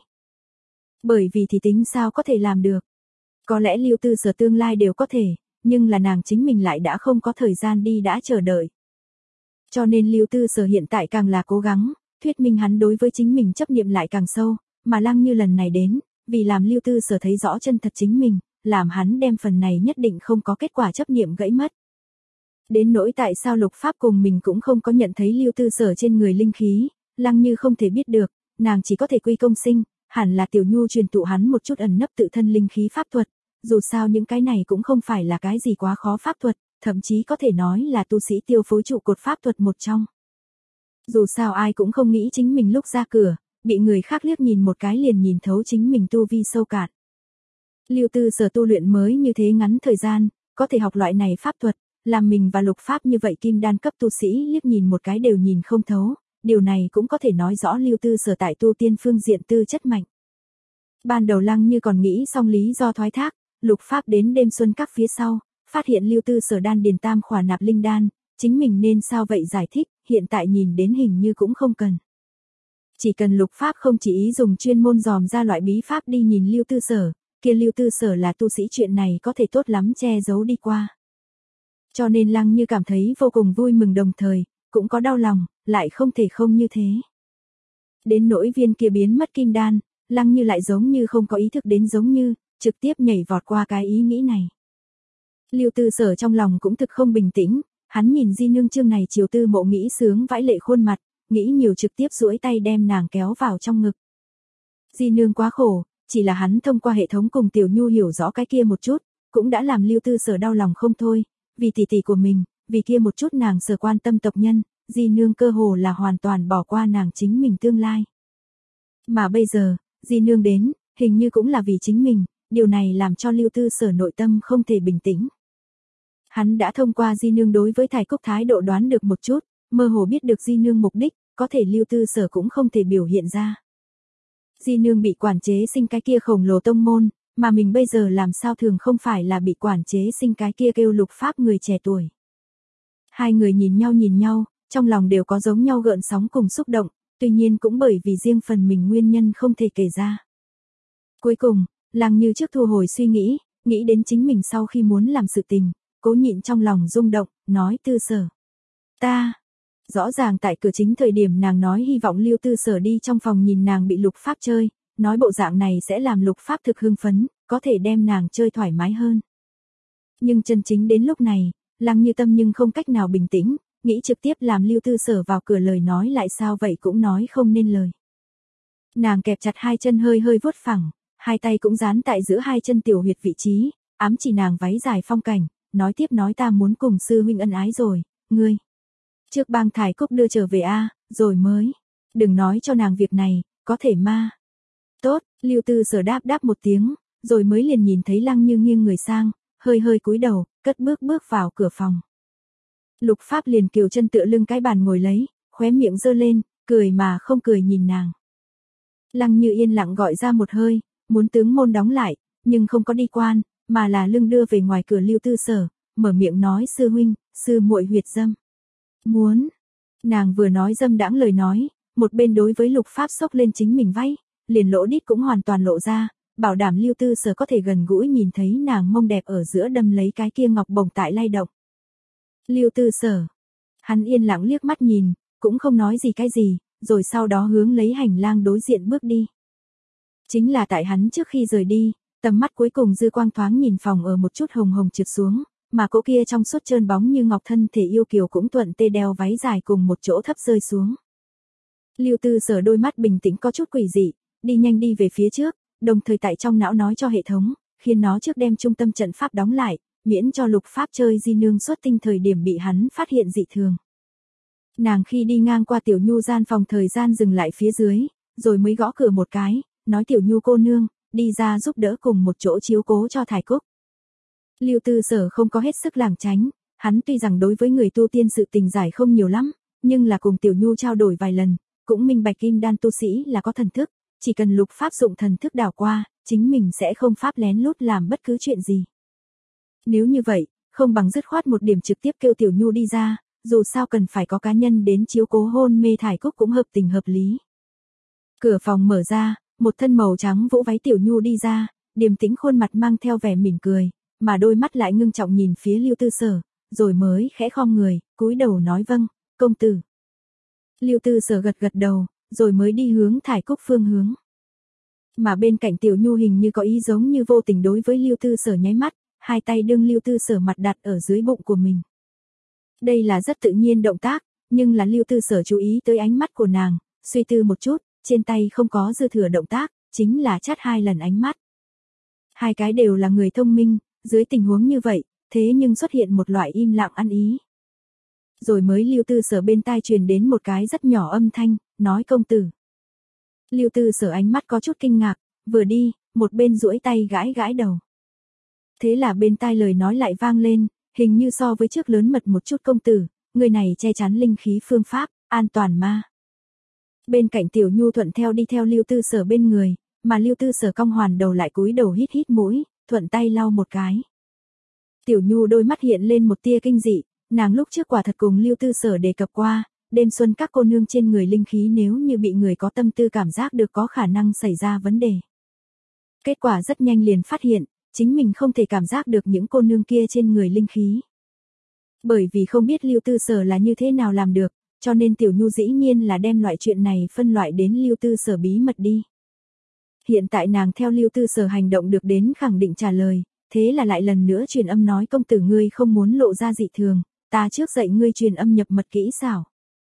Bởi vì thì tính sao có thể làm được. Có lẽ Lưu Tư Sở tương lai đều có thể, nhưng là nàng chính mình lại đã không có thời gian đi đã chờ đợi. Cho nên Lưu Tư Sở hiện tại càng là cố gắng, thuyết minh hắn đối với chính mình chấp niệm lại càng sâu, mà Lăng Như lần này đến, vì làm Lưu Tư Sở thấy rõ chân thật chính mình, làm hắn đem phần này nhất định không có kết quả chấp niệm gãy mất. Đến nỗi tại sao Lục Pháp cùng mình cũng không có nhận thấy Lưu Tư Sở trên người linh khí, Lăng Như không thể biết được, nàng chỉ có thể quy công sinh, hẳn là Tiểu Nhu truyền tụ hắn một chút ẩn nấp tự thân linh khí pháp thuật, dù sao những cái này cũng không phải là cái gì quá khó pháp thuật, thậm chí có thể nói là tu sĩ tiêu phối trụ cột pháp thuật một trong. Dù sao ai cũng không nghĩ chính mình lúc ra cửa, bị người khác liếc nhìn một cái liền nhìn thấu chính mình tu vi sâu cạn. Lưu Tư Sở tu luyện mới như thế ngắn thời gian, có thể học loại này pháp thuật, làm mình và lục pháp như vậy kim đan cấp tu sĩ liếc nhìn một cái đều nhìn không thấu, điều này cũng có thể nói rõ Lưu Tư Sở tại tu tiên phương diện tư chất mạnh. Ban đầu Lăng Như còn nghĩ xong lý do thoái thác, lục pháp đến đêm xuân các phía sau, phát hiện Lưu Tư Sở đan điền tam khỏa nạp linh đan, chính mình nên sao vậy giải thích, hiện tại nhìn đến hình như cũng không cần. Chỉ cần lục pháp không chỉ ý dùng chuyên môn dòm ra loại bí pháp đi nhìn Lưu Tư Sở, kia Lưu Tư Sở là tu sĩ chuyện này có thể tốt lắm che giấu đi qua. Cho nên Lăng Như cảm thấy vô cùng vui mừng đồng thời, cũng có đau lòng, lại không thể không như thế. Đến nỗi viên kia biến mất kim đan, Lăng Như lại giống như không có ý thức đến giống như, trực tiếp nhảy vọt qua cái ý nghĩ này. Lưu Tư Sở trong lòng cũng thực không bình tĩnh, hắn nhìn Di Nương chương này chiều tư mộ nghĩ sướng vãi lệ khuôn mặt, nghĩ nhiều trực tiếp duỗi tay đem nàng kéo vào trong ngực. Di Nương quá khổ, chỉ là hắn thông qua hệ thống cùng Tiểu Nhu hiểu rõ cái kia một chút, cũng đã làm Lưu Tư Sở đau lòng không thôi, vì tỷ tỷ của mình, vì kia một chút nàng sở quan tâm tộc nhân, Di Nương cơ hồ là hoàn toàn bỏ qua nàng chính mình tương lai. Mà bây giờ, Di Nương đến, hình như cũng là vì chính mình, điều này làm cho Lưu Tư Sở nội tâm không thể bình tĩnh. Hắn đã thông qua Di Nương đối với Thải Cúc thái độ đoán được một chút, mơ hồ biết được Di Nương mục đích, có thể Lưu Tư Sở cũng không thể biểu hiện ra. Di Nương bị quản chế sinh cái kia khổng lồ tông môn, mà mình bây giờ làm sao thường không phải là bị quản chế sinh cái kia kêu lục pháp người trẻ tuổi. Hai người nhìn nhau nhìn nhau, trong lòng đều có giống nhau gợn sóng cùng xúc động, tuy nhiên cũng bởi vì riêng phần mình nguyên nhân không thể kể ra. Cuối cùng, Lăng Như trước thu hồi suy nghĩ, nghĩ đến chính mình sau khi muốn làm sự tình, cố nhịn trong lòng rung động, nói Tư Sở. Ta, rõ ràng tại cửa chính thời điểm nàng nói hy vọng Lưu Tư Sở đi trong phòng nhìn nàng bị lục pháp chơi, nói bộ dạng này sẽ làm lục pháp thực hưng phấn, có thể đem nàng chơi thoải mái hơn. Nhưng chân chính đến lúc này, Lăng Như tâm nhưng không cách nào bình tĩnh, nghĩ trực tiếp làm Lưu Tư Sở vào cửa lời nói lại sao vậy cũng nói không nên lời. Nàng kẹp chặt hai chân hơi hơi vuốt phẳng, hai tay cũng dán tại giữa hai chân tiểu huyệt vị trí, ám chỉ nàng váy dài phong cảnh, nói tiếp nói ta muốn cùng sư huynh ân ái rồi, ngươi. Trước bang Thải Cúc đưa trở về a, rồi mới. Đừng nói cho nàng việc này, có thể ma. Tốt, Lưu Tư Sở đáp đáp một tiếng, rồi mới liền nhìn thấy Lăng Như nghiêng người sang, hơi hơi cúi đầu, cất bước bước vào cửa phòng. Lục Pháp liền kiều chân tựa lưng cái bàn ngồi lấy, khóe miệng giơ lên, cười mà không cười nhìn nàng. Lăng Như yên lặng gọi ra một hơi, muốn tướng môn đóng lại, nhưng không có đi quan, mà là lưng đưa về ngoài cửa Lưu Tư Sở, mở miệng nói sư huynh, sư muội huyệt dâm. Muốn. Nàng vừa nói dâm đãng lời nói, một bên đối với Lục Pháp xốc lên chính mình váy, liền lỗ đít cũng hoàn toàn lộ ra, bảo đảm Lưu Tư Sở có thể gần gũi nhìn thấy nàng mông đẹp ở giữa đâm lấy cái kia ngọc bổng tại lay động. Lưu Tư Sở. Hắn yên lặng liếc mắt nhìn, cũng không nói gì cái gì, rồi sau đó hướng lấy hành lang đối diện bước đi. Chính là tại hắn trước khi rời đi, tầm mắt cuối cùng dư quang thoáng nhìn phòng ở một chút hồng hồng trượt xuống, mà cỗ kia trong suốt trơn bóng như ngọc thân thể yêu kiều cũng thuận tê đeo váy dài cùng một chỗ thấp rơi xuống. Lưu Tư Sở đôi mắt bình tĩnh có chút quỷ dị, đi nhanh đi về phía trước, đồng thời tại trong não nói cho hệ thống, khiến nó trước đem trung tâm trận pháp đóng lại, miễn cho Lục Pháp chơi Di Nương xuất tinh thời điểm bị hắn phát hiện dị thường. Nàng khi đi ngang qua Tiểu Nhu gian phòng thời gian dừng lại phía dưới, rồi mới gõ cửa một cái, nói Tiểu Nhu cô nương, đi ra giúp đỡ cùng một chỗ chiếu cố cho Thải Cúc. Lưu Tư Sở không có hết sức lảng tránh, hắn tuy rằng đối với người tu tiên sự tình giải không nhiều lắm, nhưng là cùng Tiểu Nhu trao đổi vài lần, cũng minh bạch kim đan tu sĩ là có thần thức, chỉ cần Lục Pháp dụng thần thức đảo qua, chính mình sẽ không pháp lén lút làm bất cứ chuyện gì. Nếu như vậy, không bằng dứt khoát một điểm trực tiếp kêu Tiểu Nhu đi ra, dù sao cần phải có cá nhân đến chiếu cố hôn mê Thải Cúc cũng hợp tình hợp lý. Cửa phòng mở ra, một thân màu trắng vỗ váy Tiểu Nhu đi ra, điềm tĩnh khuôn mặt mang theo vẻ mỉm cười, mà đôi mắt lại ngưng trọng nhìn phía Lưu Tư Sở, rồi mới khẽ khom người, cúi đầu nói vâng, công tử. Lưu Tư Sở gật gật đầu, rồi mới đi hướng Thải Cúc phương hướng. Mà bên cạnh Tiểu Nhu hình như có ý giống như vô tình đối với Lưu Tư Sở nháy mắt, hai tay đương Lưu Tư Sở mặt đặt ở dưới bụng của mình. Đây là rất tự nhiên động tác, nhưng là Lưu Tư Sở chú ý tới ánh mắt của nàng, suy tư một chút, trên tay không có dư thừa động tác, chính là chát hai lần ánh mắt. Hai cái đều là người thông minh, dưới tình huống như vậy, thế nhưng xuất hiện một loại im lặng ăn ý. Rồi mới Lưu Tư Sở bên tai truyền đến một cái rất nhỏ âm thanh, nói công tử. Lưu Tư Sở ánh mắt có chút kinh ngạc, vừa đi, một bên duỗi tay gãi gãi đầu. Thế là bên tai lời nói lại vang lên, hình như so với trước lớn mật một chút công tử, người này che chắn linh khí phương pháp, an toàn ma. Bên cạnh Tiểu Nhu thuận theo đi theo Lưu Tư Sở bên người, mà Lưu Tư Sở cong hoàn đầu lại cúi đầu hít hít mũi, thuận tay lau một cái. Tiểu Nhu đôi mắt hiện lên một tia kinh dị, nàng lúc trước quả thật cùng Lưu Tư Sở đề cập qua, đêm xuân các cô nương trên người linh khí nếu như bị người có tâm tư cảm giác được có khả năng xảy ra vấn đề. Kết quả rất nhanh liền phát hiện, chính mình không thể cảm giác được những cô nương kia trên người linh khí. Bởi vì không biết Lưu Tư Sở là như thế nào làm được, cho nên Tiểu Nhu dĩ nhiên là đem loại chuyện này phân loại đến Lưu Tư Sở bí mật đi. Hiện tại nàng theo Lưu Tư Sở hành động được đến khẳng định trả lời, thế là lại lần nữa truyền âm nói công tử ngươi không muốn lộ ra dị thường, ta trước dạy ngươi truyền âm nhập mật kỹ xảo.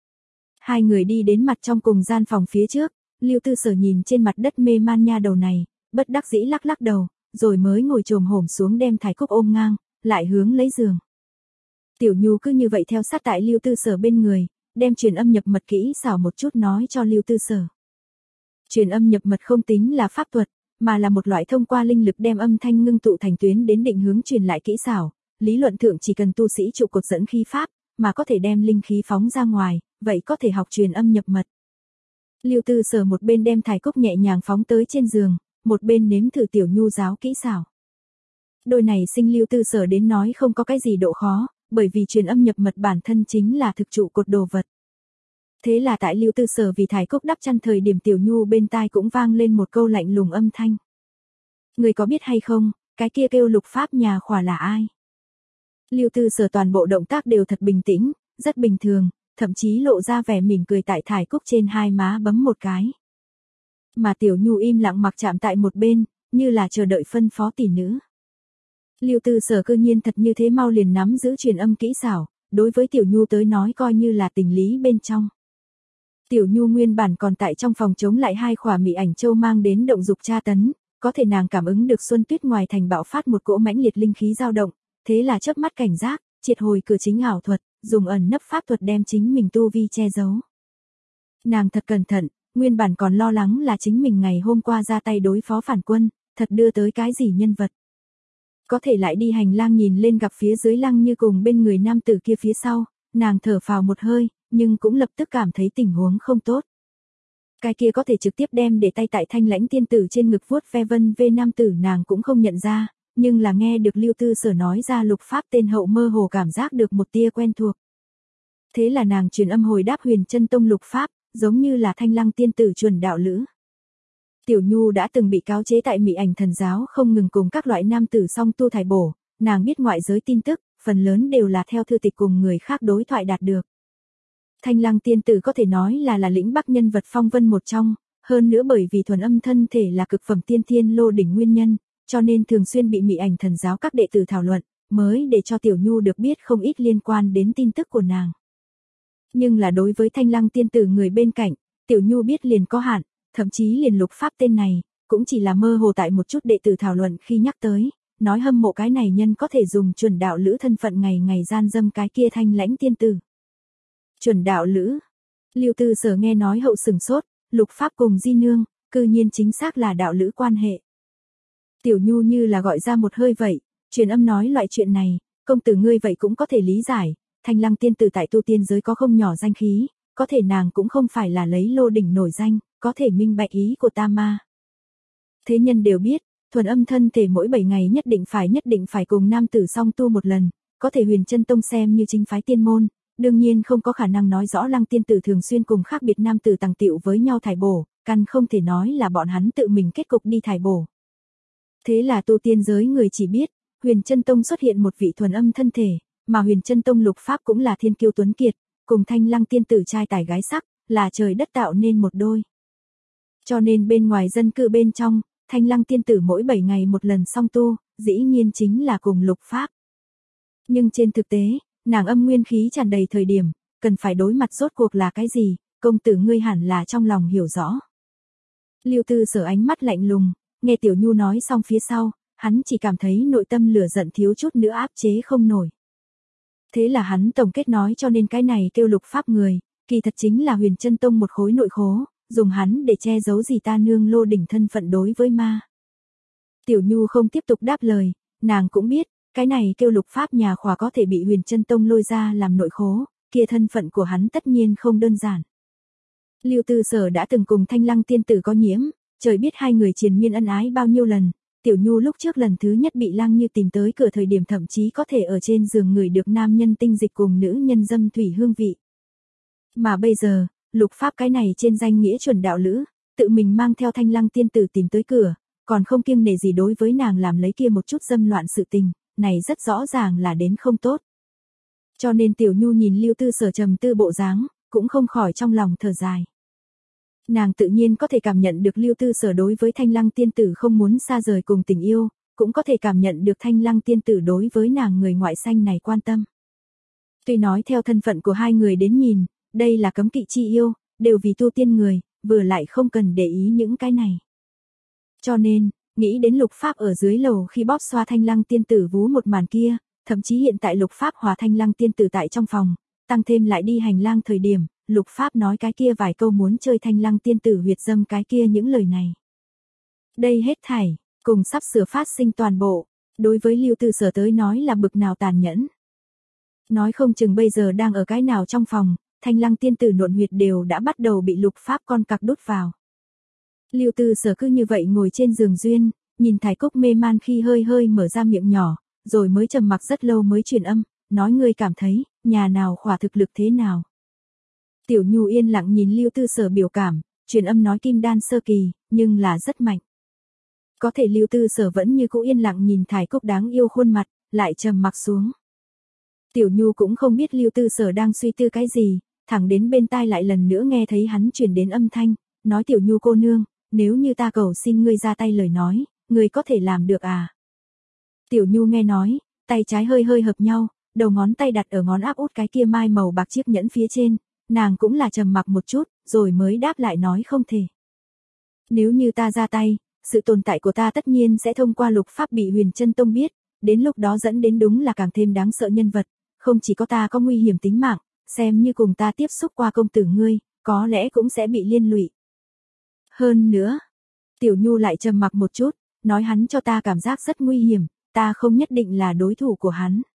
Hai người đi đến mặt trong cùng gian phòng phía trước, Lưu Tư Sở nhìn trên mặt đất mê man nha đầu này, bất đắc dĩ lắc lắc đầu, rồi mới ngồi chồm hổm xuống đem Thải Cúc ôm ngang, lại hướng lấy giường. Tiểu Nhu cứ như vậy theo sát tại Lưu Tư Sở bên người, đem truyền âm nhập mật kỹ xảo một chút nói cho Lưu Tư Sở. Truyền âm nhập mật không tính là pháp thuật, mà là một loại thông qua linh lực đem âm thanh ngưng tụ thành tuyến đến định hướng truyền lại kỹ xảo, lý luận thượng chỉ cần tu sĩ trụ cột dẫn khí pháp, mà có thể đem linh khí phóng ra ngoài, vậy có thể học truyền âm nhập mật. Lưu Tư Sở một bên đem Thải Cúc nhẹ nhàng phóng tới trên giường, một bên nếm thử Tiểu Nhu giáo kỹ xảo. Đôi này sinh Lưu Tư Sở đến nói không có cái gì độ khó, bởi vì truyền âm nhập mật bản thân chính là thực trụ cột đồ vật. Thế là tại Lưu Tư Sở vì Thải Cúc đắp chăn thời điểm Tiểu Nhu bên tai cũng vang lên một câu lạnh lùng âm thanh. Người có biết hay không, cái kia kêu lục pháp nhà khỏa là ai? Lưu Tư Sở toàn bộ động tác đều thật bình tĩnh, rất bình thường, thậm chí lộ ra vẻ mỉm cười tại Thải Cúc trên hai má bấm một cái. Mà Tiểu Nhu im lặng mặc chạm tại một bên, như là chờ đợi phân phó tỷ nữ. Lưu Tư Sở cơ nhiên thật như thế mau liền nắm giữ truyền âm kỹ xảo, đối với Tiểu Nhu tới nói coi như là tình lý bên trong. Tiểu Nhu nguyên bản còn tại trong phòng chống lại hai khỏa mị ảnh châu mang đến động dục tra tấn, có thể nàng cảm ứng được Xuân Tuyết ngoài thành bạo phát một cỗ mãnh liệt linh khí dao động, thế là chớp mắt cảnh giác, triệt hồi cửa chính ảo thuật, dùng ẩn nấp pháp thuật đem chính mình tu vi che giấu. Nàng thật cẩn thận, nguyên bản còn lo lắng là chính mình ngày hôm qua ra tay đối phó phản quân, thật đưa tới cái gì nhân vật. Có thể lại đi hành lang nhìn lên gặp phía dưới Lăng Như cùng bên người nam tử kia phía sau, nàng thở phào một hơi, nhưng cũng lập tức cảm thấy tình huống không tốt. Cái kia có thể trực tiếp đem để tay tại Thanh Lãnh tiên tử trên ngực vuốt ve vân về nam tử nàng cũng không nhận ra, nhưng là nghe được Lưu Tư Sở nói ra lục pháp tên hậu mơ hồ cảm giác được một tia quen thuộc. Thế là nàng truyền âm hồi đáp Huyền Chân Tông lục pháp, giống như là Thanh Lăng tiên tử chuẩn đạo lữ. Tiểu Nhu đã từng bị cáo chế tại Mị Ảnh Thần giáo không ngừng cùng các loại nam tử song tu thải bổ, nàng biết ngoại giới tin tức, phần lớn đều là theo thư tịch cùng người khác đối thoại đạt được. Thanh Lăng tiên tử có thể nói là là lĩnh bắc nhân vật phong vân một trong, hơn nữa bởi vì thuần âm thân thể là cực phẩm tiên thiên lô đỉnh nguyên nhân, cho nên thường xuyên bị Mị Ảnh Thần giáo các đệ tử thảo luận, mới để cho Tiểu Nhu được biết không ít liên quan đến tin tức của nàng. Nhưng là đối với Thanh Lăng tiên tử người bên cạnh, Tiểu Nhu biết liền có hạn, thậm chí liền lục pháp tên này, cũng chỉ là mơ hồ tại một chút đệ tử thảo luận khi nhắc tới, nói hâm mộ cái này nhân có thể dùng chuẩn đạo lữ thân phận ngày ngày gian dâm cái kia Thanh Lãnh tiên tử. Chuẩn đạo lữ. Lưu Tư Sở nghe nói hậu sừng sốt, lục pháp cùng di nương, cư nhiên chính xác là đạo lữ quan hệ. Tiểu Nhu như là gọi ra một hơi vậy, truyền âm nói loại chuyện này, công tử ngươi vậy cũng có thể lý giải, Thanh Lăng tiên tử tại tu tiên giới có không nhỏ danh khí, có thể nàng cũng không phải là lấy lô đỉnh nổi danh, có thể minh bạch ý của ta ma. Thế nhân đều biết, thuần âm thân thể mỗi bảy ngày nhất định phải nhất định phải cùng nam tử song tu một lần, có thể Huyền Chân Tông xem như chính phái tiên môn, đương nhiên không có khả năng nói rõ Lăng tiên tử thường xuyên cùng khác biệt nam tử tàng tiệu với nhau thải bổ, căn không thể nói là bọn hắn tự mình kết cục đi thải bổ. Thế là tu tiên giới người chỉ biết, Huyền Chân Tông xuất hiện một vị thuần âm thân thể, mà Huyền Chân Tông lục pháp cũng là thiên kiêu tuấn kiệt, cùng Thanh Lăng tiên tử trai tài gái sắc, là trời đất tạo nên một đôi. Cho nên bên ngoài dân cư bên trong, Thanh Lăng tiên tử mỗi bảy ngày một lần song tu, dĩ nhiên chính là cùng lục pháp. Nhưng trên thực tế, nàng âm nguyên khí tràn đầy thời điểm, cần phải đối mặt rốt cuộc là cái gì, công tử ngươi hẳn là trong lòng hiểu rõ. Lưu Tư Sở ánh mắt lạnh lùng, nghe Tiểu Nhu nói xong phía sau, hắn chỉ cảm thấy nội tâm lửa giận thiếu chút nữa áp chế không nổi. Thế là hắn tổng kết nói cho nên cái này kêu lục pháp người, kỳ thật chính là Huyền Chân Tông một khối nội khố, dùng hắn để che giấu gì ta nương lô đỉnh thân phận đối với ma. Tiểu Nhu không tiếp tục đáp lời, nàng cũng biết, cái này kêu Lục Pháp nhà khỏa có thể bị Huyền Chân Tông lôi ra làm nội khố, kia thân phận của hắn tất nhiên không đơn giản. Lưu Tư Sở đã từng cùng Thanh Lăng tiên tử có nhiễm, trời biết hai người triền miên ân ái bao nhiêu lần, Tiểu Nhu lúc trước lần thứ nhất bị Lang Như tìm tới cửa thời điểm thậm chí có thể ở trên giường ngửi được nam nhân tinh dịch cùng nữ nhân dâm thủy hương vị. Mà bây giờ, Lục Pháp cái này trên danh nghĩa chuẩn đạo lữ, tự mình mang theo Thanh Lăng tiên tử tìm tới cửa, còn không kiêng nể gì đối với nàng làm lấy kia một chút dâm loạn sự tình, này rất rõ ràng là đến không tốt. Cho nên Tiểu Nhu nhìn Lưu Tư Sở trầm tư bộ dáng, cũng không khỏi trong lòng thở dài. Nàng tự nhiên có thể cảm nhận được Lưu Tư Sở đối với Thanh Lăng tiên tử không muốn xa rời cùng tình yêu, cũng có thể cảm nhận được Thanh Lăng tiên tử đối với nàng người ngoại xanh này quan tâm. Tuy nói theo thân phận của hai người đến nhìn, đây là cấm kỵ chi yêu, đều vì tu tiên người, vừa lại không cần để ý những cái này. Cho nên, nghĩ đến Lục Pháp ở dưới lầu khi bóp xoa Thanh Lăng tiên tử vú một màn kia, thậm chí hiện tại Lục Pháp hòa Thanh Lăng tiên tử tại trong phòng, tăng thêm lại đi hành lang thời điểm, Lục Pháp nói cái kia vài câu muốn chơi Thanh Lăng tiên tử huyệt dâm cái kia những lời này. Đây hết thảy, cùng sắp sửa phát sinh toàn bộ, đối với Lưu Tư Sở tới nói là bực nào tàn nhẫn. Nói không chừng bây giờ đang ở cái nào trong phòng, Thanh Lăng tiên tử nộn huyệt đều đã bắt đầu bị Lục Pháp con cặc đút vào. Lưu Tư Sở cứ như vậy ngồi trên giường duyên, nhìn Thái Cúc mê man khi hơi hơi mở ra miệng nhỏ, rồi mới trầm mặc rất lâu mới truyền âm, nói ngươi cảm thấy, nhà nào khỏa thực lực thế nào. Tiểu Nhu yên lặng nhìn Lưu Tư Sở biểu cảm, truyền âm nói kim đan sơ kỳ, nhưng là rất mạnh. Có thể Lưu Tư Sở vẫn như cũ yên lặng nhìn Thái Cúc đáng yêu khuôn mặt, lại trầm mặc xuống. Tiểu Nhu cũng không biết Lưu Tư Sở đang suy tư cái gì, thẳng đến bên tai lại lần nữa nghe thấy hắn truyền đến âm thanh, nói Tiểu Nhu cô nương, nếu như ta cầu xin ngươi ra tay lời nói, ngươi có thể làm được à? Tiểu Nhu nghe nói, tay trái hơi hơi hợp nhau, đầu ngón tay đặt ở ngón áp út cái kia mai màu bạc chiếc nhẫn phía trên, nàng cũng là trầm mặc một chút, rồi mới đáp lại nói không thể. Nếu như ta ra tay, sự tồn tại của ta tất nhiên sẽ thông qua Lục Pháp bị Huyền Chân Tông biết, đến lúc đó dẫn đến đúng là càng thêm đáng sợ nhân vật, không chỉ có ta có nguy hiểm tính mạng, xem như cùng ta tiếp xúc qua công tử ngươi, có lẽ cũng sẽ bị liên lụy. Hơn nữa, Tiểu Nhu lại trầm mặc một chút, nói hắn cho ta cảm giác rất nguy hiểm, ta không nhất định là đối thủ của hắn.